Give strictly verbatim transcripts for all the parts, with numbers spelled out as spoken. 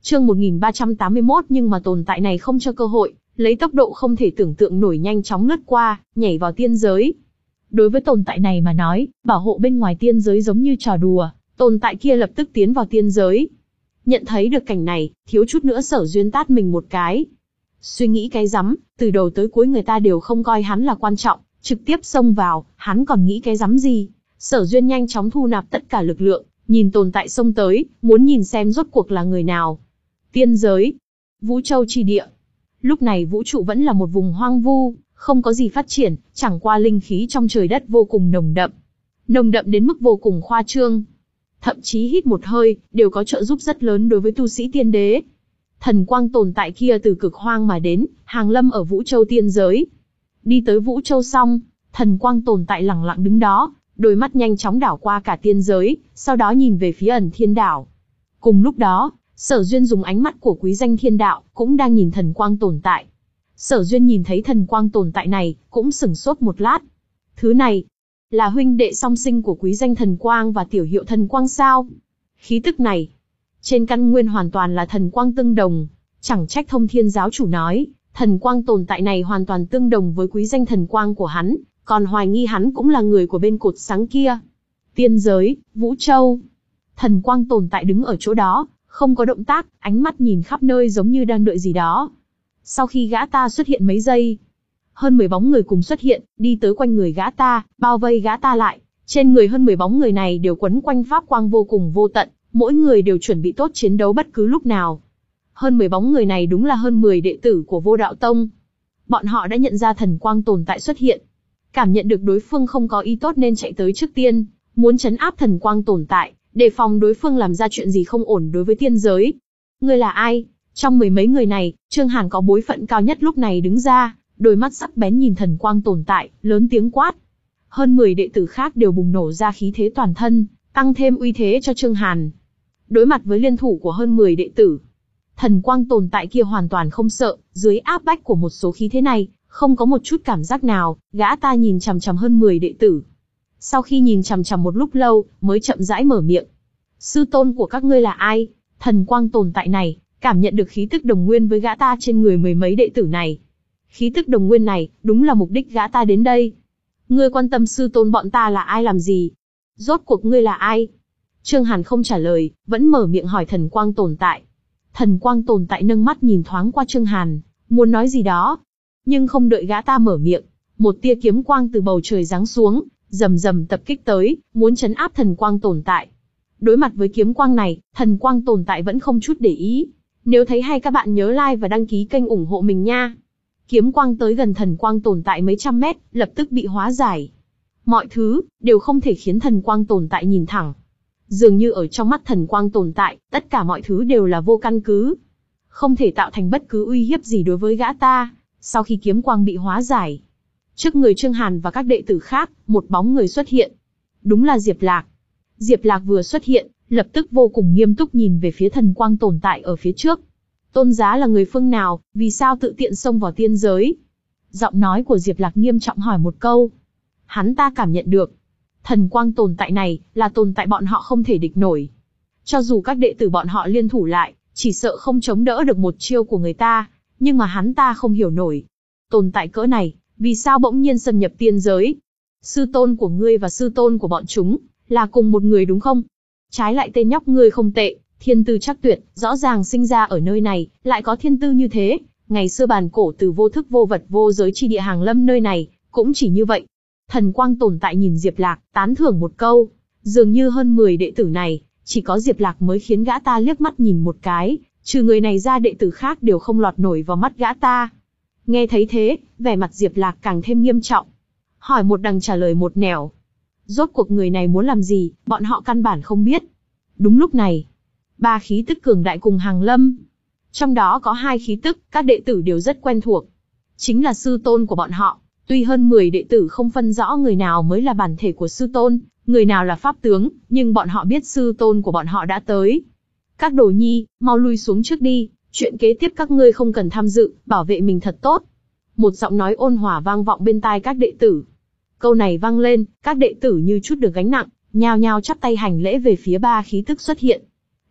Chương một nghìn ba trăm tám mươi mốt nhưng mà tồn tại này không cho cơ hội, lấy tốc độ không thể tưởng tượng nổi nhanh chóng lướt qua, nhảy vào tiên giới. Đối với tồn tại này mà nói, bảo hộ bên ngoài tiên giới giống như trò đùa, tồn tại kia lập tức tiến vào tiên giới. Nhận thấy được cảnh này, thiếu chút nữa Sở Duyên tát mình một cái. Suy nghĩ cái rắm, từ đầu tới cuối người ta đều không coi hắn là quan trọng, trực tiếp xông vào, hắn còn nghĩ cái rắm gì. Sở Duyên nhanh chóng thu nạp tất cả lực lượng, nhìn tồn tại xông tới, muốn nhìn xem rốt cuộc là người nào. Tiên giới, Vũ Châu chi địa. Lúc này vũ trụ vẫn là một vùng hoang vu, không có gì phát triển, chẳng qua linh khí trong trời đất vô cùng nồng đậm. Nồng đậm đến mức vô cùng khoa trương. Thậm chí hít một hơi, đều có trợ giúp rất lớn đối với tu sĩ tiên đế. Thần quang tồn tại kia từ cực hoang mà đến, hàng lâm ở Vũ Châu tiên giới. Đi tới Vũ Châu xong, thần quang tồn tại lặng lặng đứng đó, đôi mắt nhanh chóng đảo qua cả tiên giới, sau đó nhìn về phía Ẩn Thiên Đảo. Cùng lúc đó, Sở Duyên dùng ánh mắt của Quý Danh Thiên Đạo, cũng đang nhìn thần quang tồn tại. Sở Duyên nhìn thấy thần quang tồn tại này, cũng sửng sốt một lát. Thứ này, là huynh đệ song sinh của Quý Danh Thần Quang và Tiểu Hiệu Thần Quang sao? Khí tức này, trên căn nguyên hoàn toàn là thần quang tương đồng. Chẳng trách Thông Thiên giáo chủ nói, thần quang tồn tại này hoàn toàn tương đồng với Quý Danh Thần Quang của hắn, còn hoài nghi hắn cũng là người của bên cột sáng kia. Tiên giới, Vũ Châu. Thần quang tồn tại đứng ở chỗ đó, không có động tác, ánh mắt nhìn khắp nơi giống như đang đợi gì đó. Sau khi gã ta xuất hiện mấy giây, hơn mười bóng người cùng xuất hiện, đi tới quanh người gã ta, bao vây gã ta lại. Trên người hơn mười bóng người này đều quấn quanh pháp quang vô cùng vô tận, mỗi người đều chuẩn bị tốt chiến đấu bất cứ lúc nào. Hơn mười bóng người này đúng là hơn mười đệ tử của Vô Đạo Tông. Bọn họ đã nhận ra thần quang tồn tại xuất hiện. Cảm nhận được đối phương không có ý tốt nên chạy tới trước tiên, muốn trấn áp thần quang tồn tại, đề phòng đối phương làm ra chuyện gì không ổn đối với tiên giới. Ngươi là ai? Trong mười mấy người này, Trương Hàn có bối phận cao nhất lúc này đứng ra, đôi mắt sắc bén nhìn thần quang tồn tại, lớn tiếng quát. Hơn mười đệ tử khác đều bùng nổ ra khí thế toàn thân, tăng thêm uy thế cho Trương Hàn. Đối mặt với liên thủ của hơn mười đệ tử, thần quang tồn tại kia hoàn toàn không sợ, dưới áp bách của một số khí thế này, không có một chút cảm giác nào, gã ta nhìn chằm chằm hơn mười đệ tử. Sau khi nhìn chằm chằm một lúc lâu, mới chậm rãi mở miệng. Sư tôn của các ngươi là ai? Thần quang tồn tại này, cảm nhận được khí tức đồng nguyên với gã ta trên người mười mấy đệ tử này. Khí tức đồng nguyên này, đúng là mục đích gã ta đến đây. Ngươi quan tâm sư tôn bọn ta là ai làm gì? Rốt cuộc ngươi là ai? Trương Hàn không trả lời, vẫn mở miệng hỏi thần quang tồn tại. Thần quang tồn tại nâng mắt nhìn thoáng qua Trương Hàn, muốn nói gì đó. Nhưng không đợi gã ta mở miệng, một tia kiếm quang từ bầu trời giáng xuống, rầm rầm tập kích tới, muốn trấn áp thần quang tồn tại. Đối mặt với kiếm quang này, thần quang tồn tại vẫn không chút để ý. Nếu thấy hay các bạn nhớ like và đăng ký kênh ủng hộ mình nha. Kiếm quang tới gần thần quang tồn tại mấy trăm mét, lập tức bị hóa giải. Mọi thứ, đều không thể khiến thần quang tồn tại nhìn thẳng. Dường như ở trong mắt thần quang tồn tại, tất cả mọi thứ đều là vô căn cứ. Không thể tạo thành bất cứ uy hiếp gì đối với gã ta. Sau khi kiếm quang bị hóa giải, trước người Trương Hàn và các đệ tử khác, một bóng người xuất hiện. Đúng là Diệp Lạc. Diệp Lạc vừa xuất hiện, lập tức vô cùng nghiêm túc nhìn về phía thần quang tồn tại ở phía trước. Tôn giá là người phương nào, vì sao tự tiện xông vào tiên giới? Giọng nói của Diệp Lạc nghiêm trọng hỏi một câu. Hắn ta cảm nhận được, thần quang tồn tại này, là tồn tại bọn họ không thể địch nổi. Cho dù các đệ tử bọn họ liên thủ lại, chỉ sợ không chống đỡ được một chiêu của người ta, nhưng mà hắn ta không hiểu nổi. Tồn tại cỡ này, vì sao bỗng nhiên xâm nhập tiên giới? Sư tôn của ngươi và sư tôn của bọn chúng, là cùng một người đúng không? Trái lại tên nhóc ngươi không tệ, thiên tư chắc tuyệt, rõ ràng sinh ra ở nơi này, lại có thiên tư như thế. Ngày xưa bàn cổ từ vô thức vô vật vô giới chi địa hàng lâm nơi này, cũng chỉ như vậy. Thần quang tồn tại nhìn Diệp Lạc, tán thưởng một câu. Dường như hơn mười đệ tử này, chỉ có Diệp Lạc mới khiến gã ta liếc mắt nhìn một cái, trừ người này ra đệ tử khác đều không lọt nổi vào mắt gã ta. Nghe thấy thế, vẻ mặt Diệp Lạc càng thêm nghiêm trọng. Hỏi một đằng trả lời một nẻo. Rốt cuộc người này muốn làm gì, bọn họ căn bản không biết. Đúng lúc này, ba khí tức cường đại cùng hàng lâm. Trong đó có hai khí tức, các đệ tử đều rất quen thuộc. Chính là sư tôn của bọn họ. Tuy hơn mười đệ tử không phân rõ người nào mới là bản thể của sư tôn, người nào là pháp tướng, nhưng bọn họ biết sư tôn của bọn họ đã tới. Các đồ nhi, mau lui xuống trước đi, chuyện kế tiếp các ngươi không cần tham dự, bảo vệ mình thật tốt. Một giọng nói ôn hòa vang vọng bên tai các đệ tử. Câu này vang lên, các đệ tử như chút được gánh nặng, nhao nhao chắp tay hành lễ về phía ba khí tức xuất hiện.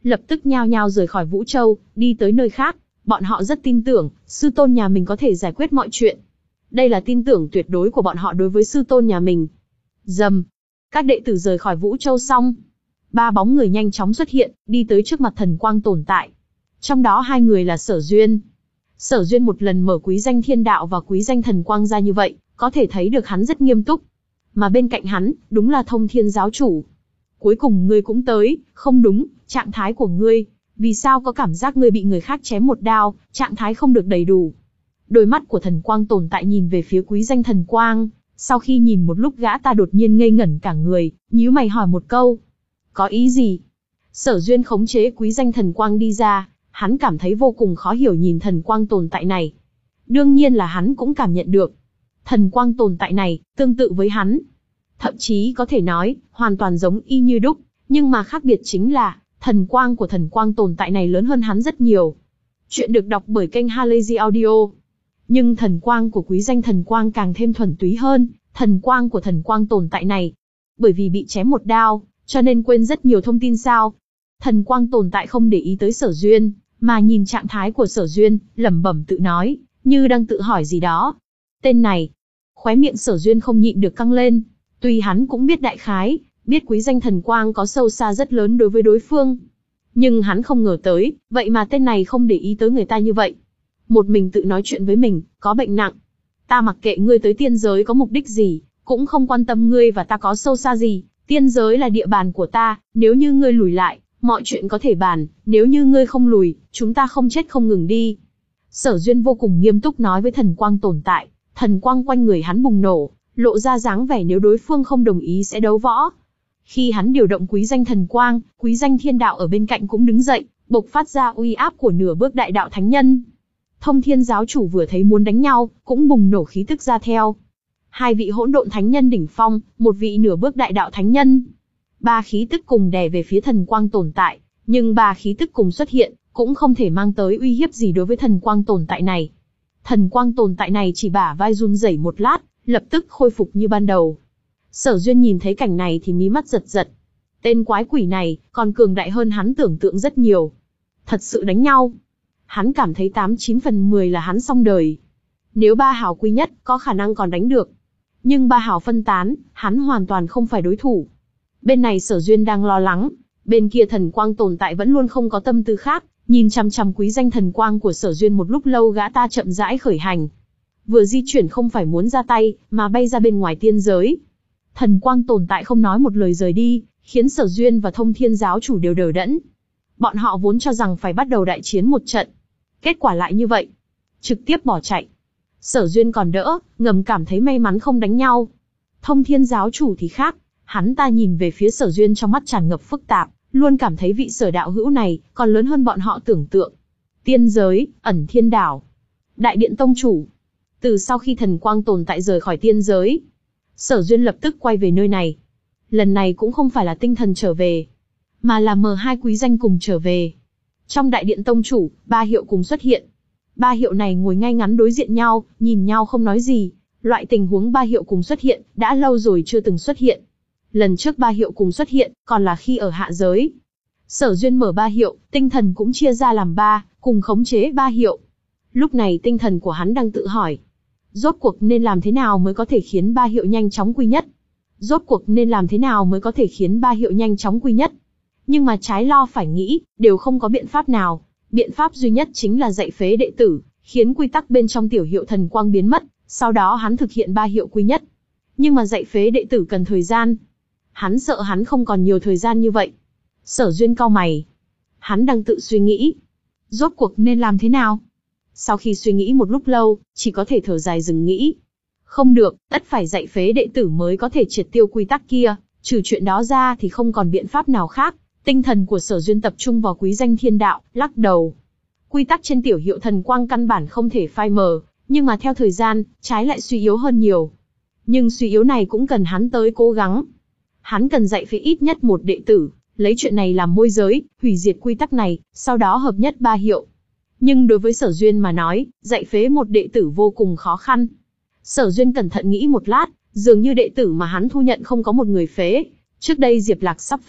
lập tức nhao nhao rời khỏi Vũ Châu, đi tới nơi khác. Bọn họ rất tin tưởng, sư tôn nhà mình có thể giải quyết mọi chuyện. Đây là tin tưởng tuyệt đối của bọn họ đối với sư tôn nhà mình. Rầm, các đệ tử rời khỏi Vũ Châu xong, ba bóng người nhanh chóng xuất hiện, đi tới trước mặt thần quang tồn tại. Trong đó hai người là Sở Duyên. Sở Duyên một lần mở quý danh thiên đạo và quý danh thần quang ra như vậy, có thể thấy được hắn rất nghiêm túc. Mà bên cạnh hắn, đúng là Thông Thiên giáo chủ. Cuối cùng ngươi cũng tới, không đúng, trạng thái của ngươi, vì sao có cảm giác ngươi bị người khác chém một đao, trạng thái không được đầy đủ. Đôi mắt của thần quang tồn tại nhìn về phía quý danh thần quang, sau khi nhìn một lúc gã ta đột nhiên ngây ngẩn cả người, nhíu mày hỏi một câu. Có ý gì? Sở Duyên khống chế quý danh thần quang đi ra, hắn cảm thấy vô cùng khó hiểu nhìn thần quang tồn tại này. Đương nhiên là hắn cũng cảm nhận được. Thần quang tồn tại này, tương tự với hắn. Thậm chí có thể nói, hoàn toàn giống y như đúc, nhưng mà khác biệt chính là, thần quang của thần quang tồn tại này lớn hơn hắn rất nhiều. Chuyện được đọc bởi kênh Halazy Audio. Nhưng thần quang của quý danh thần quang càng thêm thuần túy hơn, thần quang của thần quang tồn tại này. Bởi vì bị chém một đao, cho nên quên rất nhiều thông tin sao. Thần quang tồn tại không để ý tới Sở Duyên, mà nhìn trạng thái của Sở Duyên, lẩm bẩm tự nói, như đang tự hỏi gì đó. Tên này, khóe miệng Sở Duyên không nhịn được căng lên. Tuy hắn cũng biết đại khái, biết quý danh thần quang có sâu xa rất lớn đối với đối phương. Nhưng hắn không ngờ tới, vậy mà tên này không để ý tới người ta như vậy. Một mình tự nói chuyện với mình, có bệnh nặng. Ta mặc kệ ngươi tới tiên giới có mục đích gì, cũng không quan tâm ngươi và ta có sâu xa gì. Tiên giới là địa bàn của ta, nếu như ngươi lùi lại, mọi chuyện có thể bàn, nếu như ngươi không lùi, chúng ta không chết không ngừng đi. Sở Duyên vô cùng nghiêm túc nói với thần quang tồn tại, thần quang quanh người hắn bùng nổ, lộ ra dáng vẻ nếu đối phương không đồng ý sẽ đấu võ. Khi hắn điều động quý danh thần quang, quý danh thiên đạo ở bên cạnh cũng đứng dậy, bộc phát ra uy áp của nửa bước đại đạo thánh nhân. Thông Thiên giáo chủ vừa thấy muốn đánh nhau, cũng bùng nổ khí tức ra theo. Hai vị hỗn độn thánh nhân đỉnh phong, một vị nửa bước đại đạo thánh nhân. Ba khí tức cùng đè về phía thần quang tồn tại, nhưng ba khí tức cùng xuất hiện, cũng không thể mang tới uy hiếp gì đối với thần quang tồn tại này. Thần quang tồn tại này chỉ bả vai run rẩy một lát, lập tức khôi phục như ban đầu. Sở Duyên nhìn thấy cảnh này thì mí mắt giật giật. Tên quái quỷ này, còn cường đại hơn hắn tưởng tượng rất nhiều. Thật sự đánh nhau. Hắn cảm thấy tám chín phần mười là hắn xong đời. Nếu ba hào quy nhất, có khả năng còn đánh được. Nhưng ba hào phân tán, hắn hoàn toàn không phải đối thủ. Bên này Sở Duyên đang lo lắng, bên kia thần quang tồn tại vẫn luôn không có tâm tư khác, nhìn chằm chằm quý danh thần quang của Sở Duyên một lúc lâu gã ta chậm rãi khởi hành. Vừa di chuyển không phải muốn ra tay, mà bay ra bên ngoài tiên giới. Thần quang tồn tại không nói một lời rời đi, khiến Sở Duyên và Thông Thiên giáo chủ đều đờ đẫn. Bọn họ vốn cho rằng phải bắt đầu đại chiến một trận. Kết quả lại như vậy. Trực tiếp bỏ chạy. Sở Duyên còn đỡ, ngầm cảm thấy may mắn không đánh nhau. Thông Thiên giáo chủ thì khác, hắn ta nhìn về phía Sở Duyên trong mắt tràn ngập phức tạp, luôn cảm thấy vị Sở đạo hữu này còn lớn hơn bọn họ tưởng tượng. Tiên giới, ẩn thiên đảo. Đại điện tông chủ. Từ sau khi thần quang tồn tại rời khỏi tiên giới, Sở Duyên lập tức quay về nơi này. Lần này cũng không phải là tinh thần trở về, mà là mờ hai quý danh cùng trở về. Trong đại điện tông chủ, ba hiệu cùng xuất hiện. Ba hiệu này ngồi ngay ngắn đối diện nhau, nhìn nhau không nói gì. Loại tình huống ba hiệu cùng xuất hiện, đã lâu rồi chưa từng xuất hiện. Lần trước ba hiệu cùng xuất hiện, còn là khi ở hạ giới. Sở Duyên mở ba hiệu, tinh thần cũng chia ra làm ba, cùng khống chế ba hiệu. Lúc này tinh thần của hắn đang tự hỏi. Rốt cuộc nên làm thế nào mới có thể khiến ba hiệu nhanh chóng quy nhất? Rốt cuộc nên làm thế nào mới có thể khiến ba hiệu nhanh chóng quy nhất? Nhưng mà trái lo phải nghĩ, đều không có biện pháp nào. Biện pháp duy nhất chính là dạy phế đệ tử, khiến quy tắc bên trong tiểu hiệu thần quang biến mất, sau đó hắn thực hiện ba hiệu quy nhất. Nhưng mà dạy phế đệ tử cần thời gian. Hắn sợ hắn không còn nhiều thời gian như vậy. Sở Duyên cau mày. Hắn đang tự suy nghĩ. Rốt cuộc nên làm thế nào? Sau khi suy nghĩ một lúc lâu, chỉ có thể thở dài dừng nghĩ. Không được, tất phải dạy phế đệ tử mới có thể triệt tiêu quy tắc kia, trừ chuyện đó ra thì không còn biện pháp nào khác. Tinh thần của Sở Duyên tập trung vào quý danh thiên đạo, lắc đầu. Quy tắc trên tiểu hiệu thần quang căn bản không thể phai mờ, nhưng mà theo thời gian, trái lại suy yếu hơn nhiều. Nhưng suy yếu này cũng cần hắn tới cố gắng. Hắn cần dạy phế ít nhất một đệ tử, lấy chuyện này làm môi giới, hủy diệt quy tắc này, sau đó hợp nhất ba hiệu. Nhưng đối với Sở Duyên mà nói, dạy phế một đệ tử vô cùng khó khăn. Sở Duyên cẩn thận nghĩ một lát, dường như đệ tử mà hắn thu nhận không có một người phế. Trước đây Diệp Lạc sắp phế,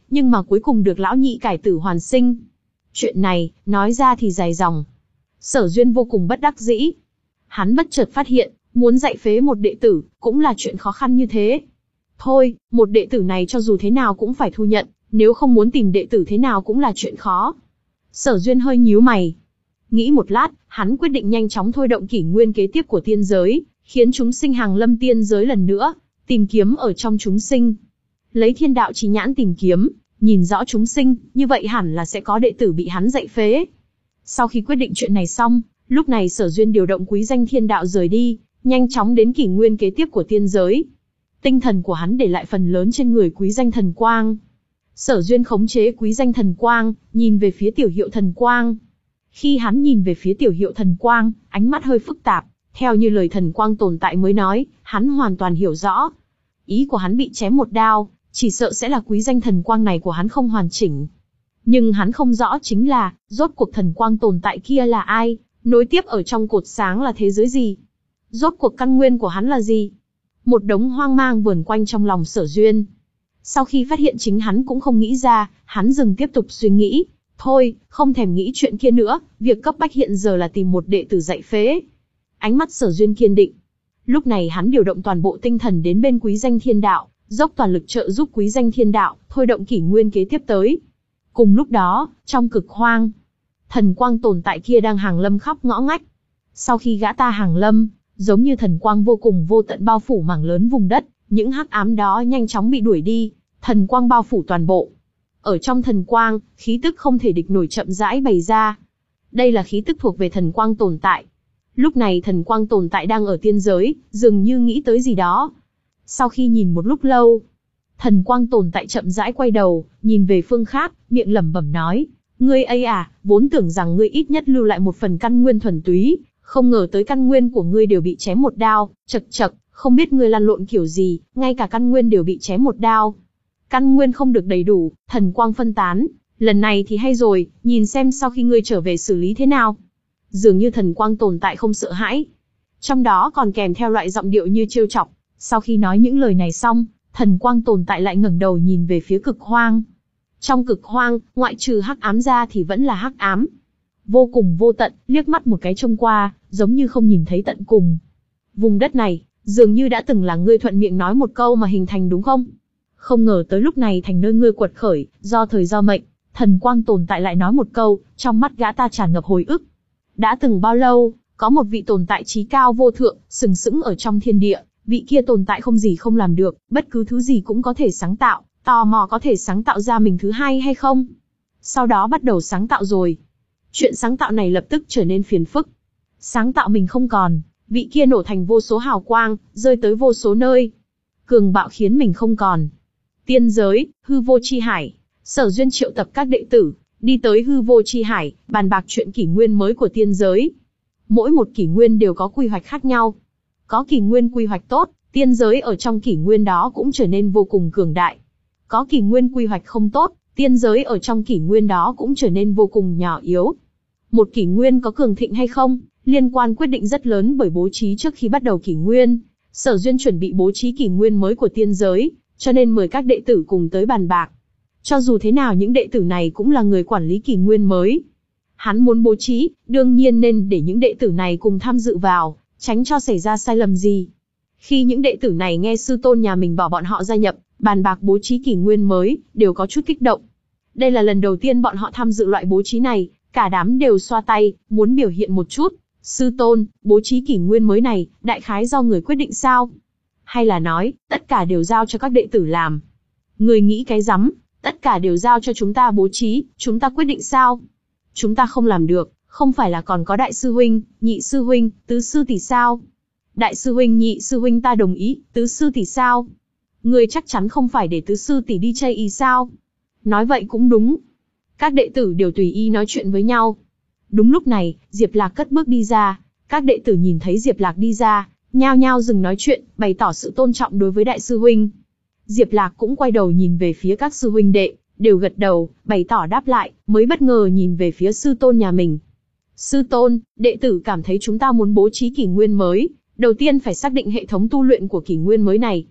nhưng mà cuối cùng được lão nhị cải tử hoàn sinh. Chuyện này, nói ra thì dài dòng. Sở Duyên vô cùng bất đắc dĩ. Hắn bất chợt phát hiện, muốn dạy phế một đệ tử, cũng là chuyện khó khăn như thế. Thôi, một đệ tử này cho dù thế nào cũng phải thu nhận, nếu không muốn tìm đệ tử thế nào cũng là chuyện khó. Sở Duyên hơi nhíu mày. Nghĩ một lát, hắn quyết định nhanh chóng thôi động kỷ nguyên kế tiếp của tiên giới, khiến chúng sinh hàng lâm tiên giới lần nữa, tìm kiếm ở trong chúng sinh. Lấy thiên đạo chi nhãn tìm kiếm, nhìn rõ chúng sinh, như vậy hẳn là sẽ có đệ tử bị hắn dạy phế. Sau khi quyết định chuyện này xong, lúc này Sở Duyên điều động quý danh thiên đạo rời đi, nhanh chóng đến kỷ nguyên kế tiếp của tiên giới. Tinh thần của hắn để lại phần lớn trên người quý danh thần quang. Sở Duyên khống chế quý danh thần quang, nhìn về phía tiểu hiệu thần quang. Khi hắn nhìn về phía tiểu hiệu thần quang, ánh mắt hơi phức tạp, theo như lời thần quang tồn tại mới nói, hắn hoàn toàn hiểu rõ. Ý của hắn bị chém một đao, chỉ sợ sẽ là quý danh thần quang này của hắn không hoàn chỉnh. Nhưng hắn không rõ chính là, rốt cuộc thần quang tồn tại kia là ai, nối tiếp ở trong cột sáng là thế giới gì. Rốt cuộc căn nguyên của hắn là gì? Một đống hoang mang vờn quanh trong lòng Sở Duyên. Sau khi phát hiện chính hắn cũng không nghĩ ra, hắn dừng tiếp tục suy nghĩ. Thôi, không thèm nghĩ chuyện kia nữa, việc cấp bách hiện giờ là tìm một đệ tử dạy phế. Ánh mắt Sở Duyên kiên định. Lúc này hắn điều động toàn bộ tinh thần đến bên quý danh thiên đạo, dốc toàn lực trợ giúp quý danh thiên đạo, thôi động kỷ nguyên kế tiếp tới. Cùng lúc đó, trong cực hoang, thần quang tồn tại kia đang hàng lâm khắp ngõ ngách. Sau khi gã ta hàng lâm, giống như thần quang vô cùng vô tận bao phủ mảng lớn vùng đất, những hắc ám đó nhanh chóng bị đuổi đi, thần quang bao phủ toàn bộ. Ở trong thần quang, khí tức không thể địch nổi chậm rãi bày ra. Đây là khí tức thuộc về thần quang tồn tại. Lúc này thần quang tồn tại đang ở tiên giới, dường như nghĩ tới gì đó. Sau khi nhìn một lúc lâu, thần quang tồn tại chậm rãi quay đầu, nhìn về phương khác, miệng lẩm bẩm nói, ngươi ấy à, vốn tưởng rằng ngươi ít nhất lưu lại một phần căn nguyên thuần túy, không ngờ tới căn nguyên của ngươi đều bị chém một đao, chật chật, không biết ngươi lăn lộn kiểu gì, ngay cả căn nguyên đều bị chém một đao. Căn nguyên không được đầy đủ, thần quang phân tán, lần này thì hay rồi, nhìn xem sau khi ngươi trở về xử lý thế nào. Dường như thần quang tồn tại không sợ hãi. Trong đó còn kèm theo loại giọng điệu như trêu chọc. Sau khi nói những lời này xong, thần quang tồn tại lại ngẩng đầu nhìn về phía cực hoang. Trong cực hoang, ngoại trừ hắc ám ra thì vẫn là hắc ám. Vô cùng vô tận, liếc mắt một cái trông qua, giống như không nhìn thấy tận cùng. Vùng đất này, dường như đã từng là ngươi thuận miệng nói một câu mà hình thành đúng không? Không ngờ tới lúc này thành nơi ngươi quật khởi, do thời do mệnh, thần quang tồn tại lại nói một câu, trong mắt gã ta tràn ngập hồi ức. Đã từng bao lâu, có một vị tồn tại trí cao vô thượng, sừng sững ở trong thiên địa, vị kia tồn tại không gì không làm được, bất cứ thứ gì cũng có thể sáng tạo, tò mò có thể sáng tạo ra mình thứ hai hay không? Sau đó bắt đầu sáng tạo rồi. Chuyện sáng tạo này lập tức trở nên phiền phức. Sáng tạo mình không còn, vị kia nổ thành vô số hào quang, rơi tới vô số nơi. Cường bạo khiến mình không còn. Tiên giới, hư vô chi hải, Sở Duyên triệu tập các đệ tử, đi tới hư vô chi hải, bàn bạc chuyện kỷ nguyên mới của tiên giới. Mỗi một kỷ nguyên đều có quy hoạch khác nhau. Có kỷ nguyên quy hoạch tốt, tiên giới ở trong kỷ nguyên đó cũng trở nên vô cùng cường đại. Có kỷ nguyên quy hoạch không tốt, tiên giới ở trong kỷ nguyên đó cũng trở nên vô cùng nhỏ yếu. Một kỷ nguyên có cường thịnh hay không, liên quan quyết định rất lớn bởi bố trí trước khi bắt đầu kỷ nguyên. Sở Duyên chuẩn bị bố trí kỷ nguyên mới của tiên giới, cho nên mời các đệ tử cùng tới bàn bạc. Cho dù thế nào những đệ tử này cũng là người quản lý kỷ nguyên mới. Hắn muốn bố trí, đương nhiên nên để những đệ tử này cùng tham dự vào, tránh cho xảy ra sai lầm gì. Khi những đệ tử này nghe sư tôn nhà mình bảo bọn họ gia nhập, bàn bạc bố trí kỷ nguyên mới, đều có chút kích động. Đây là lần đầu tiên bọn họ tham dự loại bố trí này, cả đám đều xoa tay, muốn biểu hiện một chút. Sư tôn, bố trí kỷ nguyên mới này, đại khái do người quyết định sao? Hay là nói, tất cả đều giao cho các đệ tử làm? Người nghĩ cái rắm, tất cả đều giao cho chúng ta bố trí, chúng ta quyết định sao? Chúng ta không làm được, không phải là còn có đại sư huynh, nhị sư huynh, tứ sư tỷ sao? Đại sư huynh nhị sư huynh ta đồng ý, tứ sư tỷ sao? Người chắc chắn không phải để tứ sư tỷ đi chây ý sao? Nói vậy cũng đúng. Các đệ tử đều tùy ý nói chuyện với nhau. Đúng lúc này, Diệp Lạc cất bước đi ra. Các đệ tử nhìn thấy Diệp Lạc đi ra, nhao nhao dừng nói chuyện, bày tỏ sự tôn trọng đối với đại sư huynh. Diệp Lạc cũng quay đầu nhìn về phía các sư huynh đệ, đều gật đầu, bày tỏ đáp lại, mới bất ngờ nhìn về phía sư tôn nhà mình. Sư tôn, đệ tử cảm thấy chúng ta muốn bố trí kỷ nguyên mới, đầu tiên phải xác định hệ thống tu luyện của kỷ nguyên mới này.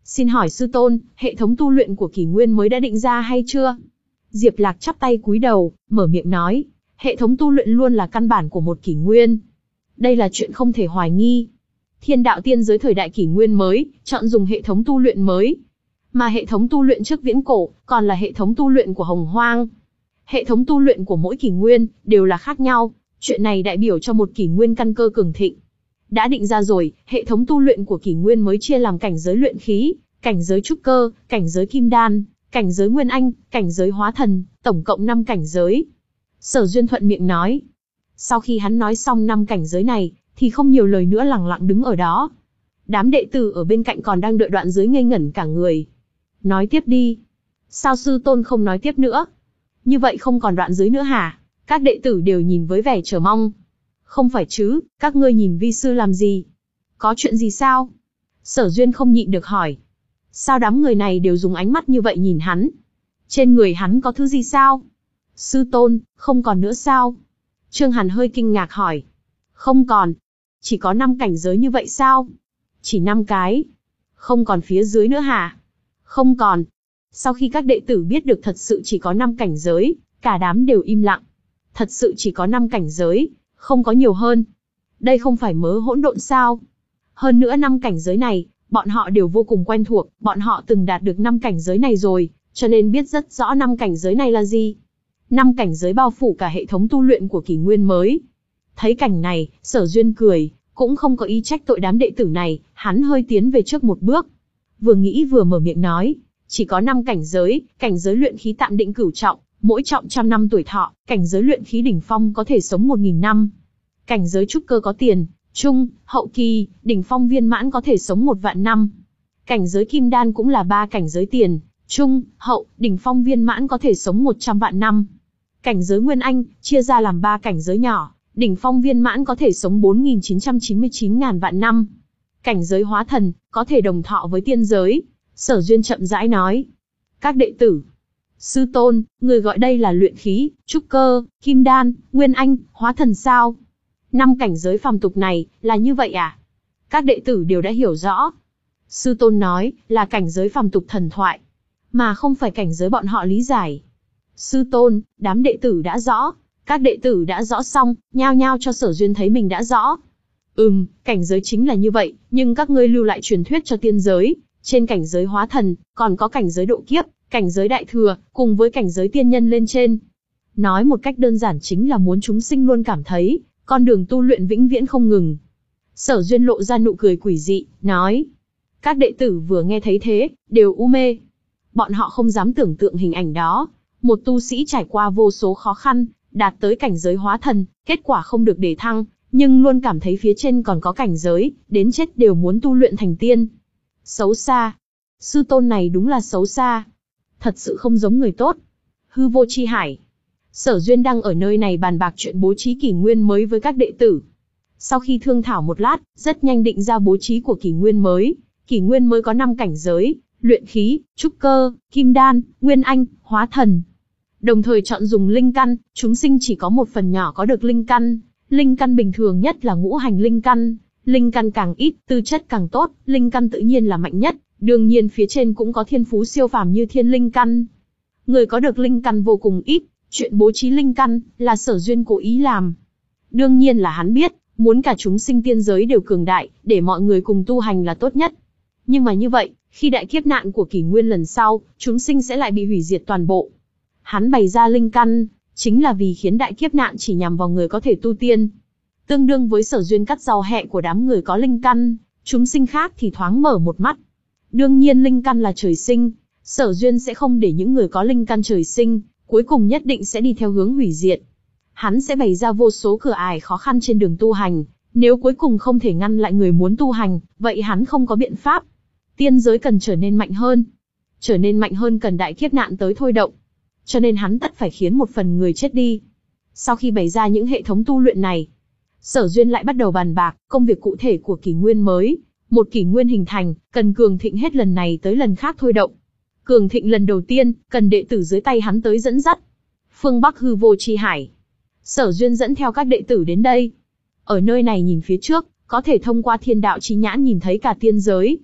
Xin hỏi sư tôn, hệ thống tu luyện của kỷ nguyên mới đã định ra hay chưa? Diệp Lạc chắp tay cúi đầu, mở miệng nói, hệ thống tu luyện luôn là căn bản của một kỷ nguyên. Đây là chuyện không thể hoài nghi. Thiên đạo tiên giới thời đại kỷ nguyên mới, chọn dùng hệ thống tu luyện mới. Mà hệ thống tu luyện trước viễn cổ, còn là hệ thống tu luyện của Hồng Hoang. Hệ thống tu luyện của mỗi kỷ nguyên, đều là khác nhau. Chuyện này đại biểu cho một kỷ nguyên căn cơ cường thịnh. Đã định ra rồi, hệ thống tu luyện của kỷ nguyên mới chia làm cảnh giới luyện khí, cảnh giới trúc cơ, cảnh giới kim đan, cảnh giới nguyên anh, cảnh giới hóa thần, tổng cộng năm cảnh giới. Sở Duyên thuận miệng nói. Sau khi hắn nói xong năm cảnh giới này, thì không nhiều lời nữa, lặng lặng đứng ở đó. Đám đệ tử ở bên cạnh còn đang đợi đoạn dưới ngây ngẩn cả người. Nói tiếp đi. Sao sư tôn không nói tiếp nữa? Như vậy không còn đoạn dưới nữa hả? Các đệ tử đều nhìn với vẻ chờ mong. Không phải chứ, các ngươi nhìn vi sư làm gì? Có chuyện gì sao? Sở Duyên không nhịn được hỏi. Sao đám người này đều dùng ánh mắt như vậy nhìn hắn? Trên người hắn có thứ gì sao? Sư tôn, không còn nữa sao? Trương Hàn hơi kinh ngạc hỏi. Không còn. Chỉ có năm cảnh giới như vậy sao? Chỉ năm cái. Không còn phía dưới nữa hả? Không còn. Sau khi các đệ tử biết được thật sự chỉ có năm cảnh giới, cả đám đều im lặng. Thật sự chỉ có năm cảnh giới, không có nhiều hơn. Đây không phải mớ hỗn độn sao? Hơn nữa năm cảnh giới này, bọn họ đều vô cùng quen thuộc, bọn họ từng đạt được năm cảnh giới này rồi, cho nên biết rất rõ năm cảnh giới này là gì. Năm cảnh giới bao phủ cả hệ thống tu luyện của kỷ nguyên mới. Thấy cảnh này, Sở Duyên cười, cũng không có ý trách tội đám đệ tử này, hắn hơi tiến về trước một bước. Vừa nghĩ vừa mở miệng nói, chỉ có năm cảnh giới, cảnh giới luyện khí tạm định cửu trọng, mỗi trọng trăm năm tuổi thọ, cảnh giới luyện khí đỉnh phong có thể sống một nghìn năm. Cảnh giới trúc cơ có tiền, trung, hậu kỳ, đỉnh phong viên mãn có thể sống một vạn năm. Cảnh giới kim đan cũng là ba cảnh giới tiền, trung, hậu, đỉnh phong viên mãn có thể sống một trăm vạn năm. Cảnh giới nguyên anh, chia ra làm ba cảnh giới nhỏ, đỉnh phong viên mãn có thể sống bốn nghìn chín trăm chín mươi chín ngàn vạn năm. Cảnh giới hóa thần, có thể đồng thọ với tiên giới. Sở Duyên chậm rãi nói. Các đệ tử. Sư tôn, người gọi đây là luyện khí, trúc cơ, kim đan, nguyên anh, hóa thần sao? Năm cảnh giới phàm tục này, là như vậy à? Các đệ tử đều đã hiểu rõ. Sư tôn nói, là cảnh giới phàm tục thần thoại, mà không phải cảnh giới bọn họ lý giải. Sư tôn, đám đệ tử đã rõ. Các đệ tử đã rõ xong, nhao nhao cho Sở Duyên thấy mình đã rõ. Ừm, cảnh giới chính là như vậy, nhưng các ngươi lưu lại truyền thuyết cho tiên giới. Trên cảnh giới hóa thần, còn có cảnh giới độ kiếp, cảnh giới đại thừa, cùng với cảnh giới tiên nhân lên trên. Nói một cách đơn giản chính là muốn chúng sinh luôn cảm thấy, con đường tu luyện vĩnh viễn không ngừng. Sở Duyên lộ ra nụ cười quỷ dị, nói. Các đệ tử vừa nghe thấy thế, đều u mê. Bọn họ không dám tưởng tượng hình ảnh đó. Một tu sĩ trải qua vô số khó khăn, đạt tới cảnh giới hóa thần, kết quả không được đề thăng, nhưng luôn cảm thấy phía trên còn có cảnh giới, đến chết đều muốn tu luyện thành tiên. Xấu xa. Sư tôn này đúng là xấu xa. Thật sự không giống người tốt. Hư vô chi hải. Sở Duyên đang ở nơi này bàn bạc chuyện bố trí kỷ nguyên mới với các đệ tử. Sau khi thương thảo một lát, rất nhanh định ra bố trí của kỷ nguyên mới. Kỷ nguyên mới có năm cảnh giới, luyện khí, trúc cơ, kim đan, nguyên anh, hóa thần. Đồng thời chọn dùng linh căn, chúng sinh chỉ có một phần nhỏ có được linh căn. Linh căn bình thường nhất là ngũ hành linh căn. Linh căn càng ít, tư chất càng tốt, linh căn tự nhiên là mạnh nhất. Đương nhiên phía trên cũng có thiên phú siêu phàm như thiên linh căn. Người có được linh căn vô cùng ít, chuyện bố trí linh căn là Sở Duyên cố ý làm. Đương nhiên là hắn biết, muốn cả chúng sinh tiên giới đều cường đại, để mọi người cùng tu hành là tốt nhất. Nhưng mà như vậy, khi đại kiếp nạn của kỷ nguyên lần sau, chúng sinh sẽ lại bị hủy diệt toàn bộ. Hắn bày ra linh căn, chính là vì khiến đại kiếp nạn chỉ nhằm vào người có thể tu tiên. Tương đương với Sở Duyên cắt rau hẹ của đám người có linh căn, chúng sinh khác thì thoáng mở một mắt. Đương nhiên linh căn là trời sinh, Sở Duyên sẽ không để những người có linh căn trời sinh, cuối cùng nhất định sẽ đi theo hướng hủy diệt. Hắn sẽ bày ra vô số cửa ải khó khăn trên đường tu hành, nếu cuối cùng không thể ngăn lại người muốn tu hành, vậy hắn không có biện pháp. Tiên giới cần trở nên mạnh hơn. Trở nên mạnh hơn cần đại kiếp nạn tới thôi động. Cho nên hắn tất phải khiến một phần người chết đi. Sau khi bày ra những hệ thống tu luyện này, Sở Duyên lại bắt đầu bàn bạc công việc cụ thể của kỷ nguyên mới. Một kỷ nguyên hình thành, cần cường thịnh hết lần này tới lần khác thôi động. Cường thịnh lần đầu tiên, cần đệ tử dưới tay hắn tới dẫn dắt. Phương Bắc hư vô chi hải. Sở Duyên dẫn theo các đệ tử đến đây. Ở nơi này nhìn phía trước, có thể thông qua thiên đạo chi nhãn nhìn thấy cả tiên giới.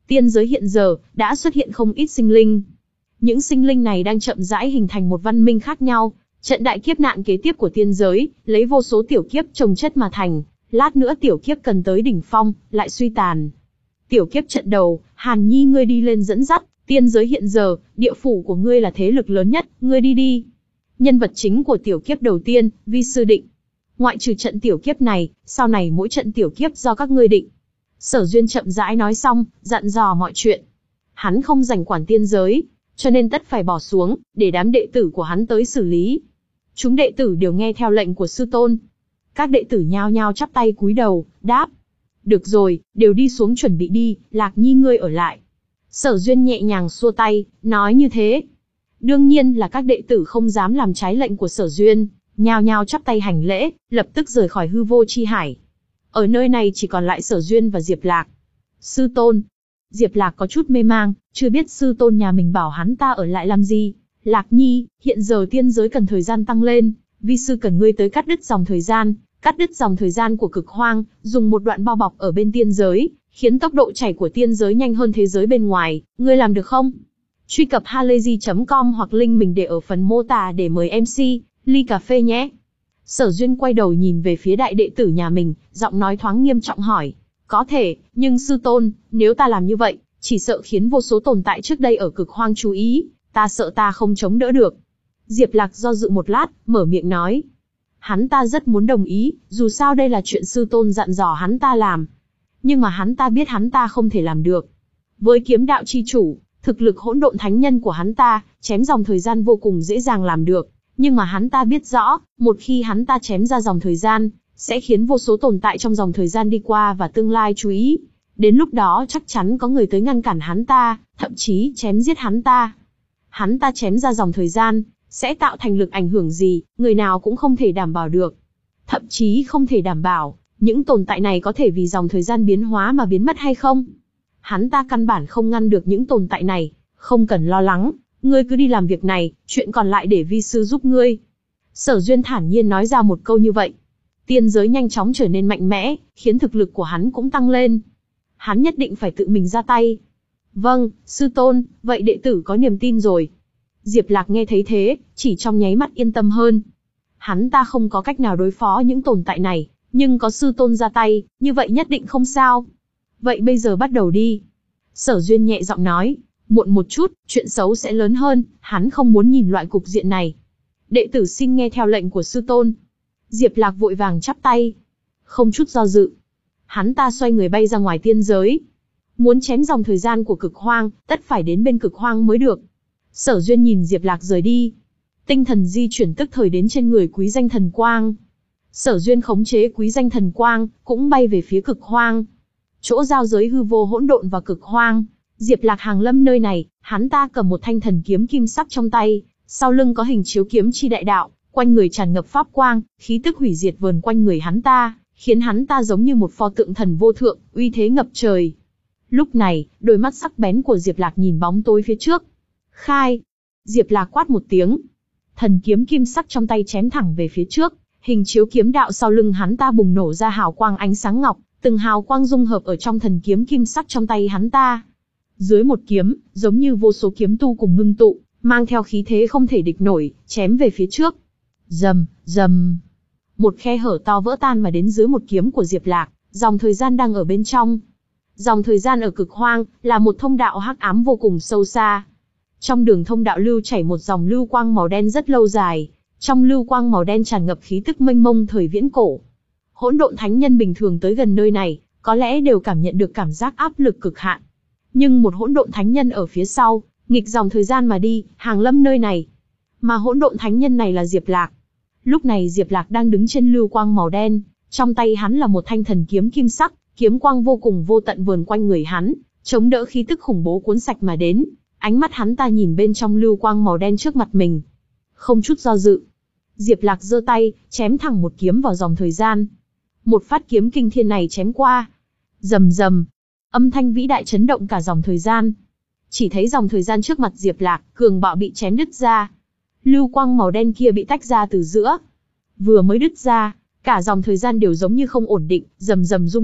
Tiên giới hiện giờ đã xuất hiện không ít sinh linh. Những sinh linh này đang chậm rãi hình thành một văn minh khác nhau. Trận đại kiếp nạn kế tiếp của tiên giới, lấy vô số tiểu kiếp chồng chất mà thành, lát nữa tiểu kiếp cần tới đỉnh phong, lại suy tàn. Tiểu kiếp trận đầu, Hàn Nhi ngươi đi lên dẫn dắt, tiên giới hiện giờ, địa phủ của ngươi là thế lực lớn nhất, ngươi đi đi. Nhân vật chính của tiểu kiếp đầu tiên, vi sư định. Ngoại trừ trận tiểu kiếp này, sau này mỗi trận tiểu kiếp do các ngươi định. Sở Duyên chậm rãi nói xong, dặn dò mọi chuyện. Hắn không rảnh quản tiên giới, cho nên tất phải bỏ xuống, để đám đệ tử của hắn tới xử lý. Chúng đệ tử đều nghe theo lệnh của sư tôn. Các đệ tử nhao nhao chắp tay cúi đầu, đáp. Được rồi, đều đi xuống chuẩn bị đi, Lạc Nhi ngươi ở lại. Sở Duyên nhẹ nhàng xua tay, nói như thế. Đương nhiên là các đệ tử không dám làm trái lệnh của Sở Duyên, nhao nhao chắp tay hành lễ, lập tức rời khỏi hư vô chi hải. Ở nơi này chỉ còn lại Sở Duyên và Diệp Lạc. Sư tôn. Diệp Lạc có chút mê mang, chưa biết sư tôn nhà mình bảo hắn ta ở lại làm gì. Lạc Nhi, hiện giờ tiên giới cần thời gian tăng lên, vi sư cần ngươi tới cắt đứt dòng thời gian, cắt đứt dòng thời gian của cực hoang, dùng một đoạn bao bọc ở bên tiên giới, khiến tốc độ chảy của tiên giới nhanh hơn thế giới bên ngoài, ngươi làm được không? Truy cập halayzi chấm com hoặc link mình để ở phần mô tả để mời em xê, ly cà phê nhé. Sở Duyên quay đầu nhìn về phía đại đệ tử nhà mình, giọng nói thoáng nghiêm trọng hỏi. Có thể, nhưng sư tôn, nếu ta làm như vậy, chỉ sợ khiến vô số tồn tại trước đây ở cực hoang chú ý, ta sợ ta không chống đỡ được. Diệp Lạc do dự một lát, mở miệng nói. Hắn ta rất muốn đồng ý, dù sao đây là chuyện sư tôn dặn dò hắn ta làm. Nhưng mà hắn ta biết hắn ta không thể làm được. Với kiếm đạo chi chủ, thực lực hỗn độn thánh nhân của hắn ta, chém dòng thời gian vô cùng dễ dàng làm được. Nhưng mà hắn ta biết rõ, một khi hắn ta chém ra dòng thời gian, sẽ khiến vô số tồn tại trong dòng thời gian đi qua và tương lai chú ý. Đến lúc đó chắc chắn có người tới ngăn cản hắn ta, thậm chí chém giết hắn ta. Hắn ta chém ra dòng thời gian, sẽ tạo thành lực ảnh hưởng gì, người nào cũng không thể đảm bảo được. Thậm chí không thể đảm bảo, những tồn tại này có thể vì dòng thời gian biến hóa mà biến mất hay không. Hắn ta căn bản không ngăn được những tồn tại này, không cần lo lắng, ngươi cứ đi làm việc này, chuyện còn lại để vi sư giúp ngươi. Sở Duyên thản nhiên nói ra một câu như vậy. Tiên giới nhanh chóng trở nên mạnh mẽ, khiến thực lực của hắn cũng tăng lên. Hắn nhất định phải tự mình ra tay. Vâng, sư tôn, vậy đệ tử có niềm tin rồi. Diệp Lạc nghe thấy thế, chỉ trong nháy mắt yên tâm hơn. Hắn ta không có cách nào đối phó những tồn tại này, nhưng có sư tôn ra tay, như vậy nhất định không sao. Vậy bây giờ bắt đầu đi. Sở Duyên nhẹ giọng nói, muộn một chút, chuyện xấu sẽ lớn hơn, hắn không muốn nhìn loại cục diện này. Đệ tử xin nghe theo lệnh của sư tôn. Diệp Lạc vội vàng chắp tay. Không chút do dự. Hắn ta xoay người bay ra ngoài tiên giới. Muốn chém dòng thời gian của cực hoang, tất phải đến bên cực hoang mới được. Sở Duyên nhìn Diệp Lạc rời đi. Tinh thần di chuyển tức thời đến trên người Quý Danh Thần Quang. Sở Duyên khống chế Quý Danh Thần Quang, cũng bay về phía cực hoang. Chỗ giao giới hư vô hỗn độn và cực hoang. Diệp Lạc hàng lâm nơi này, hắn ta cầm một thanh thần kiếm kim sắc trong tay, sau lưng có hình chiếu kiếm chi đại đạo, quanh người tràn ngập pháp quang, khí tức hủy diệt vờn quanh người hắn ta, khiến hắn ta giống như một pho tượng thần vô thượng, uy thế ngập trời. Lúc này, đôi mắt sắc bén của Diệp Lạc nhìn bóng tối phía trước. Khai! Diệp Lạc quát một tiếng. Thần kiếm kim sắc trong tay chém thẳng về phía trước, hình chiếu kiếm đạo sau lưng hắn ta bùng nổ ra hào quang ánh sáng ngọc, từng hào quang dung hợp ở trong thần kiếm kim sắc trong tay hắn ta. Dưới một kiếm, giống như vô số kiếm tu cùng ngưng tụ, mang theo khí thế không thể địch nổi, chém về phía trước. Rầm, rầm. Một khe hở to vỡ tan mà đến dưới một kiếm của Diệp Lạc, dòng thời gian đang ở bên trong. Dòng thời gian ở cực hoang, là một thông đạo hắc ám vô cùng sâu xa. Trong đường thông đạo lưu chảy một dòng lưu quang màu đen rất lâu dài, trong lưu quang màu đen tràn ngập khí tức mênh mông thời viễn cổ. Hỗn độn thánh nhân bình thường tới gần nơi này, có lẽ đều cảm nhận được cảm giác áp lực cực hạn. Nhưng một hỗn độn thánh nhân ở phía sau, nghịch dòng thời gian mà đi, hàng lâm nơi này. Mà hỗn độn thánh nhân này là Diệp Lạc. Lúc này Diệp Lạc đang đứng trên lưu quang màu đen, trong tay hắn là một thanh thần kiếm kim sắc, kiếm quang vô cùng vô tận vờn quanh người hắn, chống đỡ khí tức khủng bố cuốn sạch mà đến. Ánh mắt hắn ta nhìn bên trong lưu quang màu đen trước mặt mình. Không chút do dự. Diệp Lạc giơ tay, chém thẳng một kiếm vào dòng thời gian. Một phát kiếm kinh thiên này chém qua. Rầm rầm. Âm thanh vĩ đại chấn động cả dòng thời gian. Chỉ thấy dòng thời gian trước mặt Diệp Lạc, cường bạo bị chém đứt ra. Lưu quang màu đen kia bị tách ra từ giữa. Vừa mới đứt ra, cả dòng thời gian đều giống như không ổn định, rầm rầm rung động,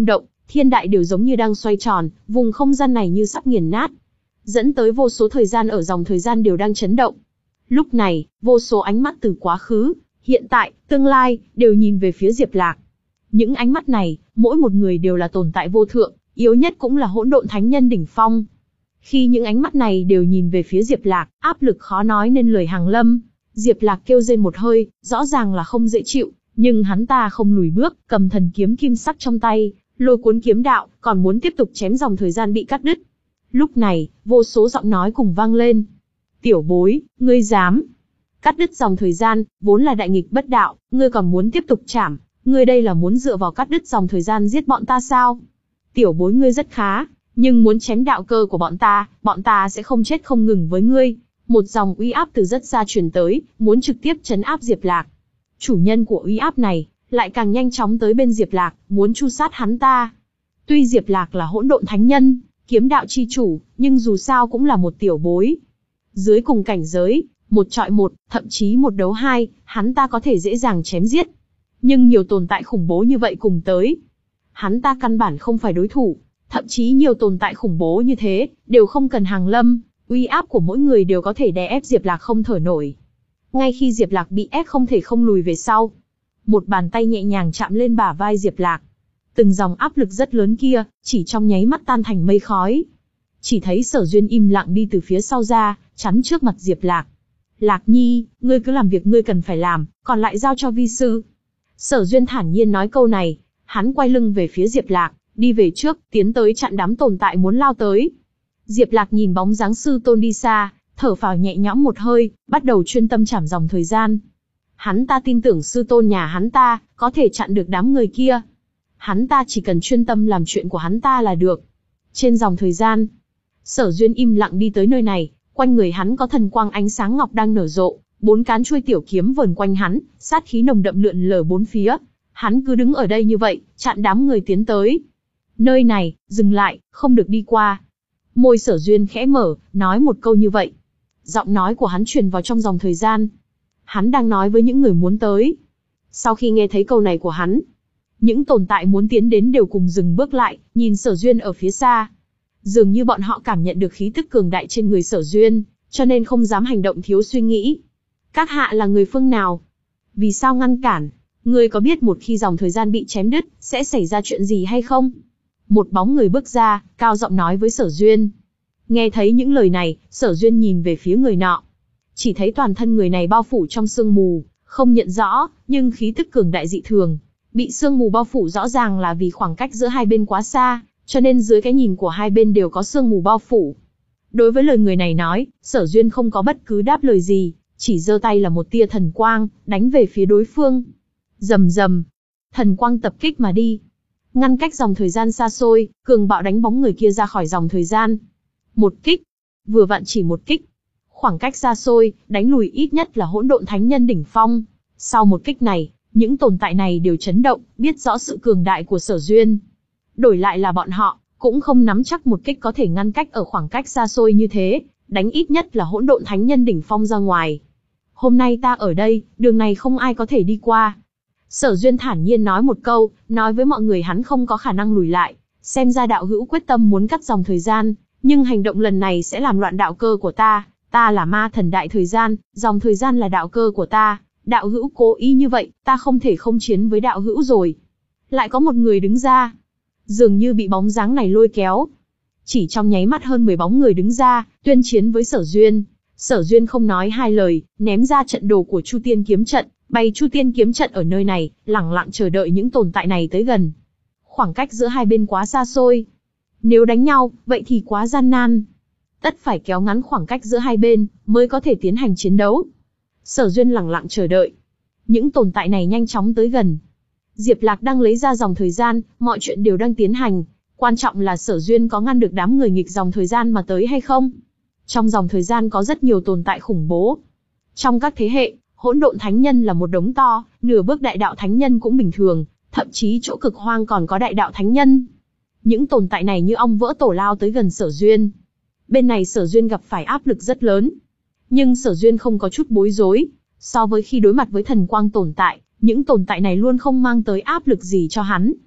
thiên đại đều giống như đang xoay tròn, vùng không gian này như sắp nghiền nát, dẫn tới vô số thời gian ở dòng thời gian đều đang chấn động. Lúc này, vô số ánh mắt từ quá khứ, hiện tại, tương lai, đều nhìn về phía Diệp Lạc. Những ánh mắt này, mỗi một người đều là tồn tại vô thượng, yếu nhất cũng là hỗn độn thánh nhân đỉnh phong. Khi những ánh mắt này đều nhìn về phía Diệp Lạc, áp lực khó nói nên lời hàng lâm. Diệp Lạc kêu rên một hơi, rõ ràng là không dễ chịu, nhưng hắn ta không lùi bước, cầm thần kiếm kim sắc trong tay, lôi cuốn kiếm đạo, còn muốn tiếp tục chém dòng thời gian bị cắt đứt. Lúc này, vô số giọng nói cùng vang lên. Tiểu bối, ngươi dám cắt đứt dòng thời gian, vốn là đại nghịch bất đạo, ngươi còn muốn tiếp tục chảm, ngươi đây là muốn dựa vào cắt đứt dòng thời gian giết bọn ta sao? Tiểu bối ngươi rất khá, nhưng muốn chém đạo cơ của bọn ta, bọn ta sẽ không chết không ngừng với ngươi. Một dòng uy áp từ rất xa truyền tới, muốn trực tiếp trấn áp Diệp Lạc. Chủ nhân của uy áp này, lại càng nhanh chóng tới bên Diệp Lạc, muốn tru sát hắn ta. Tuy Diệp Lạc là hỗn độn thánh nhân, kiếm đạo chi chủ, nhưng dù sao cũng là một tiểu bối. Dưới cùng cảnh giới, một trọi một, thậm chí một đấu hai, hắn ta có thể dễ dàng chém giết. Nhưng nhiều tồn tại khủng bố như vậy cùng tới, hắn ta căn bản không phải đối thủ. Thậm chí nhiều tồn tại khủng bố như thế, đều không cần hàng lâm, uy áp của mỗi người đều có thể đè ép Diệp Lạc không thở nổi. Ngay khi Diệp Lạc bị ép không thể không lùi về sau, một bàn tay nhẹ nhàng chạm lên bả vai Diệp Lạc. Từng dòng áp lực rất lớn kia, chỉ trong nháy mắt tan thành mây khói. Chỉ thấy Sở Duyên im lặng đi từ phía sau ra, chắn trước mặt Diệp Lạc. Lạc Nhi, ngươi cứ làm việc ngươi cần phải làm, còn lại giao cho vi sư. Sở Duyên thản nhiên nói câu này, hắn quay lưng về phía Diệp Lạc, đi về trước, tiến tới chặn đám tồn tại muốn lao tới. Diệp Lạc nhìn bóng dáng sư tôn đi xa, thở phào nhẹ nhõm một hơi, bắt đầu chuyên tâm chảm dòng thời gian. Hắn ta tin tưởng sư tôn nhà hắn ta, có thể chặn được đám người kia. Hắn ta chỉ cần chuyên tâm làm chuyện của hắn ta là được. Trên dòng thời gian, Sở Duyên im lặng đi tới nơi này, quanh người hắn có thần quang ánh sáng ngọc đang nở rộ, bốn cán chuôi tiểu kiếm vờn quanh hắn, sát khí nồng đậm lượn lờ bốn phía. Hắn cứ đứng ở đây như vậy, chặn đám người tiến tới. Nơi này, dừng lại, không được đi qua. Môi Sở Duyên khẽ mở, nói một câu như vậy. Giọng nói của hắn truyền vào trong dòng thời gian. Hắn đang nói với những người muốn tới. Sau khi nghe thấy câu này của hắn, những tồn tại muốn tiến đến đều cùng dừng bước lại, nhìn Sở Duyên ở phía xa. Dường như bọn họ cảm nhận được khí tức cường đại trên người Sở Duyên, cho nên không dám hành động thiếu suy nghĩ. Các hạ là người phương nào? Vì sao ngăn cản? Ngươi có biết một khi dòng thời gian bị chém đứt, sẽ xảy ra chuyện gì hay không? Một bóng người bước ra, cao giọng nói với Sở Duyên. Nghe thấy những lời này, Sở Duyên nhìn về phía người nọ. Chỉ thấy toàn thân người này bao phủ trong sương mù, không nhận rõ, nhưng khí tức cường đại dị thường. Bị sương mù bao phủ rõ ràng là vì khoảng cách giữa hai bên quá xa, cho nên dưới cái nhìn của hai bên đều có sương mù bao phủ. Đối với lời người này nói, Sở Duyên không có bất cứ đáp lời gì, chỉ giơ tay là một tia thần quang, đánh về phía đối phương. Rầm rầm, thần quang tập kích mà đi. Ngăn cách dòng thời gian xa xôi, cường bạo đánh bóng người kia ra khỏi dòng thời gian. Một kích, vừa vặn chỉ một kích. Khoảng cách xa xôi, đánh lùi ít nhất là hỗn độn thánh nhân đỉnh phong. Sau một kích này, những tồn tại này đều chấn động, biết rõ sự cường đại của Sở Duyên. Đổi lại là bọn họ, cũng không nắm chắc một kích có thể ngăn cách ở khoảng cách xa xôi như thế, đánh ít nhất là hỗn độn thánh nhân đỉnh phong ra ngoài. Hôm nay ta ở đây, đường này không ai có thể đi qua. Sở Duyên thản nhiên nói một câu, nói với mọi người hắn không có khả năng lùi lại, xem ra đạo hữu quyết tâm muốn cắt dòng thời gian, nhưng hành động lần này sẽ làm loạn đạo cơ của ta, ta là ma thần đại thời gian, dòng thời gian là đạo cơ của ta, đạo hữu cố ý như vậy, ta không thể không chiến với đạo hữu rồi. Lại có một người đứng ra, dường như bị bóng dáng này lôi kéo. Chỉ trong nháy mắt hơn mười bóng người đứng ra, tuyên chiến với Sở Duyên. Sở Duyên không nói hai lời, ném ra trận đồ của Chu Tiên kiếm trận, bày Chu Tiên kiếm trận ở nơi này, lẳng lặng chờ đợi những tồn tại này tới gần. Khoảng cách giữa hai bên quá xa xôi. Nếu đánh nhau, vậy thì quá gian nan. Tất phải kéo ngắn khoảng cách giữa hai bên, mới có thể tiến hành chiến đấu. Sở Duyên lẳng lặng chờ đợi. Những tồn tại này nhanh chóng tới gần. Diệp Lạc đang lấy ra dòng thời gian, mọi chuyện đều đang tiến hành. Quan trọng là Sở Duyên có ngăn được đám người nghịch dòng thời gian mà tới hay không. Trong dòng thời gian có rất nhiều tồn tại khủng bố. Trong các thế hệ, hỗn độn thánh nhân là một đống to, nửa bước đại đạo thánh nhân cũng bình thường, thậm chí chỗ cực hoang còn có đại đạo thánh nhân. Những tồn tại này như ong vỡ tổ lao tới gần Sở Duyên. Bên này Sở Duyên gặp phải áp lực rất lớn. Nhưng Sở Duyên không có chút bối rối. So với khi đối mặt với thần quang tồn tại, những tồn tại này luôn không mang tới áp lực gì cho hắn.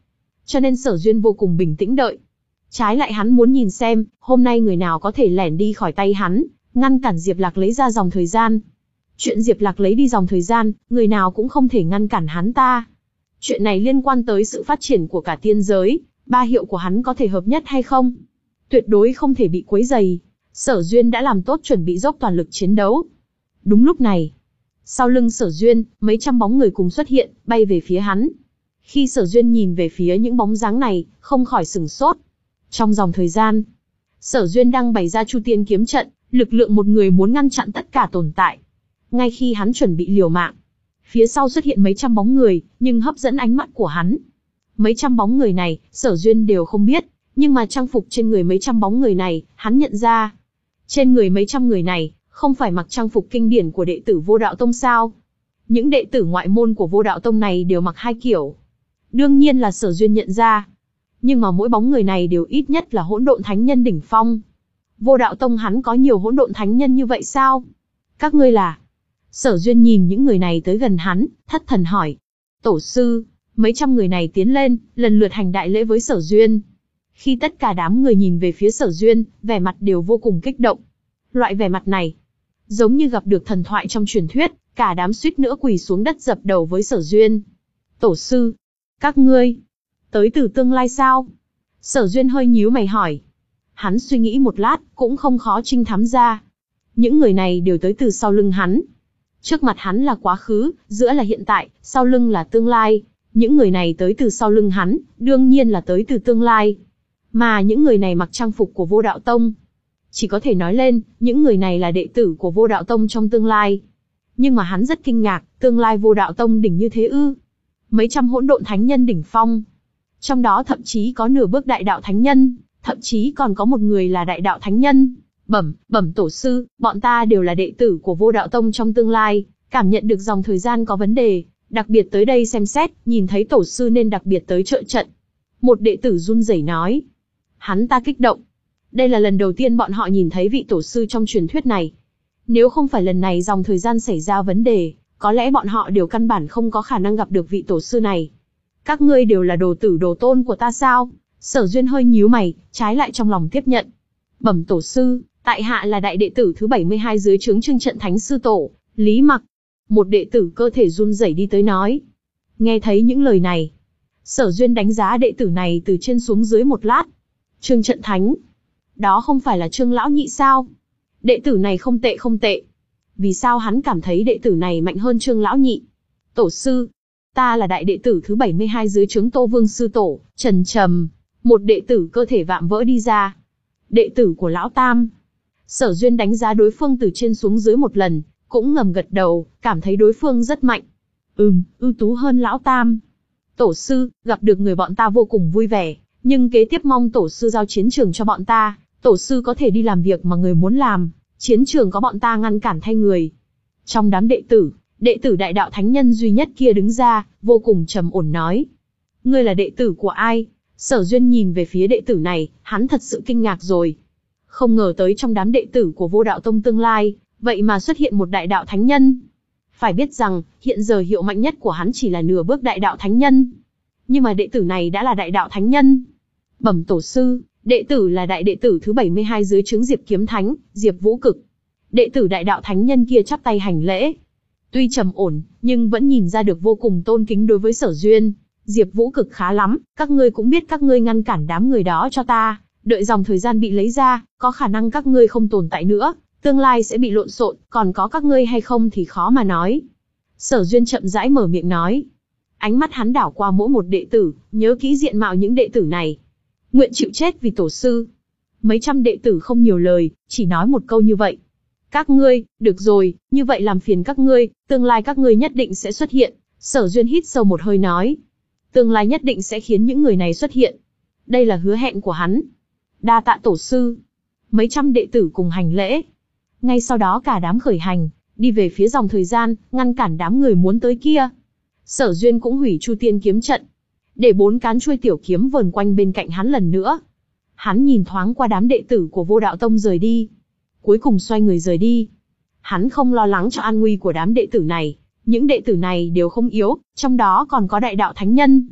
Cho nên Sở Duyên vô cùng bình tĩnh đợi. Trái lại hắn muốn nhìn xem, hôm nay người nào có thể lẻn đi khỏi tay hắn, ngăn cản Diệp Lạc lấy ra dòng thời gian. Chuyện Diệp Lạc lấy đi dòng thời gian, người nào cũng không thể ngăn cản hắn ta. Chuyện này liên quan tới sự phát triển của cả tiên giới, ba hiệu của hắn có thể hợp nhất hay không? Tuyệt đối không thể bị quấy rầy. Sở Duyên đã làm tốt chuẩn bị dốc toàn lực chiến đấu. Đúng lúc này, sau lưng Sở Duyên, mấy trăm bóng người cùng xuất hiện, bay về phía hắn. Khi Sở Duyên nhìn về phía những bóng dáng này, không khỏi sửng sốt. Trong dòng thời gian, Sở Duyên đang bày ra Chu Tiên kiếm trận, lực lượng một người muốn ngăn chặn tất cả tồn tại. Ngay khi hắn chuẩn bị liều mạng, phía sau xuất hiện mấy trăm bóng người, nhưng hấp dẫn ánh mắt của hắn. Mấy trăm bóng người này, Sở Duyên đều không biết, nhưng mà trang phục trên người mấy trăm bóng người này, hắn nhận ra. Trên người mấy trăm người này, không phải mặc trang phục kinh điển của đệ tử Vô Đạo Tông sao? Những đệ tử ngoại môn của Vô Đạo Tông này đều mặc hai kiểu. Đương nhiên là Sở Duyên nhận ra. Nhưng mà mỗi bóng người này đều ít nhất là hỗn độn thánh nhân đỉnh phong. Vô Đạo Tông hắn có nhiều hỗn độn thánh nhân như vậy sao? Các ngươi là? Sở Duyên nhìn những người này tới gần hắn, thất thần hỏi. Tổ sư, mấy trăm người này tiến lên, lần lượt hành đại lễ với Sở Duyên. Khi tất cả đám người nhìn về phía Sở Duyên, vẻ mặt đều vô cùng kích động. Loại vẻ mặt này, giống như gặp được thần thoại trong truyền thuyết, cả đám suýt nữa quỳ xuống đất dập đầu với Sở Duyên. Tổ sư, các ngươi, tới từ tương lai sao? Sở Duyên hơi nhíu mày hỏi. Hắn suy nghĩ một lát, cũng không khó trinh thám ra. Những người này đều tới từ sau lưng hắn. Trước mặt hắn là quá khứ, giữa là hiện tại, sau lưng là tương lai. Những người này tới từ sau lưng hắn, đương nhiên là tới từ tương lai. Mà những người này mặc trang phục của Vô Đạo Tông. Chỉ có thể nói lên, những người này là đệ tử của Vô Đạo Tông trong tương lai. Nhưng mà hắn rất kinh ngạc, tương lai Vô Đạo Tông đỉnh như thế ư? Mấy trăm hỗn độn thánh nhân đỉnh phong. Trong đó thậm chí có nửa bước đại đạo thánh nhân, thậm chí còn có một người là đại đạo thánh nhân. Bẩm, bẩm tổ sư, bọn ta đều là đệ tử của Vô Đạo Tông trong tương lai, cảm nhận được dòng thời gian có vấn đề, đặc biệt tới đây xem xét, nhìn thấy tổ sư nên đặc biệt tới trợ trận. Một đệ tử run rẩy nói. Hắn ta kích động. Đây là lần đầu tiên bọn họ nhìn thấy vị tổ sư trong truyền thuyết này. Nếu không phải lần này dòng thời gian xảy ra vấn đề, có lẽ bọn họ đều căn bản không có khả năng gặp được vị tổ sư này. Các ngươi đều là đồ tử đồ tôn của ta sao? Sở Duyên hơi nhíu mày, trái lại trong lòng tiếp nhận. Bẩm tổ sư, tại hạ là đại đệ tử thứ bảy mươi hai dưới trướng Trưng Trận Thánh Sư Tổ, Lý Mặc. Một đệ tử cơ thể run rẩy đi tới nói. Nghe thấy những lời này, Sở Duyên đánh giá đệ tử này từ trên xuống dưới một lát. Trương Trận Thánh, đó không phải là Trương Lão Nhị sao? Đệ tử này không tệ không tệ. Vì sao hắn cảm thấy đệ tử này mạnh hơn Trương Lão Nhị? Tổ sư, ta là đại đệ tử thứ bảy mươi hai dưới trướng Tô Vương Sư Tổ, Trần Trầm. Một đệ tử cơ thể vạm vỡ đi ra. Đệ tử của Lão Tam. Sở Duyên đánh giá đối phương từ trên xuống dưới một lần, cũng ngầm gật đầu, cảm thấy đối phương rất mạnh. Ừm, ưu tú hơn Lão Tam. Tổ sư, gặp được người bọn ta vô cùng vui vẻ, nhưng kế tiếp mong tổ sư giao chiến trường cho bọn ta, tổ sư có thể đi làm việc mà người muốn làm, chiến trường có bọn ta ngăn cản thay người. Trong đám đệ tử, đệ tử đại đạo thánh nhân duy nhất kia đứng ra, vô cùng trầm ổn nói. Ngươi là đệ tử của ai? Sở Duyên nhìn về phía đệ tử này, hắn thật sự kinh ngạc rồi. Không ngờ tới trong đám đệ tử của Vô Đạo Tông tương lai, vậy mà xuất hiện một đại đạo thánh nhân. Phải biết rằng, hiện giờ hiệu mạnh nhất của hắn chỉ là nửa bước đại đạo thánh nhân. Nhưng mà đệ tử này đã là đại đạo thánh nhân. Bẩm tổ sư, đệ tử là đại đệ tử thứ bảy mươi hai dưới trướng Diệp Kiếm Thánh, Diệp Vũ Cực. Đệ tử đại đạo thánh nhân kia chắp tay hành lễ. Tuy trầm ổn, nhưng vẫn nhìn ra được vô cùng tôn kính đối với Sở Duyên. Diệp Vũ Cực khá lắm, các ngươi cũng biết các ngươi ngăn cản đám người đó cho ta, đợi dòng thời gian bị lấy ra, có khả năng các ngươi không tồn tại nữa, tương lai sẽ bị lộn xộn, còn có các ngươi hay không thì khó mà nói. Sở Duyên chậm rãi mở miệng nói. Ánh mắt hắn đảo qua mỗi một đệ tử, nhớ kỹ diện mạo những đệ tử này. Nguyện chịu chết vì tổ sư. Mấy trăm đệ tử không nhiều lời, chỉ nói một câu như vậy. Các ngươi, được rồi, như vậy làm phiền các ngươi, tương lai các ngươi nhất định sẽ xuất hiện. Sở Duyên hít sâu một hơi nói. Tương lai nhất định sẽ khiến những người này xuất hiện. Đây là hứa hẹn của hắn. Đa tạ tổ sư. Mấy trăm đệ tử cùng hành lễ. Ngay sau đó cả đám khởi hành, đi về phía dòng thời gian, ngăn cản đám người muốn tới kia. Sở Duyên cũng hủy Chu Tiên kiếm trận, để bốn cán chuôi tiểu kiếm vờn quanh bên cạnh hắn lần nữa. Hắn nhìn thoáng qua đám đệ tử của Vô Đạo Tông rời đi, cuối cùng xoay người rời đi. Hắn không lo lắng cho an nguy của đám đệ tử này, những đệ tử này đều không yếu, trong đó còn có đại đạo thánh nhân.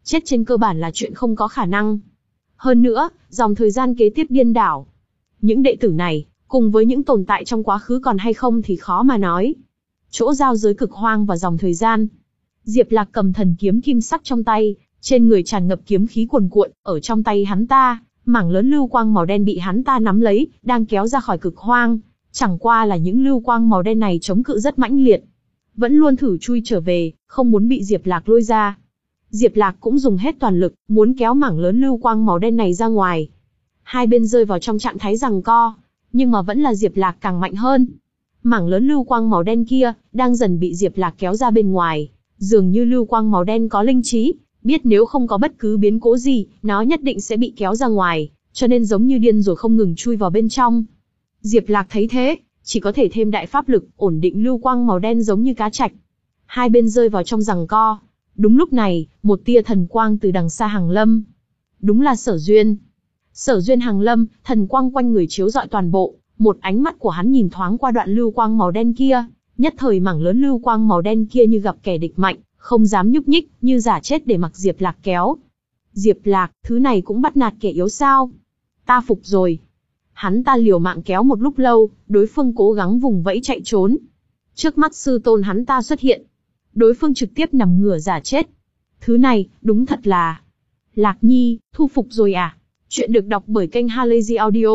chết trên cơ bản là chuyện không có khả năng. Hơn nữa, dòng thời gian kế tiếp điên đảo. Những đệ tử này, cùng với những tồn tại trong quá khứ còn hay không thì khó mà nói. Chỗ giao giới cực hoang và dòng thời gian. Diệp Lạc cầm thần kiếm kim sắc trong tay, trên người tràn ngập kiếm khí cuồn cuộn, ở trong tay hắn ta, mảng lớn lưu quang màu đen bị hắn ta nắm lấy, đang kéo ra khỏi cực hoang. Chẳng qua là những lưu quang màu đen này chống cự rất mãnh liệt, vẫn luôn thử chui trở về, không muốn bị Diệp Lạc lôi ra. Diệp Lạc cũng dùng hết toàn lực, muốn kéo mảng lớn lưu quang màu đen này ra ngoài. Hai bên rơi vào trong trạng thái giằng co, nhưng mà vẫn là Diệp Lạc càng mạnh hơn. Mảng lớn lưu quang màu đen kia, đang dần bị Diệp Lạc kéo ra bên ngoài. Dường như lưu quang màu đen có linh trí, biết nếu không có bất cứ biến cố gì, nó nhất định sẽ bị kéo ra ngoài, cho nên giống như điên rồi không ngừng chui vào bên trong. Diệp Lạc thấy thế, chỉ có thể thêm đại pháp lực, ổn định lưu quang màu đen giống như cá trạch. Hai bên rơi vào trong giằng co. Đúng lúc này, một tia thần quang từ đằng xa hàng lâm. Đúng là Sở Duyên. Sở Duyên hàng lâm, thần quang quanh người chiếu rọi toàn bộ, một ánh mắt của hắn nhìn thoáng qua đoạn lưu quang màu đen kia, nhất thời mảng lớn lưu quang màu đen kia như gặp kẻ địch mạnh, không dám nhúc nhích, như giả chết để mặc Diệp Lạc kéo. Diệp Lạc, thứ này cũng bắt nạt kẻ yếu sao? Ta phục rồi. Hắn ta liều mạng kéo một lúc lâu, đối phương cố gắng vùng vẫy chạy trốn. Trước mắt sư tôn hắn ta xuất hiện. Đối phương trực tiếp nằm ngửa giả chết. Thứ này, đúng thật là... Lạc Nhi, thu phục rồi à? Chuyện được đọc bởi kênh Halazy Audio.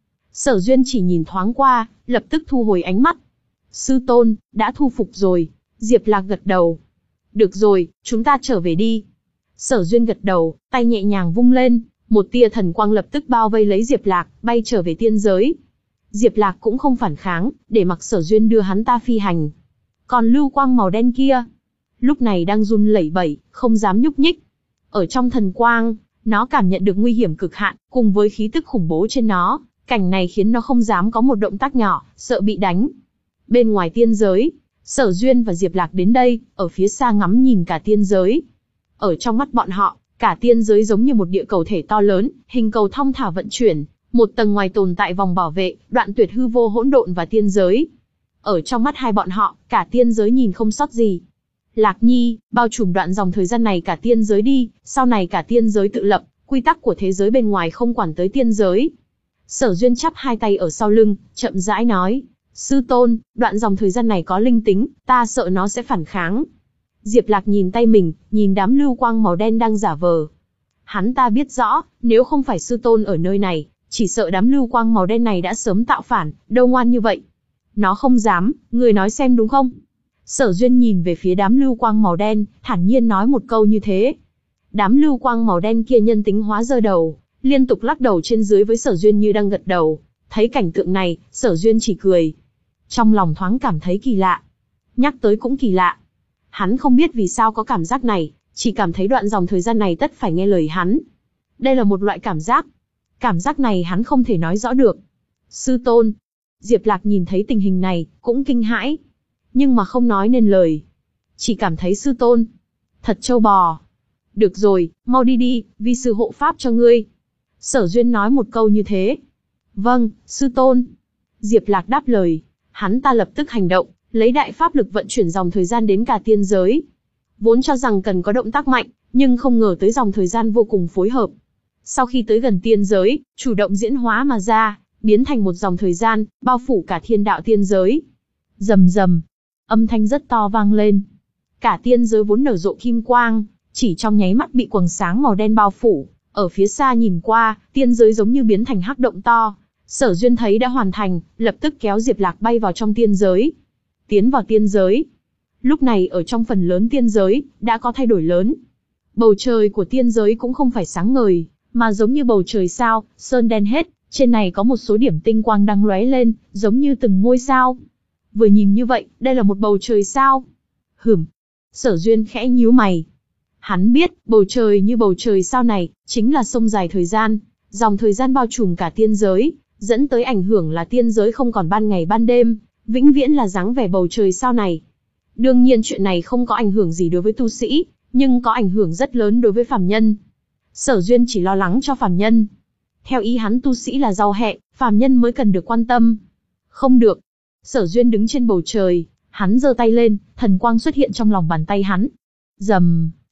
Sở Duyên chỉ nhìn thoáng qua, lập tức thu hồi ánh mắt. Sư tôn, đã thu phục rồi. Diệp Lạc gật đầu. Được rồi, chúng ta trở về đi. Sở Duyên gật đầu, tay nhẹ nhàng vung lên, một tia thần quang lập tức bao vây lấy Diệp Lạc, bay trở về tiên giới. Diệp Lạc cũng không phản kháng, để mặc Sở Duyên đưa hắn ta phi hành. Còn lưu quang màu đen kia, lúc này đang run lẩy bẩy, không dám nhúc nhích. Ở trong thần quang, nó cảm nhận được nguy hiểm cực hạn, cùng với khí tức khủng bố trên nó, cảnh này khiến nó không dám có một động tác nhỏ, sợ bị đánh. Bên ngoài tiên giới, Sở Duyên và Diệp Lạc đến đây, ở phía xa ngắm nhìn cả tiên giới. Ở trong mắt bọn họ, cả tiên giới giống như một địa cầu thể to lớn, hình cầu thong thả vận chuyển, một tầng ngoài tồn tại vòng bảo vệ, đoạn tuyệt hư vô hỗn độn và tiên giới. Ở trong mắt hai bọn họ, cả tiên giới nhìn không sót gì. Lạc Nhi, bao trùm đoạn dòng thời gian này cả tiên giới đi, sau này cả tiên giới tự lập, quy tắc của thế giới bên ngoài không quản tới tiên giới. Sở Duyên chắp hai tay ở sau lưng, chậm rãi nói. Sư tôn, đoạn dòng thời gian này có linh tính, ta sợ nó sẽ phản kháng. Diệp Lạc nhìn tay mình, nhìn đám lưu quang màu đen đang giả vờ. Hắn ta biết rõ, nếu không phải sư tôn ở nơi này, chỉ sợ đám lưu quang màu đen này đã sớm tạo phản, đâu ngoan như vậy. Nó không dám, người nói xem đúng không? Sở Duyên nhìn về phía đám lưu quang màu đen, thản nhiên nói một câu như thế. Đám lưu quang màu đen kia nhân tính hóa giơ đầu, liên tục lắc đầu trên dưới với Sở Duyên như đang gật đầu. Thấy cảnh tượng này, Sở Duyên chỉ cười. Trong lòng thoáng cảm thấy kỳ lạ. Nhắc tới cũng kỳ lạ. Hắn không biết vì sao có cảm giác này, chỉ cảm thấy đoạn dòng thời gian này tất phải nghe lời hắn. Đây là một loại cảm giác. Cảm giác này hắn không thể nói rõ được. Sư tôn. Diệp Lạc nhìn thấy tình hình này, cũng kinh hãi. Nhưng mà không nói nên lời. Chỉ cảm thấy sư tôn. Thật trâu bò. Được rồi, mau đi đi, vi sư hộ pháp cho ngươi. Sở Duyên nói một câu như thế. Vâng, sư tôn. Diệp Lạc đáp lời. Hắn ta lập tức hành động, lấy đại pháp lực vận chuyển dòng thời gian đến cả tiên giới. Vốn cho rằng cần có động tác mạnh, nhưng không ngờ tới dòng thời gian vô cùng phối hợp. Sau khi tới gần tiên giới, chủ động diễn hóa mà ra, biến thành một dòng thời gian, bao phủ cả thiên đạo tiên giới. Rầm rầm, âm thanh rất to vang lên. Cả tiên giới vốn nở rộ kim quang, chỉ trong nháy mắt bị quầng sáng màu đen bao phủ. Ở phía xa nhìn qua, tiên giới giống như biến thành hắc động to. Sở Duyên thấy đã hoàn thành, lập tức kéo Diệp Lạc bay vào trong tiên giới. Tiến vào tiên giới. Lúc này ở trong phần lớn tiên giới, đã có thay đổi lớn. Bầu trời của tiên giới cũng không phải sáng ngời, mà giống như bầu trời sao, sơn đen hết, trên này có một số điểm tinh quang đang lóe lên, giống như từng ngôi sao. Vừa nhìn như vậy, đây là một bầu trời sao. Hửm. Sở Duyên khẽ nhíu mày. Hắn biết, bầu trời như bầu trời sao này, chính là sông dài thời gian, dòng thời gian bao trùm cả tiên giới, dẫn tới ảnh hưởng là tiên giới không còn ban ngày ban đêm, vĩnh viễn là dáng vẻ bầu trời sao này. Đương nhiên chuyện này không có ảnh hưởng gì đối với tu sĩ, nhưng có ảnh hưởng rất lớn đối với phàm nhân. Sở Duyên chỉ lo lắng cho phàm nhân. Theo ý hắn tu sĩ là rau hẹ, phàm nhân mới cần được quan tâm. Không được. Sở Duyên đứng trên bầu trời, hắn giơ tay lên, thần quang xuất hiện trong lòng bàn tay hắn. Rầm,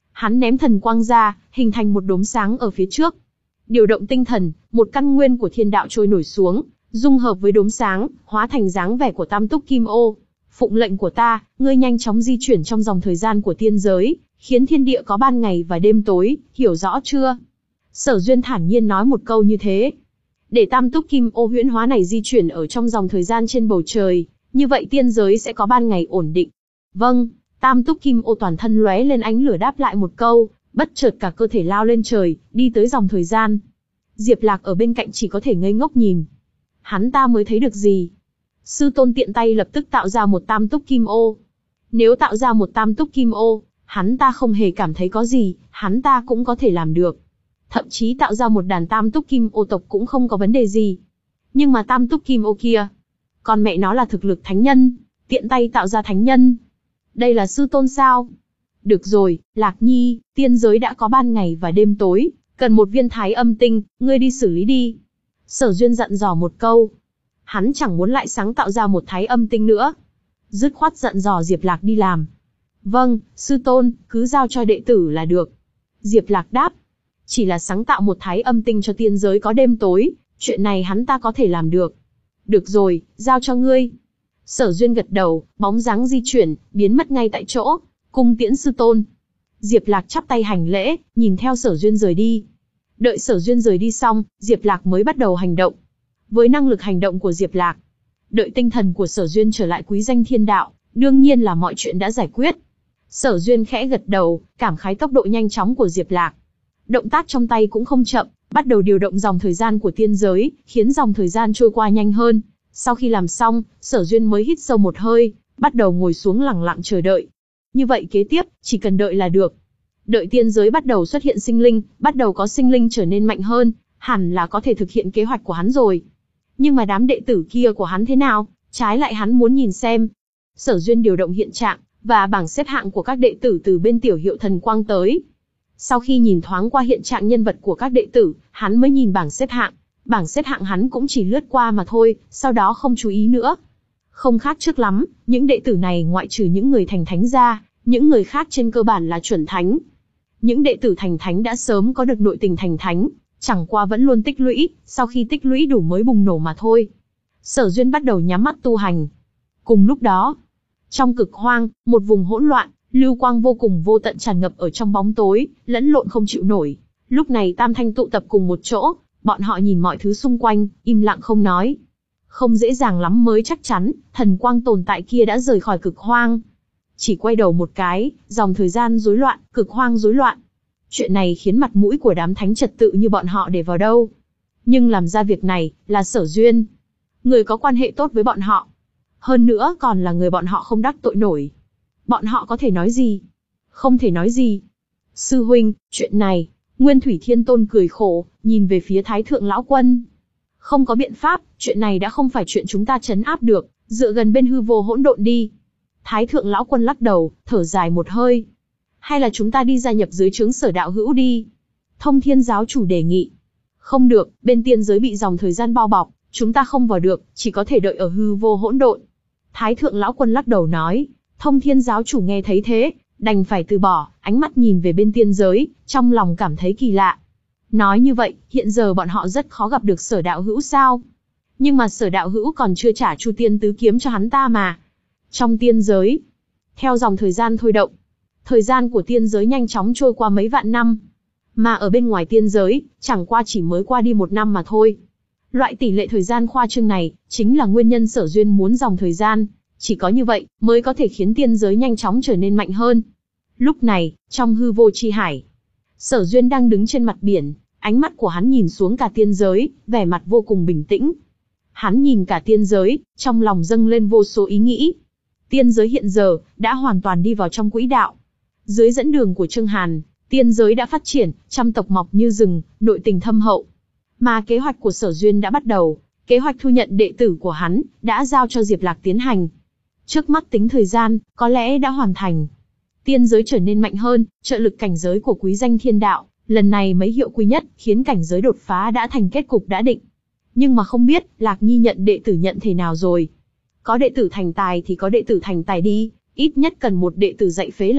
Hắn ném thần quang ra, hình thành một đốm sáng ở phía trước. Điều động tinh thần, một căn nguyên của thiên đạo trôi nổi xuống, dung hợp với đốm sáng, hóa thành dáng vẻ của Tam Túc Kim Ô. Phụng lệnh của ta, ngươi nhanh chóng di chuyển trong dòng thời gian của tiên giới, khiến thiên địa có ban ngày và đêm tối, hiểu rõ chưa? Sở Duyên thản nhiên nói một câu như thế. Để Tam Túc Kim Ô huyễn hóa này di chuyển ở trong dòng thời gian trên bầu trời, như vậy tiên giới sẽ có ban ngày ổn định. Vâng, Tam Túc Kim Ô toàn thân lóe lên ánh lửa đáp lại một câu, bất chợt cả cơ thể lao lên trời, đi tới dòng thời gian. Diệp Lạc ở bên cạnh chỉ có thể ngây ngốc nhìn. Hắn ta mới thấy được gì? Sư tôn tiện tay lập tức tạo ra một Tam Túc Kim Ô. Nếu tạo ra một Tam Túc Kim Ô, hắn ta không hề cảm thấy có gì, hắn ta cũng có thể làm được. Thậm chí tạo ra một đàn Tam Túc Kim Ô tộc cũng không có vấn đề gì. Nhưng mà Tam Túc Kim Ô kia, con mẹ nó là thực lực thánh nhân, tiện tay tạo ra thánh nhân. Đây là sư tôn sao? Được rồi, Lạc Nhi, tiên giới đã có ban ngày và đêm tối, cần một viên thái âm tinh, ngươi đi xử lý đi. Sở Duyên dặn dò một câu. Hắn chẳng muốn lại sáng tạo ra một thái âm tinh nữa. Dứt khoát dặn dò Diệp Lạc đi làm. Vâng, sư tôn, cứ giao cho đệ tử là được. Diệp Lạc đáp. Chỉ là sáng tạo một thái âm tinh cho tiên giới có đêm tối, chuyện này hắn ta có thể làm được. Được rồi, giao cho ngươi. Sở Duyên gật đầu, bóng dáng di chuyển, biến mất ngay tại chỗ, cung tiễn sư tôn. Diệp Lạc chắp tay hành lễ, nhìn theo Sở Duyên rời đi. Đợi Sở Duyên rời đi xong, Diệp Lạc mới bắt đầu hành động. Với năng lực hành động của Diệp Lạc, đợi tinh thần của Sở Duyên trở lại quý danh thiên đạo, đương nhiên là mọi chuyện đã giải quyết. Sở Duyên khẽ gật đầu, cảm khái tốc độ nhanh chóng của Diệp Lạc. Động tác trong tay cũng không chậm, bắt đầu điều động dòng thời gian của tiên giới, khiến dòng thời gian trôi qua nhanh hơn. Sau khi làm xong, Sở Duyên mới hít sâu một hơi, bắt đầu ngồi xuống lặng lặng chờ đợi. Như vậy kế tiếp, chỉ cần đợi là được. Đợi tiên giới bắt đầu xuất hiện sinh linh, bắt đầu có sinh linh trở nên mạnh hơn, hẳn là có thể thực hiện kế hoạch của hắn rồi. Nhưng mà đám đệ tử kia của hắn thế nào, trái lại hắn muốn nhìn xem. Sở Duyên điều động hiện trạng, và bảng xếp hạng của các đệ tử từ bên tiểu hiệu thần quang tới. Sau khi nhìn thoáng qua hiện trạng nhân vật của các đệ tử, hắn mới nhìn bảng xếp hạng. Bảng xếp hạng hắn cũng chỉ lướt qua mà thôi, sau đó không chú ý nữa. Không khác trước lắm, những đệ tử này ngoại trừ những người thành thánh ra, những người khác trên cơ bản là chuẩn thánh. Những đệ tử thành thánh đã sớm có được nội tình thành thánh, chẳng qua vẫn luôn tích lũy, sau khi tích lũy đủ mới bùng nổ mà thôi. Sở Duyên bắt đầu nhắm mắt tu hành. Cùng lúc đó, trong cực hoang, một vùng hỗn loạn, lưu quang vô cùng vô tận tràn ngập ở trong bóng tối, lẫn lộn không chịu nổi. Lúc này tam thanh tụ tập cùng một chỗ, bọn họ nhìn mọi thứ xung quanh, im lặng không nói. Không dễ dàng lắm mới chắc chắn, thần quang tồn tại kia đã rời khỏi cực hoang. Chỉ quay đầu một cái, dòng thời gian rối loạn, cực hoang rối loạn. Chuyện này khiến mặt mũi của đám thánh trật tự như bọn họ để vào đâu. Nhưng làm ra việc này, là Sở Duyên. Người có quan hệ tốt với bọn họ. Hơn nữa còn là người bọn họ không đắc tội nổi. Bọn họ có thể nói gì? Không thể nói gì. Sư huynh, chuyện này, Nguyên Thủy Thiên Tôn cười khổ, nhìn về phía Thái Thượng Lão Quân. Không có biện pháp, chuyện này đã không phải chuyện chúng ta trấn áp được, dựa gần bên hư vô hỗn độn đi. Thái Thượng Lão Quân lắc đầu, thở dài một hơi. Hay là chúng ta đi gia nhập dưới trướng Sở đạo hữu đi. Thông Thiên giáo chủ đề nghị. Không được, bên tiên giới bị dòng thời gian bao bọc, chúng ta không vào được, chỉ có thể đợi ở hư vô hỗn độn. Thái Thượng Lão Quân lắc đầu nói. Thông Thiên giáo chủ nghe thấy thế, đành phải từ bỏ, ánh mắt nhìn về bên tiên giới, trong lòng cảm thấy kỳ lạ. Nói như vậy, hiện giờ bọn họ rất khó gặp được Sở đạo hữu sao? Nhưng mà Sở đạo hữu còn chưa trả Chu Tiên tứ kiếm cho hắn ta mà. Trong tiên giới, theo dòng thời gian thôi động, thời gian của tiên giới nhanh chóng trôi qua mấy vạn năm. Mà ở bên ngoài tiên giới, chẳng qua chỉ mới qua đi một năm mà thôi. Loại tỷ lệ thời gian khoa trương này, chính là nguyên nhân Sở Duyên muốn dòng thời gian. Chỉ có như vậy, mới có thể khiến tiên giới nhanh chóng trở nên mạnh hơn. Lúc này, trong hư vô chi hải, Sở Duyên đang đứng trên mặt biển, ánh mắt của hắn nhìn xuống cả tiên giới, vẻ mặt vô cùng bình tĩnh. Hắn nhìn cả tiên giới, trong lòng dâng lên vô số ý nghĩ. Tiên giới hiện giờ, đã hoàn toàn đi vào trong quỹ đạo. Dưới dẫn đường của Trương Hàn, tiên giới đã phát triển, trăm tộc mọc như rừng, nội tình thâm hậu. Mà kế hoạch của Sở Duyên đã bắt đầu, kế hoạch thu nhận đệ tử của hắn, đã giao cho Diệp Lạc tiến hành. Trước mắt tính thời gian, có lẽ đã hoàn thành. Tiên giới trở nên mạnh hơn, trợ lực cảnh giới của quý danh thiên đạo, lần này mấy hiệu quý nhất, khiến cảnh giới đột phá đã thành kết cục đã định. Nhưng mà không biết, Lạc Nhi nhận đệ tử nhận thế nào rồi. Có đệ tử thành tài thì có đệ tử thành tài đi, ít nhất cần một đệ tử dạy phế là được,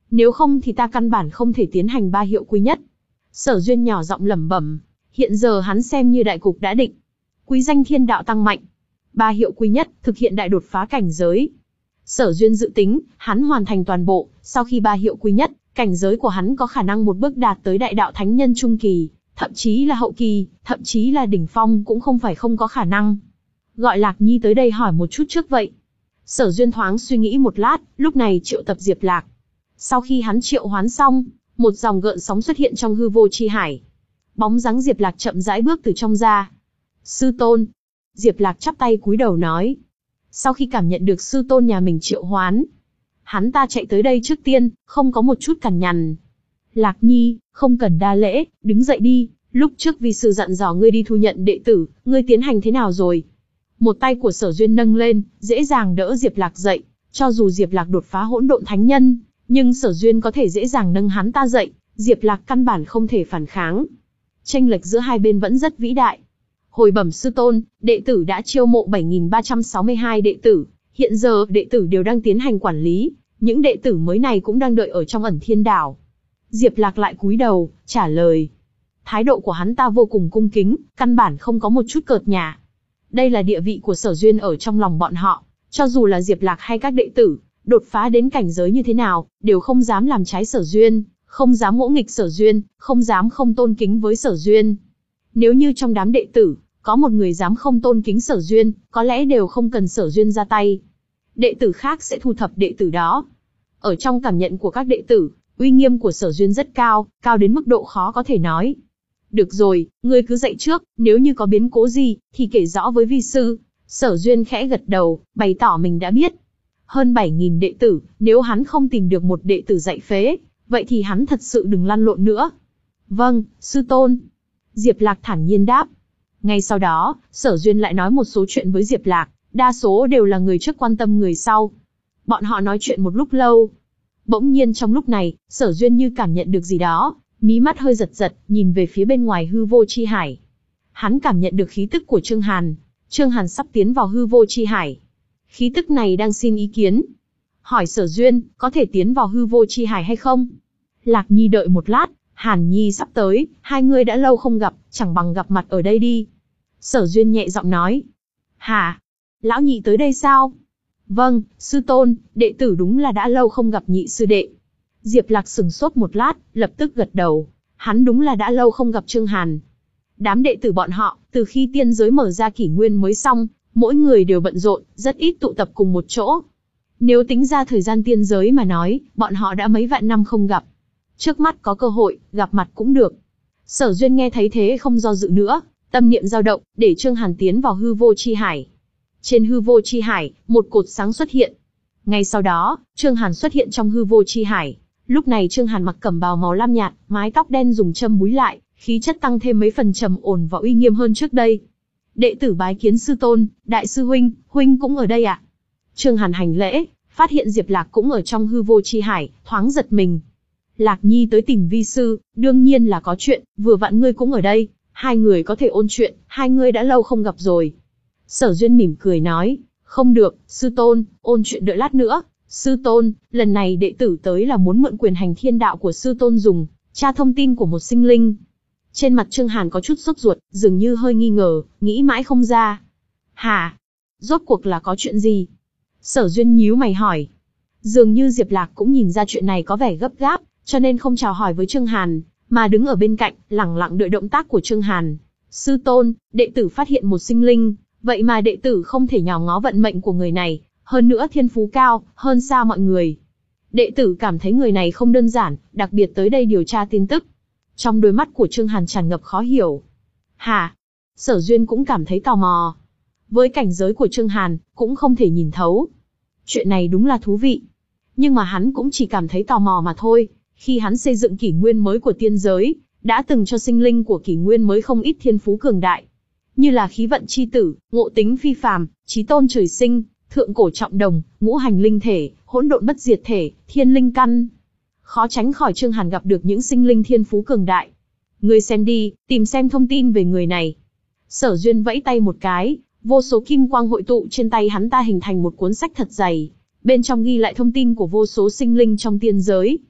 Nếu không thì ta căn bản không thể tiến hành ba hiệu quý nhất. Sở Duyên nhỏ giọng lẩm bẩm, hiện giờ hắn xem như đại cục đã định. Quý danh thiên đạo tăng mạnh. Ba hiệu quý nhất, thực hiện đại đột phá cảnh giới. Sở Duyên dự tính, hắn hoàn thành toàn bộ, sau khi ba hiệu quý nhất, cảnh giới của hắn có khả năng một bước đạt tới đại đạo thánh nhân trung kỳ, thậm chí là hậu kỳ, thậm chí là đỉnh phong cũng không phải không có khả năng. Gọi Lạc Nhi tới đây hỏi một chút trước vậy. Sở Duyên thoáng suy nghĩ một lát, lúc này triệu tập Diệp Lạc. Sau khi hắn triệu hoán xong, một dòng gợn sóng xuất hiện trong hư vô chi hải. Bóng dáng Diệp Lạc chậm rãi bước từ trong ra. Sư tôn. Diệp Lạc chắp tay cúi đầu nói. Sau khi cảm nhận được sư tôn nhà mình triệu hoán, hắn ta chạy tới đây trước tiên, không có một chút cằn nhằn. Lạc Nhi, không cần đa lễ, đứng dậy đi, lúc trước vi sư dặn dò ngươi đi thu nhận đệ tử, ngươi tiến hành thế nào rồi? Một tay của Sở Duyên nâng lên, dễ dàng đỡ Diệp Lạc dậy, cho dù Diệp Lạc đột phá hỗn độn thánh nhân, nhưng Sở Duyên có thể dễ dàng nâng hắn ta dậy, Diệp Lạc căn bản không thể phản kháng. Chênh lệch giữa hai bên vẫn rất vĩ đại. Hồi bẩm sư tôn, đệ tử đã chiêu mộ bảy nghìn ba trăm sáu mươi hai đệ tử, hiện giờ đệ tử đều đang tiến hành quản lý, những đệ tử mới này cũng đang đợi ở trong ẩn thiên đảo. Diệp Lạc lại cúi đầu, trả lời. Thái độ của hắn ta vô cùng cung kính, căn bản không có một chút cợt nhả. Đây là địa vị của Sở Duyên ở trong lòng bọn họ, cho dù là Diệp Lạc hay các đệ tử, đột phá đến cảnh giới như thế nào, đều không dám làm trái Sở Duyên, không dám ngỗ nghịch Sở Duyên, không dám không tôn kính với Sở Duyên. Nếu như trong đám đệ tử, có một người dám không tôn kính Sở Duyên, có lẽ đều không cần Sở Duyên ra tay. Đệ tử khác sẽ thu thập đệ tử đó. Ở trong cảm nhận của các đệ tử, uy nghiêm của Sở Duyên rất cao, cao đến mức độ khó có thể nói. Được rồi, ngươi cứ dậy trước, nếu như có biến cố gì, thì kể rõ với vi sư. Sở Duyên khẽ gật đầu, bày tỏ mình đã biết. Hơn bảy nghìn đệ tử, nếu hắn không tìm được một đệ tử dạy phế, vậy thì hắn thật sự đừng lăn lộn nữa. Vâng, sư tôn. Diệp Lạc thản nhiên đáp. Ngay sau đó, Sở Duyên lại nói một số chuyện với Diệp Lạc, đa số đều là người trước quan tâm người sau. Bọn họ nói chuyện một lúc lâu. Bỗng nhiên trong lúc này, Sở Duyên như cảm nhận được gì đó, mí mắt hơi giật giật, nhìn về phía bên ngoài hư vô chi hải. Hắn cảm nhận được khí tức của Trương Hàn. Trương Hàn sắp tiến vào hư vô chi hải. Khí tức này đang xin ý kiến. Hỏi Sở Duyên, có thể tiến vào hư vô chi hải hay không? Lạc Nhi đợi một lát, Hàn Nhi sắp tới, hai người đã lâu không gặp, chẳng bằng gặp mặt ở đây đi. Sở Duyên nhẹ giọng nói. Hả? Lão nhị tới đây sao? Vâng, sư tôn, đệ tử đúng là đã lâu không gặp nhị sư đệ. Diệp Lạc sững sốt một lát, lập tức gật đầu. Hắn đúng là đã lâu không gặp Trương Hàn. Đám đệ tử bọn họ, từ khi tiên giới mở ra kỷ nguyên mới xong, mỗi người đều bận rộn, rất ít tụ tập cùng một chỗ. Nếu tính ra thời gian tiên giới mà nói, bọn họ đã mấy vạn năm không gặp. Trước mắt có cơ hội, gặp mặt cũng được. Sở Duyên nghe thấy thế không do dự nữa, tâm niệm dao động, để Trương Hàn tiến vào hư vô chi hải. Trên hư vô chi hải, một cột sáng xuất hiện. Ngay sau đó, Trương Hàn xuất hiện trong hư vô chi hải. Lúc này Trương Hàn mặc cẩm bào màu lam nhạt, mái tóc đen dùng châm búi lại, khí chất tăng thêm mấy phần trầm ổn và uy nghiêm hơn trước đây. Đệ tử bái kiến sư tôn, đại sư huynh, huynh cũng ở đây ạ? À? Trương Hàn hành lễ, phát hiện Diệp Lạc cũng ở trong hư vô chi hải, thoáng giật mình. Lạc Nhi tới tìm vi sư, đương nhiên là có chuyện, vừa vặn ngươi cũng ở đây, hai người có thể ôn chuyện, hai người đã lâu không gặp rồi. Sở Duyên mỉm cười nói, không được, sư tôn, ôn chuyện đợi lát nữa. Sư tôn, lần này đệ tử tới là muốn mượn quyền hành thiên đạo của sư tôn dùng, tra thông tin của một sinh linh. Trên mặt Trương Hàn có chút sốt ruột, dường như hơi nghi ngờ, nghĩ mãi không ra. Hả? Rốt cuộc là có chuyện gì? Sở Duyên nhíu mày hỏi. Dường như Diệp Lạc cũng nhìn ra chuyện này có vẻ gấp gáp, cho nên không chào hỏi với Trương Hàn, mà đứng ở bên cạnh, lẳng lặng đợi động tác của Trương Hàn. Sư tôn, đệ tử phát hiện một sinh linh, vậy mà đệ tử không thể nhòm ngó vận mệnh của người này. Hơn nữa thiên phú cao, hơn xa mọi người. Đệ tử cảm thấy người này không đơn giản, đặc biệt tới đây điều tra tin tức. Trong đôi mắt của Trương Hàn tràn ngập khó hiểu. Hả? Sở Duyên cũng cảm thấy tò mò. Với cảnh giới của Trương Hàn, cũng không thể nhìn thấu. Chuyện này đúng là thú vị. Nhưng mà hắn cũng chỉ cảm thấy tò mò mà thôi. Khi hắn xây dựng kỷ nguyên mới của tiên giới, đã từng cho sinh linh của kỷ nguyên mới không ít thiên phú cường đại. Như là khí vận chi tử, ngộ tính phi phàm, chí tôn trời sinh, thượng cổ trọng đồng, ngũ hành linh thể, hỗn độn bất diệt thể, thiên linh căn. Khó tránh khỏi Trương Hàn gặp được những sinh linh thiên phú cường đại. Ngươi xem đi, tìm xem thông tin về người này. Sở Duyên vẫy tay một cái, vô số kim quang hội tụ trên tay hắn ta hình thành một cuốn sách thật dày. Bên trong ghi lại thông tin của vô số sinh linh trong tiên giới.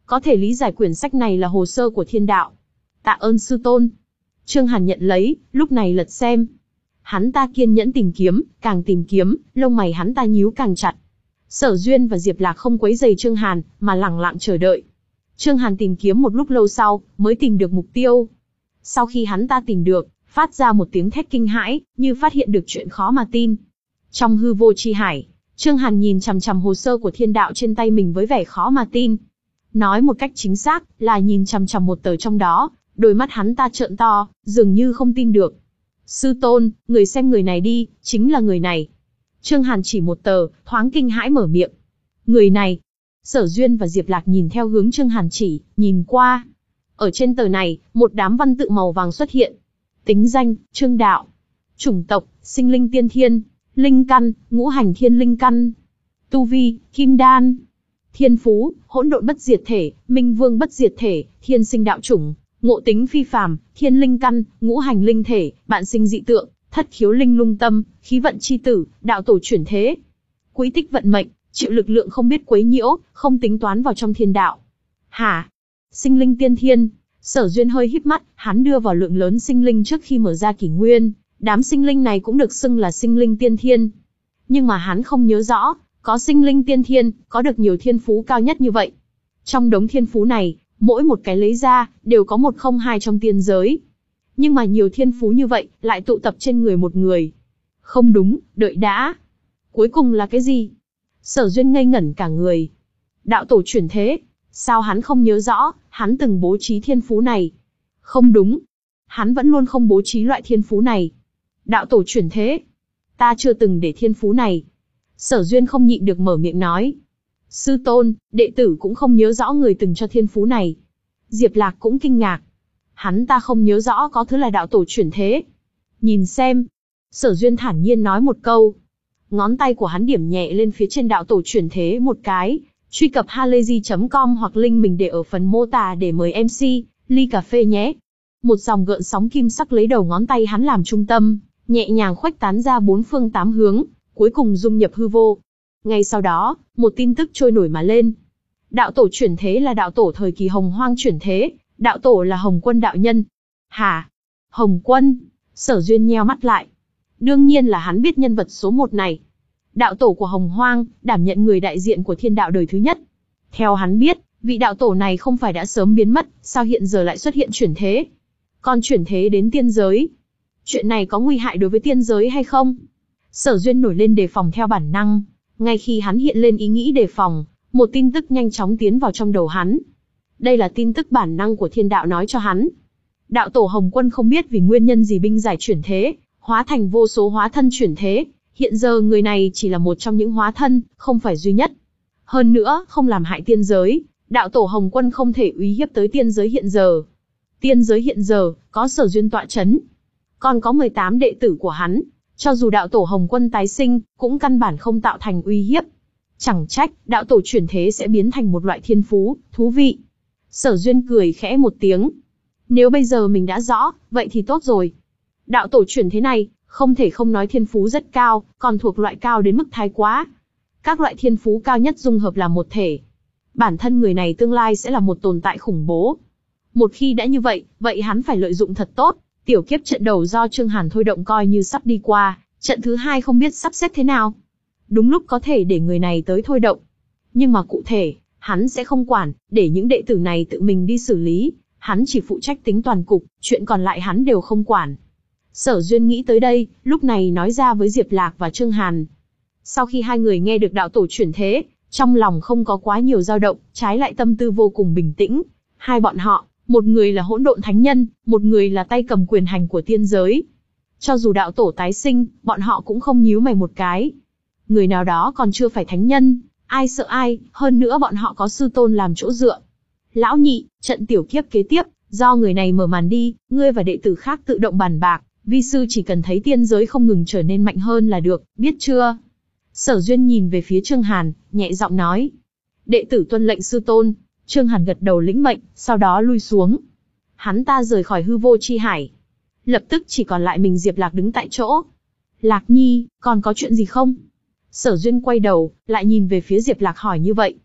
có thể lý giải quyển sách này là hồ sơ của thiên đạo. Tạ ơn sư tôn. Trương Hàn nhận lấy, lúc này lật xem. Hắn ta kiên nhẫn tìm kiếm, càng tìm kiếm, lông mày hắn ta nhíu càng chặt. Sở Duyên và Diệp Lạc không quấy rầy Trương Hàn, mà lẳng lặng chờ đợi. Trương Hàn tìm kiếm một lúc lâu sau, mới tìm được mục tiêu. Sau khi hắn ta tìm được, phát ra một tiếng thét kinh hãi, như phát hiện được chuyện khó mà tin. Trong hư vô chi hải, Trương Hàn nhìn chằm chằm hồ sơ của thiên đạo trên tay mình với vẻ khó mà tin. Nói một cách chính xác, là nhìn chằm chằm một tờ trong đó, đôi mắt hắn ta trợn to, dường như không tin được. Sư tôn, người xem người này đi, chính là người này. Trương Hàn chỉ một tờ, thoáng kinh hãi mở miệng. Người này. Sở Duyên và Diệp Lạc nhìn theo hướng Trương Hàn chỉ, nhìn qua. Ở trên tờ này, một đám văn tự màu vàng xuất hiện. Tính danh, Trương Đạo. Chủng tộc, sinh linh tiên thiên. Linh căn, ngũ hành thiên linh căn. Tu vi, kim đan. Thiên phú, hỗn độn bất diệt thể, minh vương bất diệt thể, thiên sinh đạo chủng. Ngộ tính phi phàm, thiên linh căn, ngũ hành linh thể, bạn sinh dị tượng, thất khiếu linh lung tâm, khí vận chi tử, đạo tổ chuyển thế. Quỹ tích vận mệnh, chịu lực lượng không biết quấy nhiễu, không tính toán vào trong thiên đạo. Hả? Sinh linh tiên thiên. Sở Duyên hơi híp mắt, hắn đưa vào lượng lớn sinh linh trước khi mở ra kỷ nguyên, đám sinh linh này cũng được xưng là sinh linh tiên thiên. Nhưng mà hắn không nhớ rõ, có sinh linh tiên thiên, có được nhiều thiên phú cao nhất như vậy. Trong đống thiên phú này, mỗi một cái lấy ra, đều có một không hai trong tiên giới. Nhưng mà nhiều thiên phú như vậy, lại tụ tập trên người một người. Không đúng, đợi đã. Cuối cùng là cái gì? Sở Duyên ngây ngẩn cả người. Đạo tổ chuyển thế. Sao hắn không nhớ rõ, hắn từng bố trí thiên phú này? Không đúng. Hắn vẫn luôn không bố trí loại thiên phú này. Đạo tổ chuyển thế. Ta chưa từng để thiên phú này. Sở Duyên không nhịn được mở miệng nói. Sư tôn, đệ tử cũng không nhớ rõ người từng cho thiên phú này. Diệp Lạc cũng kinh ngạc. Hắn ta không nhớ rõ có thứ là đạo tổ chuyển thế. Nhìn xem. Sở Duyên thản nhiên nói một câu. Ngón tay của hắn điểm nhẹ lên phía trên đạo tổ chuyển thế một cái. Truy cập halayzi chấm com hoặc link mình để ở phần mô tả để mời em xê, ly cà phê nhé. Một dòng gợn sóng kim sắc lấy đầu ngón tay hắn làm trung tâm, nhẹ nhàng khuếch tán ra bốn phương tám hướng, cuối cùng dung nhập hư vô. Ngay sau đó, một tin tức trôi nổi mà lên. Đạo tổ chuyển thế là đạo tổ thời kỳ Hồng Hoang chuyển thế, đạo tổ là Hồng Quân đạo nhân. Hả? Hồng Quân? Sở Duyên nheo mắt lại. Đương nhiên là hắn biết nhân vật số một này. Đạo tổ của Hồng Hoang, đảm nhận người đại diện của thiên đạo đời thứ nhất. Theo hắn biết, vị đạo tổ này không phải đã sớm biến mất, sao hiện giờ lại xuất hiện chuyển thế? Còn chuyển thế đến tiên giới. Chuyện này có nguy hại đối với tiên giới hay không? Sở Duyên nổi lên đề phòng theo bản năng. Ngay khi hắn hiện lên ý nghĩ đề phòng, một tin tức nhanh chóng tiến vào trong đầu hắn. Đây là tin tức bản năng của thiên đạo nói cho hắn. Đạo tổ Hồng Quân không biết vì nguyên nhân gì binh giải chuyển thế, hóa thành vô số hóa thân chuyển thế. Hiện giờ người này chỉ là một trong những hóa thân, không phải duy nhất. Hơn nữa, không làm hại tiên giới, đạo tổ Hồng Quân không thể uy hiếp tới tiên giới hiện giờ. Tiên giới hiện giờ, có Sở Duyên tọa chấn. Còn có mười tám đệ tử của hắn, cho dù đạo tổ Hồng Quân tái sinh, cũng căn bản không tạo thành uy hiếp. Chẳng trách, đạo tổ chuyển thế sẽ biến thành một loại thiên phú, thú vị. Sở Duyên cười khẽ một tiếng. Nếu bây giờ mình đã rõ, vậy thì tốt rồi. Đạo tổ chuyển thế này, không thể không nói thiên phú rất cao, còn thuộc loại cao đến mức thái quá. Các loại thiên phú cao nhất dung hợp là một thể. Bản thân người này tương lai sẽ là một tồn tại khủng bố. Một khi đã như vậy, vậy hắn phải lợi dụng thật tốt. Tiểu kiếp trận đầu do Trương Hàn thôi động coi như sắp đi qua, trận thứ hai không biết sắp xếp thế nào. Đúng lúc có thể để người này tới thôi động. Nhưng mà cụ thể, hắn sẽ không quản, để những đệ tử này tự mình đi xử lý. Hắn chỉ phụ trách tính toàn cục, chuyện còn lại hắn đều không quản. Sở Duyên nghĩ tới đây, lúc này nói ra với Diệp Lạc và Trương Hàn. Sau khi hai người nghe được đạo tổ chuyển thế, trong lòng không có quá nhiều dao động, trái lại tâm tư vô cùng bình tĩnh. Hai bọn họ, một người là hỗn độn thánh nhân, một người là tay cầm quyền hành của tiên giới. Cho dù đạo tổ tái sinh, bọn họ cũng không nhíu mày một cái. Người nào đó còn chưa phải thánh nhân, ai sợ ai, hơn nữa bọn họ có sư tôn làm chỗ dựa. Lão nhị, trận tiểu kiếp kế tiếp, do người này mở màn đi, ngươi và đệ tử khác tự động bàn bạc, vi sư chỉ cần thấy tiên giới không ngừng trở nên mạnh hơn là được, biết chưa? Sở Duyên nhìn về phía Trương Hàn, nhẹ giọng nói. Đệ tử tuân lệnh sư tôn. Trương Hàn gật đầu lĩnh mệnh, sau đó lui xuống. Hắn ta rời khỏi hư vô chi hải. Lập tức chỉ còn lại mình Diệp Lạc đứng tại chỗ. Lạc Nhi, còn có chuyện gì không? Sở Duyên quay đầu, lại nhìn về phía Diệp Lạc hỏi như vậy.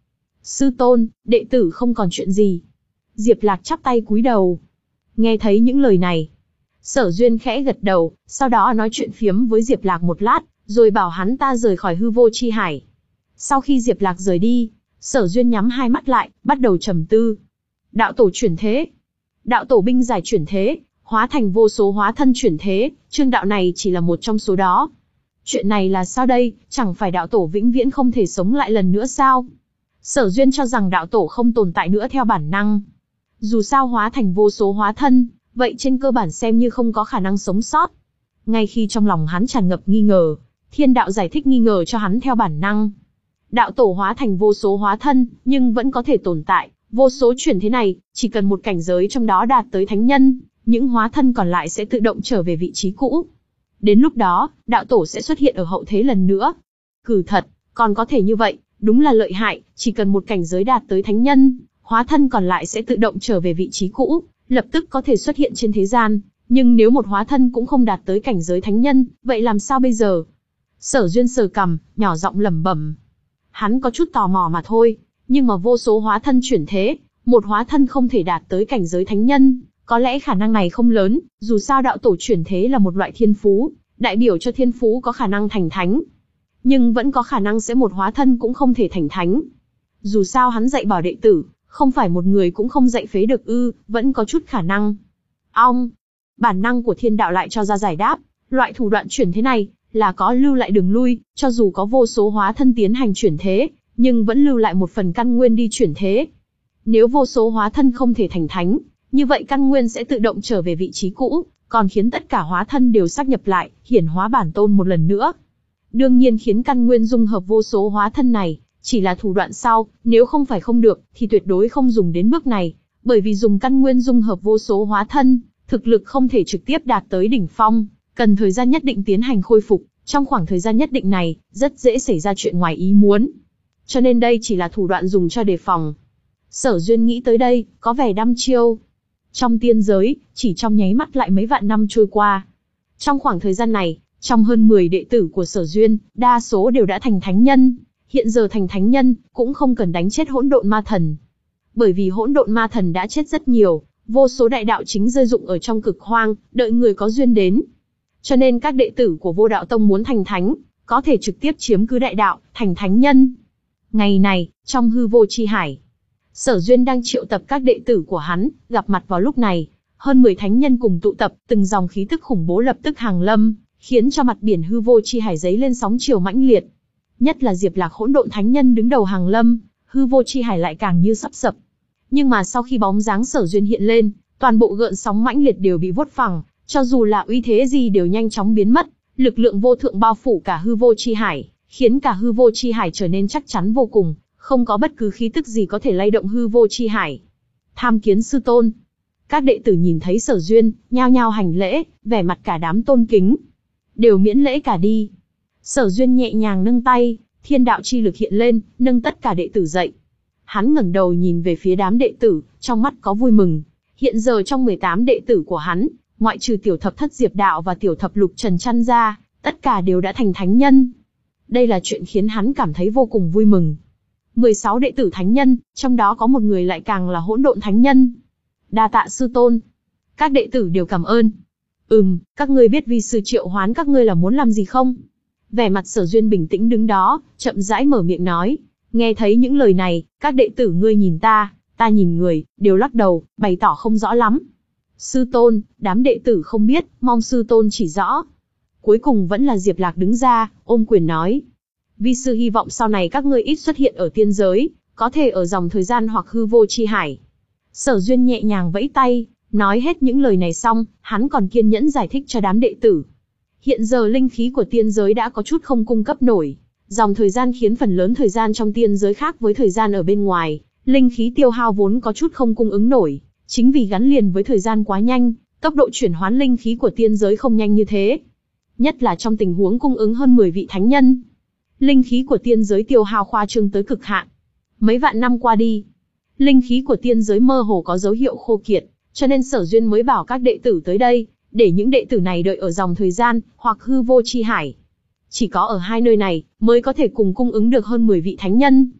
Sư tôn, đệ tử không còn chuyện gì. Diệp Lạc chắp tay cúi đầu. Nghe thấy những lời này, Sở Duyên khẽ gật đầu, sau đó nói chuyện phiếm với Diệp Lạc một lát, rồi bảo hắn ta rời khỏi hư vô chi hải. Sau khi Diệp Lạc rời đi, Sở Duyên nhắm hai mắt lại, bắt đầu trầm tư. Đạo tổ chuyển thế, đạo tổ binh giải chuyển thế, hóa thành vô số hóa thân chuyển thế, chương đạo này chỉ là một trong số đó. Chuyện này là sao đây, chẳng phải đạo tổ vĩnh viễn không thể sống lại lần nữa sao? Sở Duyên cho rằng đạo tổ không tồn tại nữa theo bản năng. Dù sao hóa thành vô số hóa thân, vậy trên cơ bản xem như không có khả năng sống sót. Ngay khi trong lòng hắn tràn ngập nghi ngờ, thiên đạo giải thích nghi ngờ cho hắn theo bản năng. Đạo tổ hóa thành vô số hóa thân, nhưng vẫn có thể tồn tại. Vô số chuyển thế này, chỉ cần một cảnh giới trong đó đạt tới thánh nhân, những hóa thân còn lại sẽ tự động trở về vị trí cũ. Đến lúc đó, đạo tổ sẽ xuất hiện ở hậu thế lần nữa. Cử thật, còn có thể như vậy, đúng là lợi hại, chỉ cần một cảnh giới đạt tới thánh nhân, hóa thân còn lại sẽ tự động trở về vị trí cũ, lập tức có thể xuất hiện trên thế gian. Nhưng nếu một hóa thân cũng không đạt tới cảnh giới thánh nhân, vậy làm sao bây giờ? Sở Duyên sờ cằm, nhỏ giọng lẩm bẩm. Hắn có chút tò mò mà thôi, nhưng mà vô số hóa thân chuyển thế, một hóa thân không thể đạt tới cảnh giới thánh nhân, có lẽ khả năng này không lớn, dù sao đạo tổ chuyển thế là một loại thiên phú, đại biểu cho thiên phú có khả năng thành thánh. Nhưng vẫn có khả năng sẽ một hóa thân cũng không thể thành thánh. Dù sao hắn dạy bảo đệ tử, không phải một người cũng không dạy phế được ư, vẫn có chút khả năng. Ong! Bản năng của thiên đạo lại cho ra giải đáp, loại thủ đoạn chuyển thế này, là có lưu lại đường lui, cho dù có vô số hóa thân tiến hành chuyển thế, nhưng vẫn lưu lại một phần căn nguyên đi chuyển thế. Nếu vô số hóa thân không thể thành thánh, như vậy căn nguyên sẽ tự động trở về vị trí cũ, còn khiến tất cả hóa thân đều sáp nhập lại, hiển hóa bản tôn một lần nữa. Đương nhiên khiến căn nguyên dung hợp vô số hóa thân này, chỉ là thủ đoạn sau, nếu không phải không được, thì tuyệt đối không dùng đến bước này, bởi vì dùng căn nguyên dung hợp vô số hóa thân, thực lực không thể trực tiếp đạt tới đỉnh phong, cần thời gian nhất định tiến hành khôi phục, trong khoảng thời gian nhất định này, rất dễ xảy ra chuyện ngoài ý muốn. Cho nên đây chỉ là thủ đoạn dùng cho đề phòng. Sở Duyên nghĩ tới đây, có vẻ đăm chiêu. Trong tiên giới, chỉ trong nháy mắt lại mấy vạn năm trôi qua. Trong khoảng thời gian này, trong hơn mười đệ tử của Sở Duyên, đa số đều đã thành thánh nhân. Hiện giờ thành thánh nhân, cũng không cần đánh chết hỗn độn ma thần. Bởi vì hỗn độn ma thần đã chết rất nhiều, vô số đại đạo chính rơi rụng ở trong cực hoang, đợi người có duyên đến. Cho nên các đệ tử của Vô Đạo Tông muốn thành thánh, có thể trực tiếp chiếm cứ đại đạo, thành thánh nhân. Ngày này, trong hư vô chi hải, Sở Duyên đang triệu tập các đệ tử của hắn, gặp mặt vào lúc này, hơn mười thánh nhân cùng tụ tập, từng dòng khí tức khủng bố lập tức hàng lâm, khiến cho mặt biển hư vô chi hải dấy lên sóng chiều mãnh liệt. Nhất là Diệp Lạc hỗn độn thánh nhân đứng đầu hàng lâm, hư vô chi hải lại càng như sắp sập. Nhưng mà sau khi bóng dáng Sở Duyên hiện lên, toàn bộ gợn sóng mãnh liệt đều bị vuốt phẳng, cho dù là uy thế gì đều nhanh chóng biến mất, lực lượng vô thượng bao phủ cả hư vô chi hải, khiến cả hư vô chi hải trở nên chắc chắn vô cùng, không có bất cứ khí tức gì có thể lay động hư vô chi hải. Tham kiến sư tôn. Các đệ tử nhìn thấy Sở Duyên, nhao nhao hành lễ, vẻ mặt cả đám tôn kính. Đều miễn lễ cả đi. Sở Duyên nhẹ nhàng nâng tay, thiên đạo chi lực hiện lên, nâng tất cả đệ tử dậy. Hắn ngẩng đầu nhìn về phía đám đệ tử, trong mắt có vui mừng. Hiện giờ trong mười tám đệ tử của hắn, ngoại trừ tiểu thập thất Diệp Đạo và tiểu thập lục Trần Chăn ra, tất cả đều đã thành thánh nhân. Đây là chuyện khiến hắn cảm thấy vô cùng vui mừng. mười sáu đệ tử thánh nhân, trong đó có một người lại càng là hỗn độn thánh nhân. Đa tạ sư tôn. Các đệ tử đều cảm ơn. Ừm, các ngươi biết vi sư triệu hoán các ngươi là muốn làm gì không? Vẻ mặt Sở Duyên bình tĩnh đứng đó, chậm rãi mở miệng nói. Nghe thấy những lời này, các đệ tử ngươi nhìn ta, ta nhìn người, đều lắc đầu, bày tỏ không rõ lắm. Sư tôn, đám đệ tử không biết, mong sư tôn chỉ rõ. Cuối cùng vẫn là Diệp Lạc đứng ra, ôm quyền nói. Vi sư hy vọng sau này các ngươi ít xuất hiện ở tiên giới, có thể ở dòng thời gian hoặc hư vô chi hải. Sở Duyên nhẹ nhàng vẫy tay, nói hết những lời này xong, hắn còn kiên nhẫn giải thích cho đám đệ tử. Hiện giờ linh khí của tiên giới đã có chút không cung cấp nổi. Dòng thời gian khiến phần lớn thời gian trong tiên giới khác với thời gian ở bên ngoài, linh khí tiêu hao vốn có chút không cung ứng nổi. Chính vì gắn liền với thời gian quá nhanh, tốc độ chuyển hoán linh khí của tiên giới không nhanh như thế. Nhất là trong tình huống cung ứng hơn mười vị thánh nhân. Linh khí của tiên giới tiêu hao khoa trương tới cực hạn. Mấy vạn năm qua đi, linh khí của tiên giới mơ hồ có dấu hiệu khô kiệt, cho nên Sở Duyên mới bảo các đệ tử tới đây, để những đệ tử này đợi ở dòng thời gian, hoặc hư vô chi hải. Chỉ có ở hai nơi này, mới có thể cùng cung ứng được hơn mười vị thánh nhân.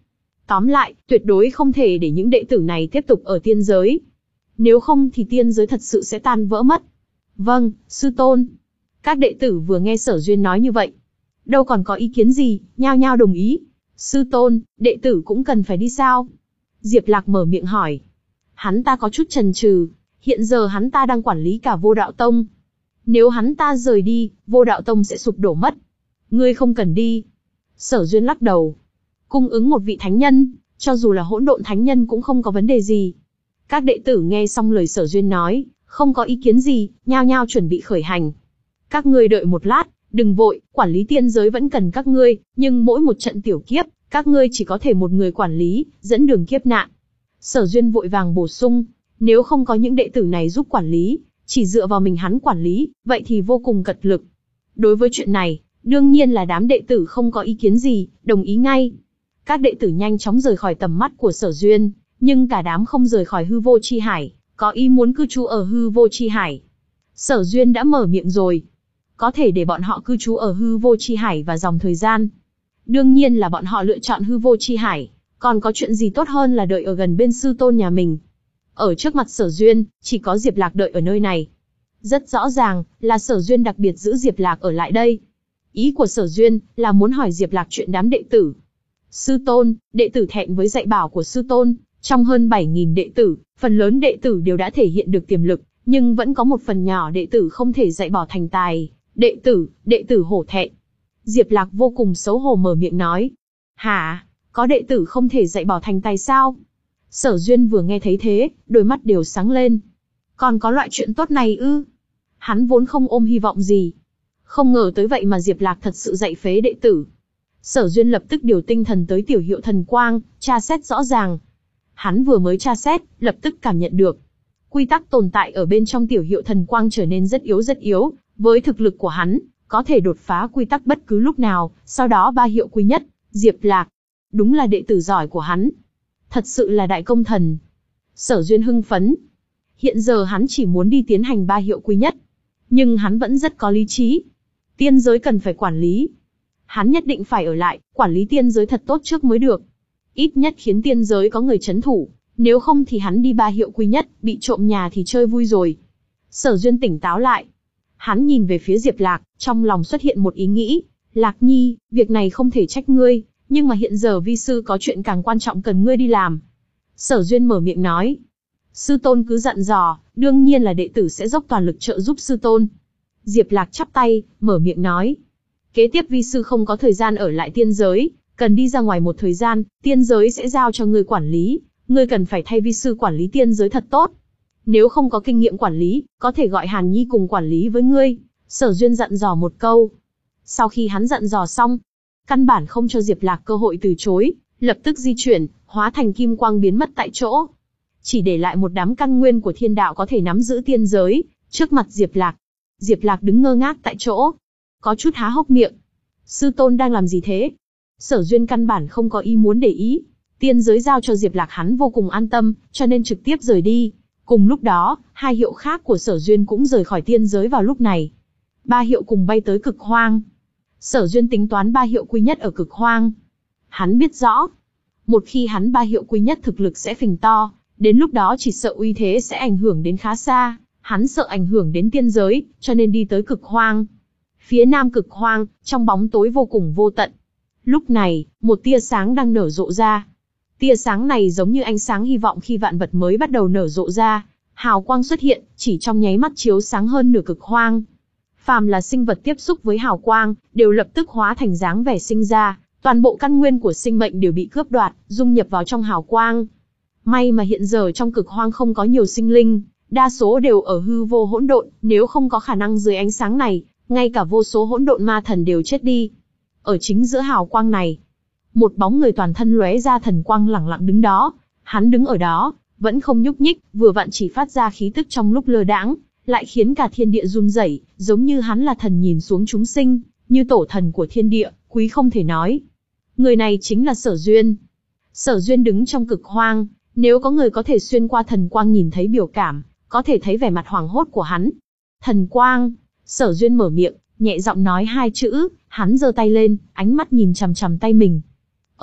Tóm lại, tuyệt đối không thể để những đệ tử này tiếp tục ở tiên giới. Nếu không thì tiên giới thật sự sẽ tan vỡ mất. Vâng, sư tôn. Các đệ tử vừa nghe Sở Duyên nói như vậy, đâu còn có ý kiến gì, nhao nhao đồng ý. Sư tôn, đệ tử cũng cần phải đi sao? Diệp Lạc mở miệng hỏi. Hắn ta có chút chần chừ, hiện giờ hắn ta đang quản lý cả Vô Đạo Tông. Nếu hắn ta rời đi, Vô Đạo Tông sẽ sụp đổ mất. Ngươi không cần đi. Sở Duyên lắc đầu. Cung ứng một vị thánh nhân, cho dù là hỗn độn thánh nhân cũng không có vấn đề gì. Các đệ tử nghe xong lời Sở Duyên nói, không có ý kiến gì, nhao nhao chuẩn bị khởi hành. Các ngươi đợi một lát, đừng vội, quản lý tiên giới vẫn cần các ngươi, nhưng mỗi một trận tiểu kiếp, các ngươi chỉ có thể một người quản lý, dẫn đường kiếp nạn. Sở Duyên vội vàng bổ sung, nếu không có những đệ tử này giúp quản lý, chỉ dựa vào mình hắn quản lý, vậy thì vô cùng cật lực. Đối với chuyện này, đương nhiên là đám đệ tử không có ý kiến gì, đồng ý ngay. Các đệ tử nhanh chóng rời khỏi tầm mắt của Sở Duyên, nhưng cả đám không rời khỏi hư vô chi hải, có ý muốn cư trú ở hư vô chi hải. Sở Duyên đã mở miệng rồi, có thể để bọn họ cư trú ở hư vô chi hải và dòng thời gian. Đương nhiên là bọn họ lựa chọn hư vô chi hải, còn có chuyện gì tốt hơn là đợi ở gần bên sư tôn nhà mình. Ở trước mặt Sở Duyên, chỉ có Diệp Lạc đợi ở nơi này. Rất rõ ràng, là Sở Duyên đặc biệt giữ Diệp Lạc ở lại đây. Ý của Sở Duyên, là muốn hỏi Diệp Lạc chuyện đám đệ tử. Sư tôn, đệ tử thẹn với dạy bảo của sư tôn, trong hơn bảy nghìn đệ tử, phần lớn đệ tử đều đã thể hiện được tiềm lực, nhưng vẫn có một phần nhỏ đệ tử không thể dạy bảo thành tài. Đệ tử, đệ tử hổ thẹn. Diệp Lạc vô cùng xấu hổ mở miệng nói. Hả, có đệ tử không thể dạy bảo thành tài sao? Sở Duyên vừa nghe thấy thế, đôi mắt đều sáng lên. Còn có loại chuyện tốt này ư? Hắn vốn không ôm hy vọng gì. Không ngờ tới vậy mà Diệp Lạc thật sự dạy phế đệ tử. Sở Duyên lập tức điều tinh thần tới tiểu hiệu thần quang, tra xét rõ ràng. Hắn vừa mới tra xét, lập tức cảm nhận được. Quy tắc tồn tại ở bên trong tiểu hiệu thần quang trở nên rất yếu rất yếu, với thực lực của hắn, có thể đột phá quy tắc bất cứ lúc nào, sau đó ba hiệu quý nhất, Diệp Lạc. Đúng là đệ tử giỏi của hắn. Thật sự là đại công thần. Sở Duyên hưng phấn. Hiện giờ hắn chỉ muốn đi tiến hành ba hiệu quý nhất. Nhưng hắn vẫn rất có lý trí. Tiên giới cần phải quản lý. Hắn nhất định phải ở lại, quản lý tiên giới thật tốt trước mới được. Ít nhất khiến tiên giới có người trấn thủ. Nếu không thì hắn đi ba hiệu quý nhất, bị trộm nhà thì chơi vui rồi. Sở Duyên tỉnh táo lại. Hắn nhìn về phía Diệp Lạc, trong lòng xuất hiện một ý nghĩ. Lạc Nhi, việc này không thể trách ngươi, nhưng mà hiện giờ vi sư có chuyện càng quan trọng cần ngươi đi làm. Sở Duyên mở miệng nói. Sư tôn cứ dặn dò, đương nhiên là đệ tử sẽ dốc toàn lực trợ giúp sư tôn. Diệp Lạc chắp tay, mở miệng nói. Kế tiếp vi sư không có thời gian ở lại tiên giới, cần đi ra ngoài một thời gian, tiên giới sẽ giao cho ngươi quản lý. Ngươi cần phải thay vi sư quản lý tiên giới thật tốt. Nếu không có kinh nghiệm quản lý, có thể gọi Hàn Nhi cùng quản lý với ngươi. Sở Duyên dặn dò một câu. Sau khi hắn dặn dò xong, căn bản không cho Diệp Lạc cơ hội từ chối, lập tức di chuyển, hóa thành kim quang biến mất tại chỗ. Chỉ để lại một đám căn nguyên của thiên đạo có thể nắm giữ tiên giới, trước mặt Diệp Lạc. Diệp Lạc đứng ngơ ngác tại chỗ, có chút há hốc miệng. Sư tôn đang làm gì thế? Sở Duyên căn bản không có ý muốn để ý. Tiên giới giao cho Diệp Lạc hắn vô cùng an tâm, cho nên trực tiếp rời đi. Cùng lúc đó, hai hiệu khác của Sở Duyên cũng rời khỏi tiên giới vào lúc này. Ba hiệu cùng bay tới cực hoang. Sở Duyên tính toán ba hiệu quý nhất ở cực hoang. Hắn biết rõ, một khi hắn ba hiệu quý nhất thực lực sẽ phình to, đến lúc đó chỉ sợ uy thế sẽ ảnh hưởng đến khá xa. Hắn sợ ảnh hưởng đến tiên giới, cho nên đi tới cực hoang. Phía nam cực hoang, trong bóng tối vô cùng vô tận. Lúc này, một tia sáng đang nở rộ ra. Tia sáng này giống như ánh sáng hy vọng khi vạn vật mới bắt đầu nở rộ ra. Hào quang xuất hiện, chỉ trong nháy mắt chiếu sáng hơn nửa cực hoang. Phàm là sinh vật tiếp xúc với hào quang, đều lập tức hóa thành dáng vẻ sinh ra. Toàn bộ căn nguyên của sinh mệnh đều bị cướp đoạt, dung nhập vào trong hào quang. May mà hiện giờ trong cực hoang không có nhiều sinh linh, đa số đều ở hư vô hỗn độn, nếu không có khả năng dưới ánh sáng này, ngay cả vô số hỗn độn ma thần đều chết đi. Ở chính giữa hào quang này, một bóng người toàn thân lóe ra thần quang lẳng lặng đứng đó. Hắn đứng ở đó, vẫn không nhúc nhích, vừa vặn chỉ phát ra khí tức trong lúc lơ đãng, lại khiến cả thiên địa run rẩy, giống như hắn là thần nhìn xuống chúng sinh, như tổ thần của thiên địa, quý không thể nói. Người này chính là Sở Duyên. Sở Duyên đứng trong cực hoang, nếu có người có thể xuyên qua thần quang nhìn thấy biểu cảm, có thể thấy vẻ mặt hoảng hốt của hắn. Thần quang, Sở Duyên mở miệng, nhẹ giọng nói hai chữ, hắn giơ tay lên, ánh mắt nhìn chằm chằm tay mình.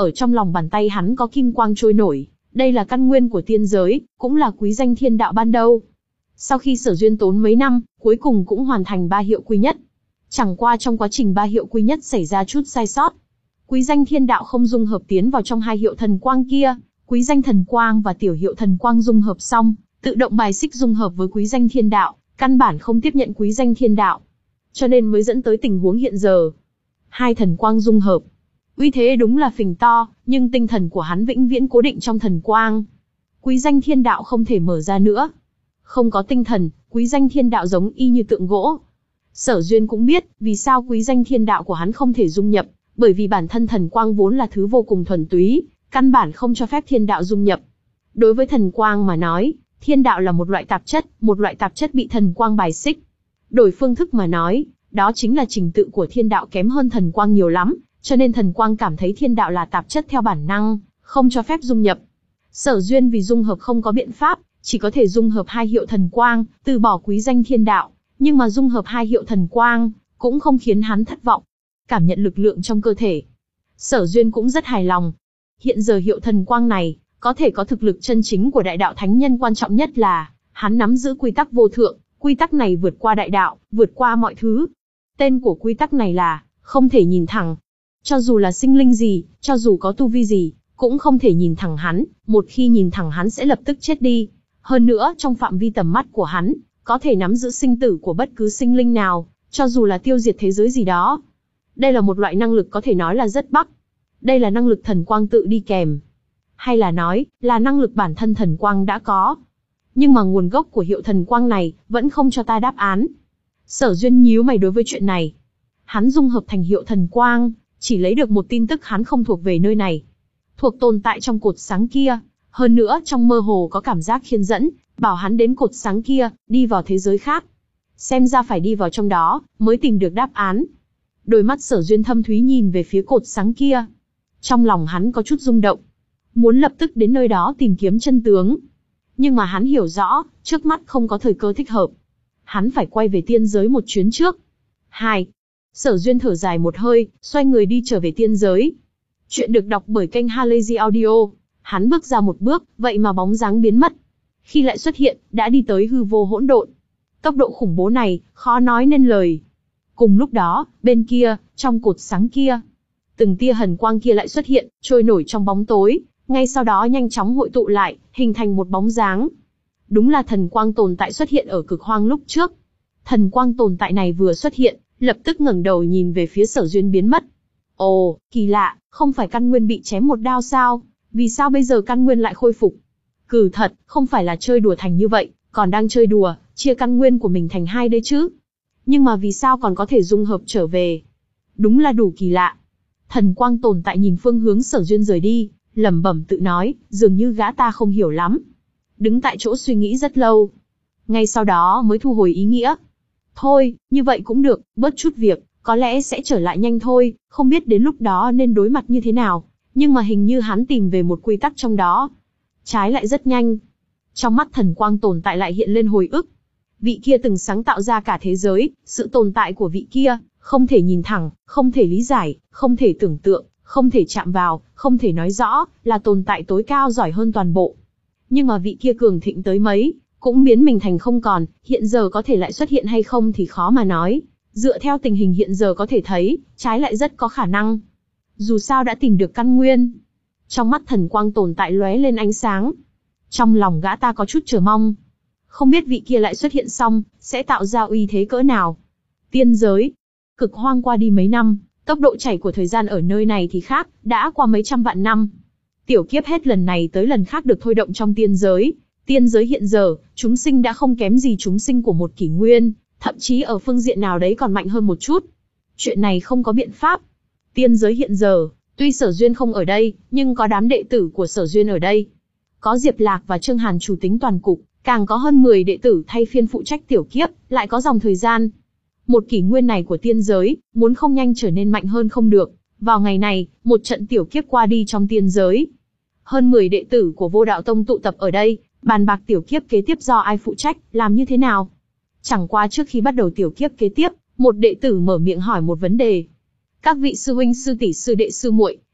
ở trong lòng bàn tay hắn có kim quang trôi nổi, đây là căn nguyên của tiên giới, cũng là quý danh thiên đạo ban đầu. Sau khi Sở Duyên tốn mấy năm, cuối cùng cũng hoàn thành ba hiệu quy nhất. Chẳng qua trong quá trình ba hiệu quy nhất xảy ra chút sai sót. Quý danh thiên đạo không dung hợp tiến vào trong hai hiệu thần quang kia, quý danh thần quang và tiểu hiệu thần quang dung hợp xong, tự động bài xích dung hợp với quý danh thiên đạo, căn bản không tiếp nhận quý danh thiên đạo. Cho nên mới dẫn tới tình huống hiện giờ. Hai thần quang dung hợp. Uy thế đúng là phình to, nhưng tinh thần của hắn vĩnh viễn cố định trong thần quang. Quý danh thiên đạo không thể mở ra nữa. Không có tinh thần, quý danh thiên đạo giống y như tượng gỗ. Sở Duyên cũng biết, vì sao quý danh thiên đạo của hắn không thể dung nhập, bởi vì bản thân thần quang vốn là thứ vô cùng thuần túy, căn bản không cho phép thiên đạo dung nhập. Đối với thần quang mà nói, thiên đạo là một loại tạp chất, một loại tạp chất bị thần quang bài xích. Đổi phương thức mà nói, đó chính là trình tự của thiên đạo kém hơn thần quang nhiều lắm, cho nên thần quang cảm thấy thiên đạo là tạp chất theo bản năng, không cho phép dung nhập. Sở Duyên vì dung hợp không có biện pháp, chỉ có thể dung hợp hai hiệu thần quang, từ bỏ quý danh thiên đạo, nhưng mà dung hợp hai hiệu thần quang, cũng không khiến hắn thất vọng. Cảm nhận lực lượng trong cơ thể, Sở Duyên cũng rất hài lòng. Hiện giờ hiệu thần quang này, có thể có thực lực chân chính của đại đạo thánh nhân, quan trọng nhất là, hắn nắm giữ quy tắc vô thượng, quy tắc này vượt qua đại đạo, vượt qua mọi thứ. Tên của quy tắc này là, không thể nhìn thẳng. Cho dù là sinh linh gì, cho dù có tu vi gì, cũng không thể nhìn thẳng hắn, một khi nhìn thẳng hắn sẽ lập tức chết đi. Hơn nữa, trong phạm vi tầm mắt của hắn, có thể nắm giữ sinh tử của bất cứ sinh linh nào, cho dù là tiêu diệt thế giới gì đó. Đây là một loại năng lực có thể nói là rất bắc. Đây là năng lực thần quang tự đi kèm. Hay là nói, là năng lực bản thân thần quang đã có. Nhưng mà nguồn gốc của hiệu thần quang này, vẫn không cho ta đáp án. Sở Duyên nhíu mày đối với chuyện này. Hắn dung hợp thành hiệu thần quang, chỉ lấy được một tin tức hắn không thuộc về nơi này. Thuộc tồn tại trong cột sáng kia. Hơn nữa trong mơ hồ có cảm giác khiên dẫn, bảo hắn đến cột sáng kia, đi vào thế giới khác. Xem ra phải đi vào trong đó, mới tìm được đáp án. Đôi mắt Sở Duyên thâm thúy nhìn về phía cột sáng kia. Trong lòng hắn có chút rung động. Muốn lập tức đến nơi đó tìm kiếm chân tướng. Nhưng mà hắn hiểu rõ, trước mắt không có thời cơ thích hợp. Hắn phải quay về tiên giới một chuyến trước. Hai. Sở Duyên thở dài một hơi, xoay người đi trở về tiên giới. Chuyện được đọc bởi kênh Halazy Audio. Hắn bước ra một bước, vậy mà bóng dáng biến mất. Khi lại xuất hiện, đã đi tới hư vô hỗn độn. Tốc độ khủng bố này, khó nói nên lời. Cùng lúc đó, bên kia, trong cột sáng kia, từng tia hần quang kia lại xuất hiện, trôi nổi trong bóng tối, ngay sau đó nhanh chóng hội tụ lại, hình thành một bóng dáng. Đúng là thần quang tồn tại xuất hiện ở cực hoang lúc trước. Thần quang tồn tại này vừa xuất hiện, lập tức ngẩng đầu nhìn về phía Sở Duyên biến mất. Ồ, kỳ lạ, không phải căn nguyên bị chém một đao sao? Vì sao bây giờ căn nguyên lại khôi phục? Cừ thật, không phải là chơi đùa thành như vậy, còn đang chơi đùa, chia căn nguyên của mình thành hai đấy chứ. Nhưng mà vì sao còn có thể dung hợp trở về? Đúng là đủ kỳ lạ. Thần quang tồn tại nhìn phương hướng Sở Duyên rời đi, lẩm bẩm tự nói, dường như gã ta không hiểu lắm. Đứng tại chỗ suy nghĩ rất lâu. Ngay sau đó mới thu hồi ý nghĩa. Thôi, như vậy cũng được, bớt chút việc, có lẽ sẽ trở lại nhanh thôi, không biết đến lúc đó nên đối mặt như thế nào. Nhưng mà hình như hắn tìm về một quy tắc trong đó. Trái lại rất nhanh. Trong mắt thần quang tồn tại lại hiện lên hồi ức. Vị kia từng sáng tạo ra cả thế giới, sự tồn tại của vị kia, không thể nhìn thẳng, không thể lý giải, không thể tưởng tượng, không thể chạm vào, không thể nói rõ, là tồn tại tối cao giỏi hơn toàn bộ. Nhưng mà vị kia cường thịnh tới mấy, cũng biến mình thành không còn, hiện giờ có thể lại xuất hiện hay không thì khó mà nói. Dựa theo tình hình hiện giờ có thể thấy, trái lại rất có khả năng. Dù sao đã tìm được căn nguyên. Trong mắt thần quang tồn tại lóe lên ánh sáng. Trong lòng gã ta có chút chờ mong. Không biết vị kia lại xuất hiện xong, sẽ tạo ra uy thế cỡ nào. Tiên giới. Cực hoang qua đi mấy năm, tốc độ chảy của thời gian ở nơi này thì khác, đã qua mấy trăm vạn năm. Tiểu kiếp hết lần này tới lần khác được thôi động trong tiên giới. Tiên giới hiện giờ, chúng sinh đã không kém gì chúng sinh của một kỷ nguyên, thậm chí ở phương diện nào đấy còn mạnh hơn một chút. Chuyện này không có biện pháp. Tiên giới hiện giờ, tuy Sở Duyên không ở đây, nhưng có đám đệ tử của Sở Duyên ở đây. Có Diệp Lạc và Trương Hàn chủ tính toàn cục, càng có hơn mười đệ tử thay phiên phụ trách tiểu kiếp, lại có dòng thời gian. Một kỷ nguyên này của tiên giới, muốn không nhanh trở nên mạnh hơn không được. Vào ngày này, một trận tiểu kiếp qua đi trong tiên giới. Hơn mười đệ tử của Vô Đạo Tông tụ tập ở đây, bàn bạc tiểu kiếp kế tiếp do ai phụ trách, làm như thế nào. Chẳng qua trước khi bắt đầu tiểu kiếp kế tiếp, một đệ tử mở miệng hỏi một vấn đề. Các vị sư huynh sư tỷ sư đệ sư muội,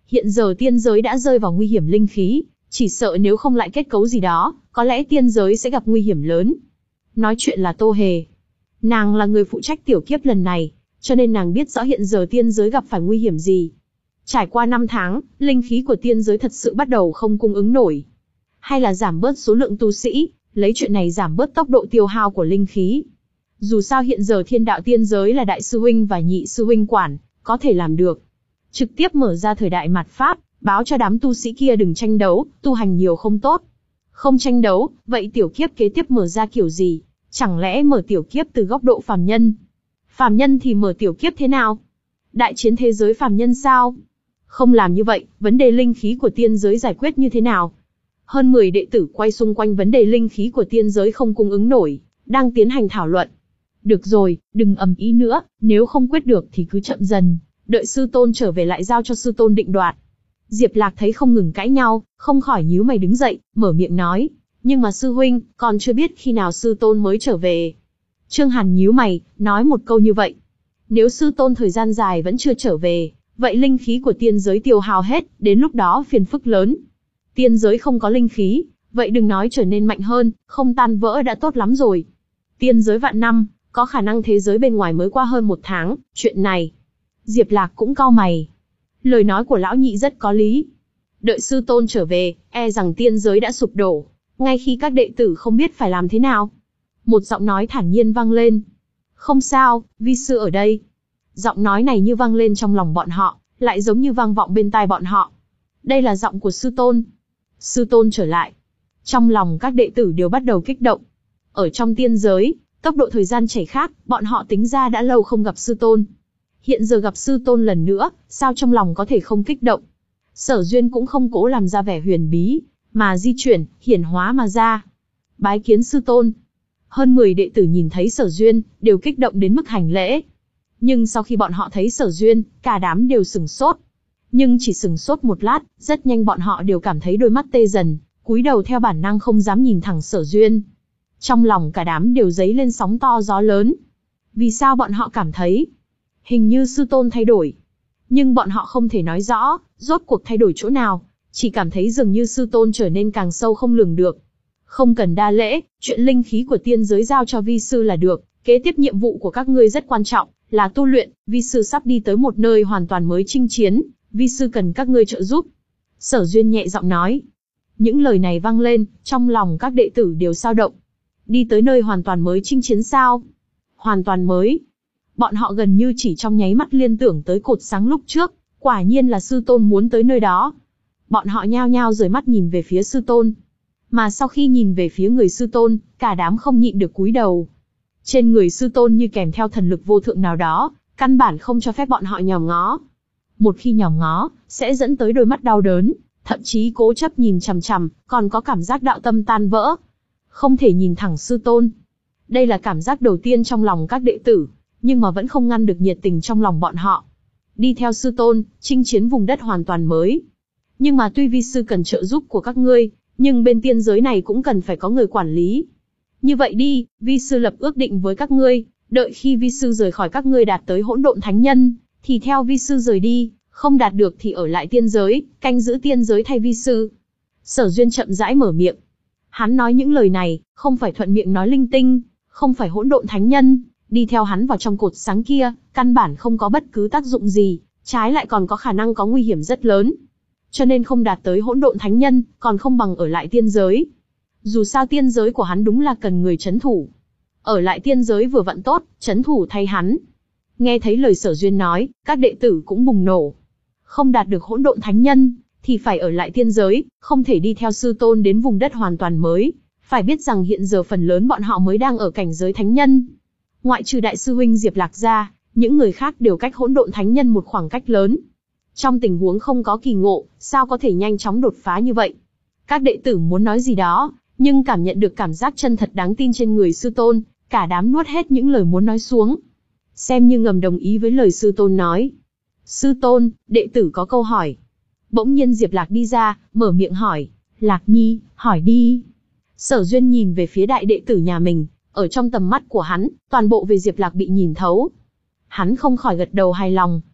Hiện giờ tiên giới đã rơi vào nguy hiểm linh khí, chỉ sợ nếu không lại kết cấu gì đó, có lẽ tiên giới sẽ gặp nguy hiểm lớn. Nói chuyện là Tô Hề. Nàng là người phụ trách tiểu kiếp lần này, cho nên nàng biết rõ hiện giờ tiên giới gặp phải nguy hiểm gì. Trải qua năm tháng, linh khí của tiên giới thật sự bắt đầu không cung ứng nổi. Hay là giảm bớt số lượng tu sĩ, lấy chuyện này giảm bớt tốc độ tiêu hao của linh khí. Dù sao hiện giờ thiên đạo tiên giới là đại sư huynh và nhị sư huynh quản, có thể làm được. Trực tiếp mở ra thời đại mạt Pháp, báo cho đám tu sĩ kia đừng tranh đấu, tu hành nhiều không tốt. Không tranh đấu, vậy tiểu kiếp kế tiếp mở ra kiểu gì? Chẳng lẽ mở tiểu kiếp từ góc độ phàm nhân? Phàm nhân thì mở tiểu kiếp thế nào? Đại chiến thế giới phàm nhân sao? Không làm như vậy, vấn đề linh khí của tiên giới giải quyết như thế nào? Hơn mười đệ tử quay xung quanh vấn đề linh khí của tiên giới không cung ứng nổi, đang tiến hành thảo luận. Được rồi, đừng ầm ĩ nữa, nếu không quyết được thì cứ chậm dần, đợi sư tôn trở về lại giao cho sư tôn định đoạt. Diệp Lạc thấy không ngừng cãi nhau, không khỏi nhíu mày đứng dậy, mở miệng nói, nhưng mà sư huynh, còn chưa biết khi nào sư tôn mới trở về. Trương Hàn nhíu mày, nói một câu như vậy. Nếu sư tôn thời gian dài vẫn chưa trở về, vậy linh khí của tiên giới tiêu hao hết, đến lúc đó phiền phức lớn. Tiên giới không có linh khí, vậy đừng nói trở nên mạnh hơn, không tan vỡ đã tốt lắm rồi. Tiên giới vạn năm, có khả năng thế giới bên ngoài mới qua hơn một tháng, chuyện này. Diệp Lạc cũng cau mày. Lời nói của lão nhị rất có lý. Đợi sư tôn trở về, e rằng tiên giới đã sụp đổ, ngay khi các đệ tử không biết phải làm thế nào. Một giọng nói thản nhiên vang lên. Không sao, vi sư ở đây. Giọng nói này như vang lên trong lòng bọn họ, lại giống như vang vọng bên tai bọn họ. Đây là giọng của sư tôn. Sư tôn trở lại. Trong lòng các đệ tử đều bắt đầu kích động. Ở trong tiên giới, tốc độ thời gian chảy khác, bọn họ tính ra đã lâu không gặp sư tôn. Hiện giờ gặp sư tôn lần nữa, sao trong lòng có thể không kích động. Sở Duyên cũng không cố làm ra vẻ huyền bí, mà di chuyển, hiển hóa mà ra. Bái kiến sư tôn. Hơn mười đệ tử nhìn thấy Sở Duyên, đều kích động đến mức hành lễ. Nhưng sau khi bọn họ thấy Sở Duyên, cả đám đều sửng sốt. Nhưng chỉ sửng sốt một lát, rất nhanh bọn họ đều cảm thấy đôi mắt tê dần, cúi đầu theo bản năng không dám nhìn thẳng Sở Duyên. Trong lòng cả đám đều dấy lên sóng to gió lớn. Vì sao bọn họ cảm thấy hình như sư tôn thay đổi? Nhưng bọn họ không thể nói rõ, rốt cuộc thay đổi chỗ nào, chỉ cảm thấy dường như sư tôn trở nên càng sâu không lường được. Không cần đa lễ, chuyện linh khí của tiên giới giao cho vi sư là được, kế tiếp nhiệm vụ của các ngươi rất quan trọng, là tu luyện, vi sư sắp đi tới một nơi hoàn toàn mới chinh chiến, vi sư cần các ngươi trợ giúp. Sở Duyên nhẹ giọng nói. Những lời này vang lên, trong lòng các đệ tử đều dao động. Đi tới nơi hoàn toàn mới chinh chiến sao? Hoàn toàn mới. Bọn họ gần như chỉ trong nháy mắt liên tưởng tới cột sáng lúc trước, quả nhiên là sư tôn muốn tới nơi đó. Bọn họ nhao nhao rời mắt nhìn về phía sư tôn. Mà sau khi nhìn về phía người sư tôn, cả đám không nhịn được cúi đầu. Trên người sư tôn như kèm theo thần lực vô thượng nào đó, căn bản không cho phép bọn họ nhòm ngó. Một khi nhòm ngó, sẽ dẫn tới đôi mắt đau đớn, thậm chí cố chấp nhìn chằm chằm, còn có cảm giác đạo tâm tan vỡ. Không thể nhìn thẳng sư tôn. Đây là cảm giác đầu tiên trong lòng các đệ tử, nhưng mà vẫn không ngăn được nhiệt tình trong lòng bọn họ. Đi theo sư tôn, chinh chiến vùng đất hoàn toàn mới. Nhưng mà tuy vi sư cần trợ giúp của các ngươi, nhưng bên tiên giới này cũng cần phải có người quản lý. Như vậy đi, vi sư lập ước định với các ngươi, đợi khi vi sư rời khỏi các ngươi đạt tới hỗn độn thánh nhân, thì theo vi sư rời đi, không đạt được thì ở lại tiên giới, canh giữ tiên giới thay vi sư. Sở Duyên chậm rãi mở miệng. Hắn nói những lời này, không phải thuận miệng nói linh tinh, không phải hỗn độn thánh nhân, đi theo hắn vào trong cột sáng kia, căn bản không có bất cứ tác dụng gì, trái lại còn có khả năng có nguy hiểm rất lớn. Cho nên không đạt tới hỗn độn thánh nhân, còn không bằng ở lại tiên giới. Dù sao tiên giới của hắn đúng là cần người trấn thủ. Ở lại tiên giới vừa vặn tốt, trấn thủ thay hắn. Nghe thấy lời Sở Duyên nói, các đệ tử cũng bùng nổ. Không đạt được hỗn độn thánh nhân, thì phải ở lại tiên giới, không thể đi theo sư tôn đến vùng đất hoàn toàn mới. Phải biết rằng hiện giờ phần lớn bọn họ mới đang ở cảnh giới thánh nhân. Ngoại trừ đại sư huynh Diệp Lạc ra, những người khác đều cách hỗn độn thánh nhân một khoảng cách lớn. Trong tình huống không có kỳ ngộ, sao có thể nhanh chóng đột phá như vậy? Các đệ tử muốn nói gì đó, nhưng cảm nhận được cảm giác chân thật đáng tin trên người sư tôn, cả đám nuốt hết những lời muốn nói xuống. Xem như ngầm đồng ý với lời sư tôn nói. Sư tôn, đệ tử có câu hỏi. Bỗng nhiên Diệp Lạc đi ra, mở miệng hỏi. Lạc Nhi, hỏi đi. Sở Duyên nhìn về phía đại đệ tử nhà mình, ở trong tầm mắt của hắn, toàn bộ về Diệp Lạc bị nhìn thấu. Hắn không khỏi gật đầu hài lòng.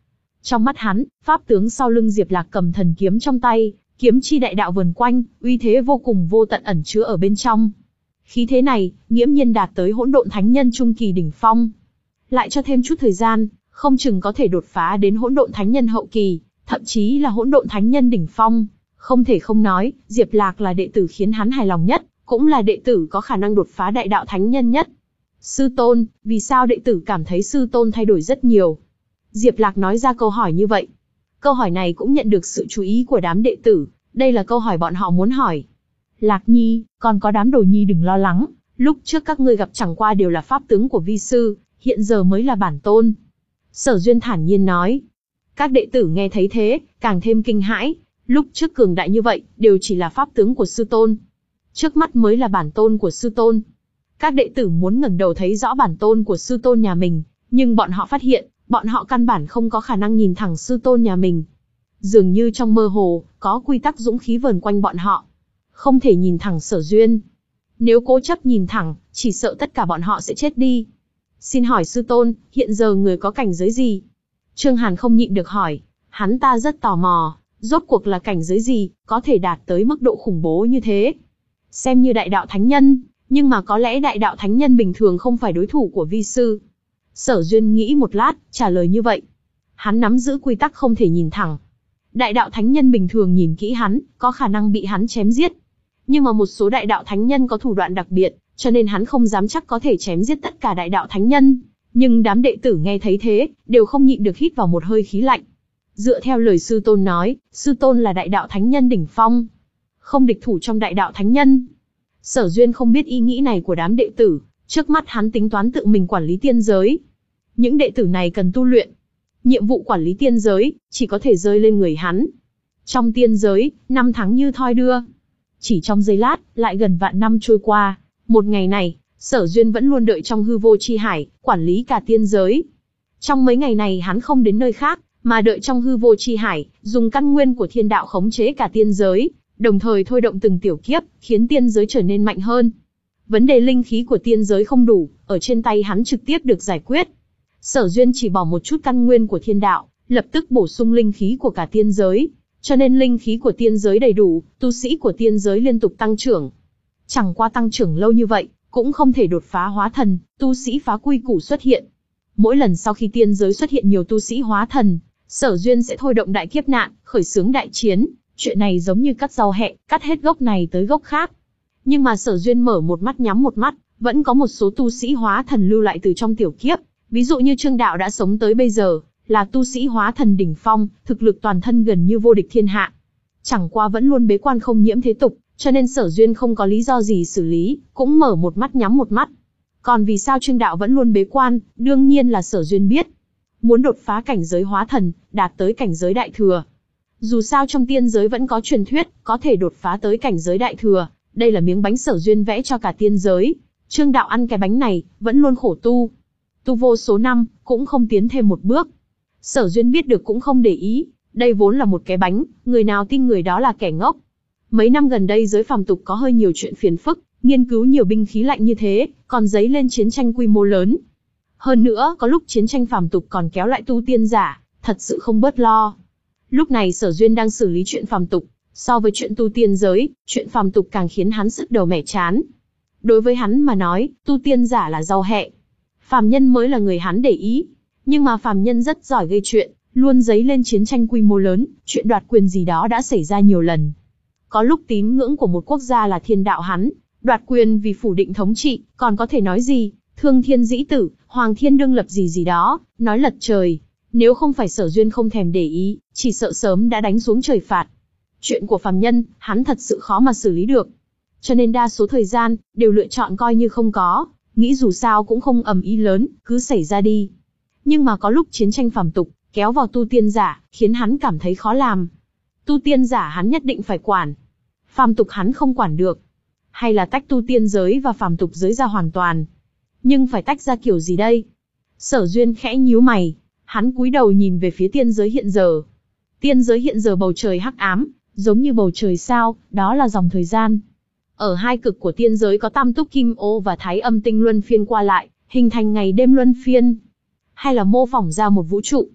Trong mắt hắn, pháp tướng sau lưng Diệp Lạc cầm thần kiếm trong tay, kiếm chi đại đạo vần quanh, uy thế vô cùng vô tận ẩn chứa ở bên trong. Khí thế này, nghiễm nhiên đạt tới hỗn độn thánh nhân trung kỳ đỉnh phong. Lại cho thêm chút thời gian, không chừng có thể đột phá đến hỗn độn thánh nhân hậu kỳ, thậm chí là hỗn độn thánh nhân đỉnh phong. Không thể không nói, Diệp Lạc là đệ tử khiến hắn hài lòng nhất, cũng là đệ tử có khả năng đột phá đại đạo thánh nhân nhất. Sư tôn, vì sao đệ tử cảm thấy sư tôn thay đổi rất nhiều? Diệp Lạc nói ra câu hỏi như vậy. Câu hỏi này cũng nhận được sự chú ý của đám đệ tử, đây là câu hỏi bọn họ muốn hỏi. Lạc Nhi, còn có đám đồ nhi đừng lo lắng, lúc trước các ngươi gặp chẳng qua đều là pháp tướng của vi sư, hiện giờ mới là bản tôn. Sở Duyên thản nhiên nói. Các đệ tử nghe thấy thế, càng thêm kinh hãi, lúc trước cường đại như vậy, đều chỉ là pháp tướng của sư tôn. Trước mắt mới là bản tôn của sư tôn. Các đệ tử muốn ngẩng đầu thấy rõ bản tôn của sư tôn nhà mình, nhưng bọn họ phát hiện, bọn họ căn bản không có khả năng nhìn thẳng sư tôn nhà mình. Dường như trong mơ hồ, có quy tắc dũng khí vờn quanh bọn họ. Không thể nhìn thẳng Sở Duyên. Nếu cố chấp nhìn thẳng, chỉ sợ tất cả bọn họ sẽ chết đi. Xin hỏi sư tôn, hiện giờ người có cảnh giới gì? Trương Hàn không nhịn được hỏi, hắn ta rất tò mò, rốt cuộc là cảnh giới gì, có thể đạt tới mức độ khủng bố như thế. Xem như đại đạo thánh nhân, nhưng mà có lẽ đại đạo thánh nhân bình thường không phải đối thủ của vi sư. Sở Duyên nghĩ một lát, trả lời như vậy. Hắn nắm giữ quy tắc không thể nhìn thẳng. Đại đạo thánh nhân bình thường nhìn kỹ hắn, có khả năng bị hắn chém giết. Nhưng mà một số đại đạo thánh nhân có thủ đoạn đặc biệt, cho nên hắn không dám chắc có thể chém giết tất cả đại đạo thánh nhân. Nhưng đám đệ tử nghe thấy thế, đều không nhịn được hít vào một hơi khí lạnh. Dựa theo lời sư tôn nói, sư tôn là đại đạo thánh nhân đỉnh phong, không địch thủ trong đại đạo thánh nhân. Sở Duyên không biết ý nghĩ này của đám đệ tử, trước mắt hắn tính toán tự mình quản lý tiên giới. Những đệ tử này cần tu luyện. Nhiệm vụ quản lý tiên giới, chỉ có thể rơi lên người hắn. Trong tiên giới, năm tháng như thoi đưa. Chỉ trong giây lát, lại gần vạn năm trôi qua. Một ngày này, Sở Duyên vẫn luôn đợi trong hư vô chi hải, quản lý cả tiên giới. Trong mấy ngày này hắn không đến nơi khác, mà đợi trong hư vô chi hải, dùng căn nguyên của thiên đạo khống chế cả tiên giới, đồng thời thôi động từng tiểu kiếp, khiến tiên giới trở nên mạnh hơn. Vấn đề linh khí của tiên giới không đủ, ở trên tay hắn trực tiếp được giải quyết. Sở Duyên chỉ bỏ một chút căn nguyên của thiên đạo, lập tức bổ sung linh khí của cả tiên giới, cho nên linh khí của tiên giới đầy đủ, tu sĩ của tiên giới liên tục tăng trưởng. Chẳng qua tăng trưởng lâu như vậy, cũng không thể đột phá hóa thần, tu sĩ phá quy củ xuất hiện. Mỗi lần sau khi tiên giới xuất hiện nhiều tu sĩ hóa thần, Sở Duyên sẽ thôi động đại kiếp nạn, khởi xướng đại chiến. Chuyện này giống như cắt rau hẹ, cắt hết gốc này tới gốc khác. Nhưng mà Sở Duyên mở một mắt nhắm một mắt, vẫn có một số tu sĩ hóa thần lưu lại từ trong tiểu kiếp. Ví dụ như Trương Đạo đã sống tới bây giờ, là tu sĩ hóa thần đỉnh phong, thực lực toàn thân gần như vô địch thiên hạ. Chẳng qua vẫn luôn bế quan không nhiễm thế tục, cho nên Sở Duyên không có lý do gì xử lý, cũng mở một mắt nhắm một mắt. Còn vì sao Trương Đạo vẫn luôn bế quan, đương nhiên là Sở Duyên biết. Muốn đột phá cảnh giới hóa thần, đạt tới cảnh giới đại thừa. Dù sao trong tiên giới vẫn có truyền thuyết, có thể đột phá tới cảnh giới đại thừa, đây là miếng bánh Sở Duyên vẽ cho cả tiên giới. Trương Đạo ăn cái bánh này, vẫn luôn khổ tu. Tu vô số năm, cũng không tiến thêm một bước. Sở Duyên biết được cũng không để ý, đây vốn là một cái bánh, người nào tin người đó là kẻ ngốc. Mấy năm gần đây giới phàm tục có hơi nhiều chuyện phiền phức, nghiên cứu nhiều binh khí lạnh như thế, còn dấy lên chiến tranh quy mô lớn. Hơn nữa, có lúc chiến tranh phàm tục còn kéo lại tu tiên giả, thật sự không bớt lo. Lúc này Sở Duyên đang xử lý chuyện phàm tục, so với chuyện tu tiên giới, chuyện phàm tục càng khiến hắn sức đầu mẻ chán. Đối với hắn mà nói, tu tiên giả là rau hẹ, phàm nhân mới là người hắn để ý. Nhưng mà phàm nhân rất giỏi gây chuyện, luôn dấy lên chiến tranh quy mô lớn, chuyện đoạt quyền gì đó đã xảy ra nhiều lần. Có lúc tín ngưỡng của một quốc gia là thiên đạo hắn, đoạt quyền vì phủ định thống trị, còn có thể nói gì, thương thiên dĩ tử, hoàng thiên đương lập gì gì đó, nói lật trời. Nếu không phải Sở Duyên không thèm để ý, chỉ sợ sớm đã đánh xuống trời phạt. Chuyện của phàm nhân, hắn thật sự khó mà xử lý được. Cho nên đa số thời gian, đều lựa chọn coi như không có, nghĩ dù sao cũng không ầm ĩ lớn, cứ xảy ra đi. Nhưng mà có lúc chiến tranh phàm tục, kéo vào tu tiên giả, khiến hắn cảm thấy khó làm. Tu tiên giả hắn nhất định phải quản. Phàm tục hắn không quản được. Hay là tách tu tiên giới và phàm tục giới ra hoàn toàn. Nhưng phải tách ra kiểu gì đây? Sở Duyên khẽ nhíu mày. Hắn cúi đầu nhìn về phía tiên giới hiện giờ. Tiên giới hiện giờ bầu trời hắc ám, giống như bầu trời sao, đó là dòng thời gian. Ở hai cực của tiên giới có tam túc kim ô và thái âm tinh luân phiên qua lại, hình thành ngày đêm luân phiên. Hay là mô phỏng ra một vũ trụ.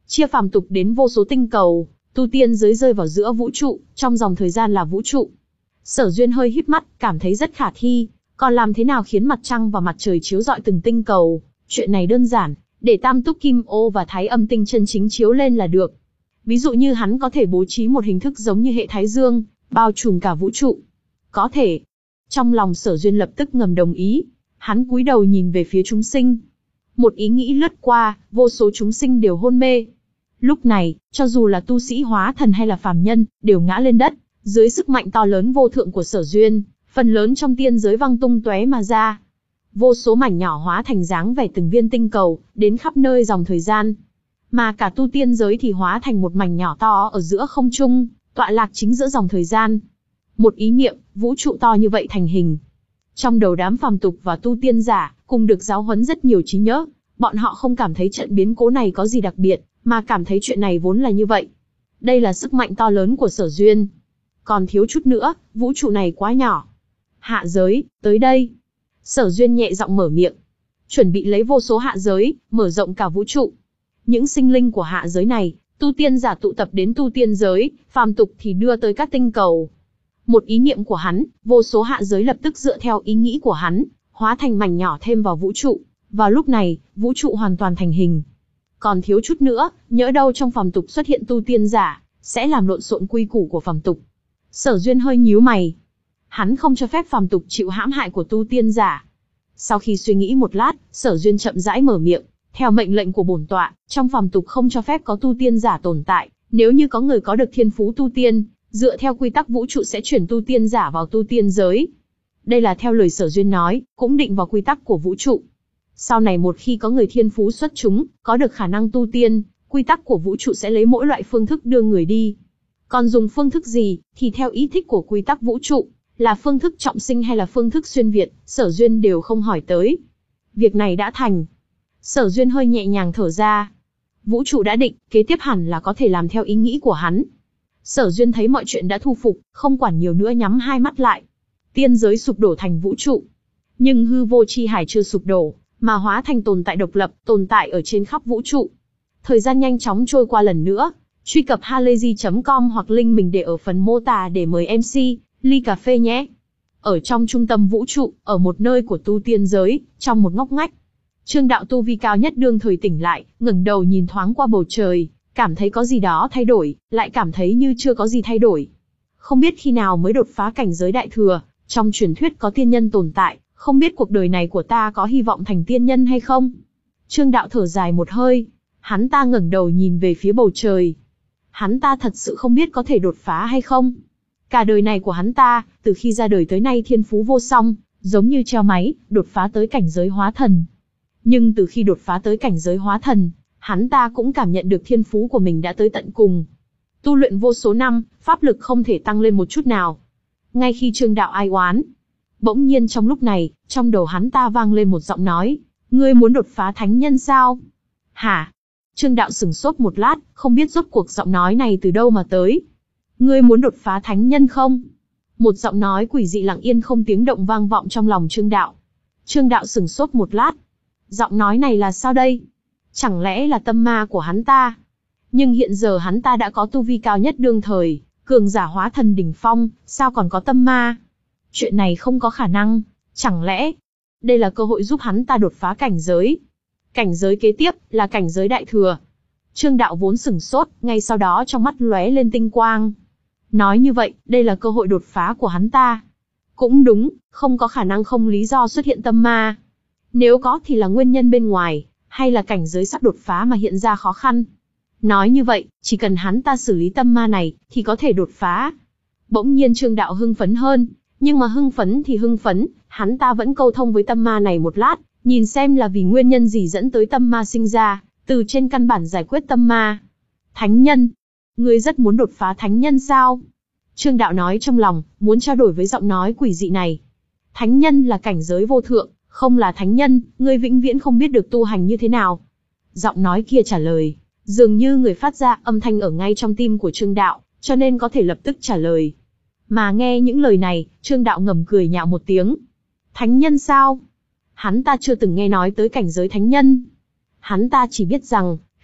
chia phàm tục đến vô số tinh cầu, tu tiên giới rơi vào giữa vũ trụ, trong dòng thời gian là vũ trụ. Sở Duyên hơi híp mắt, cảm thấy rất khả thi, còn làm thế nào khiến mặt trăng và mặt trời chiếu rọi từng tinh cầu, chuyện này đơn giản, để Tam Túc Kim Ô và Thái Âm Tinh chân chính chiếu lên là được. Ví dụ như hắn có thể bố trí một hình thức giống như hệ Thái Dương, bao trùm cả vũ trụ. Có thể. Trong lòng Sở Duyên lập tức ngầm đồng ý, hắn cúi đầu nhìn về phía chúng sinh. Một ý nghĩ lướt qua, vô số chúng sinh đều hôn mê. Lúc này, cho dù là tu sĩ hóa thần hay là phàm nhân, đều ngã lên đất, dưới sức mạnh to lớn vô thượng của Sở Duyên, phần lớn trong tiên giới văng tung tóe mà ra. Vô số mảnh nhỏ hóa thành dáng vẻ từng viên tinh cầu, đến khắp nơi dòng thời gian. Mà cả tu tiên giới thì hóa thành một mảnh nhỏ to ở giữa không trung, tọa lạc chính giữa dòng thời gian. Một ý niệm, vũ trụ to như vậy thành hình. Trong đầu đám phàm tục và tu tiên giả, cùng được giáo huấn rất nhiều trí nhớ, bọn họ không cảm thấy trận biến cố này có gì đặc biệt, mà cảm thấy chuyện này vốn là như vậy. Đây là sức mạnh to lớn của Sở Duyên. Còn thiếu chút nữa, vũ trụ này quá nhỏ. Hạ giới, tới đây. Sở Duyên nhẹ giọng mở miệng. Chuẩn bị lấy vô số hạ giới, mở rộng cả vũ trụ. Những sinh linh của hạ giới này, tu tiên giả tụ tập đến tu tiên giới, phàm tục thì đưa tới các tinh cầu. Một ý niệm của hắn, vô số hạ giới lập tức dựa theo ý nghĩ của hắn, hóa thành mảnh nhỏ thêm vào vũ trụ. Vào lúc này, vũ trụ hoàn toàn thành hình. Còn thiếu chút nữa, nhỡ đâu trong phàm tục xuất hiện tu tiên giả, sẽ làm lộn xộn quy củ của phàm tục. Sở Duyên hơi nhíu mày. Hắn không cho phép phàm tục chịu hãm hại của tu tiên giả. Sau khi suy nghĩ một lát, Sở Duyên chậm rãi mở miệng. Theo mệnh lệnh của bổn tọa, trong phàm tục không cho phép có tu tiên giả tồn tại. Nếu như có người có được thiên phú tu tiên, dựa theo quy tắc vũ trụ sẽ chuyển tu tiên giả vào tu tiên giới. Đây là theo lời Sở Duyên nói, cũng định vào quy tắc của vũ trụ. Sau này một khi có người thiên phú xuất chúng, có được khả năng tu tiên, quy tắc của vũ trụ sẽ lấy mỗi loại phương thức đưa người đi. Còn dùng phương thức gì, thì theo ý thích của quy tắc vũ trụ, là phương thức trọng sinh hay là phương thức xuyên Việt, Sở Duyên đều không hỏi tới. Việc này đã thành. Sở Duyên hơi nhẹ nhàng thở ra. Vũ trụ đã định, kế tiếp hẳn là có thể làm theo ý nghĩ của hắn. Sở Duyên thấy mọi chuyện đã thu phục, không quản nhiều nữa nhắm hai mắt lại. Tiên giới sụp đổ thành vũ trụ. Nhưng hư vô chi hải chưa sụp đổ, mà hóa thành tồn tại độc lập, tồn tại ở trên khắp vũ trụ. Thời gian nhanh chóng trôi qua lần nữa. Truy cập halayzi chấm com hoặc link mình để ở phần mô tả để mời em xê, ly cà phê nhé. Ở trong trung tâm vũ trụ, ở một nơi của tu tiên giới, trong một ngóc ngách. Trương Đạo tu vi cao nhất đương thời tỉnh lại, ngẩng đầu nhìn thoáng qua bầu trời, cảm thấy có gì đó thay đổi, lại cảm thấy như chưa có gì thay đổi. Không biết khi nào mới đột phá cảnh giới đại thừa, trong truyền thuyết có tiên nhân tồn tại, không biết cuộc đời này của ta có hy vọng thành tiên nhân hay không? Trương Đạo thở dài một hơi, hắn ta ngẩng đầu nhìn về phía bầu trời. Hắn ta thật sự không biết có thể đột phá hay không. Cả đời này của hắn ta, từ khi ra đời tới nay thiên phú vô song, giống như treo máy, đột phá tới cảnh giới hóa thần. Nhưng từ khi đột phá tới cảnh giới hóa thần, hắn ta cũng cảm nhận được thiên phú của mình đã tới tận cùng. Tu luyện vô số năm, pháp lực không thể tăng lên một chút nào. Ngay khi Trương Đạo ai oán, bỗng nhiên trong lúc này, trong đầu hắn ta vang lên một giọng nói, ngươi muốn đột phá thánh nhân sao? Hả? Trương Đạo sửng sốt một lát, không biết rốt cuộc giọng nói này từ đâu mà tới. Ngươi muốn đột phá thánh nhân không? Một giọng nói quỷ dị lặng yên không tiếng động vang vọng trong lòng Trương Đạo. Trương Đạo sửng sốt một lát. Giọng nói này là sao đây? Chẳng lẽ là tâm ma của hắn ta? Nhưng hiện giờ hắn ta đã có tu vi cao nhất đương thời, cường giả hóa thần đỉnh phong, sao còn có tâm ma? Chuyện này không có khả năng, chẳng lẽ đây là cơ hội giúp hắn ta đột phá cảnh giới? Cảnh giới kế tiếp là cảnh giới đại thừa. Trương Đạo vốn sửng sốt, ngay sau đó trong mắt lóe lên tinh quang. Nói như vậy, đây là cơ hội đột phá của hắn ta. Cũng đúng, không có khả năng không lý do xuất hiện tâm ma. Nếu có thì là nguyên nhân bên ngoài, hay là cảnh giới sắp đột phá mà hiện ra khó khăn. Nói như vậy, chỉ cần hắn ta xử lý tâm ma này, thì có thể đột phá. Bỗng nhiên Trương Đạo hưng phấn hơn, nhưng mà hưng phấn thì hưng phấn, hắn ta vẫn câu thông với tâm ma này một lát, nhìn xem là vì nguyên nhân gì dẫn tới tâm ma sinh ra, từ trên căn bản giải quyết tâm ma. Thánh nhân, ngươi rất muốn đột phá thánh nhân sao? Trương Đạo nói trong lòng, muốn trao đổi với giọng nói quỷ dị này. Thánh nhân là cảnh giới vô thượng, không là thánh nhân, ngươi vĩnh viễn không biết được tu hành như thế nào. Giọng nói kia trả lời, dường như người phát ra âm thanh ở ngay trong tim của Trương Đạo, cho nên có thể lập tức trả lời. Mà nghe những lời này, Trương Đạo ngầm cười nhạo một tiếng. Thánh nhân sao? Hắn ta chưa từng nghe nói tới cảnh giới thánh nhân. Hắn ta chỉ biết rằng,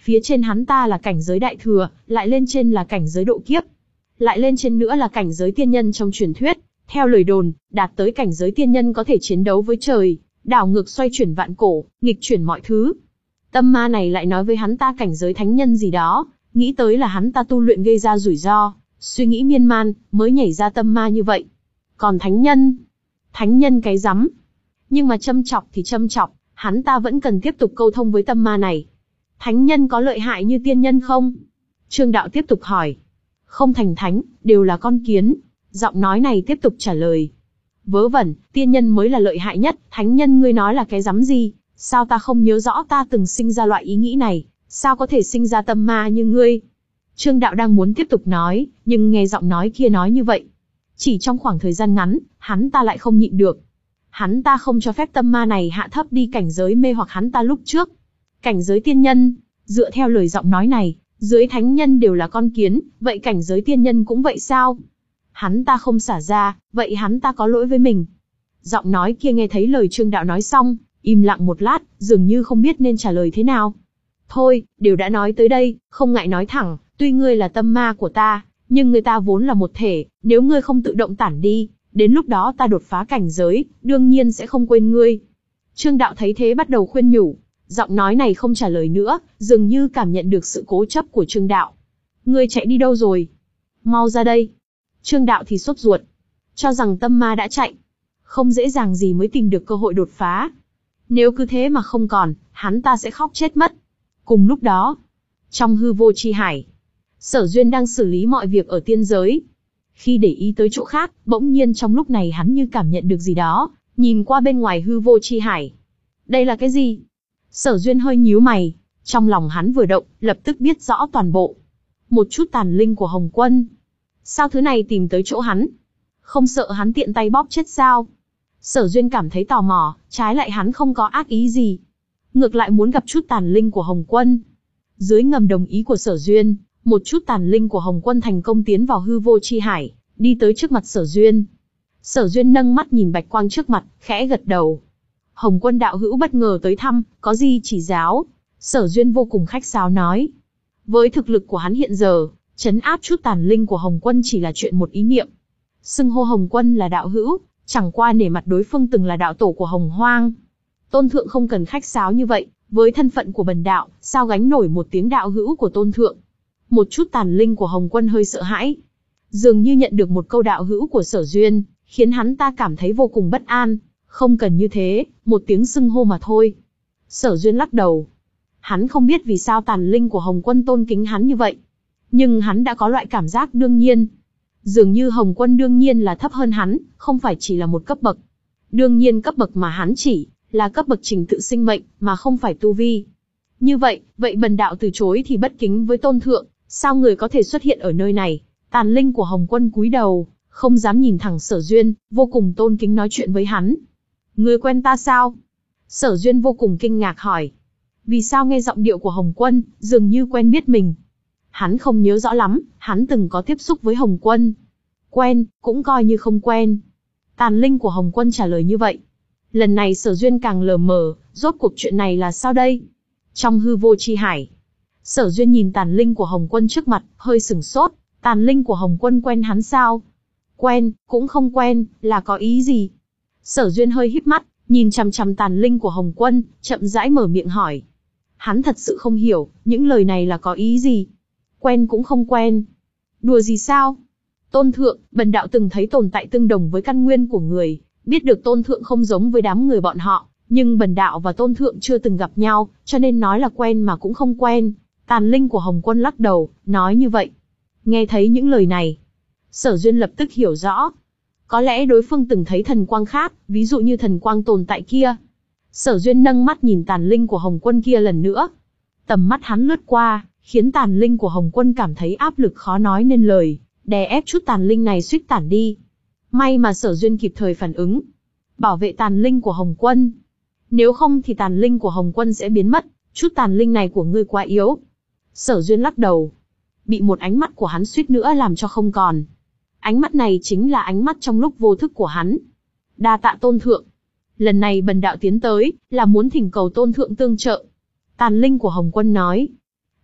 Phía trên hắn ta là cảnh giới đại thừa, lại lên trên là cảnh giới độ kiếp. Lại lên trên nữa là cảnh giới tiên nhân trong truyền thuyết. Theo lời đồn, đạt tới cảnh giới tiên nhân có thể chiến đấu với trời, đảo ngược xoay chuyển vạn cổ, nghịch chuyển mọi thứ. Tâm ma này lại nói với hắn ta cảnh giới thánh nhân gì đó, nghĩ tới là hắn ta tu luyện gây ra rủi ro, suy nghĩ miên man, mới nhảy ra tâm ma như vậy. Còn thánh nhân? Thánh nhân cái rắm. Nhưng mà châm chọc thì châm chọc, hắn ta vẫn cần tiếp tục câu thông với tâm ma này. Thánh nhân có lợi hại như tiên nhân không? Trương Đạo tiếp tục hỏi. Không thành thánh, đều là con kiến. Giọng nói này tiếp tục trả lời. Vớ vẩn, tiên nhân mới là lợi hại nhất, thánh nhân ngươi nói là cái rắm gì? Sao ta không nhớ rõ ta từng sinh ra loại ý nghĩ này, sao có thể sinh ra tâm ma như ngươi? Trương Đạo đang muốn tiếp tục nói, nhưng nghe giọng nói kia nói như vậy. Chỉ trong khoảng thời gian ngắn, hắn ta lại không nhịn được. Hắn ta không cho phép tâm ma này hạ thấp đi cảnh giới mê hoặc hắn ta lúc trước. Cảnh giới tiên nhân, dựa theo lời giọng nói này, dưới thánh nhân đều là con kiến, vậy cảnh giới tiên nhân cũng vậy sao? Hắn ta không xả ra, vậy hắn ta có lỗi với mình. Giọng nói kia nghe thấy lời Trương Đạo nói xong, im lặng một lát, dường như không biết nên trả lời thế nào. Thôi, đều đã nói tới đây, không ngại nói thẳng, tuy ngươi là tâm ma của ta, nhưng người ta vốn là một thể, nếu ngươi không tự động tản đi, đến lúc đó ta đột phá cảnh giới, đương nhiên sẽ không quên ngươi. Trương Đạo thấy thế bắt đầu khuyên nhủ, giọng nói này không trả lời nữa, dường như cảm nhận được sự cố chấp của Trương Đạo. Ngươi chạy đi đâu rồi? Mau ra đây. Trương Đạo thì sốt ruột, cho rằng tâm ma đã chạy, không dễ dàng gì mới tìm được cơ hội đột phá. Nếu cứ thế mà không còn, hắn ta sẽ khóc chết mất. Cùng lúc đó, trong hư vô chi hải, Sở Duyên đang xử lý mọi việc ở tiên giới. Khi để ý tới chỗ khác, bỗng nhiên trong lúc này hắn như cảm nhận được gì đó, nhìn qua bên ngoài hư vô chi hải. Đây là cái gì? Sở Duyên hơi nhíu mày, trong lòng hắn vừa động, lập tức biết rõ toàn bộ. Một chút tàn linh của Hồng Quân. Sao thứ này tìm tới chỗ hắn? Không sợ hắn tiện tay bóp chết sao? Sở Duyên cảm thấy tò mò, trái lại hắn không có ác ý gì. Ngược lại muốn gặp chút tàn linh của Hồng Quân. Dưới ngầm đồng ý của Sở Duyên, một chút tàn linh của Hồng Quân thành công tiến vào hư vô chi hải, đi tới trước mặt Sở Duyên. Sở Duyên nâng mắt nhìn bạch quang trước mặt, khẽ gật đầu. Hồng Quân đạo hữu bất ngờ tới thăm, có gì chỉ giáo? Sở Duyên vô cùng khách sáo nói. Với thực lực của hắn hiện giờ, trấn áp chút tàn linh của Hồng Quân chỉ là chuyện một ý niệm. Xưng hô Hồng Quân là đạo hữu, chẳng qua nể mặt đối phương từng là đạo tổ của Hồng Hoang. Tôn Thượng không cần khách sáo như vậy, với thân phận của bần đạo, sao gánh nổi một tiếng đạo hữu của Tôn Thượng. Một chút tàn linh của Hồng Quân hơi sợ hãi. Dường như nhận được một câu đạo hữu của Sở Duyên, khiến hắn ta cảm thấy vô cùng bất an. Không cần như thế, một tiếng xưng hô mà thôi. Sở Duyên lắc đầu. Hắn không biết vì sao tàn linh của Hồng Quân tôn kính hắn như vậy. Nhưng hắn đã có loại cảm giác đương nhiên. Dường như Hồng Quân đương nhiên là thấp hơn hắn, không phải chỉ là một cấp bậc. Đương nhiên cấp bậc mà hắn chỉ là cấp bậc trình tự sinh mệnh, mà không phải tu vi. Như vậy, vậy bần đạo từ chối thì bất kính với Tôn Thượng, sao người có thể xuất hiện ở nơi này? Tàn linh của Hồng Quân cúi đầu, không dám nhìn thẳng Sở Duyên, vô cùng tôn kính nói chuyện với hắn. Ngươi quen ta sao? Sở Duyên vô cùng kinh ngạc hỏi. Vì sao nghe giọng điệu của Hồng Quân, dường như quen biết mình? Hắn không nhớ rõ lắm, hắn từng có tiếp xúc với Hồng Quân. Quen, cũng coi như không quen. Tàn linh của Hồng Quân trả lời như vậy. Lần này Sở Duyên càng lờ mờ, rốt cuộc chuyện này là sao đây? Trong hư vô chi hải, Sở Duyên nhìn tàn linh của Hồng Quân trước mặt, hơi sừng sốt. Tàn linh của Hồng Quân quen hắn sao? Quen, cũng không quen, là có ý gì? Sở Duyên hơi híp mắt, nhìn chằm chằm tàn linh của Hồng Quân, chậm rãi mở miệng hỏi. Hắn thật sự không hiểu, những lời này là có ý gì? Quen cũng không quen. Đùa gì sao? Tôn Thượng, bần đạo từng thấy tồn tại tương đồng với căn nguyên của người, biết được Tôn Thượng không giống với đám người bọn họ, nhưng bần đạo và Tôn Thượng chưa từng gặp nhau, cho nên nói là quen mà cũng không quen. Tàn linh của Hồng Quân lắc đầu, nói như vậy. Nghe thấy những lời này, Sở Duyên lập tức hiểu rõ. Có lẽ đối phương từng thấy thần quang khác, ví dụ như thần quang tồn tại kia. Sở Duyên nâng mắt nhìn tàn linh của Hồng Quân kia lần nữa. Tầm mắt hắn lướt qua, khiến tàn linh của Hồng Quân cảm thấy áp lực khó nói nên lời, đè ép chút tàn linh này suýt tản đi. May mà Sở Duyên kịp thời phản ứng, bảo vệ tàn linh của Hồng Quân. Nếu không thì tàn linh của Hồng Quân sẽ biến mất, chút tàn linh này của ngươi quá yếu. Sở Duyên lắc đầu, bị một ánh mắt của hắn suýt nữa làm cho không còn. Ánh mắt này chính là ánh mắt trong lúc vô thức của hắn. Đa tạ Tôn Thượng. Lần này bần đạo tiến tới, là muốn thỉnh cầu Tôn Thượng tương trợ. Tàn linh của Hồng Quân nói.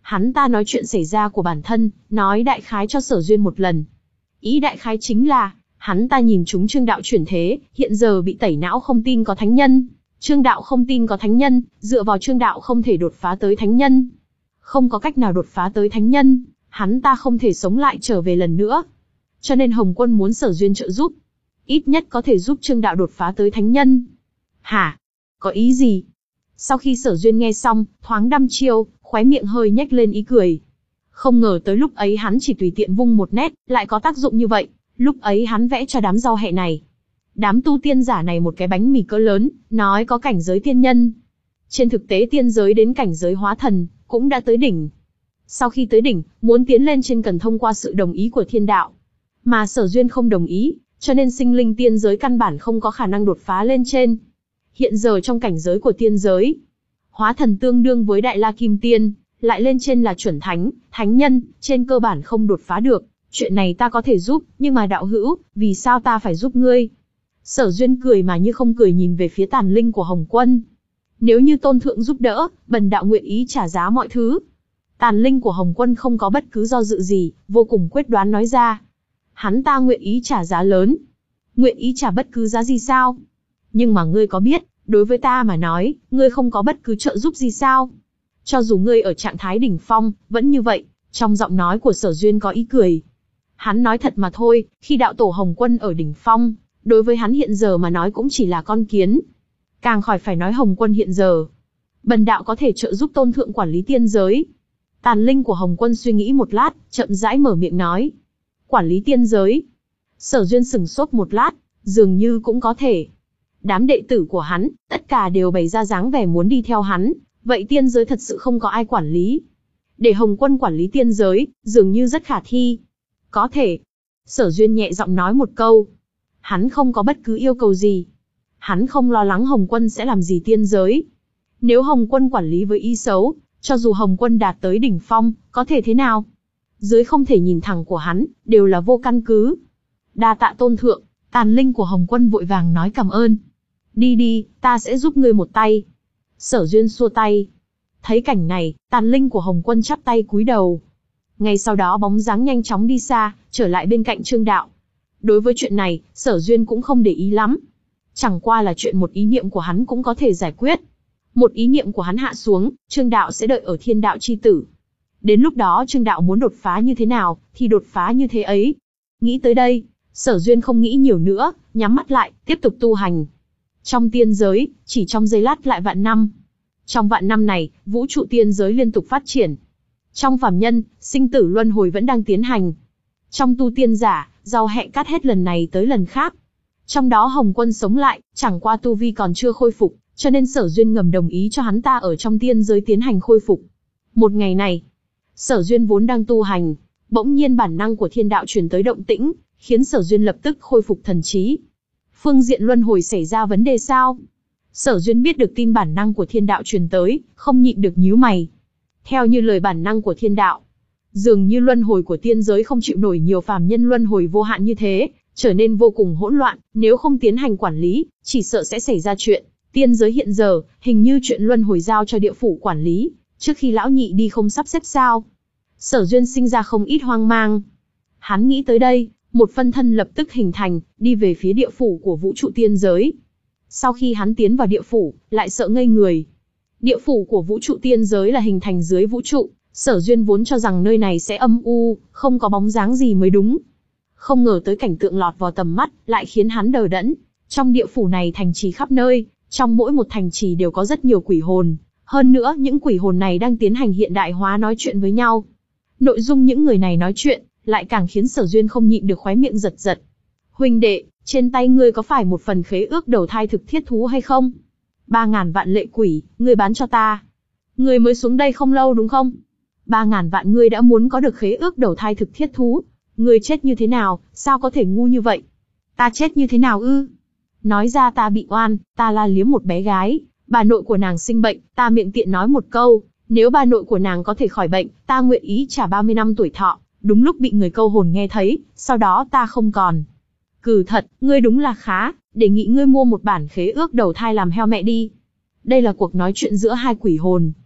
Hắn ta nói chuyện xảy ra của bản thân, nói đại khái cho Sở Duyên một lần. Ý đại khái chính là, hắn ta nhìn chúng Trương Đạo chuyển thế, hiện giờ bị tẩy não không tin có thánh nhân. Trương Đạo không tin có thánh nhân, dựa vào Trương Đạo không thể đột phá tới thánh nhân. Không có cách nào đột phá tới thánh nhân, hắn ta không thể sống lại trở về lần nữa. Cho nên Hồng Quân muốn Sở Duyên trợ giúp. Ít nhất có thể giúp Trương Đạo đột phá tới thánh nhân. Hả? Có ý gì? Sau khi Sở Duyên nghe xong, thoáng đăm chiêu, khóe miệng hơi nhếch lên ý cười. Không ngờ tới lúc ấy hắn chỉ tùy tiện vung một nét, lại có tác dụng như vậy. Lúc ấy hắn vẽ cho đám rau hẹ này. Đám tu tiên giả này một cái bánh mì cỡ lớn, nói có cảnh giới tiên nhân. Trên thực tế tiên giới đến cảnh giới hóa thần, cũng đã tới đỉnh. Sau khi tới đỉnh, muốn tiến lên trên cần thông qua sự đồng ý của thiên đạo. Mà Sở Duyên không đồng ý, cho nên sinh linh tiên giới căn bản không có khả năng đột phá lên trên. Hiện giờ trong cảnh giới của tiên giới, hóa thần tương đương với Đại La Kim Tiên, lại lên trên là chuẩn thánh, thánh nhân, trên cơ bản không đột phá được. Chuyện này ta có thể giúp, nhưng mà đạo hữu, vì sao ta phải giúp ngươi? Sở Duyên cười mà như không cười nhìn về phía tàn linh của Hồng Quân. Nếu như tôn thượng giúp đỡ, bần đạo nguyện ý trả giá mọi thứ. Tàn linh của Hồng Quân không có bất cứ do dự gì, vô cùng quyết đoán nói ra. Hắn ta nguyện ý trả giá lớn. Nguyện ý trả bất cứ giá gì sao? Nhưng mà ngươi có biết, đối với ta mà nói, ngươi không có bất cứ trợ giúp gì sao? Cho dù ngươi ở trạng thái đỉnh phong, vẫn như vậy. Trong giọng nói của Sở Duyên có ý cười. Hắn nói thật mà thôi, khi đạo tổ Hồng Quân ở đỉnh phong, đối với hắn hiện giờ mà nói cũng chỉ là con kiến. Càng khỏi phải nói Hồng Quân hiện giờ. Bần đạo có thể trợ giúp tôn thượng quản lý tiên giới. Tàn linh của Hồng Quân suy nghĩ một lát, chậm rãi mở miệng nói. Quản lý tiên giới. Sở Duyên sừng sốt một lát, dường như cũng có thể. Đám đệ tử của hắn, tất cả đều bày ra dáng vẻ muốn đi theo hắn, vậy tiên giới thật sự không có ai quản lý. Để Hồng Quân quản lý tiên giới, dường như rất khả thi. Có thể. Sở Duyên nhẹ giọng nói một câu. Hắn không có bất cứ yêu cầu gì. Hắn không lo lắng Hồng Quân sẽ làm gì tiên giới. Nếu Hồng Quân quản lý với ý xấu, cho dù Hồng Quân đạt tới đỉnh phong, có thể thế nào? Dưới không thể nhìn thẳng của hắn, đều là vô căn cứ. Đa tạ tôn thượng, tàn linh của Hồng Quân vội vàng nói cảm ơn. Đi đi, ta sẽ giúp ngươi một tay. Sở Duyên xua tay. Thấy cảnh này, tàn linh của Hồng Quân chắp tay cúi đầu. Ngay sau đó bóng dáng nhanh chóng đi xa, trở lại bên cạnh Trương Đạo. Đối với chuyện này, Sở Duyên cũng không để ý lắm. Chẳng qua là chuyện một ý niệm của hắn cũng có thể giải quyết. Một ý niệm của hắn hạ xuống, Trương Đạo sẽ đợi ở Thiên Đạo chi tử. Đến lúc đó Trương Đạo muốn đột phá như thế nào, thì đột phá như thế ấy. Nghĩ tới đây, Sở Duyên không nghĩ nhiều nữa, nhắm mắt lại, tiếp tục tu hành. Trong tiên giới, chỉ trong giây lát lại vạn năm. Trong vạn năm này, vũ trụ tiên giới liên tục phát triển. Trong phàm nhân, sinh tử luân hồi vẫn đang tiến hành. Trong tu tiên giả, rau hẹ cắt hết lần này tới lần khác. Trong đó Hồng Quân sống lại, chẳng qua tu vi còn chưa khôi phục, cho nên Sở Duyên ngầm đồng ý cho hắn ta ở trong tiên giới tiến hành khôi phục. Một ngày này, Sở Duyên vốn đang tu hành, bỗng nhiên bản năng của thiên đạo truyền tới động tĩnh, khiến Sở Duyên lập tức khôi phục thần trí. Phương diện luân hồi xảy ra vấn đề sao? Sở Duyên biết được tin bản năng của thiên đạo truyền tới, không nhịn được nhíu mày. Theo như lời bản năng của thiên đạo, dường như luân hồi của tiên giới không chịu nổi nhiều phàm nhân luân hồi vô hạn như thế, trở nên vô cùng hỗn loạn, nếu không tiến hành quản lý, chỉ sợ sẽ xảy ra chuyện. Tiên giới hiện giờ, hình như chuyện luân hồi giao cho địa phủ quản lý, trước khi lão nhị đi không sắp xếp sao? Sở Duyên sinh ra không ít hoang mang. Hắn nghĩ tới đây, một phân thân lập tức hình thành, đi về phía địa phủ của vũ trụ tiên giới. Sau khi hắn tiến vào địa phủ, lại sợ ngây người. Địa phủ của vũ trụ tiên giới là hình thành dưới vũ trụ, Sở Duyên vốn cho rằng nơi này sẽ âm u, không có bóng dáng gì mới đúng. Không ngờ tới cảnh tượng lọt vào tầm mắt, lại khiến hắn đờ đẫn. Trong địa phủ này thành trì khắp nơi, trong mỗi một thành trì đều có rất nhiều quỷ hồn. Hơn nữa, những quỷ hồn này đang tiến hành hiện đại hóa nói chuyện với nhau. Nội dung những người này nói chuyện, lại càng khiến Sở Duyên không nhịn được khóe miệng giật giật. Huynh đệ, trên tay ngươi có phải một phần khế ước đầu thai thực thiết thú hay không? Ba ngàn vạn lệ quỷ, ngươi bán cho ta. Ngươi mới xuống đây không lâu đúng không? Ba ngàn vạn ngươi đã muốn có được khế ước đầu thai thực thiết thú. Ngươi chết như thế nào, sao có thể ngu như vậy? Ta chết như thế nào ư? Nói ra ta bị oan, ta la liếm một bé gái, bà nội của nàng sinh bệnh, ta miệng tiện nói một câu, nếu bà nội của nàng có thể khỏi bệnh, ta nguyện ý trả ba mươi năm tuổi thọ, đúng lúc bị người câu hồn nghe thấy, sau đó ta không còn. Cừ thật, ngươi đúng là khá, đề nghị ngươi mua một bản khế ước đầu thai làm heo mẹ đi. Đây là cuộc nói chuyện giữa hai quỷ hồn.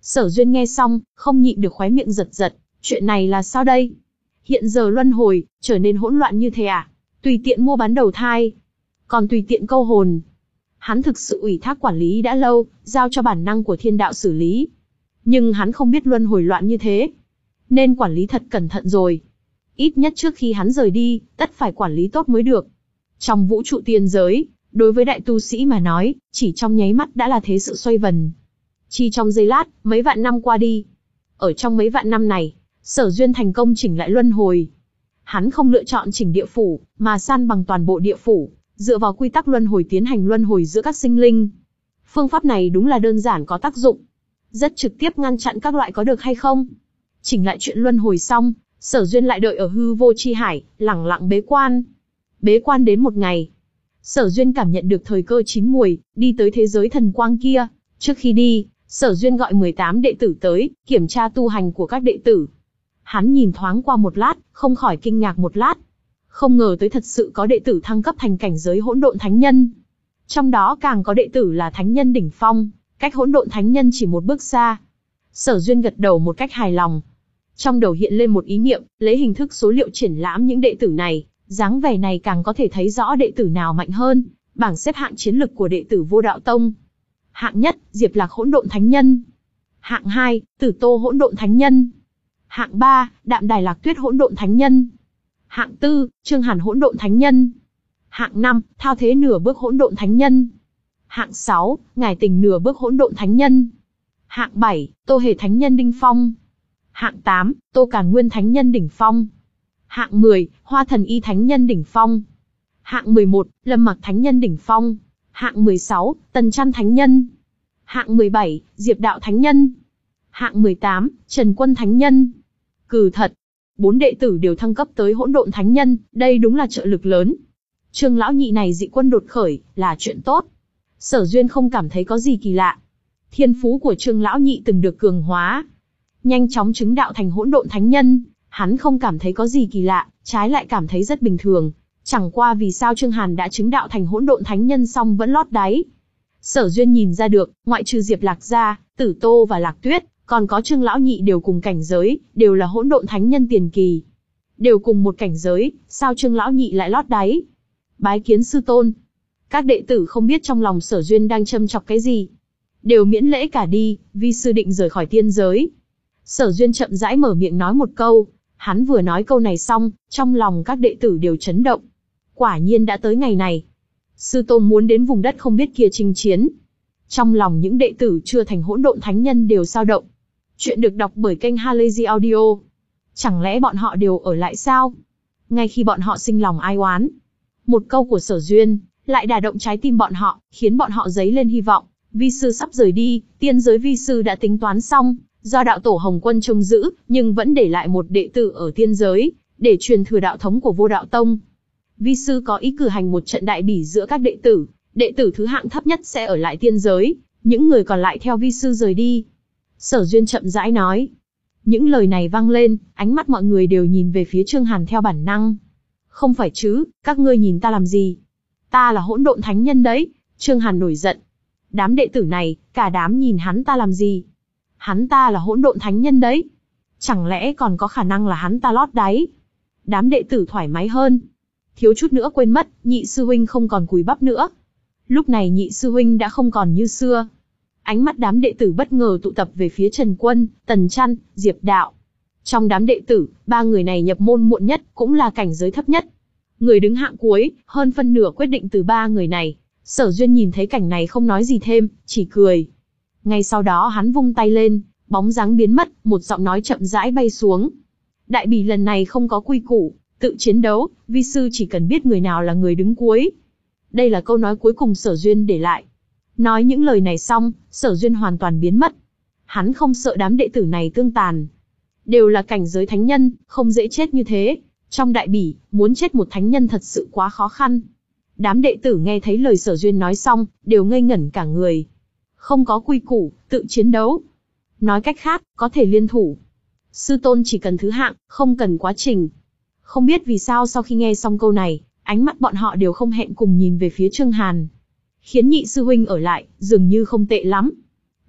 Sở Duyên nghe xong, không nhịn được khóe miệng giật giật, chuyện này là sao đây? Hiện giờ luân hồi, trở nên hỗn loạn như thế à? Tùy tiện mua bán đầu thai, còn tùy tiện câu hồn. Hắn thực sự ủy thác quản lý đã lâu, giao cho bản năng của thiên đạo xử lý. Nhưng hắn không biết luân hồi loạn như thế, nên quản lý thật cẩn thận rồi. Ít nhất trước khi hắn rời đi, tất phải quản lý tốt mới được. Trong vũ trụ tiên giới, đối với đại tu sĩ mà nói, chỉ trong nháy mắt đã là thế sự xoay vần. Chỉ trong giây lát, mấy vạn năm qua đi. Ở trong mấy vạn năm này, Sở Duyên thành công chỉnh lại luân hồi. Hắn không lựa chọn chỉnh địa phủ, mà san bằng toàn bộ địa phủ, dựa vào quy tắc luân hồi tiến hành luân hồi giữa các sinh linh. Phương pháp này đúng là đơn giản có tác dụng, rất trực tiếp ngăn chặn các loại có được hay không. Chỉnh lại chuyện luân hồi xong, Sở Duyên lại đợi ở hư vô chi hải, lẳng lặng bế quan. Bế quan đến một ngày, Sở Duyên cảm nhận được thời cơ chín muồi, đi tới thế giới thần quang kia. Trước khi đi, Sở Duyên gọi mười tám đệ tử tới, kiểm tra tu hành của các đệ tử. Hắn nhìn thoáng qua một lát, không khỏi kinh ngạc một lát. Không ngờ tới thật sự có đệ tử thăng cấp thành cảnh giới hỗn độn thánh nhân. Trong đó càng có đệ tử là thánh nhân đỉnh phong, cách hỗn độn thánh nhân chỉ một bước xa. Sở Duyên gật đầu một cách hài lòng. Trong đầu hiện lên một ý niệm, lấy hình thức số liệu triển lãm những đệ tử này, dáng vẻ này càng có thể thấy rõ đệ tử nào mạnh hơn, bảng xếp hạng chiến lực của đệ tử Vô Đạo Tông. Hạng nhất, Diệp Lạc hỗn độn thánh nhân. Hạng hai, Tử Tô hỗn độn thánh nhân. Hạng ba, Đạm Đài Lạc Tuyết hỗn độn thánh nhân. Hạng tư, Trương Hàn hỗn độn thánh nhân. Hạng năm, Thao Thế nửa bước hỗn độn thánh nhân. Hạng sáu, Ngải Tình nửa bước hỗn độn thánh nhân. Hạng bảy, Tô Hề thánh nhân đỉnh phong. Hạng tám, Tô Càn Nguyên thánh nhân đỉnh phong. Hạng mười, Hoa Thần Y thánh nhân đỉnh phong. Hạng mười một, Lâm Mặc thánh nhân đỉnh phong. Hạng mười sáu, Tần Trăn thánh nhân. Hạng mười bảy, Diệp Đạo thánh nhân. Hạng mười tám, Trần Quân thánh nhân. Cừ thật, bốn đệ tử đều thăng cấp tới hỗn độn thánh nhân, đây đúng là trợ lực lớn. Trương lão nhị này dị quân đột khởi, là chuyện tốt. Sở Duyên không cảm thấy có gì kỳ lạ. Thiên phú của Trương lão nhị từng được cường hóa, nhanh chóng chứng đạo thành hỗn độn thánh nhân, hắn không cảm thấy có gì kỳ lạ, trái lại cảm thấy rất bình thường. Chẳng qua vì sao Trương Hàn đã chứng đạo thành hỗn độn thánh nhân xong vẫn lót đáy. Sở Duyên nhìn ra được, ngoại trừ Diệp Lạc ra, Tử Tô và Lạc Tuyết, còn có Trương lão nhị đều cùng cảnh giới, đều là hỗn độn thánh nhân tiền kỳ. Đều cùng một cảnh giới, sao Trương lão nhị lại lót đáy? Bái kiến sư tôn. Các đệ tử không biết trong lòng Sở Duyên đang châm chọc cái gì, đều miễn lễ cả đi, vi sư định rời khỏi tiên giới. Sở Duyên chậm rãi mở miệng nói một câu, hắn vừa nói câu này xong, trong lòng các đệ tử đều chấn động. Quả nhiên đã tới ngày này. Sư tôn muốn đến vùng đất không biết kia chinh chiến. Trong lòng những đệ tử chưa thành hỗn độn thánh nhân đều dao động. Chuyện được đọc bởi kênh Halazy Audio. Chẳng lẽ bọn họ đều ở lại sao? Ngay khi bọn họ sinh lòng ai oán, một câu của Sở Duyên lại đả động trái tim bọn họ, khiến bọn họ dấy lên hy vọng. Vi sư sắp rời đi, tiên giới vi sư đã tính toán xong, do đạo tổ Hồng Quân trông giữ, nhưng vẫn để lại một đệ tử ở tiên giới, để truyền thừa đạo thống của Vô Đạo Tông. Vi sư có ý cử hành một trận đại bỉ giữa các đệ tử, đệ tử thứ hạng thấp nhất sẽ ở lại tiên giới, những người còn lại theo vi sư rời đi. Sở Duyên chậm rãi nói. Những lời này vang lên, ánh mắt mọi người đều nhìn về phía Trương Hàn theo bản năng. Không phải chứ, các ngươi nhìn ta làm gì? Ta là hỗn độn thánh nhân đấy. Trương Hàn nổi giận. Đám đệ tử này, cả đám nhìn hắn ta làm gì? Hắn ta là hỗn độn thánh nhân đấy. Chẳng lẽ còn có khả năng là hắn ta lót đáy? Đám đệ tử thoải mái hơn. Thiếu chút nữa quên mất, nhị sư huynh không còn cùi bắp nữa. Lúc này nhị sư huynh đã không còn như xưa. Ánh mắt đám đệ tử bất ngờ tụ tập về phía Trần Quân, Tần Trăn, Diệp Đạo. Trong đám đệ tử, ba người này nhập môn muộn nhất, cũng là cảnh giới thấp nhất. Người đứng hạng cuối, hơn phân nửa quyết định từ ba người này. Sở Duyên nhìn thấy cảnh này không nói gì thêm, chỉ cười. Ngay sau đó hắn vung tay lên, bóng dáng biến mất, một giọng nói chậm rãi bay xuống. Đại bỉ lần này không có quy củ, tự chiến đấu, vi sư chỉ cần biết người nào là người đứng cuối. Đây là câu nói cuối cùng Sở Duyên để lại. Nói những lời này xong, Sở Duyên hoàn toàn biến mất. Hắn không sợ đám đệ tử này tương tàn. Đều là cảnh giới thánh nhân, không dễ chết như thế. Trong đại bỉ, muốn chết một thánh nhân thật sự quá khó khăn. Đám đệ tử nghe thấy lời Sở Duyên nói xong, đều ngây ngẩn cả người. Không có quy củ, tự chiến đấu. Nói cách khác, có thể liên thủ. Sư tôn chỉ cần thứ hạng, không cần quá trình. Không biết vì sao sau khi nghe xong câu này, ánh mắt bọn họ đều không hẹn cùng nhìn về phía Trương Hàn. Khiến nhị sư huynh ở lại, dường như không tệ lắm.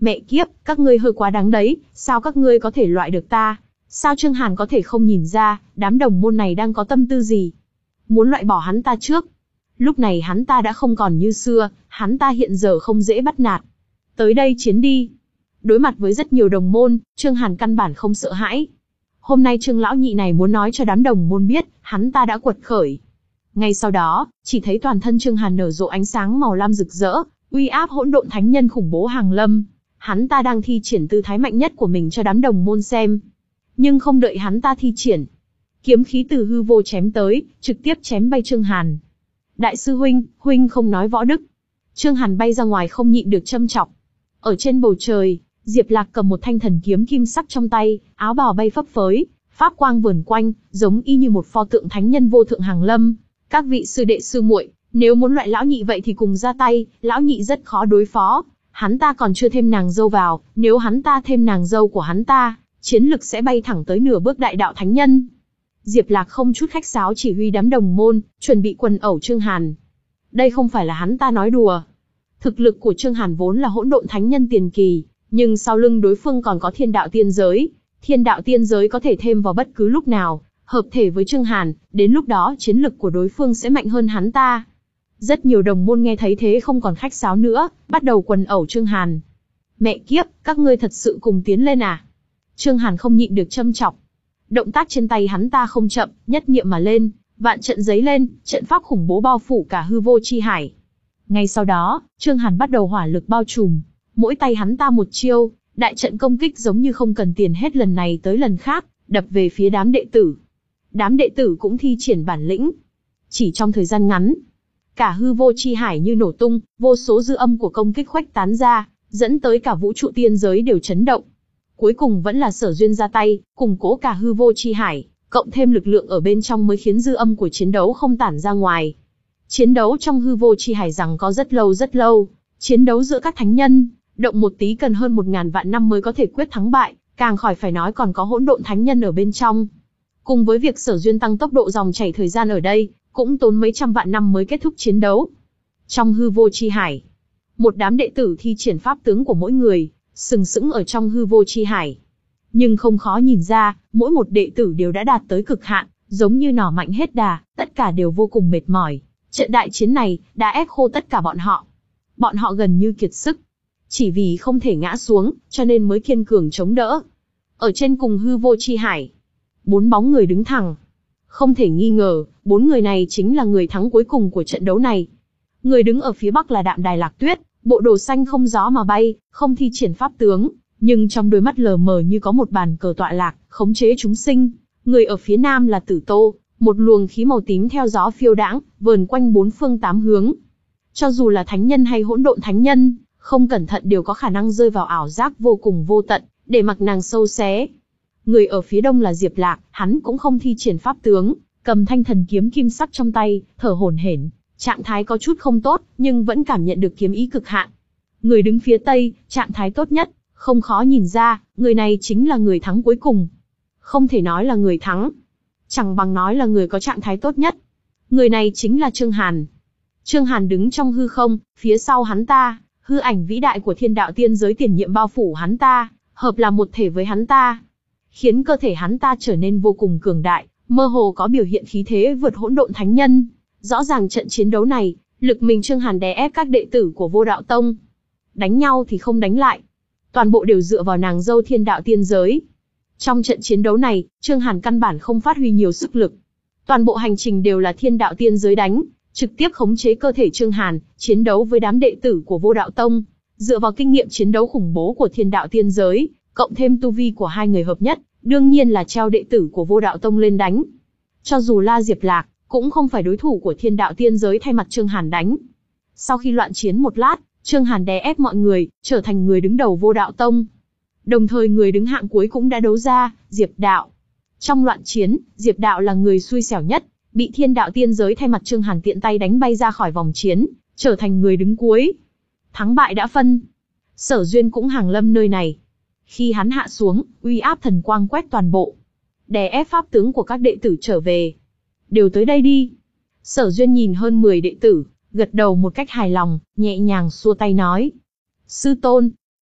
Mẹ kiếp, các ngươi hơi quá đáng đấy, sao các ngươi có thể loại được ta? Sao Trương Hàn có thể không nhìn ra, đám đồng môn này đang có tâm tư gì? Muốn loại bỏ hắn ta trước. Lúc này hắn ta đã không còn như xưa, hắn ta hiện giờ không dễ bắt nạt. Tới đây chiến đi. Đối mặt với rất nhiều đồng môn, Trương Hàn căn bản không sợ hãi. Hôm nay Trương lão nhị này muốn nói cho đám đồng môn biết, hắn ta đã quật khởi. Ngay sau đó, chỉ thấy toàn thân Trương Hàn nở rộ ánh sáng màu lam rực rỡ, uy áp hỗn độn thánh nhân khủng bố hàng lâm. Hắn ta đang thi triển tư thái mạnh nhất của mình cho đám đồng môn xem. Nhưng không đợi hắn ta thi triển, kiếm khí từ hư vô chém tới, trực tiếp chém bay Trương Hàn. Đại sư huynh, huynh không nói võ đức. Trương Hàn bay ra ngoài không nhịn được châm chọc. Ở trên bầu trời, Diệp Lạc cầm một thanh thần kiếm kim sắc trong tay, áo bào bay phấp phới, pháp quang vờn quanh, giống y như một pho tượng thánh nhân vô thượng hàng lâm. Các vị sư đệ sư muội, nếu muốn loại lão nhị vậy thì cùng ra tay, lão nhị rất khó đối phó. Hắn ta còn chưa thêm nàng dâu vào, nếu hắn ta thêm nàng dâu của hắn ta, chiến lực sẽ bay thẳng tới nửa bước đại đạo thánh nhân. Diệp Lạc không chút khách sáo chỉ huy đám đồng môn, chuẩn bị quần ẩu Trương Hàn. Đây không phải là hắn ta nói đùa. Thực lực của Trương Hàn vốn là hỗn độn thánh nhân tiền kỳ, nhưng sau lưng đối phương còn có thiên đạo tiên giới. Thiên đạo tiên giới có thể thêm vào bất cứ lúc nào, hợp thể với Trương Hàn, đến lúc đó chiến lực của đối phương sẽ mạnh hơn hắn ta. Rất nhiều đồng môn nghe thấy thế không còn khách sáo nữa, bắt đầu quần ẩu Trương Hàn. Mẹ kiếp, các ngươi thật sự cùng tiến lên à? Trương Hàn không nhịn được châm chọc. Động tác trên tay hắn ta không chậm, nhất niệm mà lên, vạn trận giấy lên, trận pháp khủng bố bao phủ cả hư vô chi hải. Ngay sau đó, Trương Hàn bắt đầu hỏa lực bao trùm, mỗi tay hắn ta một chiêu, đại trận công kích giống như không cần tiền hết lần này tới lần khác, đập về phía đám đệ tử. Đám đệ tử cũng thi triển bản lĩnh. Chỉ trong thời gian ngắn, cả hư vô chi hải như nổ tung, vô số dư âm của công kích khuếch tán ra, dẫn tới cả vũ trụ tiên giới đều chấn động. Cuối cùng vẫn là Sở Duyên ra tay, củng cố cả hư vô chi hải, cộng thêm lực lượng ở bên trong mới khiến dư âm của chiến đấu không tản ra ngoài. Chiến đấu trong hư vô chi hải rằng có rất lâu rất lâu, chiến đấu giữa các thánh nhân, động một tí cần hơn một ngàn vạn năm mới có thể quyết thắng bại, càng khỏi phải nói còn có hỗn độn thánh nhân ở bên trong. Cùng với việc Sở Duyên tăng tốc độ dòng chảy thời gian ở đây, cũng tốn mấy trăm vạn năm mới kết thúc chiến đấu. Trong hư vô chi hải, một đám đệ tử thi triển pháp tướng của mỗi người, sừng sững ở trong hư vô chi hải. Nhưng không khó nhìn ra, mỗi một đệ tử đều đã đạt tới cực hạn, giống như nỏ mạnh hết đà, tất cả đều vô cùng mệt mỏi. Trận đại chiến này đã ép khô tất cả bọn họ. Bọn họ gần như kiệt sức. Chỉ vì không thể ngã xuống, cho nên mới kiên cường chống đỡ. Ở trên cùng hư vô chi hải, bốn bóng người đứng thẳng. Không thể nghi ngờ, bốn người này chính là người thắng cuối cùng của trận đấu này. Người đứng ở phía bắc là Đạm Đài Lạc Tuyết, bộ đồ xanh không gió mà bay, không thi triển pháp tướng, nhưng trong đôi mắt lờ mờ như có một bàn cờ tọa lạc, khống chế chúng sinh. Người ở phía nam là Tử Tô, một luồng khí màu tím theo gió phiêu đãng, vờn quanh bốn phương tám hướng. Cho dù là thánh nhân hay hỗn độn thánh nhân, không cẩn thận đều có khả năng rơi vào ảo giác vô cùng vô tận, để mặc nàng sâu xé. Người ở phía đông là Diệp Lạc, hắn cũng không thi triển pháp tướng, cầm thanh thần kiếm kim sắc trong tay, thở hổn hển, trạng thái có chút không tốt, nhưng vẫn cảm nhận được kiếm ý cực hạn. Người đứng phía tây, trạng thái tốt nhất, không khó nhìn ra, người này chính là người thắng cuối cùng. Không thể nói là người thắng, chẳng bằng nói là người có trạng thái tốt nhất. Người này chính là Trương Hàn. Trương Hàn đứng trong hư không, phía sau hắn ta, hư ảnh vĩ đại của thiên đạo tiên giới tiền nhiệm bao phủ hắn ta, hợp làm một thể với hắn ta, khiến cơ thể hắn ta trở nên vô cùng cường đại, mơ hồ có biểu hiện khí thế vượt hỗn độn thánh nhân. Rõ ràng trận chiến đấu này, lực mình Trương Hàn đè ép các đệ tử của Vô Đạo Tông. Đánh nhau thì không đánh lại, toàn bộ đều dựa vào nàng dâu thiên đạo tiên giới. Trong trận chiến đấu này, Trương Hàn căn bản không phát huy nhiều sức lực. Toàn bộ hành trình đều là thiên đạo tiên giới đánh, trực tiếp khống chế cơ thể Trương Hàn, chiến đấu với đám đệ tử của Vô Đạo Tông. Dựa vào kinh nghiệm chiến đấu khủng bố của thiên đạo tiên giới, cộng thêm tu vi của hai người hợp nhất, đương nhiên là treo đệ tử của Vô Đạo Tông lên đánh. Cho dù La Diệp Lạc, cũng không phải đối thủ của thiên đạo tiên giới thay mặt Trương Hàn đánh. Sau khi loạn chiến một lát, Trương Hàn đè ép mọi người, trở thành người đứng đầu Vô Đạo Tông. Đồng thời người đứng hạng cuối cũng đã đấu ra, Diệp Đạo. Trong loạn chiến, Diệp Đạo là người xui xẻo nhất, bị thiên đạo tiên giới thay mặt Trương Hàn tiện tay đánh bay ra khỏi vòng chiến, trở thành người đứng cuối. Thắng bại đã phân. Sở Duyên cũng hàng lâm nơi này. Khi hắn hạ xuống, uy áp thần quang quét toàn bộ, đè ép pháp tướng của các đệ tử trở về. Đều tới đây đi. Sở Duyên nhìn hơn mười đệ tử, gật đầu một cách hài lòng, nhẹ nhàng xua tay nói. Sư tôn.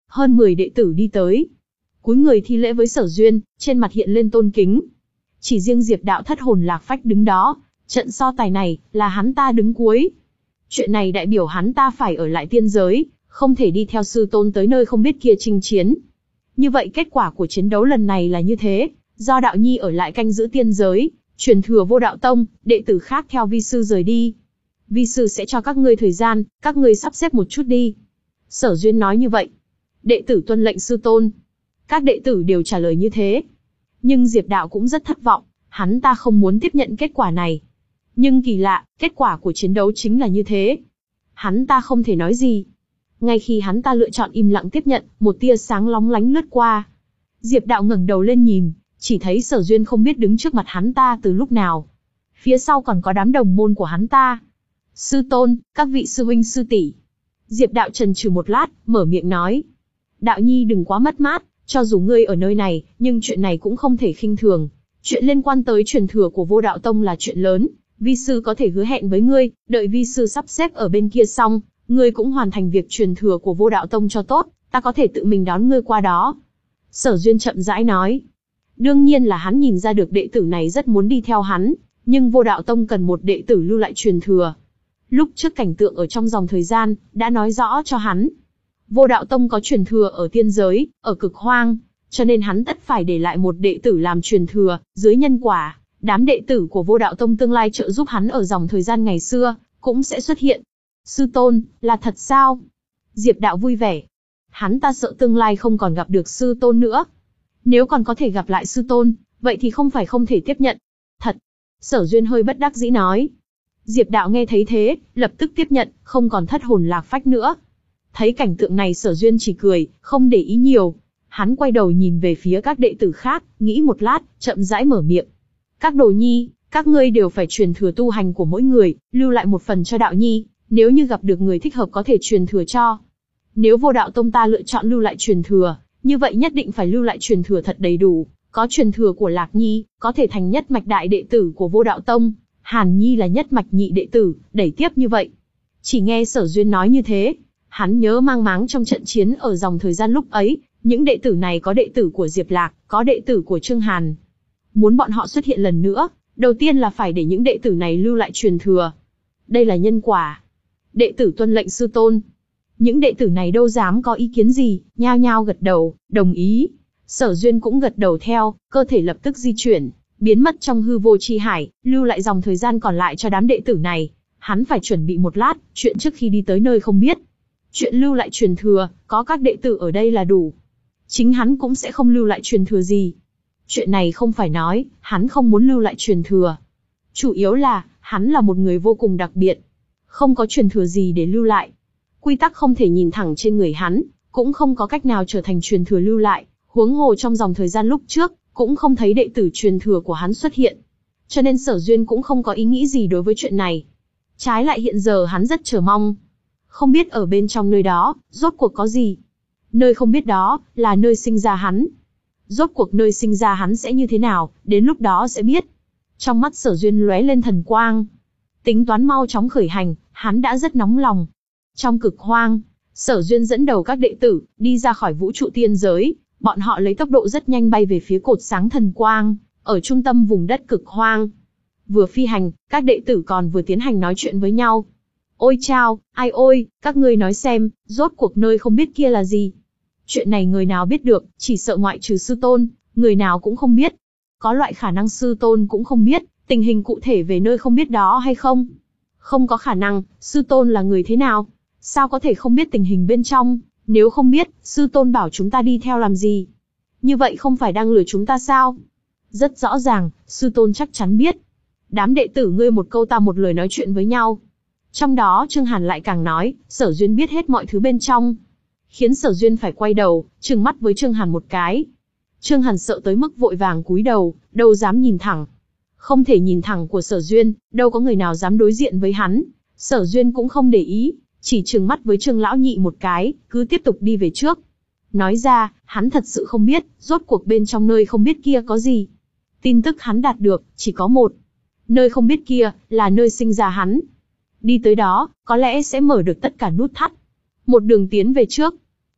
hơn mười đệ tử đi tới. Cúi người thi lễ với Sở Duyên, trên mặt hiện lên tôn kính. Chỉ riêng Diệp Đạo thất hồn lạc phách đứng đó, trận so tài này, là hắn ta đứng cuối. Chuyện này đại biểu hắn ta phải ở lại tiên giới, không thể đi theo sư tôn tới nơi không biết kia chinh chiến. Như vậy kết quả của chiến đấu lần này là như thế, do Đạo Nhi ở lại canh giữ tiên giới, truyền thừa Vô Đạo Tông, đệ tử khác theo vi sư rời đi. Vi sư sẽ cho các ngươi thời gian, các ngươi sắp xếp một chút đi. Sở Duyên nói như vậy. Đệ tử tuân lệnh sư tôn. Các đệ tử đều trả lời như thế. Nhưng Diệp Đạo cũng rất thất vọng, hắn ta không muốn tiếp nhận kết quả này. Nhưng kỳ lạ, kết quả của chiến đấu chính là như thế. Hắn ta không thể nói gì. Ngay khi hắn ta lựa chọn im lặng tiếp nhận, một tia sáng lóng lánh lướt qua. Diệp Đạo ngẩng đầu lên nhìn, chỉ thấy Sở Duyên không biết đứng trước mặt hắn ta từ lúc nào. Phía sau còn có đám đồng môn của hắn ta. Sư tôn, các vị sư huynh sư tỷ. Diệp Đạo chần chừ một lát, mở miệng nói. Đạo Nhi đừng quá mất mát, cho dù ngươi ở nơi này, nhưng chuyện này cũng không thể khinh thường. Chuyện liên quan tới truyền thừa của Vô Đạo Tông là chuyện lớn. Vi sư có thể hứa hẹn với ngươi, đợi vi sư sắp xếp ở bên kia xong, ngươi cũng hoàn thành việc truyền thừa của Vô Đạo Tông cho tốt, ta có thể tự mình đón ngươi qua đó. Sở Duyên chậm rãi nói. Đương nhiên là hắn nhìn ra được đệ tử này rất muốn đi theo hắn, nhưng Vô Đạo Tông cần một đệ tử lưu lại truyền thừa. Lúc trước cảnh tượng ở trong dòng thời gian, đã nói rõ cho hắn. Vô Đạo Tông có truyền thừa ở tiên giới, ở cực hoang, cho nên hắn tất phải để lại một đệ tử làm truyền thừa, dưới nhân quả. Đám đệ tử của Vô Đạo Tông tương lai trợ giúp hắn ở dòng thời gian ngày xưa, cũng sẽ xuất hiện. Sư tôn, là thật sao? Diệp Đạo vui vẻ. Hắn ta sợ tương lai không còn gặp được sư tôn nữa. Nếu còn có thể gặp lại sư tôn, vậy thì không phải không thể tiếp nhận. Thật. Sở Duyên hơi bất đắc dĩ nói. Diệp Đạo nghe thấy thế, lập tức tiếp nhận, không còn thất hồn lạc phách nữa. Thấy cảnh tượng này Sở Duyên chỉ cười, không để ý nhiều. Hắn quay đầu nhìn về phía các đệ tử khác, nghĩ một lát, chậm rãi mở miệng. Các đồ nhi, các ngươi đều phải truyền thừa tu hành của mỗi người, lưu lại một phần cho Đạo Nhi, nếu như gặp được người thích hợp có thể truyền thừa cho. Nếu Vô Đạo Tông ta lựa chọn lưu lại truyền thừa, như vậy nhất định phải lưu lại truyền thừa thật đầy đủ, có truyền thừa của Lạc Nhi, có thể thành nhất mạch đại đệ tử của Vô Đạo Tông, Hàn Nhi là nhất mạch nhị đệ tử, đẩy tiếp như vậy. Chỉ nghe Sở Duyên nói như thế, hắn nhớ mang máng trong trận chiến ở dòng thời gian lúc ấy, những đệ tử này có đệ tử của Diệp Lạc, có đệ tử của Trương Hàn. Muốn bọn họ xuất hiện lần nữa, đầu tiên là phải để những đệ tử này lưu lại truyền thừa. Đây là nhân quả. Đệ tử tuân lệnh sư tôn. Những đệ tử này đâu dám có ý kiến gì, nhao nhao gật đầu, đồng ý. Sở Duyên cũng gật đầu theo, cơ thể lập tức di chuyển, biến mất trong hư vô chi hải, lưu lại dòng thời gian còn lại cho đám đệ tử này. Hắn phải chuẩn bị một lát, chuyện trước khi đi tới nơi không biết. Chuyện lưu lại truyền thừa, có các đệ tử ở đây là đủ. Chính hắn cũng sẽ không lưu lại truyền thừa gì. Chuyện này không phải nói, hắn không muốn lưu lại truyền thừa. Chủ yếu là, hắn là một người vô cùng đặc biệt. Không có truyền thừa gì để lưu lại. Quy tắc không thể nhìn thẳng trên người hắn, cũng không có cách nào trở thành truyền thừa lưu lại. Huống hồ trong dòng thời gian lúc trước, cũng không thấy đệ tử truyền thừa của hắn xuất hiện. Cho nên Sở Duyên cũng không có ý nghĩ gì đối với chuyện này. Trái lại hiện giờ hắn rất chờ mong. Không biết ở bên trong nơi đó, rốt cuộc có gì. Nơi không biết đó, là nơi sinh ra hắn. Rốt cuộc nơi sinh ra hắn sẽ như thế nào, đến lúc đó sẽ biết. Trong mắt Sở Duyên lóe lên thần quang. Tính toán mau chóng khởi hành, hắn đã rất nóng lòng. Trong cực hoang, Sở Duyên dẫn đầu các đệ tử, đi ra khỏi vũ trụ tiên giới. Bọn họ lấy tốc độ rất nhanh bay về phía cột sáng thần quang, ở trung tâm vùng đất cực hoang. Vừa phi hành, các đệ tử còn vừa tiến hành nói chuyện với nhau. Ôi chao, ai ôi, các ngươi nói xem, rốt cuộc nơi không biết kia là gì? Chuyện này người nào biết được, chỉ sợ ngoại trừ sư tôn, người nào cũng không biết. Có loại khả năng sư tôn cũng không biết, tình hình cụ thể về nơi không biết đó hay không? Không có khả năng, sư tôn là người thế nào? Sao có thể không biết tình hình bên trong? Nếu không biết, sư tôn bảo chúng ta đi theo làm gì? Như vậy không phải đang lừa chúng ta sao? Rất rõ ràng, sư tôn chắc chắn biết. Đám đệ tử ngươi một câu ta một lời nói chuyện với nhau. Trong đó Trương Hàn lại càng nói, Sở Duyên biết hết mọi thứ bên trong. Khiến Sở Duyên phải quay đầu, trừng mắt với Trương Hàn một cái. Trương Hàn sợ tới mức vội vàng cúi đầu, đâu dám nhìn thẳng. Không thể nhìn thẳng của Sở Duyên, đâu có người nào dám đối diện với hắn. Sở Duyên cũng không để ý, chỉ trừng mắt với Trương Lão Nhị một cái, cứ tiếp tục đi về trước. Nói ra, hắn thật sự không biết, rốt cuộc bên trong nơi không biết kia có gì. Tin tức hắn đạt được, chỉ có một. Nơi không biết kia, là nơi sinh ra hắn. Đi tới đó, có lẽ sẽ mở được tất cả nút thắt. Một đường tiến về trước.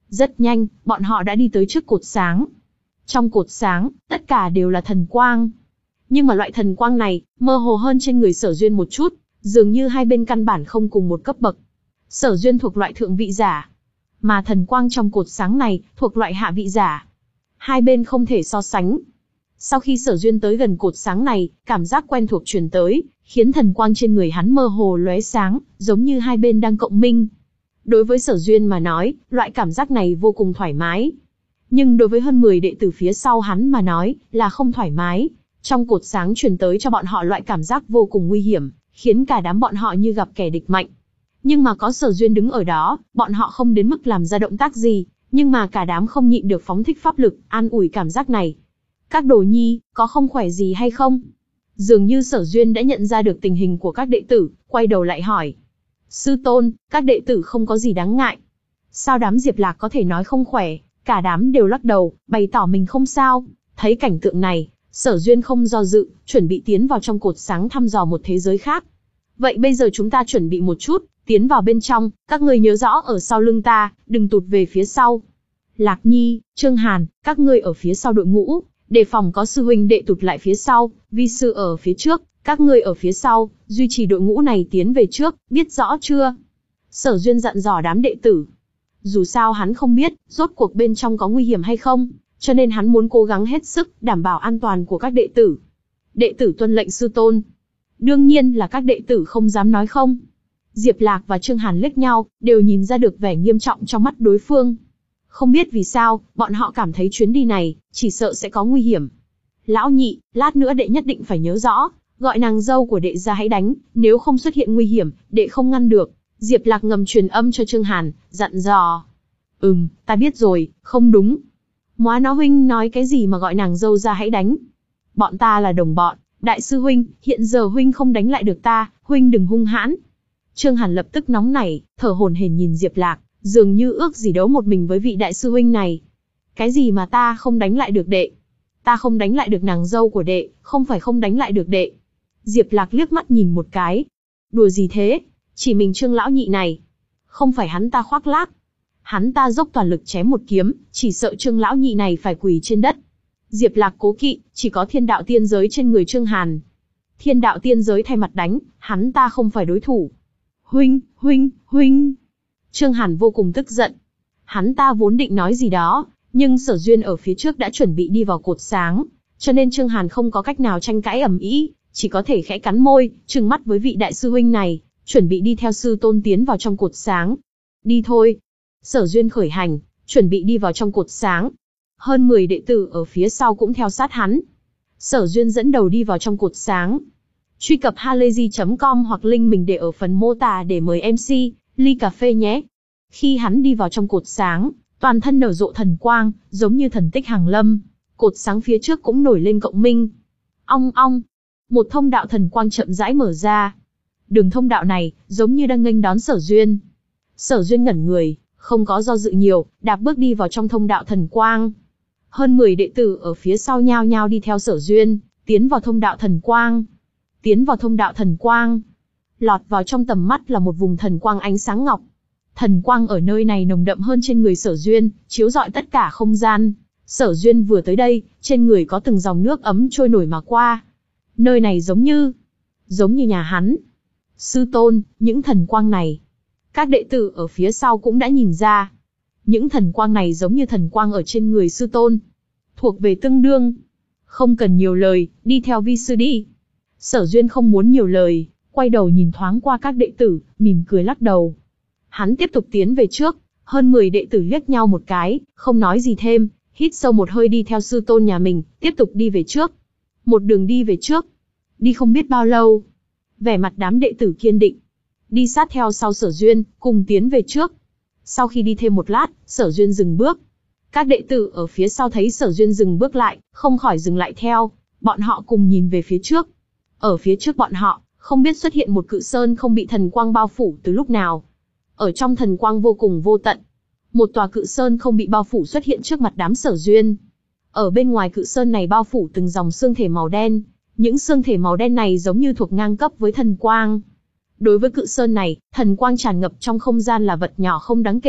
Rất nhanh, bọn họ đã đi tới trước cột sáng. Trong cột sáng, tất cả đều là thần quang. Nhưng mà loại thần quang này, mơ hồ hơn trên người Sở Duyên một chút, dường như hai bên căn bản không cùng một cấp bậc. Sở Duyên thuộc loại thượng vị giả, mà thần quang trong cột sáng này, thuộc loại hạ vị giả. Hai bên không thể so sánh. Sau khi Sở Duyên tới gần cột sáng này, cảm giác quen thuộc truyền tới, khiến thần quang trên người hắn mơ hồ lóe sáng, giống như hai bên đang cộng minh. Đối với Sở Duyên mà nói, loại cảm giác này vô cùng thoải mái. Nhưng đối với hơn mười đệ tử phía sau hắn mà nói, là không thoải mái. Trong cột sáng truyền tới cho bọn họ loại cảm giác vô cùng nguy hiểm, khiến cả đám bọn họ như gặp kẻ địch mạnh. Nhưng mà có Sở Duyên đứng ở đó, bọn họ không đến mức làm ra động tác gì, nhưng mà cả đám không nhịn được phóng thích pháp lực, an ủi cảm giác này. Các đồ nhi, có không khỏe gì hay không? Dường như Sở Duyên đã nhận ra được tình hình của các đệ tử, quay đầu lại hỏi. Sư tôn, các đệ tử không có gì đáng ngại. Sao đám Diệp Lạc có thể nói không khỏe? Cả đám đều lắc đầu, bày tỏ mình không sao. Thấy cảnh tượng này, Sở Duyên không do dự, chuẩn bị tiến vào trong cột sáng thăm dò một thế giới khác. Vậy bây giờ chúng ta chuẩn bị một chút, tiến vào bên trong, các ngươi nhớ rõ ở sau lưng ta, đừng tụt về phía sau. Lạc Nhi, Trương Hàn, các ngươi ở phía sau đội ngũ, đề phòng có sư huynh đệ tụt lại phía sau, vi sư ở phía trước, các ngươi ở phía sau, duy trì đội ngũ này tiến về trước, biết rõ chưa? Sở Duyên dặn dò đám đệ tử. Dù sao hắn không biết, rốt cuộc bên trong có nguy hiểm hay không, cho nên hắn muốn cố gắng hết sức, đảm bảo an toàn của các đệ tử. Đệ tử tuân lệnh sư tôn. Đương nhiên là các đệ tử không dám nói không. Diệp Lạc và Trương Hàn liếc nhau, đều nhìn ra được vẻ nghiêm trọng trong mắt đối phương. Không biết vì sao, bọn họ cảm thấy chuyến đi này, chỉ sợ sẽ có nguy hiểm. Lão nhị, lát nữa đệ nhất định phải nhớ rõ, gọi nàng dâu của đệ ra hãy đánh, nếu không xuất hiện nguy hiểm, đệ không ngăn được. Diệp Lạc ngầm truyền âm cho Trương Hàn, dặn dò. Ừm, ta biết rồi, không đúng. Móa nó huynh nói cái gì mà gọi nàng dâu ra hãy đánh. Bọn ta là đồng bọn, đại sư huynh, hiện giờ huynh không đánh lại được ta, huynh đừng hung hãn. Trương Hàn lập tức nóng nảy, thở hổn hển nhìn Diệp Lạc, dường như ước gì đấu một mình với vị đại sư huynh này. Cái gì mà ta không đánh lại được đệ? Ta không đánh lại được nàng dâu của đệ, không phải không đánh lại được đệ. Diệp Lạc liếc mắt nhìn một cái. Đùa gì thế? Chỉ mình Trương lão nhị này. Không phải hắn ta khoác lác. Hắn ta dốc toàn lực chém một kiếm, chỉ sợ Trương lão nhị này phải quỳ trên đất. Diệp Lạc cố kỵ, chỉ có thiên đạo tiên giới trên người Trương Hàn. Thiên đạo tiên giới thay mặt đánh, hắn ta không phải đối thủ. Huynh, huynh, huynh. Trương Hàn vô cùng tức giận. Hắn ta vốn định nói gì đó, nhưng Sở Duyên ở phía trước đã chuẩn bị đi vào cột sáng, cho nên Trương Hàn không có cách nào tranh cãi ầm ĩ, chỉ có thể khẽ cắn môi, trừng mắt với vị đại sư huynh này, chuẩn bị đi theo sư tôn tiến vào trong cột sáng. Đi thôi. Sở Duyên khởi hành, chuẩn bị đi vào trong cột sáng. Hơn mười đệ tử ở phía sau cũng theo sát hắn. Sở Duyên dẫn đầu đi vào trong cột sáng. Truy cập halayzi chấm com hoặc link mình để ở phần mô tả để mời em xê, ly cà phê nhé. Khi hắn đi vào trong cột sáng, toàn thân nở rộ thần quang, giống như thần tích hàng lâm. Cột sáng phía trước cũng nổi lên cộng minh. Ong ong. Một thông đạo thần quang chậm rãi mở ra. Đường thông đạo này, giống như đang nghênh đón Sở Duyên. Sở Duyên ngẩn người, không có do dự nhiều, đạp bước đi vào trong thông đạo thần quang. Hơn mười đệ tử ở phía sau nhao nhao đi theo Sở Duyên, tiến vào thông đạo thần quang. Tiến vào thông đạo thần quang. Lọt vào trong tầm mắt là một vùng thần quang ánh sáng ngọc. Thần quang ở nơi này nồng đậm hơn trên người Sở Duyên, chiếu rọi tất cả không gian. Sở Duyên vừa tới đây, trên người có từng dòng nước ấm trôi nổi mà qua. Nơi này giống như, giống như nhà hắn. Sư tôn, những thần quang này. Các đệ tử ở phía sau cũng đã nhìn ra. Những thần quang này giống như thần quang ở trên người sư tôn. Thuộc về tương đương. Không cần nhiều lời, đi theo vi sư đi. Sở Duyên không muốn nhiều lời, quay đầu nhìn thoáng qua các đệ tử, mỉm cười lắc đầu. Hắn tiếp tục tiến về trước, hơn mười đệ tử liếc nhau một cái, không nói gì thêm, hít sâu một hơi đi theo sư tôn nhà mình, tiếp tục đi về trước. Một đường đi về trước. Đi không biết bao lâu. Vẻ mặt đám đệ tử kiên định. Đi sát theo sau Sở Duyên, cùng tiến về trước. Sau khi đi thêm một lát, Sở Duyên dừng bước. Các đệ tử ở phía sau thấy Sở Duyên dừng bước lại, không khỏi dừng lại theo. Bọn họ cùng nhìn về phía trước. Ở phía trước bọn họ, không biết xuất hiện một cự sơn không bị thần quang bao phủ từ lúc nào. Ở trong thần quang vô cùng vô tận. Một tòa cự sơn không bị bao phủ xuất hiện trước mặt đám Sở Duyên. Ở bên ngoài cự sơn này bao phủ từng dòng xương thể màu đen. Những xương thể màu đen này giống như thuộc ngang cấp với thần quang. Đối với cự sơn này, thần quang tràn ngập trong không gian là vật nhỏ không đáng kể,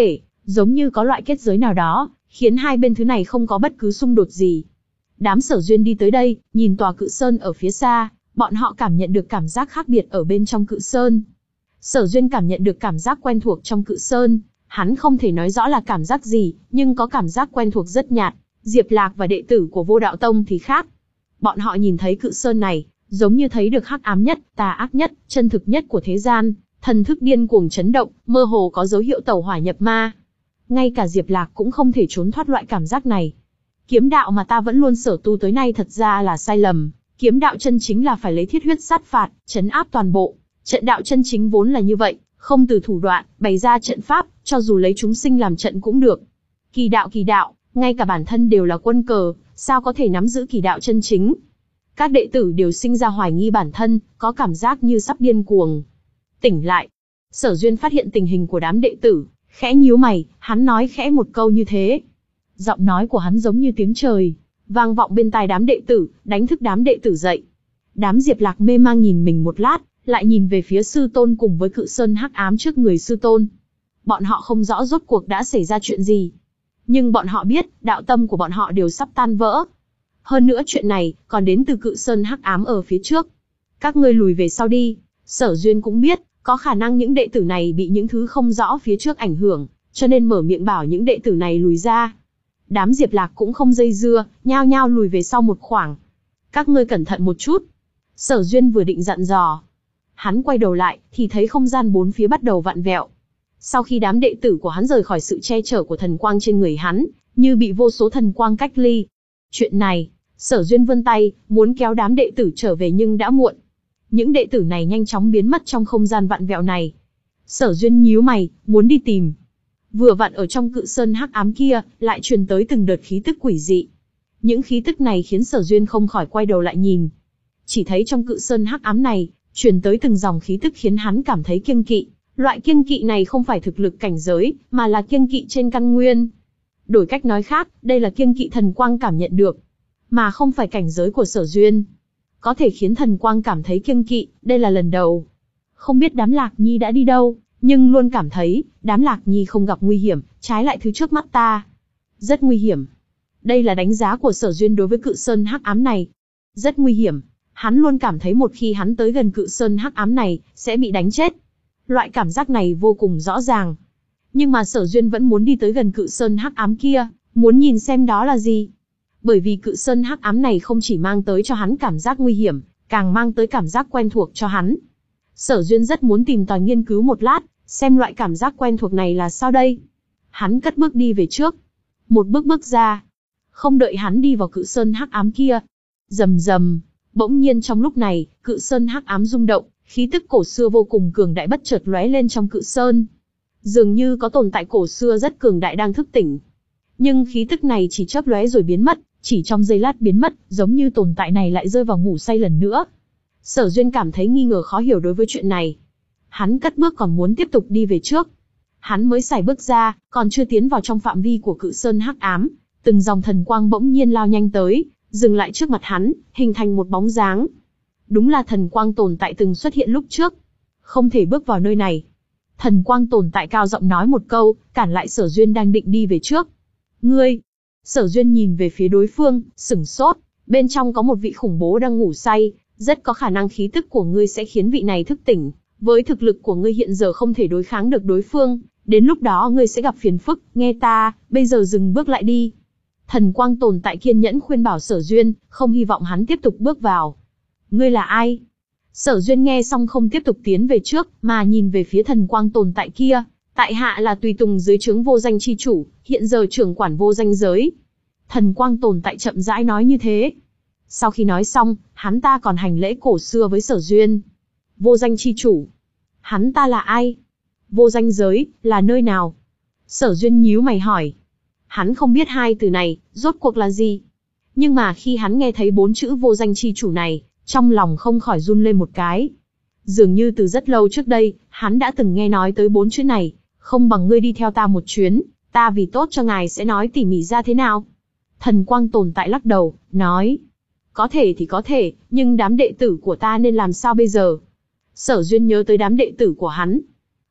Giống như có loại kết giới nào đó, khiến hai bên thứ này không có bất cứ xung đột gì. Đám Sở Duyên đi tới đây, nhìn tòa cự sơn ở phía xa, bọn họ cảm nhận được cảm giác khác biệt ở bên trong cự sơn. Sở Duyên cảm nhận được cảm giác quen thuộc trong cự sơn, hắn không thể nói rõ là cảm giác gì, nhưng có cảm giác quen thuộc rất nhạt. Diệp Lạc và đệ tử của Vô Đạo Tông thì khác. Bọn họ nhìn thấy cự sơn này, giống như thấy được hắc ám nhất, tà ác nhất, chân thực nhất của thế gian, thần thức điên cuồng chấn động, mơ hồ có dấu hiệu tẩu hỏa nhập ma. Ngay cả Diệp Lạc cũng không thể trốn thoát loại cảm giác này. Kiếm đạo mà ta vẫn luôn sở tu tới nay thật ra là sai lầm, kiếm đạo chân chính là phải lấy thiết huyết sát phạt, trấn áp toàn bộ. Trận đạo chân chính vốn là như vậy, không từ thủ đoạn, bày ra trận pháp, cho dù lấy chúng sinh làm trận cũng được. Kỳ đạo kỳ đạo, ngay cả bản thân đều là quân cờ, sao có thể nắm giữ kỳ đạo chân chính? Các đệ tử đều sinh ra hoài nghi bản thân, có cảm giác như sắp điên cuồng. Tỉnh lại. Sở Duyên phát hiện tình hình của đám đệ tử, khẽ nhíu mày, hắn nói khẽ một câu như thế. Giọng nói của hắn giống như tiếng trời, vang vọng bên tai đám đệ tử, đánh thức đám đệ tử dậy. Đám Diệp Lạc mê mang nhìn mình một lát, lại nhìn về phía sư tôn cùng với cự sơn hắc ám trước người sư tôn. Bọn họ không rõ rốt cuộc đã xảy ra chuyện gì. Nhưng bọn họ biết, đạo tâm của bọn họ đều sắp tan vỡ. Hơn nữa chuyện này, còn đến từ cự sơn hắc ám ở phía trước. Các ngươi lùi về sau đi. Sở Duyên cũng biết, có khả năng những đệ tử này bị những thứ không rõ phía trước ảnh hưởng, cho nên mở miệng bảo những đệ tử này lùi ra. Đám Diệp Lạc cũng không dây dưa, nhao nhao lùi về sau một khoảng. Các ngươi cẩn thận một chút. Sở Duyên vừa định dặn dò. Hắn quay đầu lại, thì thấy không gian bốn phía bắt đầu vặn vẹo. Sau khi đám đệ tử của hắn rời khỏi sự che chở của thần quang trên người hắn, như bị vô số thần quang cách ly. Chuyện này, Sở Duyên vươn tay, muốn kéo đám đệ tử trở về nhưng đã muộn. Những đệ tử này nhanh chóng biến mất trong không gian vặn vẹo này. Sở Duyên nhíu mày, muốn đi tìm. Vừa vặn ở trong cự sơn hắc ám kia, lại truyền tới từng đợt khí tức quỷ dị. Những khí tức này khiến Sở Duyên không khỏi quay đầu lại nhìn. Chỉ thấy trong cự sơn hắc ám này, truyền tới từng dòng khí tức khiến hắn cảm thấy kiêng kỵ. Loại kiêng kỵ này không phải thực lực cảnh giới, mà là kiêng kỵ trên căn nguyên. Đổi cách nói khác, đây là kiêng kỵ thần quang cảm nhận được, mà không phải cảnh giới của Sở Duyên. Có thể khiến thần quang cảm thấy kiêng kỵ, đây là lần đầu. Không biết đám Lạc Nhi đã đi đâu, nhưng luôn cảm thấy, đám Lạc Nhi không gặp nguy hiểm, trái lại thứ trước mắt ta rất nguy hiểm. Đây là đánh giá của Sở Duyên đối với cự sơn hắc ám này. Rất nguy hiểm. Hắn luôn cảm thấy một khi hắn tới gần cự sơn hắc ám này, sẽ bị đánh chết. Loại cảm giác này vô cùng rõ ràng. Nhưng mà Sở Duyên vẫn muốn đi tới gần cự sơn hắc ám kia, muốn nhìn xem đó là gì. Bởi vì cự sơn hắc ám này không chỉ mang tới cho hắn cảm giác nguy hiểm, càng mang tới cảm giác quen thuộc cho hắn. Sở Duyên rất muốn tìm tòi nghiên cứu một lát, xem loại cảm giác quen thuộc này là sao đây. Hắn cất bước đi về trước. Một bước bước ra. Không đợi hắn đi vào cự sơn hắc ám kia. Rầm rầm. Bỗng nhiên trong lúc này, cự sơn hắc ám rung động, khí tức cổ xưa vô cùng cường đại bất chợt lóe lên trong cự sơn. Dường như có tồn tại cổ xưa rất cường đại đang thức tỉnh. Nhưng khí tức này chỉ chớp lóe rồi biến mất, chỉ trong giây lát biến mất, giống như tồn tại này lại rơi vào ngủ say lần nữa. Sở Duyên cảm thấy nghi ngờ khó hiểu đối với chuyện này. Hắn cất bước còn muốn tiếp tục đi về trước. Hắn mới xài bước ra, còn chưa tiến vào trong phạm vi của cự sơn hắc ám, từng dòng thần quang bỗng nhiên lao nhanh tới, dừng lại trước mặt hắn, hình thành một bóng dáng. Đúng là thần quang tồn tại từng xuất hiện lúc trước. Không thể bước vào nơi này. Thần quang tồn tại cao giọng nói một câu, cản lại Sở Duyên đang định đi về trước. Ngươi! Sở Duyên nhìn về phía đối phương, sửng sốt. Bên trong có một vị khủng bố đang ngủ say, rất có khả năng khí tức của ngươi sẽ khiến vị này thức tỉnh. Với thực lực của ngươi hiện giờ không thể đối kháng được đối phương, đến lúc đó ngươi sẽ gặp phiền phức, nghe ta, bây giờ dừng bước lại đi. Thần quang tồn tại kiên nhẫn khuyên bảo Sở Duyên, không hy vọng hắn tiếp tục bước vào. Ngươi là ai? Sở Duyên nghe xong không tiếp tục tiến về trước, mà nhìn về phía thần quang tồn tại kia. Tại hạ là tùy tùng dưới trướng vô danh chi chủ, hiện giờ trưởng quản vô danh giới. Thần quang tồn tại chậm rãi nói như thế. Sau khi nói xong, hắn ta còn hành lễ cổ xưa với Sở Duyên. Vô danh chi chủ. Hắn ta là ai? Vô danh giới, là nơi nào? Sở Duyên nhíu mày hỏi. Hắn không biết hai từ này, rốt cuộc là gì. Nhưng mà khi hắn nghe thấy bốn chữ vô danh chi chủ này, trong lòng không khỏi run lên một cái. Dường như từ rất lâu trước đây, hắn đã từng nghe nói tới bốn chữ này. Không bằng ngươi đi theo ta một chuyến, ta vì tốt cho ngài sẽ nói tỉ mỉ ra thế nào. Thần quang tồn tại lắc đầu, nói. Có thể thì có thể, nhưng đám đệ tử của ta nên làm sao bây giờ? Sở Duyên nhớ tới đám đệ tử của hắn.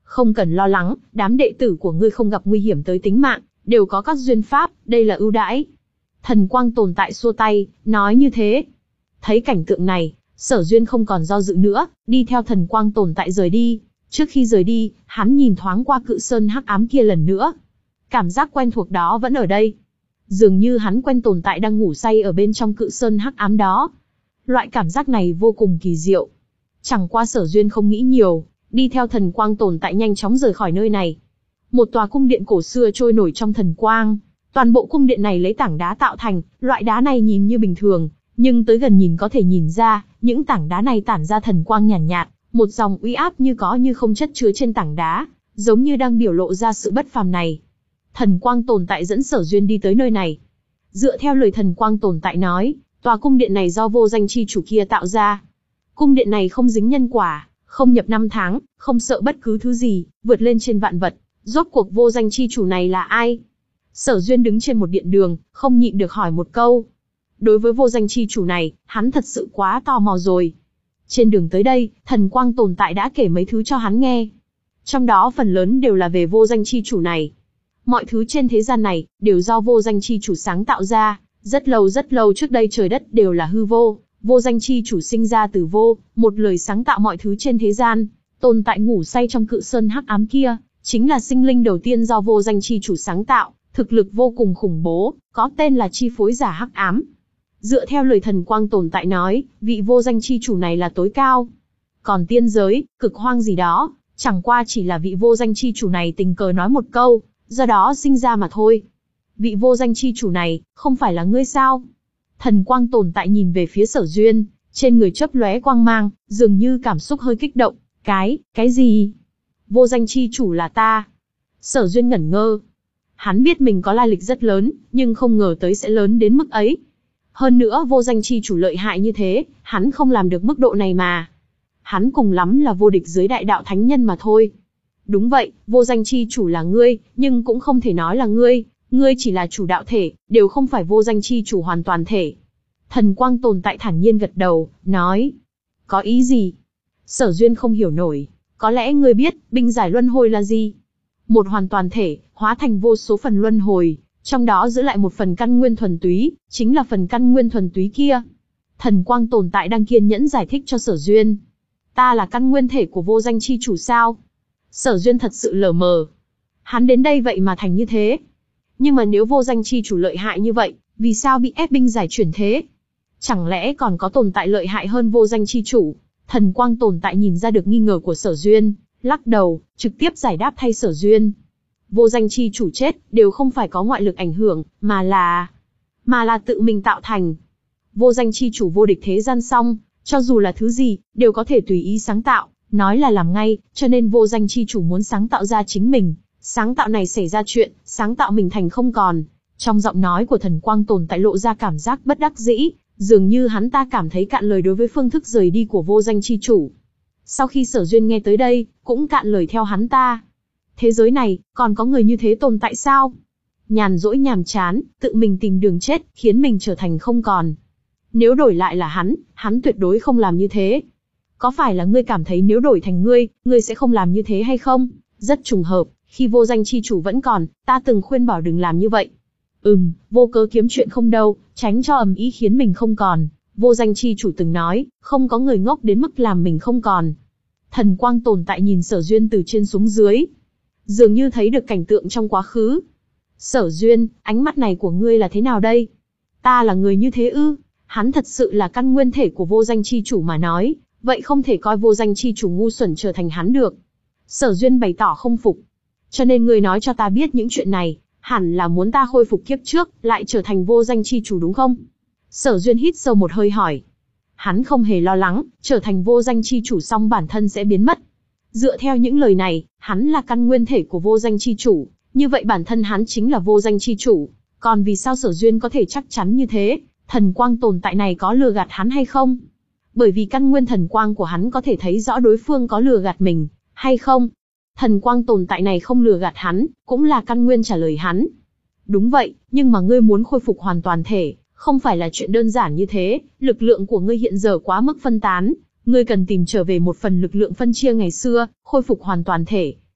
Không cần lo lắng, đám đệ tử của ngươi không gặp nguy hiểm tới tính mạng, đều có các duyên pháp, đây là ưu đãi. Thần quang tồn tại xua tay, nói như thế. Thấy cảnh tượng này, Sở Duyên không còn do dự nữa, đi theo thần quang tồn tại rời đi. Trước khi rời đi, hắn nhìn thoáng qua cự sơn hắc ám kia lần nữa. Cảm giác quen thuộc đó vẫn ở đây. Dường như hắn quen tồn tại đang ngủ say ở bên trong cự sơn hắc ám đó. Loại cảm giác này vô cùng kỳ diệu. Chẳng qua Sở Duyên không nghĩ nhiều, đi theo thần quang tồn tại nhanh chóng rời khỏi nơi này. Một tòa cung điện cổ xưa trôi nổi trong thần quang. Toàn bộ cung điện này lấy tảng đá tạo thành, loại đá này nhìn như bình thường, nhưng tới gần nhìn có thể nhìn ra, những tảng đá này tản ra thần quang nhàn nhạt, nhạt, một dòng uy áp như có như không chất chứa trên tảng đá, giống như đang biểu lộ ra sự bất phàm này. Thần quang tồn tại dẫn Sở Duyên đi tới nơi này. Dựa theo lời thần quang tồn tại nói, tòa cung điện này do vô danh chi chủ kia tạo ra. Cung điện này không dính nhân quả, không nhập năm tháng, không sợ bất cứ thứ gì, vượt lên trên vạn vật. Rốt cuộc vô danh chi chủ này là ai? Sở Duyên đứng trên một điện đường, không nhịn được hỏi một câu. Đối với vô danh chi chủ này, hắn thật sự quá tò mò rồi. Trên đường tới đây, thần quang tồn tại đã kể mấy thứ cho hắn nghe. Trong đó phần lớn đều là về vô danh chi chủ này. Mọi thứ trên thế gian này, đều do vô danh chi chủ sáng tạo ra. Rất lâu rất lâu trước đây trời đất đều là hư vô. Vô danh chi chủ sinh ra từ vô, một lời sáng tạo mọi thứ trên thế gian. Tồn tại ngủ say trong cự sơn hắc ám kia, chính là sinh linh đầu tiên do vô danh chi chủ sáng tạo. Thực lực vô cùng khủng bố, có tên là chi phối giả hắc ám. Dựa theo lời thần quang tồn tại nói, vị vô danh chi chủ này là tối cao. Còn tiên giới, cực hoang gì đó, chẳng qua chỉ là vị vô danh chi chủ này tình cờ nói một câu, do đó sinh ra mà thôi. Vị vô danh chi chủ này, không phải là ngươi sao? Thần quang tồn tại nhìn về phía Sở Duyên, trên người chớp lóe quang mang, dường như cảm xúc hơi kích động. Cái, cái gì? Vô danh chi chủ là ta. Sở Duyên ngẩn ngơ. Hắn biết mình có lai lịch rất lớn, nhưng không ngờ tới sẽ lớn đến mức ấy. Hơn nữa vô danh chi chủ lợi hại như thế, hắn không làm được mức độ này mà. Hắn cùng lắm là vô địch dưới đại đạo thánh nhân mà thôi. Đúng vậy, vô danh chi chủ là ngươi, nhưng cũng không thể nói là ngươi. Ngươi chỉ là chủ đạo thể, đều không phải vô danh chi chủ hoàn toàn thể. Thần quang tồn tại thản nhiên gật đầu, nói. Có ý gì? Sở Duyên không hiểu nổi. Có lẽ ngươi biết, binh giải luân hồi là gì? Một hoàn toàn thể, hóa thành vô số phần luân hồi, trong đó giữ lại một phần căn nguyên thuần túy, chính là phần căn nguyên thuần túy kia. Thần quang tồn tại đang kiên nhẫn giải thích cho Sở Duyên. Ta là căn nguyên thể của vô danh chi chủ sao? Sở Duyên thật sự lờ mờ. Hắn đến đây vậy mà thành như thế. Nhưng mà nếu vô danh chi chủ lợi hại như vậy, vì sao bị ép binh giải chuyển thế? Chẳng lẽ còn có tồn tại lợi hại hơn vô danh chi chủ? Thần quang tồn tại nhìn ra được nghi ngờ của Sở Duyên, lắc đầu, trực tiếp giải đáp thay Sở Duyên. Vô danh chi chủ chết, đều không phải có ngoại lực ảnh hưởng, mà là... mà là tự mình tạo thành. Vô danh chi chủ vô địch thế gian xong, cho dù là thứ gì, đều có thể tùy ý sáng tạo, nói là làm ngay, cho nên vô danh chi chủ muốn sáng tạo ra chính mình. Sáng tạo này xảy ra chuyện, sáng tạo mình thành không còn. Trong giọng nói của thần quang tồn tại lộ ra cảm giác bất đắc dĩ, dường như hắn ta cảm thấy cạn lời đối với phương thức rời đi của vô danh chi chủ. Sau khi Sở Duyên nghe tới đây, cũng cạn lời theo hắn ta. Thế giới này, còn có người như thế tồn tại sao? Nhàn rỗi nhàm chán, tự mình tìm đường chết, khiến mình trở thành không còn. Nếu đổi lại là hắn, hắn tuyệt đối không làm như thế. Có phải là ngươi cảm thấy nếu đổi thành ngươi, ngươi sẽ không làm như thế hay không? Rất trùng hợp, khi vô danh chi chủ vẫn còn, ta từng khuyên bảo đừng làm như vậy. Ừm, vô cớ kiếm chuyện không đâu, tránh cho ầm ĩ khiến mình không còn. Vô danh chi chủ từng nói, không có người ngốc đến mức làm mình không còn. Thần quang tồn tại nhìn Sở Duyên từ trên xuống dưới. Dường như thấy được cảnh tượng trong quá khứ. Sở Duyên, ánh mắt này của ngươi là thế nào đây? Ta là người như thế ư? Hắn thật sự là căn nguyên thể của vô danh chi chủ mà nói, vậy không thể coi vô danh chi chủ ngu xuẩn trở thành hắn được. Sở Duyên bày tỏ không phục. Cho nên ngươi nói cho ta biết những chuyện này, hẳn là muốn ta khôi phục kiếp trước, lại trở thành vô danh chi chủ đúng không? Sở Duyên hít sâu một hơi hỏi. Hắn không hề lo lắng, trở thành vô danh chi chủ xong bản thân sẽ biến mất. Dựa theo những lời này, hắn là căn nguyên thể của vô danh chi chủ, như vậy bản thân hắn chính là vô danh chi chủ. Còn vì sao Sở Duyên có thể chắc chắn như thế, thần quang tồn tại này có lừa gạt hắn hay không? Bởi vì căn nguyên thần quang của hắn có thể thấy rõ đối phương có lừa gạt mình, hay không? Thần quang tồn tại này không lừa gạt hắn, cũng là căn nguyên trả lời hắn. Đúng vậy, nhưng mà ngươi muốn khôi phục hoàn toàn thể, không phải là chuyện đơn giản như thế, lực lượng của ngươi hiện giờ quá mức phân tán, ngươi cần tìm trở về một phần lực lượng phân chia ngày xưa, khôi phục hoàn toàn thể.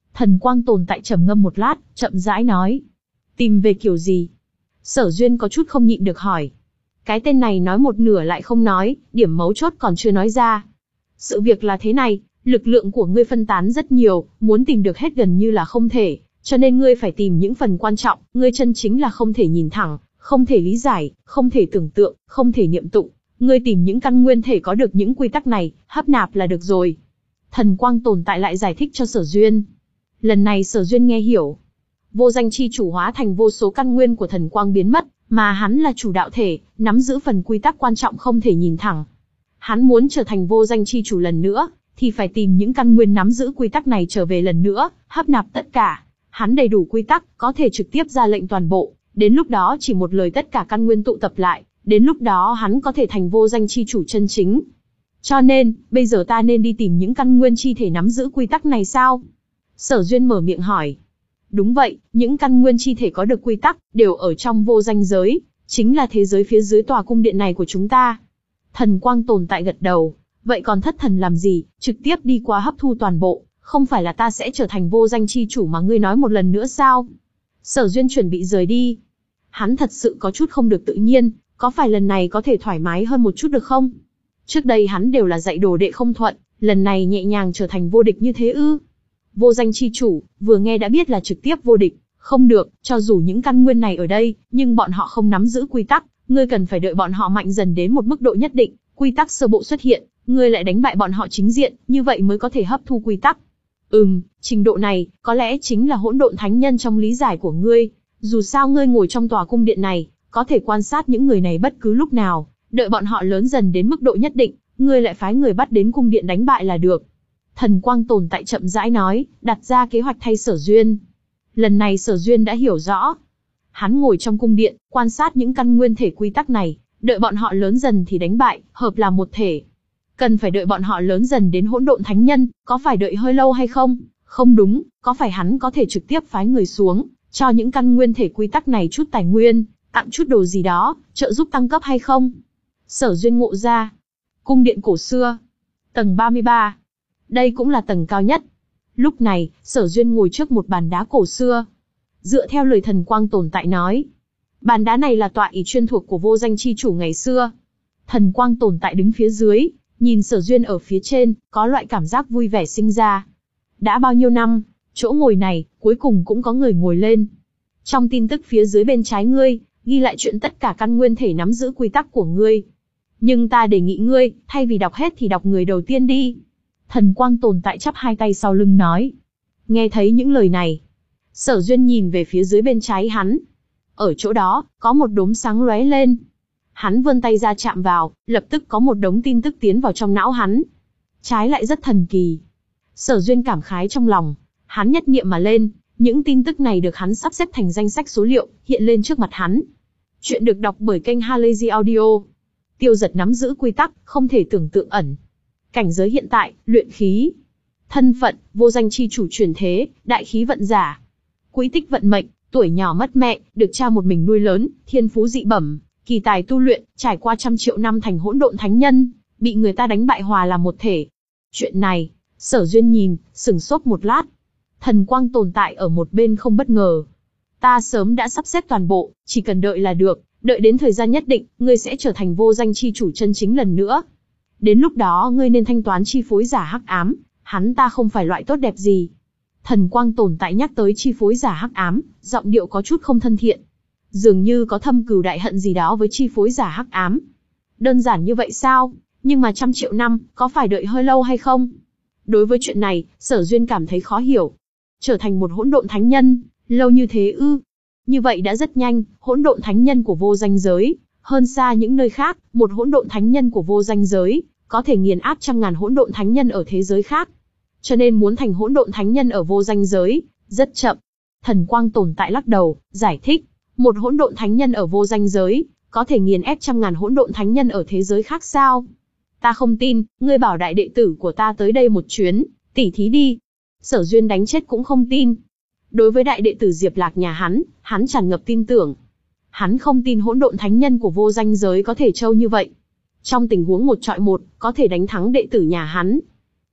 Thần quang tồn tại trầm ngâm một lát, chậm rãi nói. Tìm về kiểu gì? Sở Duyên có chút không nhịn được hỏi. Cái tên này nói một nửa lại không nói, điểm mấu chốt còn chưa nói ra. Sự việc là thế này, lực lượng của ngươi phân tán rất nhiều, muốn tìm được hết gần như là không thể, cho nên ngươi phải tìm những phần quan trọng, ngươi chân chính là không thể nhìn thẳng, không thể lý giải, không thể tưởng tượng, không thể niệm tụng. Ngươi tìm những căn nguyên thể có được những quy tắc này, hấp nạp là được rồi. Thần quang tồn tại lại giải thích cho Sở Duyên. Lần này Sở Duyên nghe hiểu. Vô danh chi chủ hóa thành vô số căn nguyên của thần quang biến mất, mà hắn là chủ đạo thể, nắm giữ phần quy tắc quan trọng không thể nhìn thẳng. Hắn muốn trở thành vô danh chi chủ lần nữa, thì phải tìm những căn nguyên nắm giữ quy tắc này trở về lần nữa, hấp nạp tất cả. Hắn đầy đủ quy tắc, có thể trực tiếp ra lệnh toàn bộ, đến lúc đó chỉ một lời tất cả căn nguyên tụ tập lại, đến lúc đó hắn có thể thành vô danh chi chủ chân chính. Cho nên, bây giờ ta nên đi tìm những căn nguyên chi thể nắm giữ quy tắc này sao? Sở Duyên mở miệng hỏi. Đúng vậy, những căn nguyên chi thể có được quy tắc, đều ở trong vô danh giới, chính là thế giới phía dưới tòa cung điện này của chúng ta. Thần quang tồn tại gật đầu, vậy còn thất thần làm gì, trực tiếp đi qua hấp thu toàn bộ, không phải là ta sẽ trở thành vô danh chi chủ mà ngươi nói một lần nữa sao? Sở Duyên chuẩn bị rời đi. Hắn thật sự có chút không được tự nhiên, có phải lần này có thể thoải mái hơn một chút được không? Trước đây hắn đều là dạy đồ đệ không thuận, lần này nhẹ nhàng trở thành vô địch như thế ư? Vô danh chi chủ, vừa nghe đã biết là trực tiếp vô địch, không được, cho dù những căn nguyên này ở đây, nhưng bọn họ không nắm giữ quy tắc, ngươi cần phải đợi bọn họ mạnh dần đến một mức độ nhất định, quy tắc sơ bộ xuất hiện, ngươi lại đánh bại bọn họ chính diện, như vậy mới có thể hấp thu quy tắc. Ừm, trình độ này, có lẽ chính là hỗn độn thánh nhân trong lý giải của ngươi, dù sao ngươi ngồi trong tòa cung điện này, có thể quan sát những người này bất cứ lúc nào, đợi bọn họ lớn dần đến mức độ nhất định, ngươi lại phái người bắt đến cung điện đánh bại là được. Thần quang tồn tại chậm rãi nói, đặt ra kế hoạch thay Sở Duyên. Lần này Sở Duyên đã hiểu rõ. Hắn ngồi trong cung điện, quan sát những căn nguyên thể quy tắc này, đợi bọn họ lớn dần thì đánh bại, hợp làm một thể. Cần phải đợi bọn họ lớn dần đến hỗn độn thánh nhân, có phải đợi hơi lâu hay không? Không đúng, có phải hắn có thể trực tiếp phái người xuống, cho những căn nguyên thể quy tắc này chút tài nguyên, tặng chút đồ gì đó, trợ giúp tăng cấp hay không? Sở Duyên ngộ ra. Cung điện cổ xưa. Tầng ba mươi ba. Đây cũng là tầng cao nhất. Lúc này, Sở Duyên ngồi trước một bàn đá cổ xưa. Dựa theo lời thần quang tồn tại nói, bàn đá này là tọa ỷ chuyên thuộc của vô danh chi chủ ngày xưa. Thần quang tồn tại đứng phía dưới, nhìn Sở Duyên ở phía trên, có loại cảm giác vui vẻ sinh ra. Đã bao nhiêu năm, chỗ ngồi này, cuối cùng cũng có người ngồi lên. Trong tin tức phía dưới bên trái ngươi, ghi lại chuyện tất cả căn nguyên thể nắm giữ quy tắc của ngươi. Nhưng ta đề nghị ngươi, thay vì đọc hết thì đọc người đầu tiên đi. Thần quang tồn tại chắp hai tay sau lưng nói. Nghe thấy những lời này, Sở Duyên nhìn về phía dưới bên trái hắn. Ở chỗ đó, có một đốm sáng lóe lên. Hắn vươn tay ra chạm vào, lập tức có một đống tin tức tiến vào trong não hắn. Trái lại rất thần kỳ. Sở Duyên cảm khái trong lòng, hắn nhất niệm mà lên, những tin tức này được hắn sắp xếp thành danh sách số liệu, hiện lên trước mặt hắn. Chuyện được đọc bởi kênh Halazy Audio. Tiêu Giật nắm giữ quy tắc, không thể tưởng tượng ẩn. Cảnh giới hiện tại, luyện khí. Thân phận, vô danh chi chủ chuyển thế, đại khí vận giả. Quỹ tích vận mệnh, tuổi nhỏ mất mẹ, được cha một mình nuôi lớn, thiên phú dị bẩm, kỳ tài tu luyện, trải qua trăm triệu năm thành hỗn độn thánh nhân, bị người ta đánh bại hòa làm một thể. Chuyện này, Sở Duyên nhìn, sừng sốt một lát. Thần quang tồn tại ở một bên không bất ngờ. Ta sớm đã sắp xếp toàn bộ, chỉ cần đợi là được, đợi đến thời gian nhất định, ngươi sẽ trở thành vô danh chi chủ chân chính lần nữa. Đến lúc đó ngươi nên thanh toán chi phối giả hắc ám, hắn ta không phải loại tốt đẹp gì. Thần quang tồn tại nhắc tới chi phối giả hắc ám, giọng điệu có chút không thân thiện. Dường như có thâm cừu đại hận gì đó với chi phối giả hắc ám. Đơn giản như vậy sao? Nhưng mà trăm triệu năm, có phải đợi hơi lâu hay không? Đối với chuyện này, Sở Duyên cảm thấy khó hiểu. Trở thành một hỗn độn thánh nhân, lâu như thế ư? Như vậy đã rất nhanh, hỗn độn thánh nhân của vô danh giới, hơn xa những nơi khác, một hỗn độn thánh nhân của vô danh giới, có thể nghiền áp trăm ngàn hỗn độn thánh nhân ở thế giới khác. Cho nên muốn thành hỗn độn thánh nhân ở vô danh giới, rất chậm. Thần quang tồn tại lắc đầu, giải thích, một hỗn độn thánh nhân ở vô danh giới, có thể nghiền ép trăm ngàn hỗn độn thánh nhân ở thế giới khác sao? Ta không tin, ngươi bảo đại đệ tử của ta tới đây một chuyến, tỉ thí đi. Sở Duyên đánh chết cũng không tin. Đối với đại đệ tử Diệp Lạc nhà hắn, hắn tràn ngập tin tưởng. Hắn không tin hỗn độn thánh nhân của vô danh giới có thể trâu như vậy. Trong tình huống một trọi một, có thể đánh thắng đệ tử nhà hắn.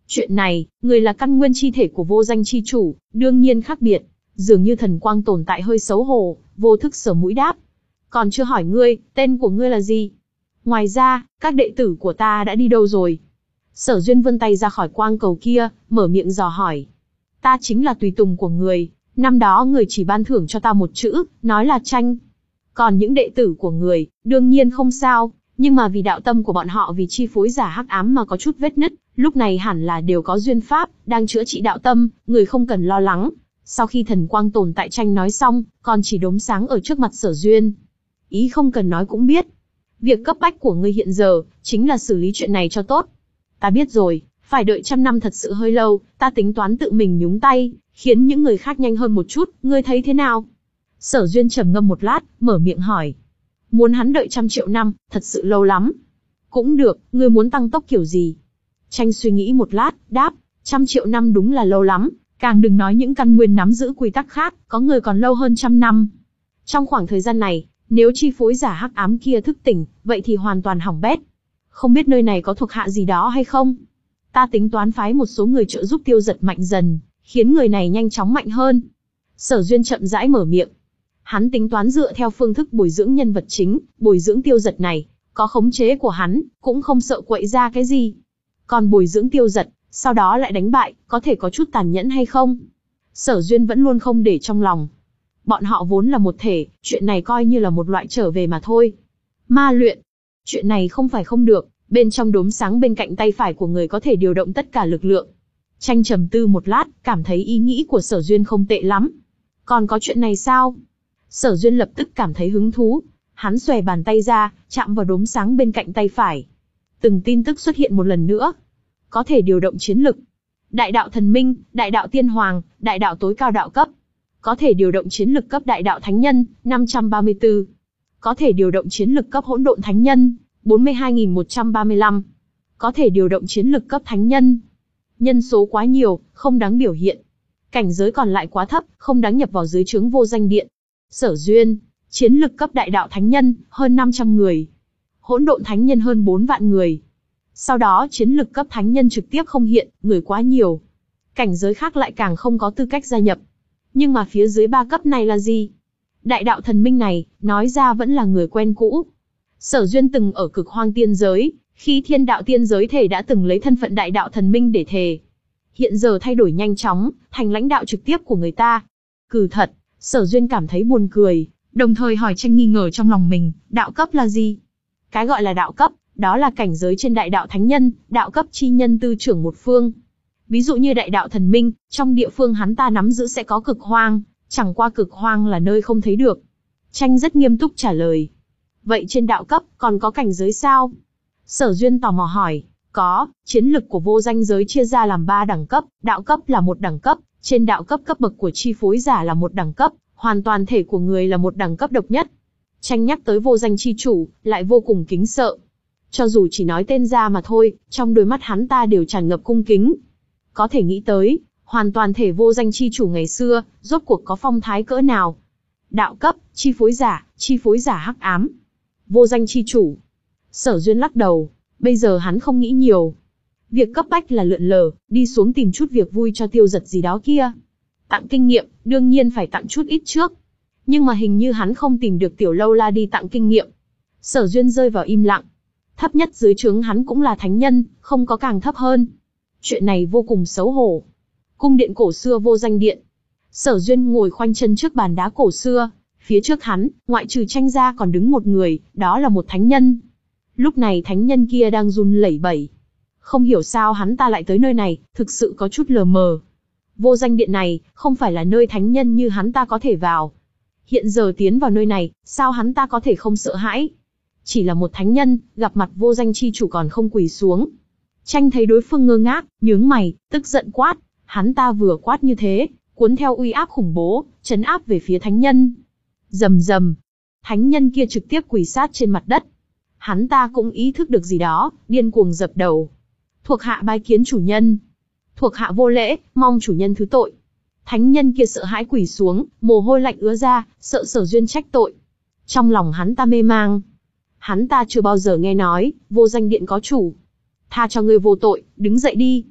Chuyện này, người là căn nguyên chi thể của vô danh chi chủ, đương nhiên khác biệt. Dường như thần quang tồn tại hơi xấu hổ, vô thức sờ mũi đáp. Còn chưa hỏi ngươi, tên của ngươi là gì? Ngoài ra, các đệ tử của ta đã đi đâu rồi? Sở Duyên vươn tay ra khỏi quang cầu kia, mở miệng dò hỏi. Ta chính là tùy tùng của người, năm đó người chỉ ban thưởng cho ta một chữ, nói là tranh. Còn những đệ tử của người, đương nhiên không sao, nhưng mà vì đạo tâm của bọn họ vì chi phối giả hắc ám mà có chút vết nứt, lúc này hẳn là đều có duyên pháp, đang chữa trị đạo tâm, người không cần lo lắng. Sau khi thần quang tồn tại tranh nói xong, còn chỉ đốm sáng ở trước mặt Sở Duyên. Ý không cần nói cũng biết. Việc cấp bách của ngươi hiện giờ, chính là xử lý chuyện này cho tốt. Ta biết rồi, phải đợi trăm năm thật sự hơi lâu, ta tính toán tự mình nhúng tay, khiến những người khác nhanh hơn một chút, ngươi thấy thế nào? Sở Duyên trầm ngâm một lát, mở miệng hỏi. Muốn hắn đợi trăm triệu năm, thật sự lâu lắm. Cũng được, ngươi muốn tăng tốc kiểu gì? Tranh suy nghĩ một lát, đáp, trăm triệu năm đúng là lâu lắm, càng đừng nói những căn nguyên nắm giữ quy tắc khác, có người còn lâu hơn trăm năm. Trong khoảng thời gian này, nếu chi phối giả hắc ám kia thức tỉnh, vậy thì hoàn toàn hỏng bét. Không biết nơi này có thuộc hạ gì đó hay không? Ta tính toán phái một số người trợ giúp Tiêu Dật mạnh dần, khiến người này nhanh chóng mạnh hơn. Sở Duyên chậm rãi mở miệng. Hắn tính toán dựa theo phương thức bồi dưỡng nhân vật chính, bồi dưỡng Tiêu Dật này, có khống chế của hắn, cũng không sợ quậy ra cái gì. Còn bồi dưỡng Tiêu Dật, sau đó lại đánh bại, có thể có chút tàn nhẫn hay không? Sở Duyên vẫn luôn không để trong lòng. Bọn họ vốn là một thể, chuyện này coi như là một loại trở về mà thôi. Ma luyện. Chuyện này không phải không được, bên trong đốm sáng bên cạnh tay phải của người có thể điều động tất cả lực lượng. Tranh trầm tư một lát, cảm thấy ý nghĩ của Sở Duyên không tệ lắm. Còn có chuyện này sao? Sở Duyên lập tức cảm thấy hứng thú. Hắn xòe bàn tay ra, chạm vào đốm sáng bên cạnh tay phải. Từng tin tức xuất hiện một lần nữa. Có thể điều động chiến lực. Đại đạo thần minh, đại đạo tiên hoàng, đại đạo tối cao đạo cấp. Có thể điều động chiến lực cấp đại đạo thánh nhân, năm trăm ba mươi tư. Có thể điều động chiến lực cấp hỗn độn thánh nhân, bốn mươi hai nghìn một trăm ba mươi lăm. Có thể điều động chiến lực cấp thánh nhân. Nhân số quá nhiều, không đáng biểu hiện. Cảnh giới còn lại quá thấp, không đáng nhập vào dưới trướng vô danh điện. Sở Duyên, chiến lực cấp đại đạo thánh nhân, hơn năm trăm người. Hỗn độn thánh nhân hơn bốn vạn người. Sau đó chiến lực cấp thánh nhân trực tiếp không hiện, người quá nhiều. Cảnh giới khác lại càng không có tư cách gia nhập. Nhưng mà phía dưới ba cấp này là gì? Đại đạo thần minh này, nói ra vẫn là người quen cũ. Sở Duyên từng ở cực hoang tiên giới, khi thiên đạo tiên giới thể đã từng lấy thân phận đại đạo thần minh để thề. Hiện giờ thay đổi nhanh chóng, thành lãnh đạo trực tiếp của người ta. Cừ thật, Sở Duyên cảm thấy buồn cười, đồng thời hỏi Tranh nghi ngờ trong lòng mình, đạo cấp là gì? Cái gọi là đạo cấp, đó là cảnh giới trên đại đạo thánh nhân, đạo cấp chi nhân tư trưởng một phương. Ví dụ như đại đạo thần minh, trong địa phương hắn ta nắm giữ sẽ có cực hoang, chẳng qua cực hoang là nơi không thấy được. Tranh rất nghiêm túc trả lời. Vậy trên đạo cấp, còn có cảnh giới sao? Sở Duyên tò mò hỏi. Có, chiến lực của vô danh giới chia ra làm ba đẳng cấp, đạo cấp là một đẳng cấp, trên đạo cấp cấp bậc của chi phối giả là một đẳng cấp, hoàn toàn thể của người là một đẳng cấp độc nhất. Tranh nhắc tới vô danh chi chủ, lại vô cùng kính sợ. Cho dù chỉ nói tên ra mà thôi, trong đôi mắt hắn ta đều tràn ngập cung kính. Có thể nghĩ tới, hoàn toàn thể vô danh chi chủ ngày xưa, rốt cuộc có phong thái cỡ nào. Đạo cấp, chi phối giả, chi phối giả hắc ám. Vô danh chi chủ. Sở Duyên lắc đầu, bây giờ hắn không nghĩ nhiều. Việc cấp bách là lượn lờ, đi xuống tìm chút việc vui cho Tiêu Dật gì đó kia. Tặng kinh nghiệm, đương nhiên phải tặng chút ít trước. Nhưng mà hình như hắn không tìm được Tiểu Lâu La đi tặng kinh nghiệm. Sở Duyên rơi vào im lặng. Thấp nhất dưới trướng hắn cũng là thánh nhân, không có càng thấp hơn. Chuyện này vô cùng xấu hổ. Cung điện cổ xưa vô danh điện. Sở Duyên ngồi khoanh chân trước bàn đá cổ xưa. Phía trước hắn, ngoại trừ Tranh ra còn đứng một người, đó là một thánh nhân. Lúc này thánh nhân kia đang run lẩy bẩy. Không hiểu sao hắn ta lại tới nơi này, thực sự có chút lờ mờ. Vô danh điện này, không phải là nơi thánh nhân như hắn ta có thể vào. Hiện giờ tiến vào nơi này, sao hắn ta có thể không sợ hãi? Chỉ là một thánh nhân, gặp mặt vô danh chi chủ còn không quỳ xuống. Tranh thấy đối phương ngơ ngác, nhướng mày, tức giận quát. Hắn ta vừa quát như thế, cuốn theo uy áp khủng bố, trấn áp về phía thánh nhân. Rầm rầm, thánh nhân kia trực tiếp quỳ sát trên mặt đất. Hắn ta cũng ý thức được gì đó, điên cuồng dập đầu. Thuộc hạ bái kiến chủ nhân. Thuộc hạ vô lễ, mong chủ nhân thứ tội. Thánh nhân kia sợ hãi quỳ xuống, mồ hôi lạnh ứa ra, sợ Sở Duyên trách tội. Trong lòng hắn ta mê mang. Hắn ta chưa bao giờ nghe nói, vô danh điện có chủ. Tha cho ngươi vô tội, đứng dậy đi.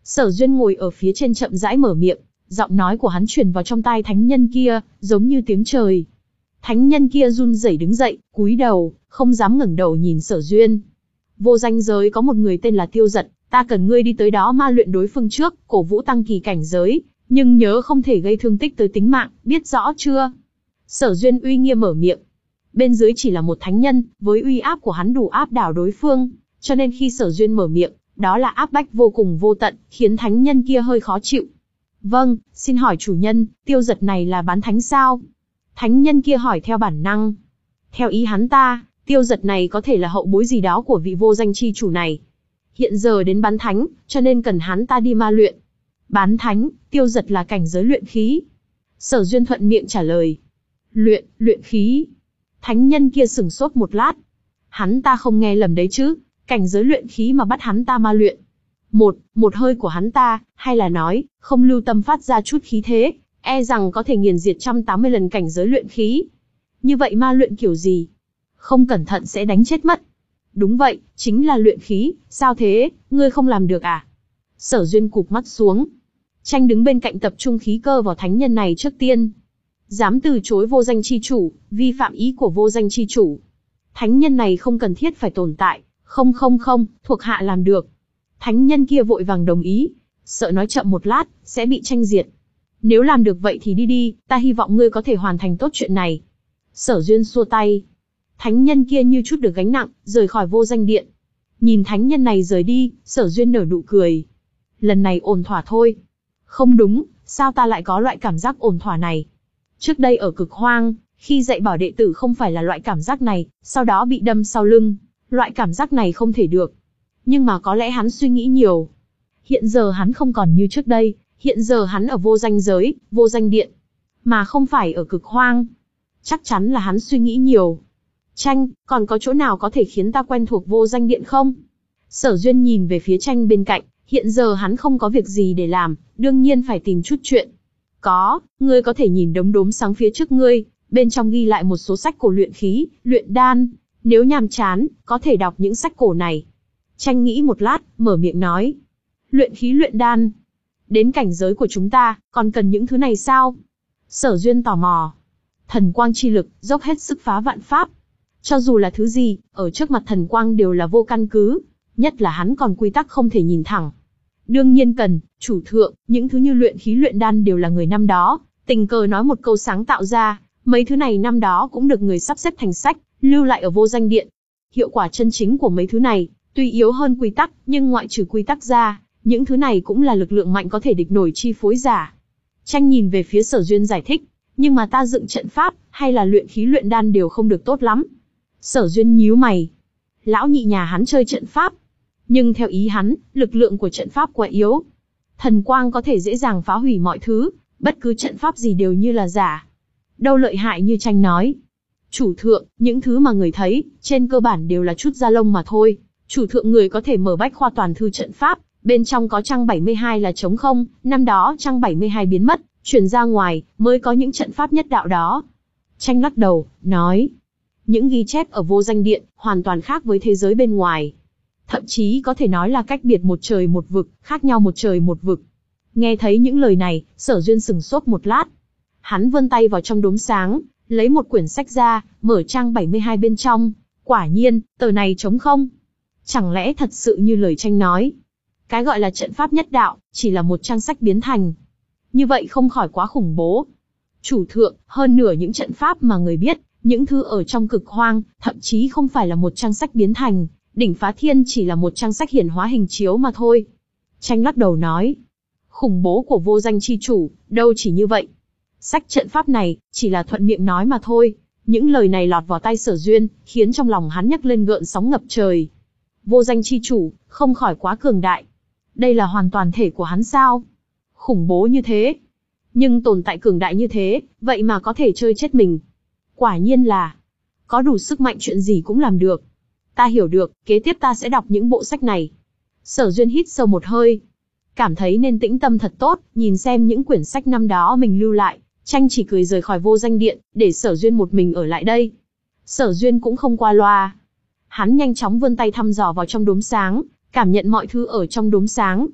Sở Duyên ngồi ở phía trên chậm rãi mở miệng, giọng nói của hắn truyền vào trong tai thánh nhân kia, giống như tiếng trời. Thánh nhân kia run rẩy đứng dậy, cúi đầu, không dám ngẩng đầu nhìn Sở Duyên. Vô danh giới có một người tên là Tiêu Dật, ta cần ngươi đi tới đó ma luyện đối phương trước, cổ vũ tăng kỳ cảnh giới, nhưng nhớ không thể gây thương tích tới tính mạng, biết rõ chưa? Sở Duyên uy nghiêm mở miệng. Bên dưới chỉ là một thánh nhân, với uy áp của hắn đủ áp đảo đối phương, cho nên khi Sở Duyên mở miệng, đó là áp bách vô cùng vô tận, khiến thánh nhân kia hơi khó chịu. Vâng, xin hỏi chủ nhân, Tiêu Dật này là bán thánh sao? Thánh nhân kia hỏi theo bản năng. Theo ý hắn ta, Tiêu Dật này có thể là hậu bối gì đó của vị vô danh chi chủ này. Hiện giờ đến bán thánh, cho nên cần hắn ta đi ma luyện. Bán thánh, Tiêu Dật là cảnh giới luyện khí. Sở Duyên thuận miệng trả lời. Luyện, luyện khí. Thánh nhân kia sửng sốt một lát. Hắn ta không nghe lầm đấy chứ, cảnh giới luyện khí mà bắt hắn ta ma luyện. Một, một hơi của hắn ta, hay là nói, không lưu tâm phát ra chút khí thế, e rằng có thể nghiền diệt một trăm tám mươi lần cảnh giới luyện khí. Như vậy ma luyện kiểu gì? Không cẩn thận sẽ đánh chết mất. Đúng vậy, chính là luyện khí, sao thế, ngươi không làm được à? Sở Duyên cụp mắt xuống. Tranh đứng bên cạnh tập trung khí cơ vào thánh nhân này trước tiên. Dám từ chối vô danh chi chủ, vi phạm ý của vô danh chi chủ. Thánh nhân này không cần thiết phải tồn tại, không không không, thuộc hạ làm được. Thánh nhân kia vội vàng đồng ý, sợ nói chậm một lát, sẽ bị tranh diệt. Nếu làm được vậy thì đi đi, ta hy vọng ngươi có thể hoàn thành tốt chuyện này. Sở Duyên xua tay. Thánh nhân kia như chút được gánh nặng, rời khỏi vô danh điện. Nhìn thánh nhân này rời đi, Sở Duyên nở nụ cười. Lần này ổn thỏa thôi. Không đúng, sao ta lại có loại cảm giác ổn thỏa này? Trước đây ở Cực Hoang, khi dạy bảo đệ tử không phải là loại cảm giác này, sau đó bị đâm sau lưng. Loại cảm giác này không thể được. Nhưng mà có lẽ hắn suy nghĩ nhiều. Hiện giờ hắn không còn như trước đây, hiện giờ hắn ở vô danh giới, vô danh điện. Mà không phải ở Cực Hoang. Chắc chắn là hắn suy nghĩ nhiều. Tranh, còn có chỗ nào có thể khiến ta quen thuộc vô danh điện không? Sở Duyên nhìn về phía Tranh bên cạnh, hiện giờ hắn không có việc gì để làm, đương nhiên phải tìm chút chuyện. Có, ngươi có thể nhìn đống đốm sáng phía trước ngươi, bên trong ghi lại một số sách cổ luyện khí, luyện đan. Nếu nhàm chán, có thể đọc những sách cổ này. Tranh nghĩ một lát, mở miệng nói. Luyện khí luyện đan. Đến cảnh giới của chúng ta, còn cần những thứ này sao? Sở Duyên tò mò. Thần quang chi lực, dốc hết sức phá vạn pháp. Cho dù là thứ gì, ở trước mặt thần quang đều là vô căn cứ. Nhất là hắn còn quy tắc không thể nhìn thẳng. Đương nhiên cần, chủ thượng, những thứ như luyện khí luyện đan đều là người năm đó, tình cờ nói một câu sáng tạo ra. Mấy thứ này năm đó cũng được người sắp xếp thành sách, lưu lại ở vô danh điện. Hiệu quả chân chính của mấy thứ này, tuy yếu hơn quy tắc, nhưng ngoại trừ quy tắc ra, những thứ này cũng là lực lượng mạnh có thể địch nổi chi phối giả. Tranh nhìn về phía Sở Duyên giải thích, nhưng mà ta dựng trận pháp, hay là luyện khí luyện đan đều không được tốt lắm. Sở Duyên nhíu mày. Lão nhị nhà hắn chơi trận pháp. Nhưng theo ý hắn, lực lượng của trận pháp quá yếu. Thần quang có thể dễ dàng phá hủy mọi thứ, bất cứ trận pháp gì đều như là giả. Đâu lợi hại như Tranh nói. Chủ thượng, những thứ mà người thấy, trên cơ bản đều là chút da lông mà thôi. Chủ thượng người có thể mở bách khoa toàn thư trận pháp, bên trong có trang bảy mươi hai là trống không, năm đó trang bảy mươi hai biến mất, chuyển ra ngoài, mới có những trận pháp nhất đạo đó. Tranh lắc đầu, nói. Những ghi chép ở vô danh điện, hoàn toàn khác với thế giới bên ngoài. Thậm chí có thể nói là cách biệt một trời một vực, khác nhau một trời một vực. Nghe thấy những lời này, Sở Duyên sừng sốt một lát. Hắn vươn tay vào trong đốm sáng, lấy một quyển sách ra, mở trang bảy mươi hai bên trong. Quả nhiên, tờ này trống không. Chẳng lẽ thật sự như lời Tranh nói? Cái gọi là trận pháp nhất đạo, chỉ là một trang sách biến thành. Như vậy không khỏi quá khủng bố. Chủ thượng, hơn nửa những trận pháp mà người biết, những thứ ở trong Cực Hoang, thậm chí không phải là một trang sách biến thành, đỉnh phá thiên chỉ là một trang sách hiển hóa hình chiếu mà thôi. Tranh lắc đầu nói. Khủng bố của vô danh chi chủ, đâu chỉ như vậy. Sách trận pháp này, chỉ là thuận miệng nói mà thôi. Những lời này lọt vào tai Sở Duyên, khiến trong lòng hắn nhấc lên gợn sóng ngập trời. Vô danh chi chủ, không khỏi quá cường đại. Đây là hoàn toàn thể của hắn sao? Khủng bố như thế. Nhưng tồn tại cường đại như thế, vậy mà có thể chơi chết mình. Quả nhiên là, có đủ sức mạnh chuyện gì cũng làm được. Ta hiểu được, kế tiếp ta sẽ đọc những bộ sách này. Sở Duyên hít sâu một hơi. Cảm thấy nên tĩnh tâm thật tốt, nhìn xem những quyển sách năm đó mình lưu lại. Tranh chỉ cười rời khỏi vô danh điện, để Sở Duyên một mình ở lại đây. Sở Duyên cũng không qua loa. Hắn nhanh chóng vươn tay thăm dò vào trong đốm sáng, cảm nhận mọi thứ ở trong đốm sáng.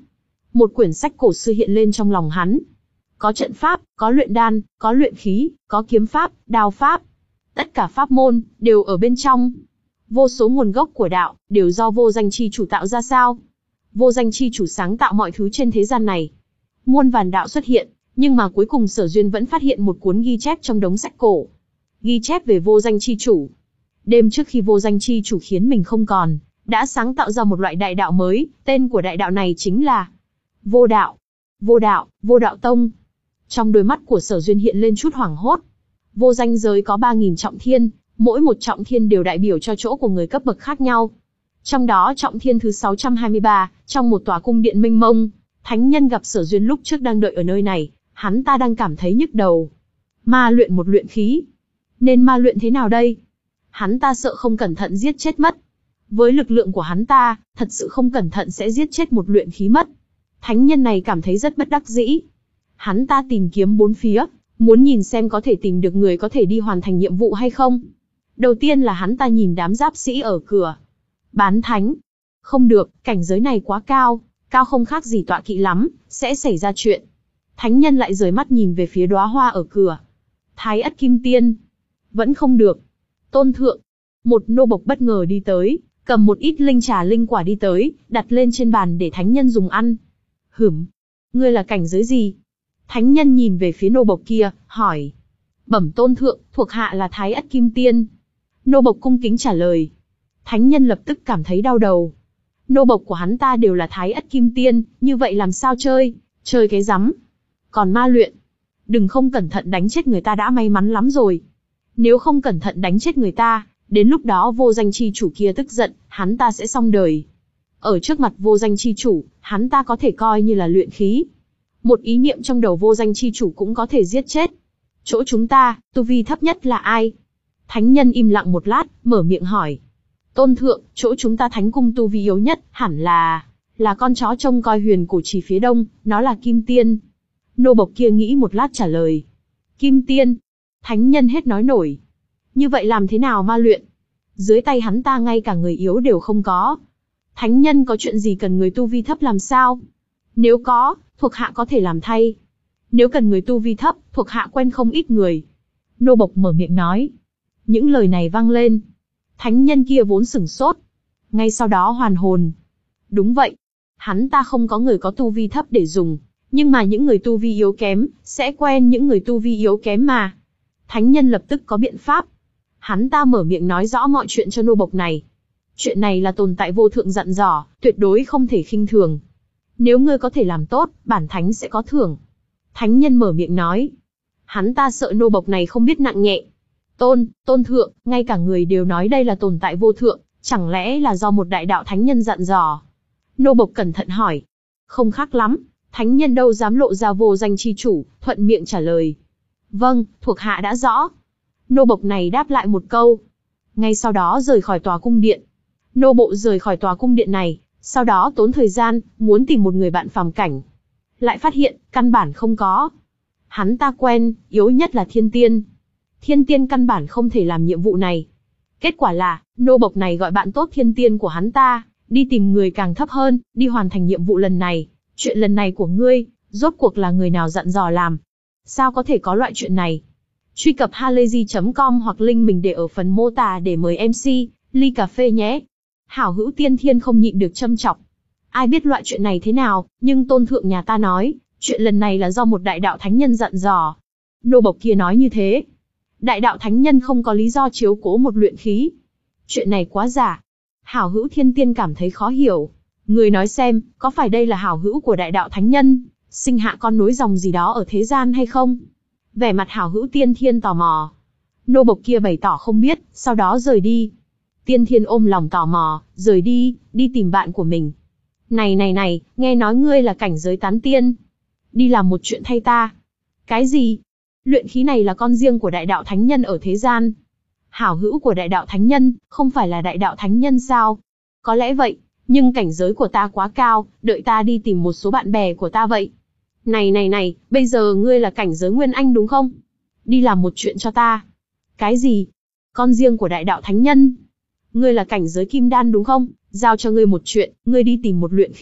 Một quyển sách cổ xưa hiện lên trong lòng hắn. Có trận pháp, có luyện đan, có luyện khí, có kiếm pháp, đao pháp. Tất cả pháp môn, đều ở bên trong. Vô số nguồn gốc của đạo, đều do vô danh chi chủ tạo ra sao? Vô danh chi chủ sáng tạo mọi thứ trên thế gian này. Muôn vàn đạo xuất hiện, nhưng mà cuối cùng Sở Duyên vẫn phát hiện một cuốn ghi chép trong đống sách cổ. Ghi chép về vô danh chi chủ. Đêm trước khi vô danh chi chủ khiến mình không còn, đã sáng tạo ra một loại đại đạo mới, tên của đại đạo này chính là Vô Đạo. Vô Đạo, Vô Đạo Tông. Trong đôi mắt của Sở Duyên hiện lên chút hoảng hốt. Vô danh giới có ba nghìn trọng thiên, mỗi một trọng thiên đều đại biểu cho chỗ của người cấp bậc khác nhau. Trong đó trọng thiên thứ sáu trăm hai mươi ba, trong một tòa cung điện mênh mông, thánh nhân gặp Sở Duyên lúc trước đang đợi ở nơi này, hắn ta đang cảm thấy nhức đầu. Ma luyện một luyện khí. Nên ma luyện thế nào đây? Hắn ta sợ không cẩn thận giết chết mất. Với lực lượng của hắn ta, thật sự không cẩn thận sẽ giết chết một luyện khí mất. Thánh nhân này cảm thấy rất bất đắc dĩ. Hắn ta tìm kiếm bốn phía, muốn nhìn xem có thể tìm được người có thể đi hoàn thành nhiệm vụ hay không. Đầu tiên là hắn ta nhìn đám giáp sĩ ở cửa. Bán thánh. Không được, cảnh giới này quá cao, cao không khác gì tọa kỵ lắm, sẽ xảy ra chuyện. Thánh nhân lại rời mắt nhìn về phía đóa hoa ở cửa. Thái Ất Kim Tiên. Vẫn không được. Tôn thượng. Một nô bộc bất ngờ đi tới, cầm một ít linh trà linh quả đi tới, đặt lên trên bàn để thánh nhân dùng ăn. Hửm. Ngươi là cảnh giới gì? Thánh nhân nhìn về phía nô bộc kia, hỏi. Bẩm tôn thượng, thuộc hạ là Thái Ất Kim Tiên. Nô bộc cung kính trả lời. Thánh nhân lập tức cảm thấy đau đầu. Nô bộc của hắn ta đều là Thái Ất Kim Tiên, như vậy làm sao chơi? Chơi cái rắm. Còn ma luyện. Đừng không cẩn thận đánh chết người ta đã may mắn lắm rồi. Nếu không cẩn thận đánh chết người ta, đến lúc đó vô danh chi chủ kia tức giận, hắn ta sẽ xong đời. Ở trước mặt vô danh chi chủ, hắn ta có thể coi như là luyện khí. Một ý niệm trong đầu vô danh chi chủ cũng có thể giết chết. Chỗ chúng ta, tu vi thấp nhất là ai? Thánh nhân im lặng một lát, mở miệng hỏi. Tôn thượng, chỗ chúng ta thánh cung tu vi yếu nhất, hẳn là... là con chó trông coi huyền cổ trì phía đông, nó là Kim Tiên. Nô bộc kia nghĩ một lát trả lời. Kim Tiên. Thánh nhân hết nói nổi. Như vậy làm thế nào ma luyện? Dưới tay hắn ta ngay cả người yếu đều không có. Thánh nhân có chuyện gì cần người tu vi thấp làm sao? Nếu có, thuộc hạ có thể làm thay. Nếu cần người tu vi thấp, thuộc hạ quen không ít người. Nô bộc mở miệng nói. Những lời này vang lên. Thánh nhân kia vốn sửng sốt. Ngay sau đó hoàn hồn. Đúng vậy. Hắn ta không có người có tu vi thấp để dùng. Nhưng mà những người tu vi yếu kém, sẽ quen những người tu vi yếu kém mà. Thánh nhân lập tức có biện pháp. Hắn ta mở miệng nói rõ mọi chuyện cho nô bộc này. Chuyện này là tồn tại vô thượng dặn dò, tuyệt đối không thể khinh thường. Nếu ngươi có thể làm tốt, bản thánh sẽ có thưởng. Thánh nhân mở miệng nói. Hắn ta sợ nô bộc này không biết nặng nhẹ. Tôn, tôn thượng, ngay cả người đều nói đây là tồn tại vô thượng, chẳng lẽ là do một đại đạo thánh nhân dặn dò? Nô bộc cẩn thận hỏi. Không khác lắm, thánh nhân đâu dám lộ ra vô danh chi chủ, thuận miệng trả lời. Vâng, thuộc hạ đã rõ. Nô bộc này đáp lại một câu. Ngay sau đó rời khỏi tòa cung điện. Nô bộ rời khỏi tòa cung điện này, sau đó tốn thời gian, muốn tìm một người bạn phàm cảnh. Lại phát hiện, căn bản không có. Hắn ta quen, yếu nhất là thiên tiên. Thiên tiên căn bản không thể làm nhiệm vụ này. Kết quả là, nô bộc này gọi bạn tốt thiên tiên của hắn ta, đi tìm người càng thấp hơn, đi hoàn thành nhiệm vụ lần này. Chuyện lần này của ngươi, rốt cuộc là người nào dặn dò làm? Sao có thể có loại chuyện này? Truy cập halayzi chấm com hoặc link mình để ở phần mô tả để mời em xê, ly cà phê nhé. Hảo hữu tiên thiên không nhịn được châm chọc. Ai biết loại chuyện này thế nào, nhưng tôn thượng nhà ta nói, chuyện lần này là do một đại đạo thánh nhân dặn dò. Nô bộc kia nói như thế. Đại đạo thánh nhân không có lý do chiếu cố một luyện khí. Chuyện này quá giả. Hảo hữu thiên tiên cảm thấy khó hiểu. Người nói xem, có phải đây là hảo hữu của đại đạo thánh nhân, sinh hạ con nối dòng gì đó ở thế gian hay không? Vẻ mặt hảo hữu tiên thiên tò mò. Nô bộc kia bày tỏ không biết, sau đó rời đi. Tiên thiên ôm lòng tò mò, rời đi, đi tìm bạn của mình. Này này này, nghe nói ngươi là cảnh giới tán tiên. Đi làm một chuyện thay ta. Cái gì? Luyện khí này là con riêng của đại đạo thánh nhân ở thế gian. Hảo hữu của đại đạo thánh nhân, không phải là đại đạo thánh nhân sao? Có lẽ vậy, nhưng cảnh giới của ta quá cao, đợi ta đi tìm một số bạn bè của ta vậy. Này này này, bây giờ ngươi là cảnh giới Nguyên Anh đúng không? Đi làm một chuyện cho ta. Cái gì? Con riêng của đại đạo thánh nhân. Ngươi là cảnh giới Kim Đan đúng không? Giao cho ngươi một chuyện, ngươi đi tìm một luyện khí,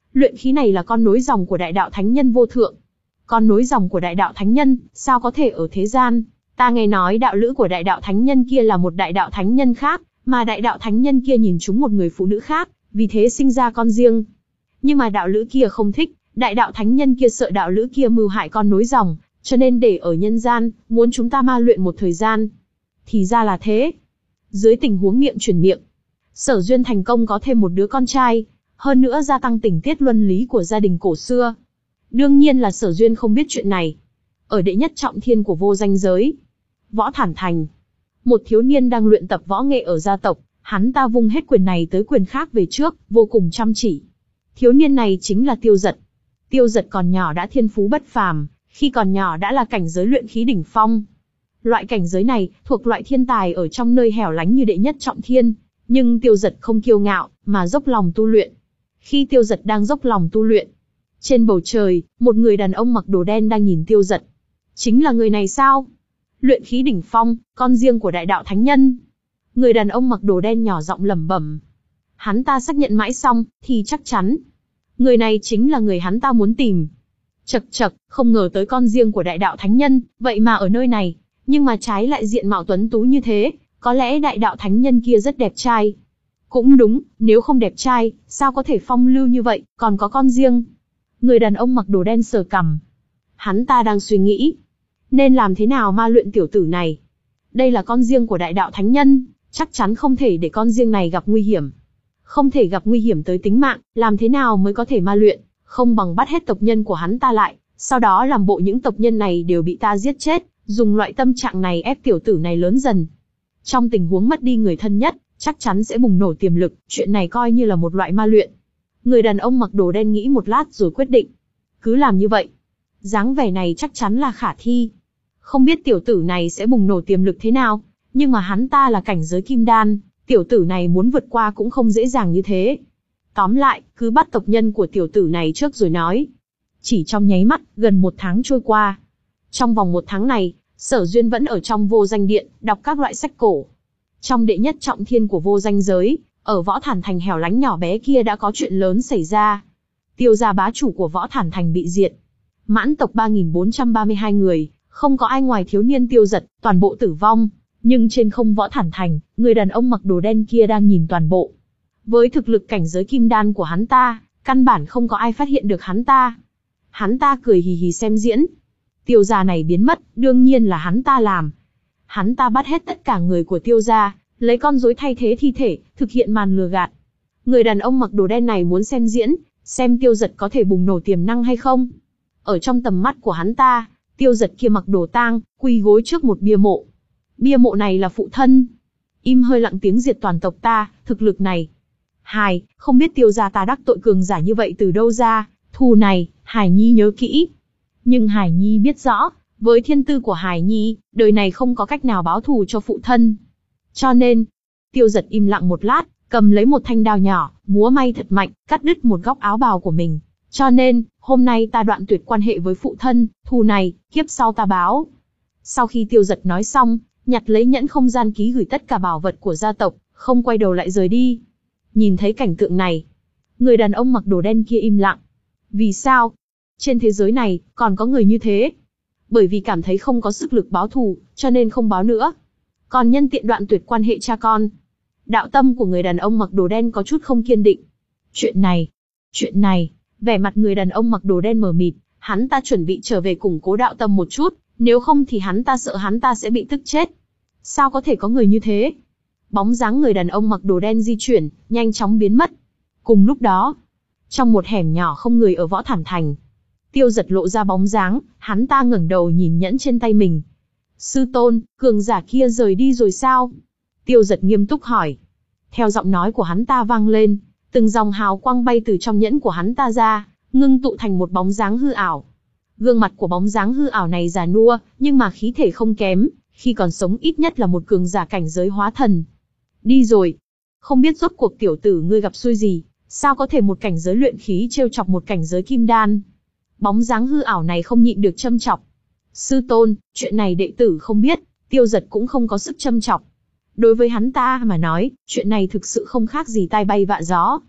Luyện khí này là con nối dòng của đại đạo thánh nhân vô thượng. Con nối dòng của đại đạo thánh nhân, sao có thể ở thế gian? Ta nghe nói đạo lữ của đại đạo thánh nhân kia là một đại đạo thánh nhân khác, mà đại đạo thánh nhân kia nhìn trúng một người phụ nữ khác, vì thế sinh ra con riêng. Nhưng mà đạo lữ kia không thích, đại đạo thánh nhân kia sợ đạo lữ kia mưu hại con nối dòng, cho nên để ở nhân gian, muốn chúng ta ma luyện một thời gian. Thì ra là thế. Dưới tình huống miệng truyền miệng, Sở Duyên thành công có thêm một đứa con trai, hơn nữa gia tăng tình tiết luân lý của gia đình cổ xưa. Đương nhiên là Sở Duyên không biết chuyện này. Ở đệ nhất trọng thiên của vô danh giới, Võ Thản Thành, một thiếu niên đang luyện tập võ nghệ ở gia tộc, hắn ta vung hết quyền này tới quyền khác về trước, vô cùng chăm chỉ. Thiếu niên này chính là Tiêu Dật. Tiêu Dật còn nhỏ đã thiên phú bất phàm, khi còn nhỏ đã là cảnh giới luyện khí đỉnh phong. Loại cảnh giới này thuộc loại thiên tài ở trong nơi hẻo lánh như đệ nhất trọng thiên, nhưng Tiêu Dật không kiêu ngạo, mà dốc lòng tu luyện. Khi Tiêu Dật đang dốc lòng tu luyện, trên bầu trời, một người đàn ông mặc đồ đen đang nhìn Tiêu Dật. Chính là người này sao? Luyện khí đỉnh phong, con riêng của đại đạo thánh nhân. Người đàn ông mặc đồ đen nhỏ giọng lẩm bẩm. Hắn ta xác nhận mãi xong, thì chắc chắn người này chính là người hắn ta muốn tìm. Chậc chậc, không ngờ tới con riêng của đại đạo thánh nhân, vậy mà ở nơi này, nhưng mà trái lại diện mạo tuấn tú như thế, có lẽ đại đạo thánh nhân kia rất đẹp trai. Cũng đúng, nếu không đẹp trai, sao có thể phong lưu như vậy, còn có con riêng. Người đàn ông mặc đồ đen sờ cằm. Hắn ta đang suy nghĩ, nên làm thế nào ma luyện tiểu tử này. Đây là con riêng của đại đạo thánh nhân, chắc chắn không thể để con riêng này gặp nguy hiểm. Không thể gặp nguy hiểm tới tính mạng, làm thế nào mới có thể ma luyện, không bằng bắt hết tộc nhân của hắn ta lại, sau đó làm bộ những tộc nhân này đều bị ta giết chết, dùng loại tâm trạng này ép tiểu tử này lớn dần. Trong tình huống mất đi người thân nhất, chắc chắn sẽ bùng nổ tiềm lực, chuyện này coi như là một loại ma luyện. Người đàn ông mặc đồ đen nghĩ một lát rồi quyết định. Cứ làm như vậy. Dáng vẻ này chắc chắn là khả thi. Không biết tiểu tử này sẽ bùng nổ tiềm lực thế nào, nhưng mà hắn ta là cảnh giới kim đan, tiểu tử này muốn vượt qua cũng không dễ dàng như thế. Tóm lại, cứ bắt tộc nhân của tiểu tử này trước rồi nói. Chỉ trong nháy mắt, gần một tháng trôi qua. Trong vòng một tháng này, Sở Duyên vẫn ở trong vô danh điện, đọc các loại sách cổ. Trong đệ nhất trọng thiên của vô danh giới, ở Võ Thản Thành hẻo lánh nhỏ bé kia đã có chuyện lớn xảy ra. Tiêu gia bá chủ của Võ Thản Thành bị diệt. Mãn tộc ba nghìn bốn trăm ba mươi hai người, không có ai ngoài thiếu niên Tiêu Dật, toàn bộ tử vong. Nhưng trên không Võ Thản Thành, người đàn ông mặc đồ đen kia đang nhìn toàn bộ. Với thực lực cảnh giới kim đan của hắn ta, căn bản không có ai phát hiện được hắn ta. Hắn ta cười hì hì xem diễn. Tiêu gia này biến mất, đương nhiên là hắn ta làm. Hắn ta bắt hết tất cả người của Tiêu gia, lấy con rối thay thế thi thể, thực hiện màn lừa gạt. Người đàn ông mặc đồ đen này muốn xem diễn, xem Tiêu Dật có thể bùng nổ tiềm năng hay không. Ở trong tầm mắt của hắn ta, Tiêu Dật kia mặc đồ tang, quỳ gối trước một bia mộ. Bia mộ này là phụ thân. Im hơi lặng tiếng diệt toàn tộc ta, thực lực này. Hài, không biết Tiêu gia ta đắc tội cường giả như vậy từ đâu ra, thù này, Hải Nhi nhớ kỹ. Nhưng Hải Nhi biết rõ, với thiên tư của Hải Nhi, đời này không có cách nào báo thù cho phụ thân. Cho nên, Tiêu Dật im lặng một lát, cầm lấy một thanh đao nhỏ, múa may thật mạnh, cắt đứt một góc áo bào của mình. Cho nên, hôm nay ta đoạn tuyệt quan hệ với phụ thân, thù này, kiếp sau ta báo. Sau khi Tiêu Dật nói xong, nhặt lấy nhẫn không gian ký gửi tất cả bảo vật của gia tộc, không quay đầu lại rời đi. Nhìn thấy cảnh tượng này, người đàn ông mặc đồ đen kia im lặng. Vì sao? Trên thế giới này, còn có người như thế. Bởi vì cảm thấy không có sức lực báo thù, cho nên không báo nữa. Còn nhân tiện đoạn tuyệt quan hệ cha con. Đạo tâm của người đàn ông mặc đồ đen có chút không kiên định. Chuyện này, chuyện này, vẻ mặt người đàn ông mặc đồ đen mờ mịt, hắn ta chuẩn bị trở về củng cố đạo tâm một chút, nếu không thì hắn ta sợ hắn ta sẽ bị tức chết. Sao có thể có người như thế? Bóng dáng người đàn ông mặc đồ đen di chuyển, nhanh chóng biến mất. Cùng lúc đó, trong một hẻm nhỏ không người ở Võ Thản Thành, Tiêu Dật lộ ra bóng dáng, hắn ta ngẩng đầu nhìn nhẫn trên tay mình. Sư tôn, cường giả kia rời đi rồi sao? Tiêu Dật nghiêm túc hỏi. Theo giọng nói của hắn ta vang lên, từng dòng hào quang bay từ trong nhẫn của hắn ta ra, ngưng tụ thành một bóng dáng hư ảo. Gương mặt của bóng dáng hư ảo này già nua, nhưng mà khí thể không kém, khi còn sống ít nhất là một cường giả cảnh giới hóa thần. Đi rồi. Không biết rốt cuộc tiểu tử ngươi gặp xui gì, sao có thể một cảnh giới luyện khí trêu chọc một cảnh giới kim đan? Bóng dáng hư ảo này không nhịn được châm chọc. Sư tôn, chuyện này đệ tử không biết, Tiêu Dật cũng không có sức châm chọc. Đối với hắn ta mà nói, chuyện này thực sự không khác gì tai bay vạ gió.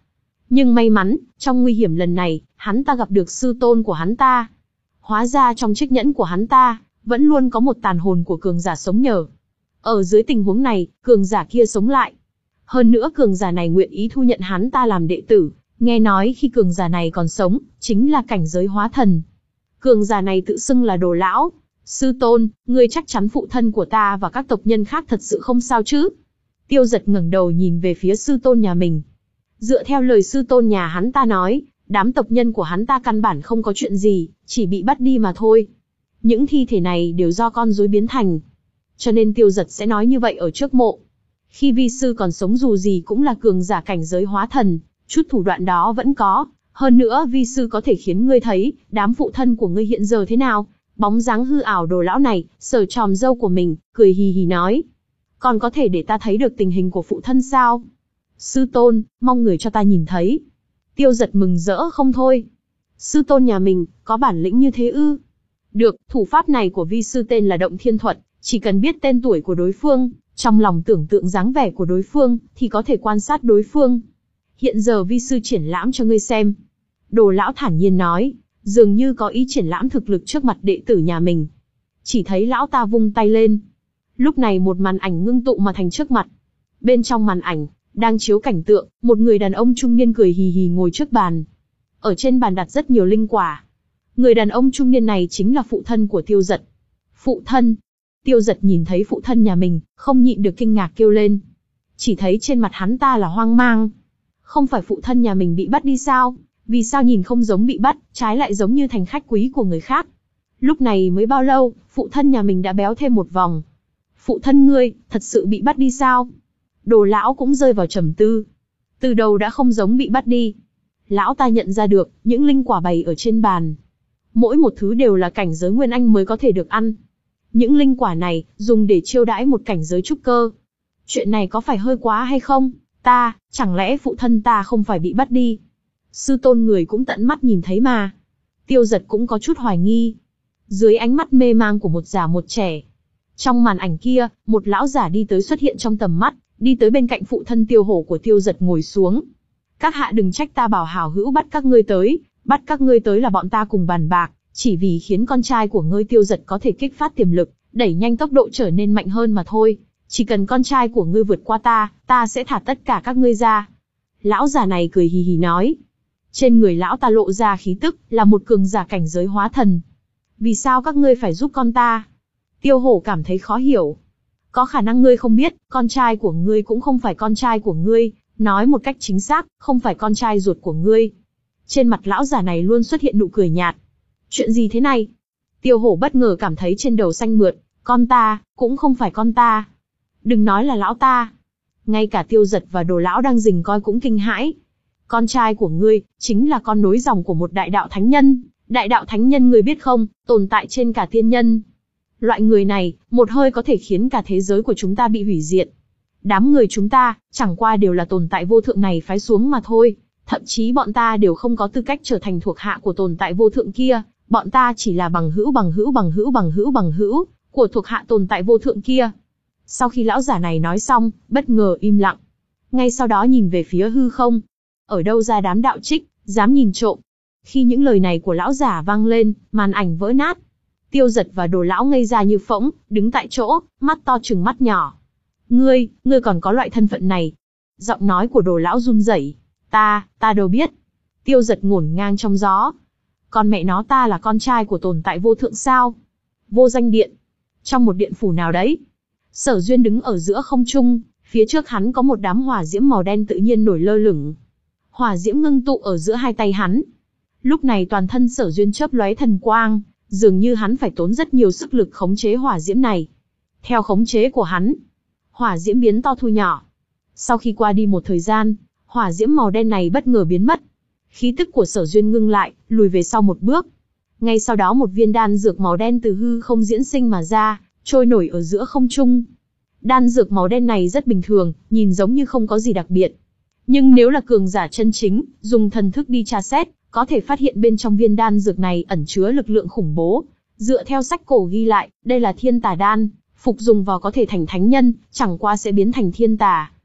Nhưng may mắn, trong nguy hiểm lần này, hắn ta gặp được sư tôn của hắn ta. Hóa ra trong chiếc nhẫn của hắn ta, vẫn luôn có một tàn hồn của cường giả sống nhờ. Ở dưới tình huống này, cường giả kia sống lại. Hơn nữa cường giả này nguyện ý thu nhận hắn ta làm đệ tử. Nghe nói khi cường giả này còn sống, chính là cảnh giới hóa thần. Cường giả này tự xưng là Đồ lão. Sư tôn, ngươi chắc chắn phụ thân của ta và các tộc nhân khác thật sự không sao chứ? Tiêu Dật ngẩng đầu nhìn về phía sư tôn nhà mình. Dựa theo lời sư tôn nhà hắn ta nói, đám tộc nhân của hắn ta căn bản không có chuyện gì, chỉ bị bắt đi mà thôi. Những thi thể này đều do con rối biến thành. Cho nên Tiêu Dật sẽ nói như vậy ở trước mộ. Khi vi sư còn sống dù gì cũng là cường giả cảnh giới hóa thần, chút thủ đoạn đó vẫn có. Hơn nữa vi sư có thể khiến ngươi thấy, đám phụ thân của ngươi hiện giờ thế nào. Bóng dáng hư ảo Đồ lão này, sờ tròm râu của mình, cười hì hì nói. Còn có thể để ta thấy được tình hình của phụ thân sao? Sư tôn, mong người cho ta nhìn thấy. Tiêu Dật mừng rỡ không thôi. Sư tôn nhà mình, có bản lĩnh như thế ư? Được, thủ pháp này của vi sư tên là Động Thiên Thuật, chỉ cần biết tên tuổi của đối phương, trong lòng tưởng tượng dáng vẻ của đối phương, thì có thể quan sát đối phương. Hiện giờ vi sư triển lãm cho ngươi xem. Đồ lão thản nhiên nói, dường như có ý triển lãm thực lực trước mặt đệ tử nhà mình. Chỉ thấy lão ta vung tay lên. Lúc này một màn ảnh ngưng tụ mà thành trước mặt. Bên trong màn ảnh, đang chiếu cảnh tượng, một người đàn ông trung niên cười hì hì ngồi trước bàn. Ở trên bàn đặt rất nhiều linh quả. Người đàn ông trung niên này chính là phụ thân của Tiêu Dật. Phụ thân. Tiêu Dật nhìn thấy phụ thân nhà mình, không nhịn được kinh ngạc kêu lên. Chỉ thấy trên mặt hắn ta là hoang mang. Không phải phụ thân nhà mình bị bắt đi sao? Vì sao nhìn không giống bị bắt, trái lại giống như thành khách quý của người khác? Lúc này mới bao lâu, phụ thân nhà mình đã béo thêm một vòng. Phụ thân ngươi, thật sự bị bắt đi sao? Đồ lão cũng rơi vào trầm tư. Từ đầu đã không giống bị bắt đi. Lão ta nhận ra được, những linh quả bày ở trên bàn. Mỗi một thứ đều là cảnh giới Nguyên Anh mới có thể được ăn. Những linh quả này, dùng để chiêu đãi một cảnh giới trúc cơ. Chuyện này có phải hơi quá hay không? Ta, chẳng lẽ phụ thân ta không phải bị bắt đi? Sư tôn người cũng tận mắt nhìn thấy mà. Tiêu Dật cũng có chút hoài nghi. Dưới ánh mắt mê mang của một già một trẻ. Trong màn ảnh kia, một lão giả đi tới xuất hiện trong tầm mắt, đi tới bên cạnh phụ thân Tiêu Hổ của Tiêu Dật ngồi xuống. Các hạ đừng trách ta bảo hảo hữu bắt các ngươi tới, bắt các ngươi tới là bọn ta cùng bàn bạc, chỉ vì khiến con trai của ngươi Tiêu Dật có thể kích phát tiềm lực, đẩy nhanh tốc độ trở nên mạnh hơn mà thôi. Chỉ cần con trai của ngươi vượt qua ta, ta sẽ thả tất cả các ngươi ra. Lão già này cười hì hì nói. Trên người lão ta lộ ra khí tức, là một cường giả cảnh giới hóa thần. Vì sao các ngươi phải giúp con ta? Tiêu Hổ cảm thấy khó hiểu. Có khả năng ngươi không biết, con trai của ngươi cũng không phải con trai của ngươi, nói một cách chính xác, không phải con trai ruột của ngươi. Trên mặt lão già này luôn xuất hiện nụ cười nhạt. Chuyện gì thế này? Tiêu Hổ bất ngờ cảm thấy trên đầu xanh mượt, con ta, cũng không phải con ta. Đừng nói là lão ta. Ngay cả Tiêu Dật và Đồ lão đang rình coi cũng kinh hãi. Con trai của ngươi, chính là con nối dòng của một đại đạo thánh nhân. Đại đạo thánh nhân ngươi biết không, tồn tại trên cả thiên nhân. Loại người này, một hơi có thể khiến cả thế giới của chúng ta bị hủy diệt. Đám người chúng ta, chẳng qua đều là tồn tại vô thượng này phái xuống mà thôi. Thậm chí bọn ta đều không có tư cách trở thành thuộc hạ của tồn tại vô thượng kia. Bọn ta chỉ là bằng hữu bằng hữu bằng hữu bằng hữu bằng hữu của thuộc hạ tồn tại vô thượng kia. Sau khi lão giả này nói xong, bất ngờ im lặng. Ngay sau đó nhìn về phía hư không. Ở đâu ra đám đạo trích, dám nhìn trộm. Khi những lời này của lão giả vang lên, màn ảnh vỡ nát. Tiêu Dật và Đồ lão ngây ra như phỗng, đứng tại chỗ, mắt to trừng mắt nhỏ. Ngươi, ngươi còn có loại thân phận này. Giọng nói của Đồ lão run rẩy. Ta, ta đâu biết. Tiêu Dật ngổn ngang trong gió. Con mẹ nó ta là con trai của tồn tại vô thượng sao? Vô danh điện. Trong một điện phủ nào đấy. Sở Duyên đứng ở giữa không trung, phía trước hắn có một đám hỏa diễm màu đen tự nhiên nổi lơ lửng. Hỏa diễm ngưng tụ ở giữa hai tay hắn. Lúc này toàn thân Sở Duyên chớp lóe thần quang, dường như hắn phải tốn rất nhiều sức lực khống chế hỏa diễm này. Theo khống chế của hắn, hỏa diễm biến to thu nhỏ. Sau khi qua đi một thời gian, hỏa diễm màu đen này bất ngờ biến mất. Khí tức của Sở Duyên ngưng lại, lùi về sau một bước. Ngay sau đó một viên đan dược màu đen từ hư không diễn sinh mà ra, trôi nổi ở giữa không trung. Đan dược màu đen này rất bình thường, nhìn giống như không có gì đặc biệt. Nhưng nếu là cường giả chân chính, dùng thần thức đi tra xét, có thể phát hiện bên trong viên đan dược này ẩn chứa lực lượng khủng bố. Dựa theo sách cổ ghi lại, đây là thiên tà đan, phục dùng vào có thể thành thánh nhân, chẳng qua sẽ biến thành thiên tà.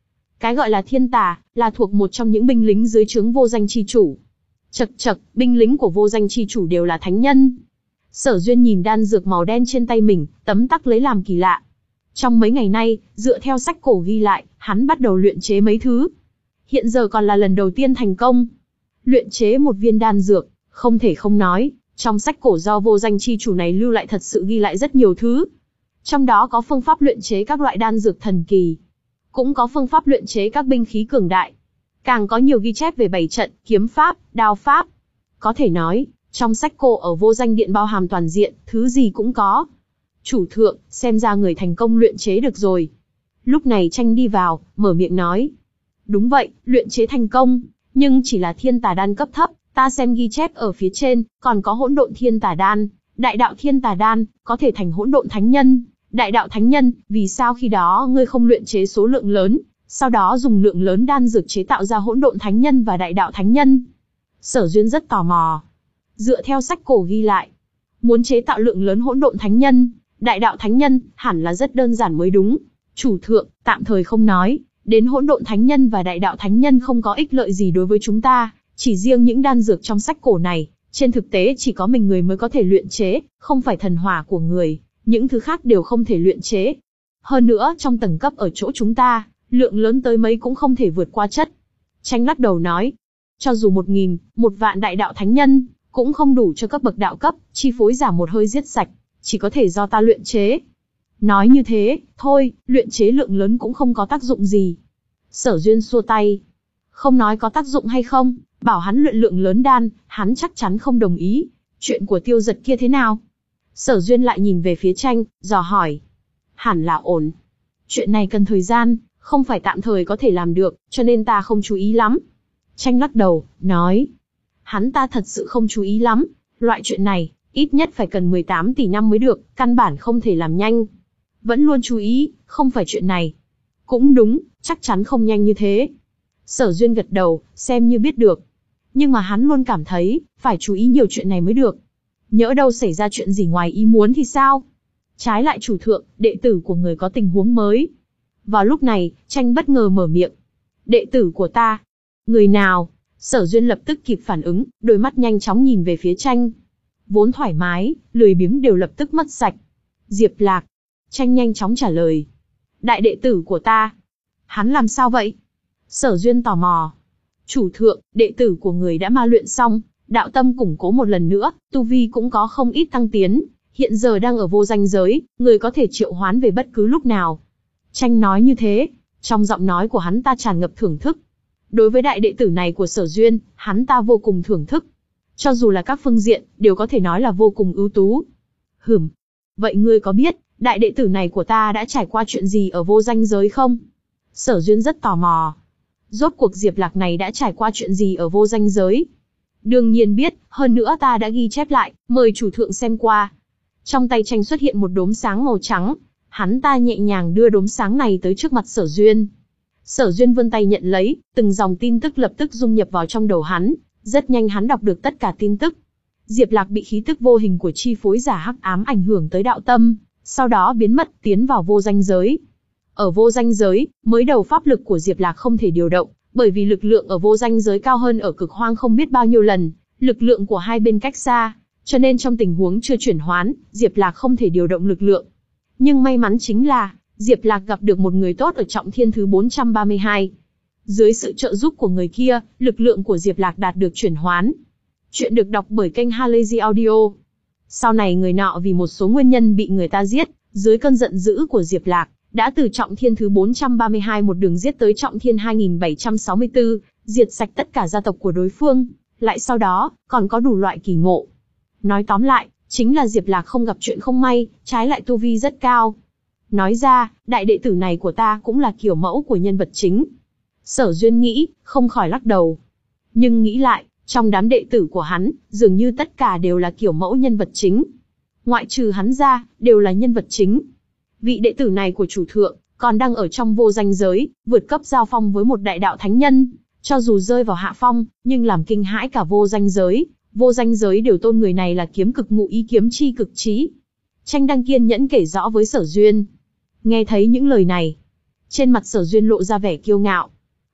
Cái gọi là thiên tà, là thuộc một trong những binh lính dưới trướng vô danh chi chủ. Chậc chậc, binh lính của vô danh chi chủ đều là thánh nhân. Sở Duyên nhìn đan dược màu đen trên tay mình, tấm tắc lấy làm kỳ lạ. Trong mấy ngày nay, dựa theo sách cổ ghi lại, hắn bắt đầu luyện chế mấy thứ. Hiện giờ còn là lần đầu tiên thành công. Luyện chế một viên đan dược, không thể không nói, trong sách cổ do vô danh chi chủ này lưu lại thật sự ghi lại rất nhiều thứ. Trong đó có phương pháp luyện chế các loại đan dược thần kỳ. Cũng có phương pháp luyện chế các binh khí cường đại. Càng có nhiều ghi chép về bảy trận, kiếm pháp, đao pháp. Có thể nói, trong sách cổ ở vô danh điện bao hàm toàn diện, thứ gì cũng có. Chủ thượng, xem ra người thành công luyện chế được rồi. Lúc này Tranh đi vào, mở miệng nói. Đúng vậy, luyện chế thành công, nhưng chỉ là thiên tà đan cấp thấp, ta xem ghi chép ở phía trên, còn có hỗn độn thiên tà đan, đại đạo thiên tà đan, có thể thành hỗn độn thánh nhân, đại đạo thánh nhân, vì sao khi đó ngươi không luyện chế số lượng lớn, sau đó dùng lượng lớn đan dược chế tạo ra hỗn độn thánh nhân và đại đạo thánh nhân? Sở Duyên rất tò mò. Dựa theo sách cổ ghi lại, muốn chế tạo lượng lớn hỗn độn thánh nhân, đại đạo thánh nhân, hẳn là rất đơn giản mới đúng. Chủ thượng, tạm thời không nói, đến hỗn độn thánh nhân và đại đạo thánh nhân không có ích lợi gì đối với chúng ta, chỉ riêng những đan dược trong sách cổ này, trên thực tế chỉ có mình người mới có thể luyện chế, không phải thần hỏa của người, những thứ khác đều không thể luyện chế. Hơn nữa, trong tầng cấp ở chỗ chúng ta, lượng lớn tới mấy cũng không thể vượt qua chất. Tranh lắc đầu nói, cho dù một nghìn, một vạn đại đạo thánh nhân, cũng không đủ cho các bậc đạo cấp, chi phối giả một hơi giết sạch, chỉ có thể do ta luyện chế. Nói như thế, thôi, luyện chế lượng lớn cũng không có tác dụng gì. Sở Duyên xua tay. Không nói có tác dụng hay không, bảo hắn luyện lượng lớn đan, hắn chắc chắn không đồng ý. Chuyện của Tiêu Giật kia thế nào? Sở Duyên lại nhìn về phía Tranh, dò hỏi. Hẳn là ổn. Chuyện này cần thời gian, không phải tạm thời có thể làm được, cho nên ta không chú ý lắm. Tranh lắc đầu, nói. Hắn ta thật sự không chú ý lắm. Loại chuyện này, ít nhất phải cần mười tám tỷ năm mới được, căn bản không thể làm nhanh. Vẫn luôn chú ý, không phải chuyện này. Cũng đúng, chắc chắn không nhanh như thế. Sở Duyên gật đầu, xem như biết được. Nhưng mà hắn luôn cảm thấy, phải chú ý nhiều chuyện này mới được. Nhỡ đâu xảy ra chuyện gì ngoài ý muốn thì sao? Trái lại chủ thượng, đệ tử của người có tình huống mới. Vào lúc này, Tranh bất ngờ mở miệng. Đệ tử của ta? Người nào? Sở Duyên lập tức kịp phản ứng, đôi mắt nhanh chóng nhìn về phía Tranh. Vốn thoải mái, lười biếng đều lập tức mất sạch. Diệp Lạc. Tranh nhanh chóng trả lời. Đại đệ tử của ta. Hắn làm sao vậy? Sở Duyên tò mò. Chủ thượng, đệ tử của người đã ma luyện xong, đạo tâm củng cố một lần nữa, tu vi cũng có không ít tăng tiến, hiện giờ đang ở vô danh giới, người có thể triệu hoán về bất cứ lúc nào. Tranh nói như thế, trong giọng nói của hắn ta tràn ngập thưởng thức. Đối với đại đệ tử này của Sở Duyên, hắn ta vô cùng thưởng thức. Cho dù là các phương diện, đều có thể nói là vô cùng ưu tú. Hửm. Vậy ngươi có biết, đại đệ tử này của ta đã trải qua chuyện gì ở vô danh giới không? Sở Duyên rất tò mò. Rốt cuộc Diệp Lạc này đã trải qua chuyện gì ở vô danh giới? Đương nhiên biết, hơn nữa ta đã ghi chép lại, mời chủ thượng xem qua. Trong tay Tranh xuất hiện một đốm sáng màu trắng. Hắn ta nhẹ nhàng đưa đốm sáng này tới trước mặt Sở Duyên. Sở Duyên vươn tay nhận lấy, từng dòng tin tức lập tức dung nhập vào trong đầu hắn. Rất nhanh hắn đọc được tất cả tin tức. Diệp Lạc bị khí tức vô hình của chi phối giả hắc ám ảnh hưởng tới đạo tâm, sau đó biến mất, tiến vào vô danh giới. Ở vô danh giới, mới đầu pháp lực của Diệp Lạc không thể điều động, bởi vì lực lượng ở vô danh giới cao hơn ở cực hoang không biết bao nhiêu lần, lực lượng của hai bên cách xa, cho nên trong tình huống chưa chuyển hoán, Diệp Lạc không thể điều động lực lượng. Nhưng may mắn chính là, Diệp Lạc gặp được một người tốt ở trọng thiên thứ bốn trăm ba mươi hai. Dưới sự trợ giúp của người kia, lực lượng của Diệp Lạc đạt được chuyển hoán. Chuyện được đọc bởi kênh Halazy Audio. Sau này người nọ vì một số nguyên nhân bị người ta giết, dưới cơn giận dữ của Diệp Lạc, đã từ trọng thiên thứ bốn trăm ba mươi hai một đường giết tới trọng thiên hai nghìn bảy trăm sáu mươi tư, diệt sạch tất cả gia tộc của đối phương, lại sau đó, còn có đủ loại kỳ ngộ. Nói tóm lại, chính là Diệp Lạc không gặp chuyện không may, trái lại tu vi rất cao. Nói ra, đại đệ tử này của ta cũng là kiểu mẫu của nhân vật chính. Sở Duyên nghĩ, không khỏi lắc đầu. Nhưng nghĩ lại, trong đám đệ tử của hắn, dường như tất cả đều là kiểu mẫu nhân vật chính. Ngoại trừ hắn ra, đều là nhân vật chính. Vị đệ tử này của chủ thượng, còn đang ở trong vô danh giới, vượt cấp giao phong với một đại đạo thánh nhân. Cho dù rơi vào hạ phong, nhưng làm kinh hãi cả vô danh giới. Vô danh giới đều tôn người này là kiếm cực ngụ ý kiếm chi cực trí. Tranh đang kiên nhẫn kể rõ với Sở Duyên. Nghe thấy những lời này, trên mặt Sở Duyên lộ ra vẻ kiêu ngạo.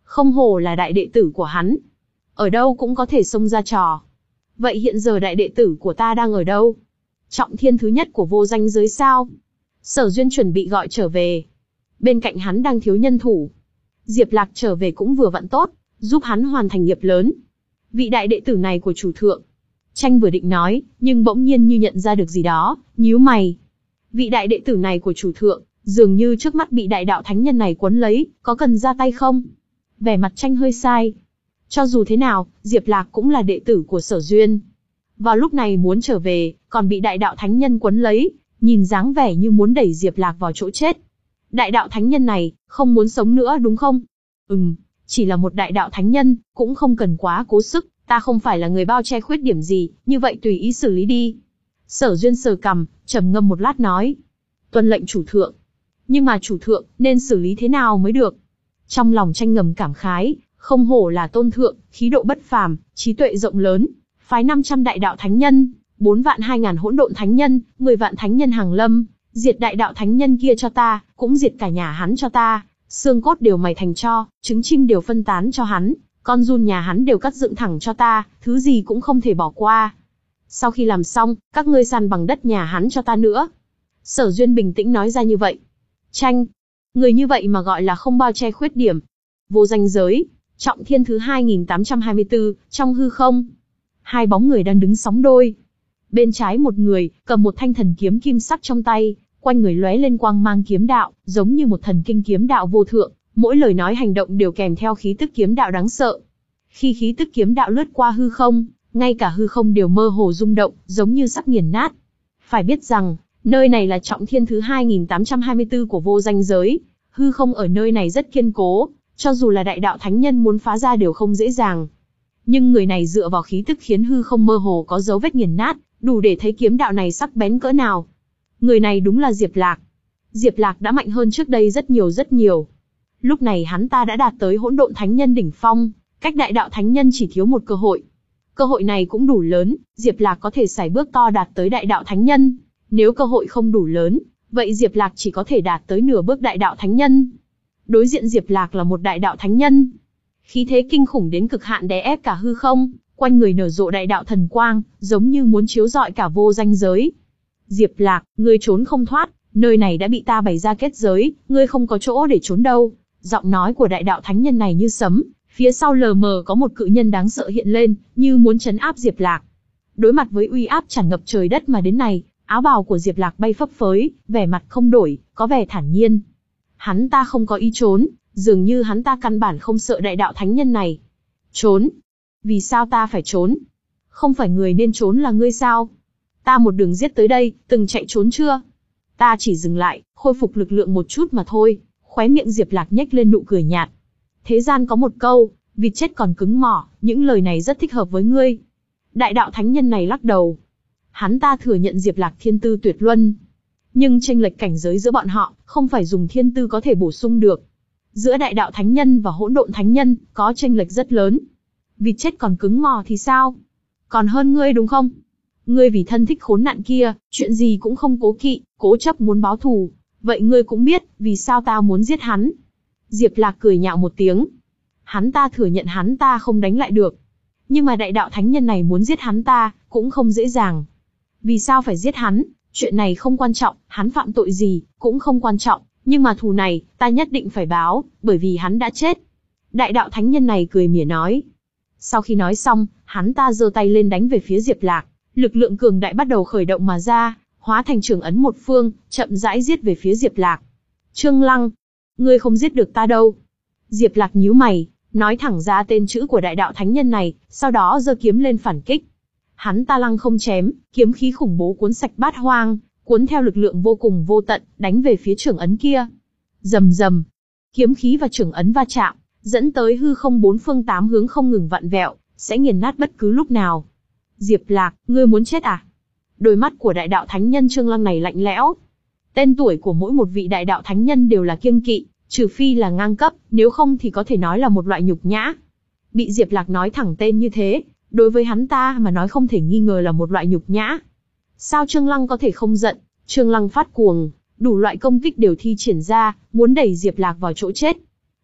Không hổ là đại đệ tử của hắn. Ở đâu cũng có thể xông ra trò. Vậy hiện giờ đại đệ tử của ta đang ở đâu? Trọng thiên thứ nhất của vô danh giới sao? Sở Duyên chuẩn bị gọi trở về. Bên cạnh hắn đang thiếu nhân thủ. Diệp Lạc trở về cũng vừa vặn tốt, giúp hắn hoàn thành nghiệp lớn. Vị đại đệ tử này của chủ thượng. Tranh vừa định nói, nhưng bỗng nhiên như nhận ra được gì đó, nhíu mày. Vị đại đệ tử này của chủ thượng, dường như trước mắt bị đại đạo thánh nhân này quấn lấy, có cần ra tay không? Vẻ mặt Tranh hơi sai. Cho dù thế nào, Diệp Lạc cũng là đệ tử của Sở Duyên. Vào lúc này muốn trở về, còn bị đại đạo thánh nhân quấn lấy, nhìn dáng vẻ như muốn đẩy Diệp Lạc vào chỗ chết. Đại đạo thánh nhân này, không muốn sống nữa đúng không? Ừm, chỉ là một đại đạo thánh nhân, cũng không cần quá cố sức, ta không phải là người bao che khuyết điểm gì, như vậy tùy ý xử lý đi. Sở Duyên sờ cằm, trầm ngâm một lát nói. Tuân lệnh chủ thượng. Nhưng mà chủ thượng, nên xử lý thế nào mới được? Trong lòng Tranh ngầm cảm khái, không hổ là tôn thượng, khí độ bất phàm, trí tuệ rộng lớn, phái năm trăm đại đạo thánh nhân, bốn vạn hai ngàn hỗn độn thánh nhân, mười vạn thánh nhân hàng lâm, diệt đại đạo thánh nhân kia cho ta, cũng diệt cả nhà hắn cho ta, xương cốt đều mài thành tro, trứng chim đều phân tán cho hắn, con giun nhà hắn đều cắt dựng thẳng cho ta, thứ gì cũng không thể bỏ qua. Sau khi làm xong, các ngươi san bằng đất nhà hắn cho ta nữa. Sở Duyên bình tĩnh nói ra như vậy. Tranh, người như vậy mà gọi là không bao che khuyết điểm. Vô danh giới, trọng thiên thứ hai nghìn tám trăm hai mươi tư, trong hư không. Hai bóng người đang đứng sóng đôi. Bên trái một người, cầm một thanh thần kiếm kim sắc trong tay, quanh người lóe lên quang mang kiếm đạo, giống như một thần kinh kiếm đạo vô thượng, mỗi lời nói hành động đều kèm theo khí tức kiếm đạo đáng sợ. Khi khí tức kiếm đạo lướt qua hư không, ngay cả hư không đều mơ hồ rung động, giống như sắp nghiền nát. Phải biết rằng, nơi này là trọng thiên thứ hai nghìn tám trăm hai mươi tư của vô danh giới, hư không ở nơi này rất kiên cố, cho dù là đại đạo thánh nhân muốn phá ra đều không dễ dàng. Nhưng người này dựa vào khí tức khiến hư không mơ hồ có dấu vết nghiền nát, đủ để thấy kiếm đạo này sắc bén cỡ nào. Người này đúng là Diệp Lạc. Diệp Lạc đã mạnh hơn trước đây rất nhiều rất nhiều. Lúc này hắn ta đã đạt tới hỗn độn thánh nhân đỉnh phong, cách đại đạo thánh nhân chỉ thiếu một cơ hội. Cơ hội này cũng đủ lớn, Diệp Lạc có thể sải bước to đạt tới đại đạo thánh nhân. Nếu cơ hội không đủ lớn, vậy Diệp Lạc chỉ có thể đạt tới nửa bước đại đạo thánh nhân. Đối diện Diệp Lạc là một đại đạo thánh nhân. Khí thế kinh khủng đến cực hạn đè ép cả hư không, quanh người nở rộ đại đạo thần quang, giống như muốn chiếu rọi cả vô danh giới. Diệp Lạc, ngươi trốn không thoát, nơi này đã bị ta bày ra kết giới, ngươi không có chỗ để trốn đâu. Giọng nói của đại đạo thánh nhân này như sấm, phía sau lờ mờ có một cự nhân đáng sợ hiện lên, như muốn trấn áp Diệp Lạc. Đối mặt với uy áp tràn ngập trời đất mà đến này, áo bào của Diệp Lạc bay phấp phới, vẻ mặt không đổi, có vẻ thản nhiên. Hắn ta không có ý trốn, dường như hắn ta căn bản không sợ đại đạo thánh nhân này. Trốn? Vì sao ta phải trốn? Không phải người nên trốn là ngươi sao? Ta một đường giết tới đây, từng chạy trốn chưa? Ta chỉ dừng lại, khôi phục lực lượng một chút mà thôi. Khóe miệng Diệp Lạc nhếch lên nụ cười nhạt. Thế gian có một câu, vịt chết còn cứng mỏ, những lời này rất thích hợp với ngươi. Đại đạo thánh nhân này lắc đầu. Hắn ta thừa nhận Diệp Lạc thiên tư tuyệt luân. Nhưng chênh lệch cảnh giới giữa bọn họ, không phải dùng thiên tư có thể bổ sung được. Giữa đại đạo thánh nhân và hỗn độn thánh nhân, có chênh lệch rất lớn. Vịt chết còn cứng mỏ thì sao? Còn hơn ngươi đúng không? Ngươi vì thân thích khốn nạn kia, chuyện gì cũng không cố kỵ, cố chấp muốn báo thù. Vậy ngươi cũng biết, vì sao ta muốn giết hắn. Diệp Lạc cười nhạo một tiếng. Hắn ta thừa nhận hắn ta không đánh lại được. Nhưng mà đại đạo thánh nhân này muốn giết hắn ta, cũng không dễ dàng. Vì sao phải giết hắn? Chuyện này không quan trọng, hắn phạm tội gì, cũng không quan trọng. Nhưng mà thù này, ta nhất định phải báo, bởi vì hắn đã chết. Đại đạo thánh nhân này cười mỉa nói. Sau khi nói xong, hắn ta giơ tay lên đánh về phía Diệp Lạc. Lực lượng cường đại bắt đầu khởi động mà ra, hóa thành trường ấn một phương, chậm rãi giết về phía Diệp Lạc. Trương Lăng, ngươi không giết được ta đâu. Diệp Lạc nhíu mày, nói thẳng ra tên chữ của đại đạo thánh nhân này, sau đó giơ kiếm lên phản kích. Hắn ta lăng không chém, kiếm khí khủng bố cuốn sạch bát hoang, cuốn theo lực lượng vô cùng vô tận, đánh về phía trường ấn kia. Rầm rầm, kiếm khí và trường ấn va chạm, dẫn tới hư không bốn phương tám hướng không ngừng vặn vẹo, sẽ nghiền nát bất cứ lúc nào. Diệp Lạc, ngươi muốn chết à? Đôi mắt của đại đạo thánh nhân Trương Lăng này lạnh lẽo. Tên tuổi của mỗi một vị đại đạo thánh nhân đều là kiêng kỵ, trừ phi là ngang cấp, nếu không thì có thể nói là một loại nhục nhã. Bị Diệp Lạc nói thẳng tên như thế, đối với hắn ta mà nói không thể nghi ngờ là một loại nhục nhã. Sao Trương Lăng có thể không giận? Trương Lăng phát cuồng, đủ loại công kích đều thi triển ra, muốn đẩy Diệp Lạc vào chỗ chết.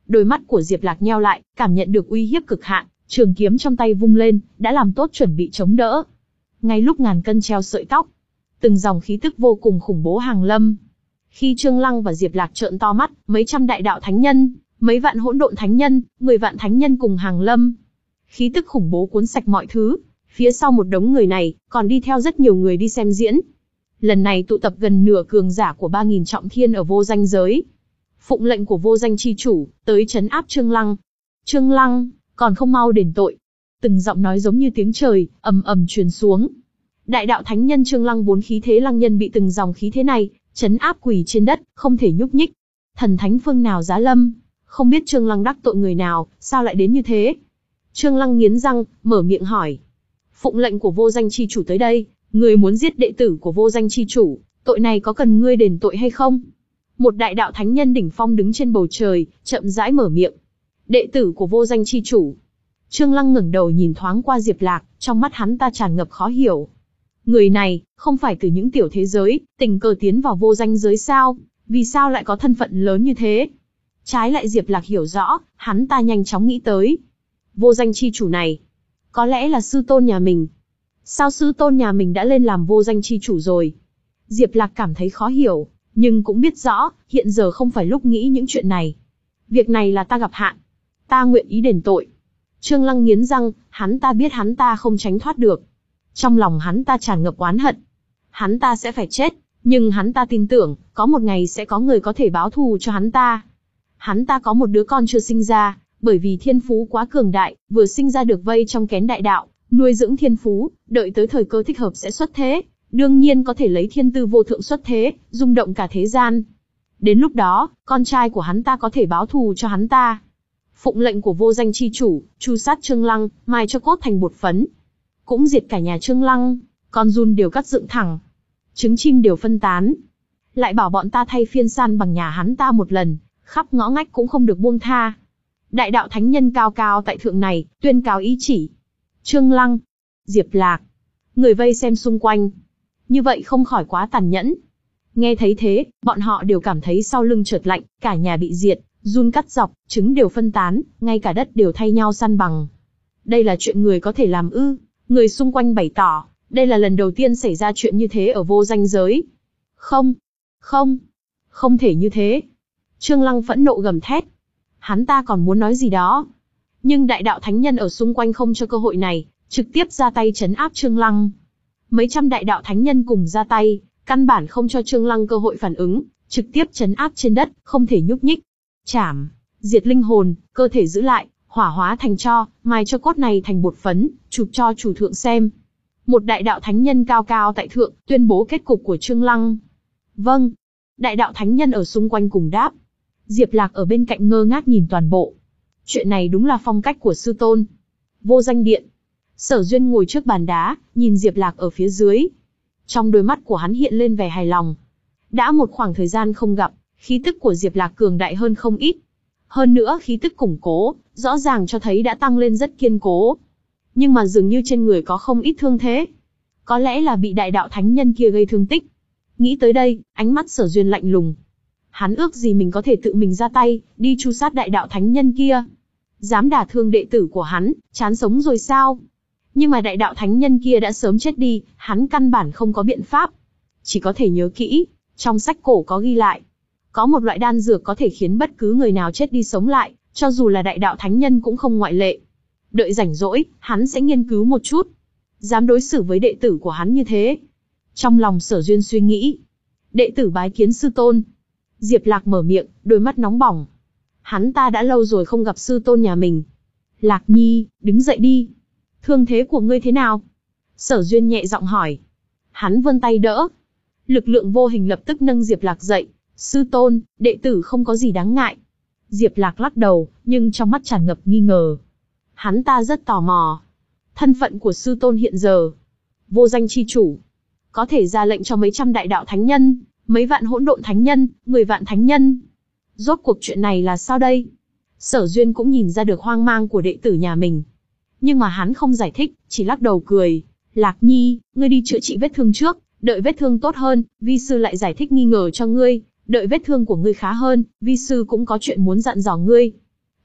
Đôi mắt của Diệp Lạc nheo lại, cảm nhận được uy hiếp cực hạn, trường kiếm trong tay vung lên, đã làm tốt chuẩn bị chống đỡ. Ngay lúc ngàn cân treo sợi tóc, từng dòng khí tức vô cùng khủng bố hàng lâm. Khi Trương Lăng và Diệp Lạc trợn to mắt, mấy trăm đại đạo thánh nhân, mấy vạn hỗn độn thánh nhân, mười vạn thánh nhân cùng hàng lâm. Khí tức khủng bố cuốn sạch mọi thứ, phía sau một đống người này, còn đi theo rất nhiều người đi xem diễn. Lần này tụ tập gần nửa cường giả của ba nghìn trọng thiên ở vô danh giới. Phụng lệnh của vô danh chi chủ, tới trấn áp Trương Lăng. Trương Lăng, còn không mau đền tội. Từng giọng nói giống như tiếng trời, ầm ầm truyền xuống. Đại đạo thánh nhân Trương Lăng bốn khí thế lăng nhân bị từng dòng khí thế này trấn áp quỳ trên đất, không thể nhúc nhích. Thần thánh phương nào giá lâm, không biết Trương Lăng đắc tội người nào, sao lại đến như thế? Trương Lăng nghiến răng, mở miệng hỏi. Phụng lệnh của vô danh chi chủ tới đây, người muốn giết đệ tử của vô danh chi chủ, tội này có cần ngươi đền tội hay không? Một đại đạo thánh nhân đỉnh phong đứng trên bầu trời, chậm rãi mở miệng. Đệ tử của vô danh chi chủ. Trương Lăng ngẩng đầu nhìn thoáng qua Diệp Lạc, trong mắt hắn ta tràn ngập khó hiểu. Người này, không phải từ những tiểu thế giới, tình cờ tiến vào vô danh giới sao? Vì sao lại có thân phận lớn như thế? Trái lại Diệp Lạc hiểu rõ, hắn ta nhanh chóng nghĩ tới. Vô danh chi chủ này, có lẽ là sư tôn nhà mình. Sao sư tôn nhà mình đã lên làm vô danh chi chủ rồi? Diệp Lạc cảm thấy khó hiểu, nhưng cũng biết rõ, hiện giờ không phải lúc nghĩ những chuyện này. Việc này là ta gặp hạn. Ta nguyện ý đền tội. Trương Lăng nghiến răng, hắn ta biết hắn ta không tránh thoát được. Trong lòng hắn ta tràn ngập oán hận. Hắn ta sẽ phải chết, nhưng hắn ta tin tưởng, có một ngày sẽ có người có thể báo thù cho hắn ta. Hắn ta có một đứa con chưa sinh ra, bởi vì thiên phú quá cường đại, vừa sinh ra được vây trong kén đại đạo, nuôi dưỡng thiên phú, đợi tới thời cơ thích hợp sẽ xuất thế, đương nhiên có thể lấy thiên tư vô thượng xuất thế, rung động cả thế gian. Đến lúc đó, con trai của hắn ta có thể báo thù cho hắn ta. Phụng lệnh của vô danh chi chủ, tru sát Trương Lăng, mai cho cốt thành bột phấn. Cũng diệt cả nhà Trương Lăng, con giun đều cắt dựng thẳng, trứng chim đều phân tán. Lại bảo bọn ta thay phiên san bằng nhà hắn ta một lần, khắp ngõ ngách cũng không được buông tha. Đại đạo thánh nhân cao cao tại thượng này, tuyên cáo ý chỉ. Trương Lăng, Diệp Lạc, người vây xem xung quanh. Như vậy không khỏi quá tàn nhẫn. Nghe thấy thế, bọn họ đều cảm thấy sau lưng chợt lạnh, cả nhà bị diệt, giun cắt dọc, trứng đều phân tán, ngay cả đất đều thay nhau săn bằng. Đây là chuyện người có thể làm ư? Người xung quanh bày tỏ, đây là lần đầu tiên xảy ra chuyện như thế ở vô danh giới. Không, không, không thể như thế. Trương Lăng phẫn nộ gầm thét. Hắn ta còn muốn nói gì đó. Nhưng đại đạo thánh nhân ở xung quanh không cho cơ hội này, trực tiếp ra tay trấn áp Trương Lăng. Mấy trăm đại đạo thánh nhân cùng ra tay, căn bản không cho Trương Lăng cơ hội phản ứng, trực tiếp trấn áp trên đất, không thể nhúc nhích. Chảm, diệt linh hồn, cơ thể giữ lại, hỏa hóa thành tro, mai cho cốt này thành bột phấn, chụp cho chủ thượng xem. Một đại đạo thánh nhân cao cao tại thượng, tuyên bố kết cục của Trương Lăng. Vâng. Đại đạo thánh nhân ở xung quanh cùng đáp. Diệp Lạc ở bên cạnh ngơ ngác nhìn toàn bộ. Chuyện này đúng là phong cách của sư tôn. Vô danh điện. Sở Duyên ngồi trước bàn đá, nhìn Diệp Lạc ở phía dưới. Trong đôi mắt của hắn hiện lên vẻ hài lòng. Đã một khoảng thời gian không gặp, khí tức của Diệp Lạc cường đại hơn không ít. Hơn nữa khí tức củng cố, rõ ràng cho thấy đã tăng lên rất kiên cố. Nhưng mà dường như trên người có không ít thương thế. Có lẽ là bị đại đạo thánh nhân kia gây thương tích. Nghĩ tới đây, ánh mắt Sở Duyên lạnh lùng. Hắn ước gì mình có thể tự mình ra tay, đi tru sát đại đạo thánh nhân kia. Dám đả thương đệ tử của hắn, chán sống rồi sao? Nhưng mà đại đạo thánh nhân kia đã sớm chết đi, hắn căn bản không có biện pháp. Chỉ có thể nhớ kỹ, trong sách cổ có ghi lại. Có một loại đan dược có thể khiến bất cứ người nào chết đi sống lại, cho dù là đại đạo thánh nhân cũng không ngoại lệ. Đợi rảnh rỗi, hắn sẽ nghiên cứu một chút. Dám đối xử với đệ tử của hắn như thế. Trong lòng Sở Duyên suy nghĩ. Đệ tử bái kiến sư tôn. Diệp Lạc mở miệng, đôi mắt nóng bỏng. Hắn ta đã lâu rồi không gặp sư tôn nhà mình. Lạc Nhi, đứng dậy đi. Thương thế của ngươi thế nào? Sở Duyên nhẹ giọng hỏi. Hắn vươn tay đỡ. Lực lượng vô hình lập tức nâng Diệp Lạc dậy. Sư tôn, đệ tử không có gì đáng ngại. Diệp Lạc lắc đầu, nhưng trong mắt tràn ngập nghi ngờ. Hắn ta rất tò mò. Thân phận của sư tôn hiện giờ. Vô danh chi chủ. Có thể ra lệnh cho mấy trăm đại đạo thánh nhân, mấy vạn hỗn độn thánh nhân, mười vạn thánh nhân. Rốt cuộc chuyện này là sao đây? Sở Duyên cũng nhìn ra được hoang mang của đệ tử nhà mình. Nhưng mà hắn không giải thích, chỉ lắc đầu cười. Lạc Nhi, ngươi đi chữa trị vết thương trước, đợi vết thương tốt hơn, vi sư lại giải thích nghi ngờ cho ngươi. Đợi vết thương của ngươi khá hơn, vi sư cũng có chuyện muốn dặn dò ngươi.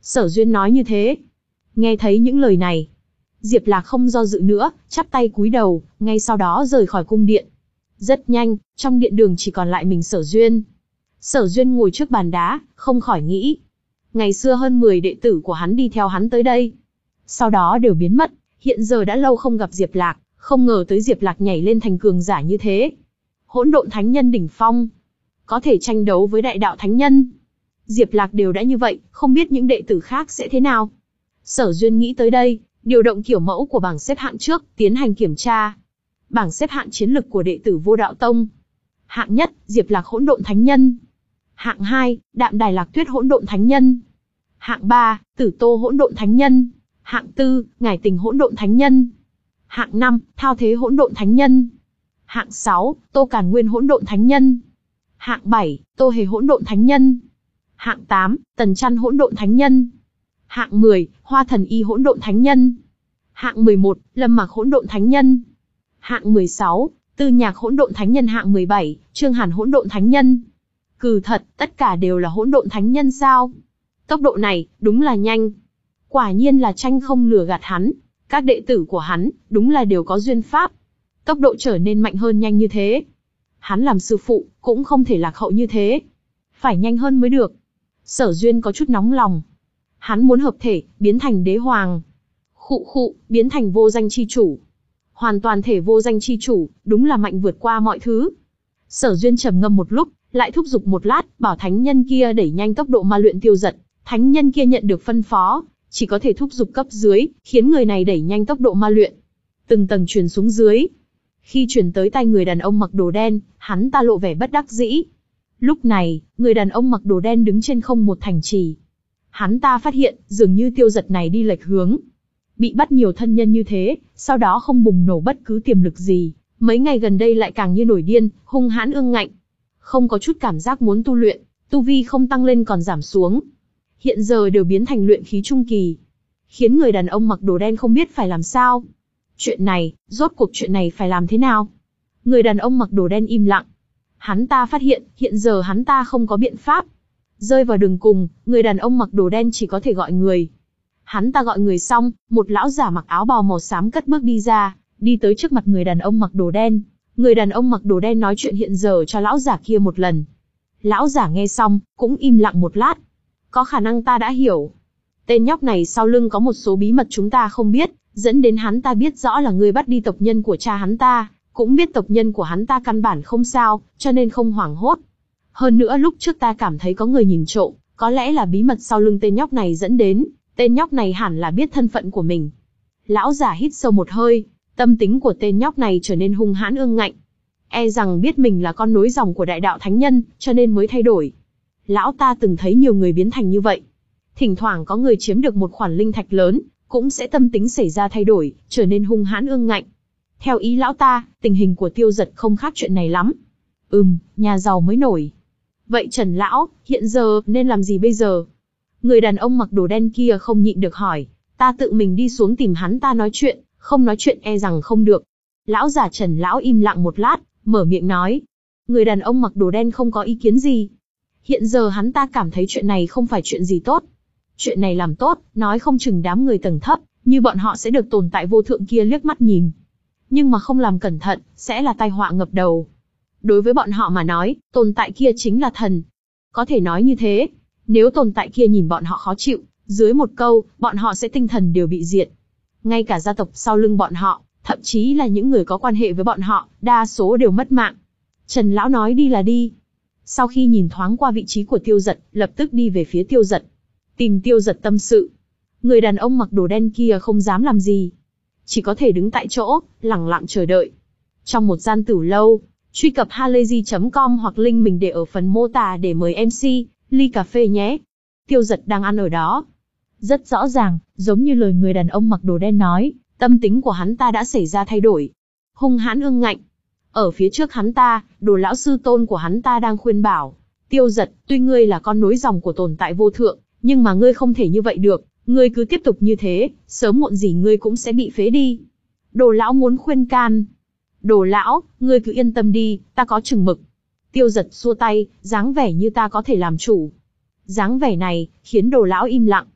Sở Duyên nói như thế. Nghe thấy những lời này, Diệp Lạc không do dự nữa, chắp tay cúi đầu, ngay sau đó rời khỏi cung điện. Rất nhanh, trong điện đường chỉ còn lại mình Sở Duyên. Sở Duyên ngồi trước bàn đá, không khỏi nghĩ. Ngày xưa hơn mười đệ tử của hắn đi theo hắn tới đây. Sau đó đều biến mất, hiện giờ đã lâu không gặp Diệp Lạc, không ngờ tới Diệp Lạc nhảy lên thành cường giả như thế. Hỗn độn thánh nhân đỉnh phong, có thể tranh đấu với đại đạo thánh nhân. Diệp Lạc đều đã như vậy, không biết những đệ tử khác sẽ thế nào. Sở Duyên nghĩ tới đây, điều động kiểu mẫu của bảng xếp hạng trước, tiến hành kiểm tra. Bảng xếp hạng chiến lực của đệ tử Vô Đạo Tông. Hạng nhất, Diệp Lạc hỗn độn thánh nhân. Hạng hai, Đạm Đài Lạc Tuyết hỗn độn thánh nhân. Hạng ba, Tử Tô hỗn độn thánh nhân. Hạng tư, Ngải Tình hỗn độn thánh nhân. Hạng năm, Thao Thế hỗn độn thánh nhân. Hạng sáu, Tô Càn Nguyên hỗn độn thánh nhân. Hạng bảy, Tô Hề hỗn độn thánh nhân. Hạng tám, Tần Trăn hỗn độn thánh nhân. Hạng mười, Hoa Thần Y hỗn độn thánh nhân. Hạng mười một, Lâm Mạc hỗn độn thánh nhân. Hạng mười sáu, Tư Nhạc hỗn độn thánh nhân. Hạng mười bảy, Trương Hàn hỗn độn thánh nhân. Cừ thật, tất cả đều là hỗn độn thánh nhân sao? Tốc độ này, đúng là nhanh. Quả nhiên là tranh không lừa gạt hắn. Các đệ tử của hắn, đúng là đều có duyên pháp. Tốc độ trở nên mạnh hơn nhanh như thế. Hắn làm sư phụ, cũng không thể lạc hậu như thế. Phải nhanh hơn mới được. Sở Duyên có chút nóng lòng. Hắn muốn hợp thể, biến thành đế hoàng. Khụ khụ, biến thành vô danh chi chủ. Hoàn toàn thể vô danh chi chủ, đúng là mạnh vượt qua mọi thứ. Sở Duyên trầm ngâm một lúc, lại thúc giục một lát, bảo thánh nhân kia đẩy nhanh tốc độ ma luyện Tiêu Dật. Thánh nhân kia nhận được phân phó, chỉ có thể thúc giục cấp dưới, khiến người này đẩy nhanh tốc độ ma luyện. Từng tầng truyền xuống dưới. Khi truyền tới tay người đàn ông mặc đồ đen, hắn ta lộ vẻ bất đắc dĩ. Lúc này, người đàn ông mặc đồ đen đứng trên không một thành trì. Hắn ta phát hiện, dường như Tiêu Dật này đi lệch hướng. Bị bắt nhiều thân nhân như thế, sau đó không bùng nổ bất cứ tiềm lực gì. Mấy ngày gần đây lại càng như nổi điên, hung hãn ương ngạnh. Không có chút cảm giác muốn tu luyện, tu vi không tăng lên còn giảm xuống. Hiện giờ đều biến thành luyện khí trung kỳ. Khiến người đàn ông mặc đồ đen không biết phải làm sao. Chuyện này, rốt cuộc chuyện này phải làm thế nào? Người đàn ông mặc đồ đen im lặng. Hắn ta phát hiện, hiện giờ hắn ta không có biện pháp. Rơi vào đường cùng, người đàn ông mặc đồ đen chỉ có thể gọi người. Hắn ta gọi người xong, một lão giả mặc áo bào màu xám cất bước đi ra, đi tới trước mặt người đàn ông mặc đồ đen. Người đàn ông mặc đồ đen nói chuyện hiện giờ cho lão giả kia một lần. Lão giả nghe xong, cũng im lặng một lát. Có khả năng ta đã hiểu. Tên nhóc này sau lưng có một số bí mật chúng ta không biết, dẫn đến hắn ta biết rõ là ngươi bắt đi tộc nhân của cha hắn ta, cũng biết tộc nhân của hắn ta căn bản không sao, cho nên không hoảng hốt. Hơn nữa lúc trước ta cảm thấy có người nhìn trộm, có lẽ là bí mật sau lưng tên nhóc này dẫn đến, tên nhóc này hẳn là biết thân phận của mình. Lão giả hít sâu một hơi, tâm tính của tên nhóc này trở nên hung hãn ương ngạnh. E rằng biết mình là con nối dòng của đại đạo thánh nhân, cho nên mới thay đổi. Lão ta từng thấy nhiều người biến thành như vậy. Thỉnh thoảng có người chiếm được một khoản linh thạch lớn, cũng sẽ tâm tính xảy ra thay đổi, trở nên hung hãn ương ngạnh. Theo ý lão ta, tình hình của Tiêu Dật không khác chuyện này lắm. Ừm, nhà giàu mới nổi. Vậy Trần Lão, hiện giờ nên làm gì bây giờ? Người đàn ông mặc đồ đen kia không nhịn được hỏi. Ta tự mình đi xuống tìm hắn ta nói chuyện, không nói chuyện e rằng không được. Lão già Trần Lão im lặng một lát, mở miệng nói. Người đàn ông mặc đồ đen không có ý kiến gì. Hiện giờ hắn ta cảm thấy chuyện này không phải chuyện gì tốt. Chuyện này làm tốt, nói không chừng đám người tầng thấp, như bọn họ sẽ được tồn tại vô thượng kia liếc mắt nhìn. Nhưng mà không làm cẩn thận, sẽ là tai họa ngập đầu. Đối với bọn họ mà nói, tồn tại kia chính là thần. Có thể nói như thế, nếu tồn tại kia nhìn bọn họ khó chịu, dưới một câu, bọn họ sẽ tinh thần đều bị diệt. Ngay cả gia tộc sau lưng bọn họ, thậm chí là những người có quan hệ với bọn họ, đa số đều mất mạng. Trần Lão nói đi là đi. Sau khi nhìn thoáng qua vị trí của Tiêu Dật, lập tức đi về phía Tiêu Dật. Tìm Tiêu Dật tâm sự. Người đàn ông mặc đồ đen kia không dám làm gì. Chỉ có thể đứng tại chỗ, lẳng lặng chờ đợi. Trong một gian tử lâu, truy cập halayzi chấm com hoặc link mình để ở phần mô tả để mời em xê, ly cà phê nhé. Tiêu Dật đang ăn ở đó. Rất rõ ràng, giống như lời người đàn ông mặc đồ đen nói, tâm tính của hắn ta đã xảy ra thay đổi. Hung hãn ương ngạnh. Ở phía trước hắn ta, Đồ lão sư tôn của hắn ta đang khuyên bảo. Tiêu Dật, tuy ngươi là con nối dòng của tồn tại vô thượng, nhưng mà ngươi không thể như vậy được. Ngươi cứ tiếp tục như thế, sớm muộn gì ngươi cũng sẽ bị phế đi. Đồ lão muốn khuyên can. Đồ lão, ngươi cứ yên tâm đi, ta có chừng mực. Tiêu Dật xua tay, dáng vẻ như ta có thể làm chủ. Dáng vẻ này, khiến Đồ lão im lặng.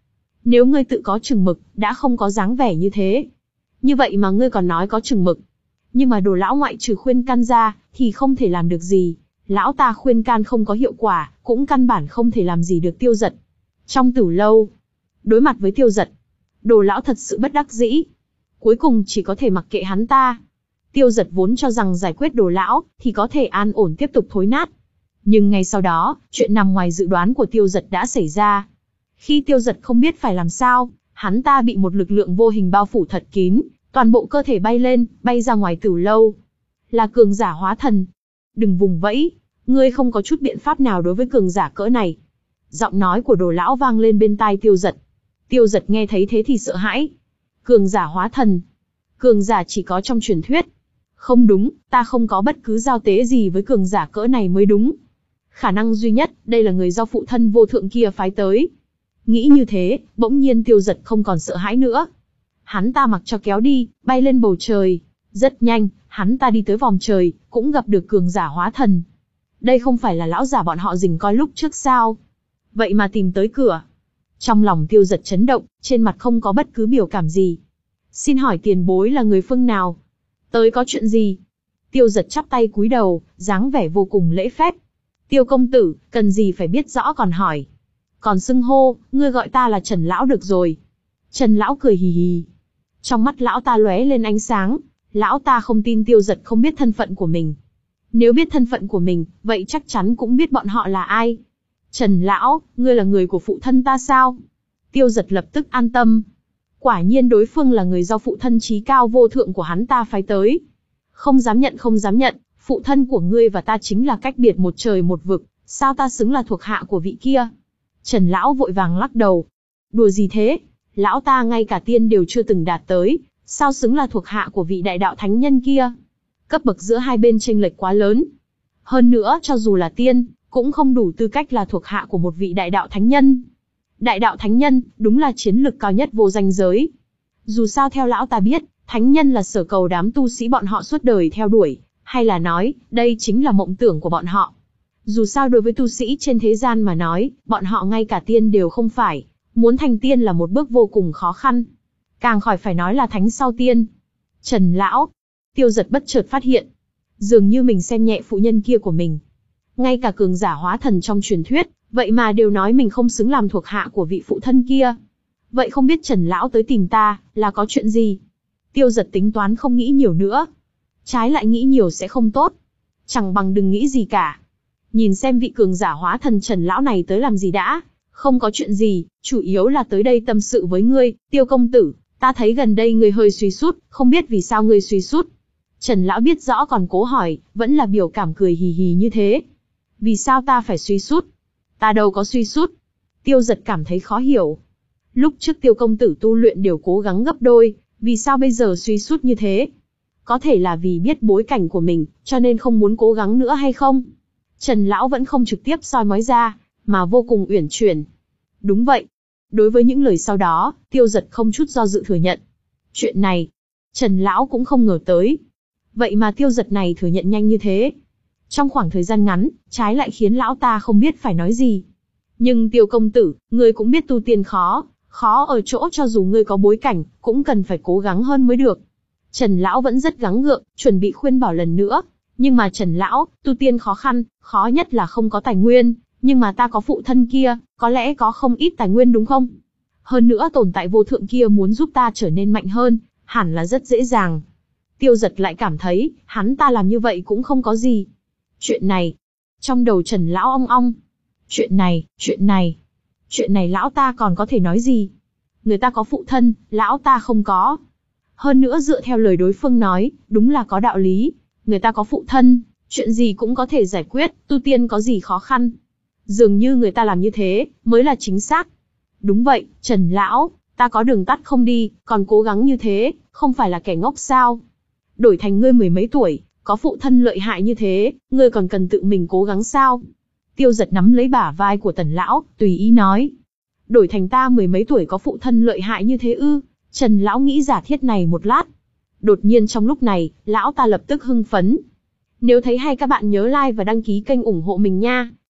Nếu ngươi tự có chừng mực, đã không có dáng vẻ như thế. Như vậy mà ngươi còn nói có chừng mực. Nhưng mà Đồ lão ngoại trừ khuyên can ra, thì không thể làm được gì. Lão ta khuyên can không có hiệu quả, cũng căn bản không thể làm gì được Tiêu Dật. Trong Tử lâu, đối mặt với Tiêu Dật, Đồ lão thật sự bất đắc dĩ. Cuối cùng chỉ có thể mặc kệ hắn ta. Tiêu Dật vốn cho rằng giải quyết Đồ lão, thì có thể an ổn tiếp tục thối nát. Nhưng ngay sau đó, chuyện nằm ngoài dự đoán của Tiêu Dật đã xảy ra. Khi Tiêu Dật không biết phải làm sao, hắn ta bị một lực lượng vô hình bao phủ thật kín, toàn bộ cơ thể bay lên, bay ra ngoài Tử lâu. Là cường giả hóa thần. Đừng vùng vẫy, ngươi không có chút biện pháp nào đối với cường giả cỡ này. Giọng nói của Đồ lão vang lên bên tai Tiêu Dật. Tiêu Dật nghe thấy thế thì sợ hãi. Cường giả hóa thần. Cường giả chỉ có trong truyền thuyết. Không đúng, ta không có bất cứ giao tế gì với cường giả cỡ này mới đúng. Khả năng duy nhất, đây là người do phụ thân vô thượng kia phái tới. Nghĩ như thế, bỗng nhiên Tiêu Dật không còn sợ hãi nữa. Hắn ta mặc cho kéo đi, bay lên bầu trời. Rất nhanh, hắn ta đi tới vòm trời, cũng gặp được cường giả hóa thần. Đây không phải là lão giả bọn họ rình coi lúc trước sao? Vậy mà tìm tới cửa. Trong lòng Tiêu Dật chấn động, trên mặt không có bất cứ biểu cảm gì. Xin hỏi tiền bối là người phương nào? Tới có chuyện gì? Tiêu Dật chắp tay cúi đầu, dáng vẻ vô cùng lễ phép. Tiêu công tử, cần gì phải biết rõ còn hỏi. Còn xưng hô, ngươi gọi ta là Trần Lão được rồi. Trần Lão cười hì hì. Trong mắt lão ta lóe lên ánh sáng. Lão ta không tin Tiêu Dật không biết thân phận của mình. Nếu biết thân phận của mình, vậy chắc chắn cũng biết bọn họ là ai. Trần Lão, ngươi là người của phụ thân ta sao? Tiêu Dật lập tức an tâm. Quả nhiên đối phương là người do phụ thân trí cao vô thượng của hắn ta phái tới. Không dám nhận không dám nhận, phụ thân của ngươi và ta chính là cách biệt một trời một vực, sao ta xứng là thuộc hạ của vị kia? Trần Lão vội vàng lắc đầu. Đùa gì thế? Lão ta ngay cả tiên đều chưa từng đạt tới, sao xứng là thuộc hạ của vị đại đạo thánh nhân kia? Cấp bậc giữa hai bên chênh lệch quá lớn. Hơn nữa, cho dù là tiên, cũng không đủ tư cách là thuộc hạ của một vị đại đạo thánh nhân. Đại đạo thánh nhân, đúng là chiến lực cao nhất vô danh giới. Dù sao theo lão ta biết, thánh nhân là sở cầu đám tu sĩ bọn họ suốt đời theo đuổi, hay là nói, đây chính là mộng tưởng của bọn họ. Dù sao đối với tu sĩ trên thế gian mà nói, bọn họ ngay cả tiên đều không phải, muốn thành tiên là một bước vô cùng khó khăn. Càng khỏi phải nói là thánh sau tiên. Trần Lão, Tiêu Dật bất chợt phát hiện, dường như mình xem nhẹ phụ nhân kia của mình. Ngay cả cường giả hóa thần trong truyền thuyết, vậy mà đều nói mình không xứng làm thuộc hạ của vị phụ thân kia. Vậy không biết Trần Lão tới tìm ta, là có chuyện gì? Tiêu Dật tính toán không nghĩ nhiều nữa. Trái lại nghĩ nhiều sẽ không tốt. Chẳng bằng đừng nghĩ gì cả. Nhìn xem vị cường giả hóa thần Trần Lão này tới làm gì đã. Không có chuyện gì, chủ yếu là tới đây tâm sự với ngươi, Tiêu công tử. Ta thấy gần đây ngươi hơi suy sút, không biết vì sao ngươi suy sút. Trần Lão biết rõ còn cố hỏi, vẫn là biểu cảm cười hì hì như thế. Vì sao ta phải suy sút? Ta đâu có suy sút. Tiêu Dật cảm thấy khó hiểu. Lúc trước Tiêu công tử tu luyện đều cố gắng gấp đôi, vì sao bây giờ suy sút như thế? Có thể là vì biết bối cảnh của mình, cho nên không muốn cố gắng nữa hay không? Trần Lão vẫn không trực tiếp soi mói ra, mà vô cùng uyển chuyển. Đúng vậy. Đối với những lời sau đó, Tiêu Dật không chút do dự thừa nhận. Chuyện này, Trần Lão cũng không ngờ tới. Vậy mà Tiêu Dật này thừa nhận nhanh như thế. Trong khoảng thời gian ngắn, trái lại khiến lão ta không biết phải nói gì. Nhưng Tiêu công tử, ngươi cũng biết tu tiên khó, khó ở chỗ cho dù ngươi có bối cảnh, cũng cần phải cố gắng hơn mới được. Trần Lão vẫn rất gắng gượng, chuẩn bị khuyên bảo lần nữa. Nhưng mà Trần Lão, tu tiên khó khăn, khó nhất là không có tài nguyên. Nhưng mà ta có phụ thân kia, có lẽ có không ít tài nguyên đúng không? Hơn nữa tồn tại vô thượng kia muốn giúp ta trở nên mạnh hơn, hẳn là rất dễ dàng. Tiêu Dật lại cảm thấy, hắn ta làm như vậy cũng không có gì. Chuyện này, trong đầu Trần Lão ong ong. Chuyện này, chuyện này, chuyện này lão ta còn có thể nói gì? Người ta có phụ thân, lão ta không có. Hơn nữa dựa theo lời đối phương nói, đúng là có đạo lý. Người ta có phụ thân, chuyện gì cũng có thể giải quyết, tu tiên có gì khó khăn. Dường như người ta làm như thế, mới là chính xác. Đúng vậy, Trần Lão, ta có đường tắt không đi, còn cố gắng như thế, không phải là kẻ ngốc sao? Đổi thành ngươi mười mấy tuổi, có phụ thân lợi hại như thế, ngươi còn cần tự mình cố gắng sao? Tiêu Dật nắm lấy bả vai của Tần Lão, tùy ý nói. Đổi thành ta mười mấy tuổi có phụ thân lợi hại như thế ư? Trần Lão nghĩ giả thiết này một lát. Đột nhiên trong lúc này, Lão ta lập tức hưng phấn. Nếu thấy hay các bạn nhớ like và đăng ký kênh ủng hộ mình nha.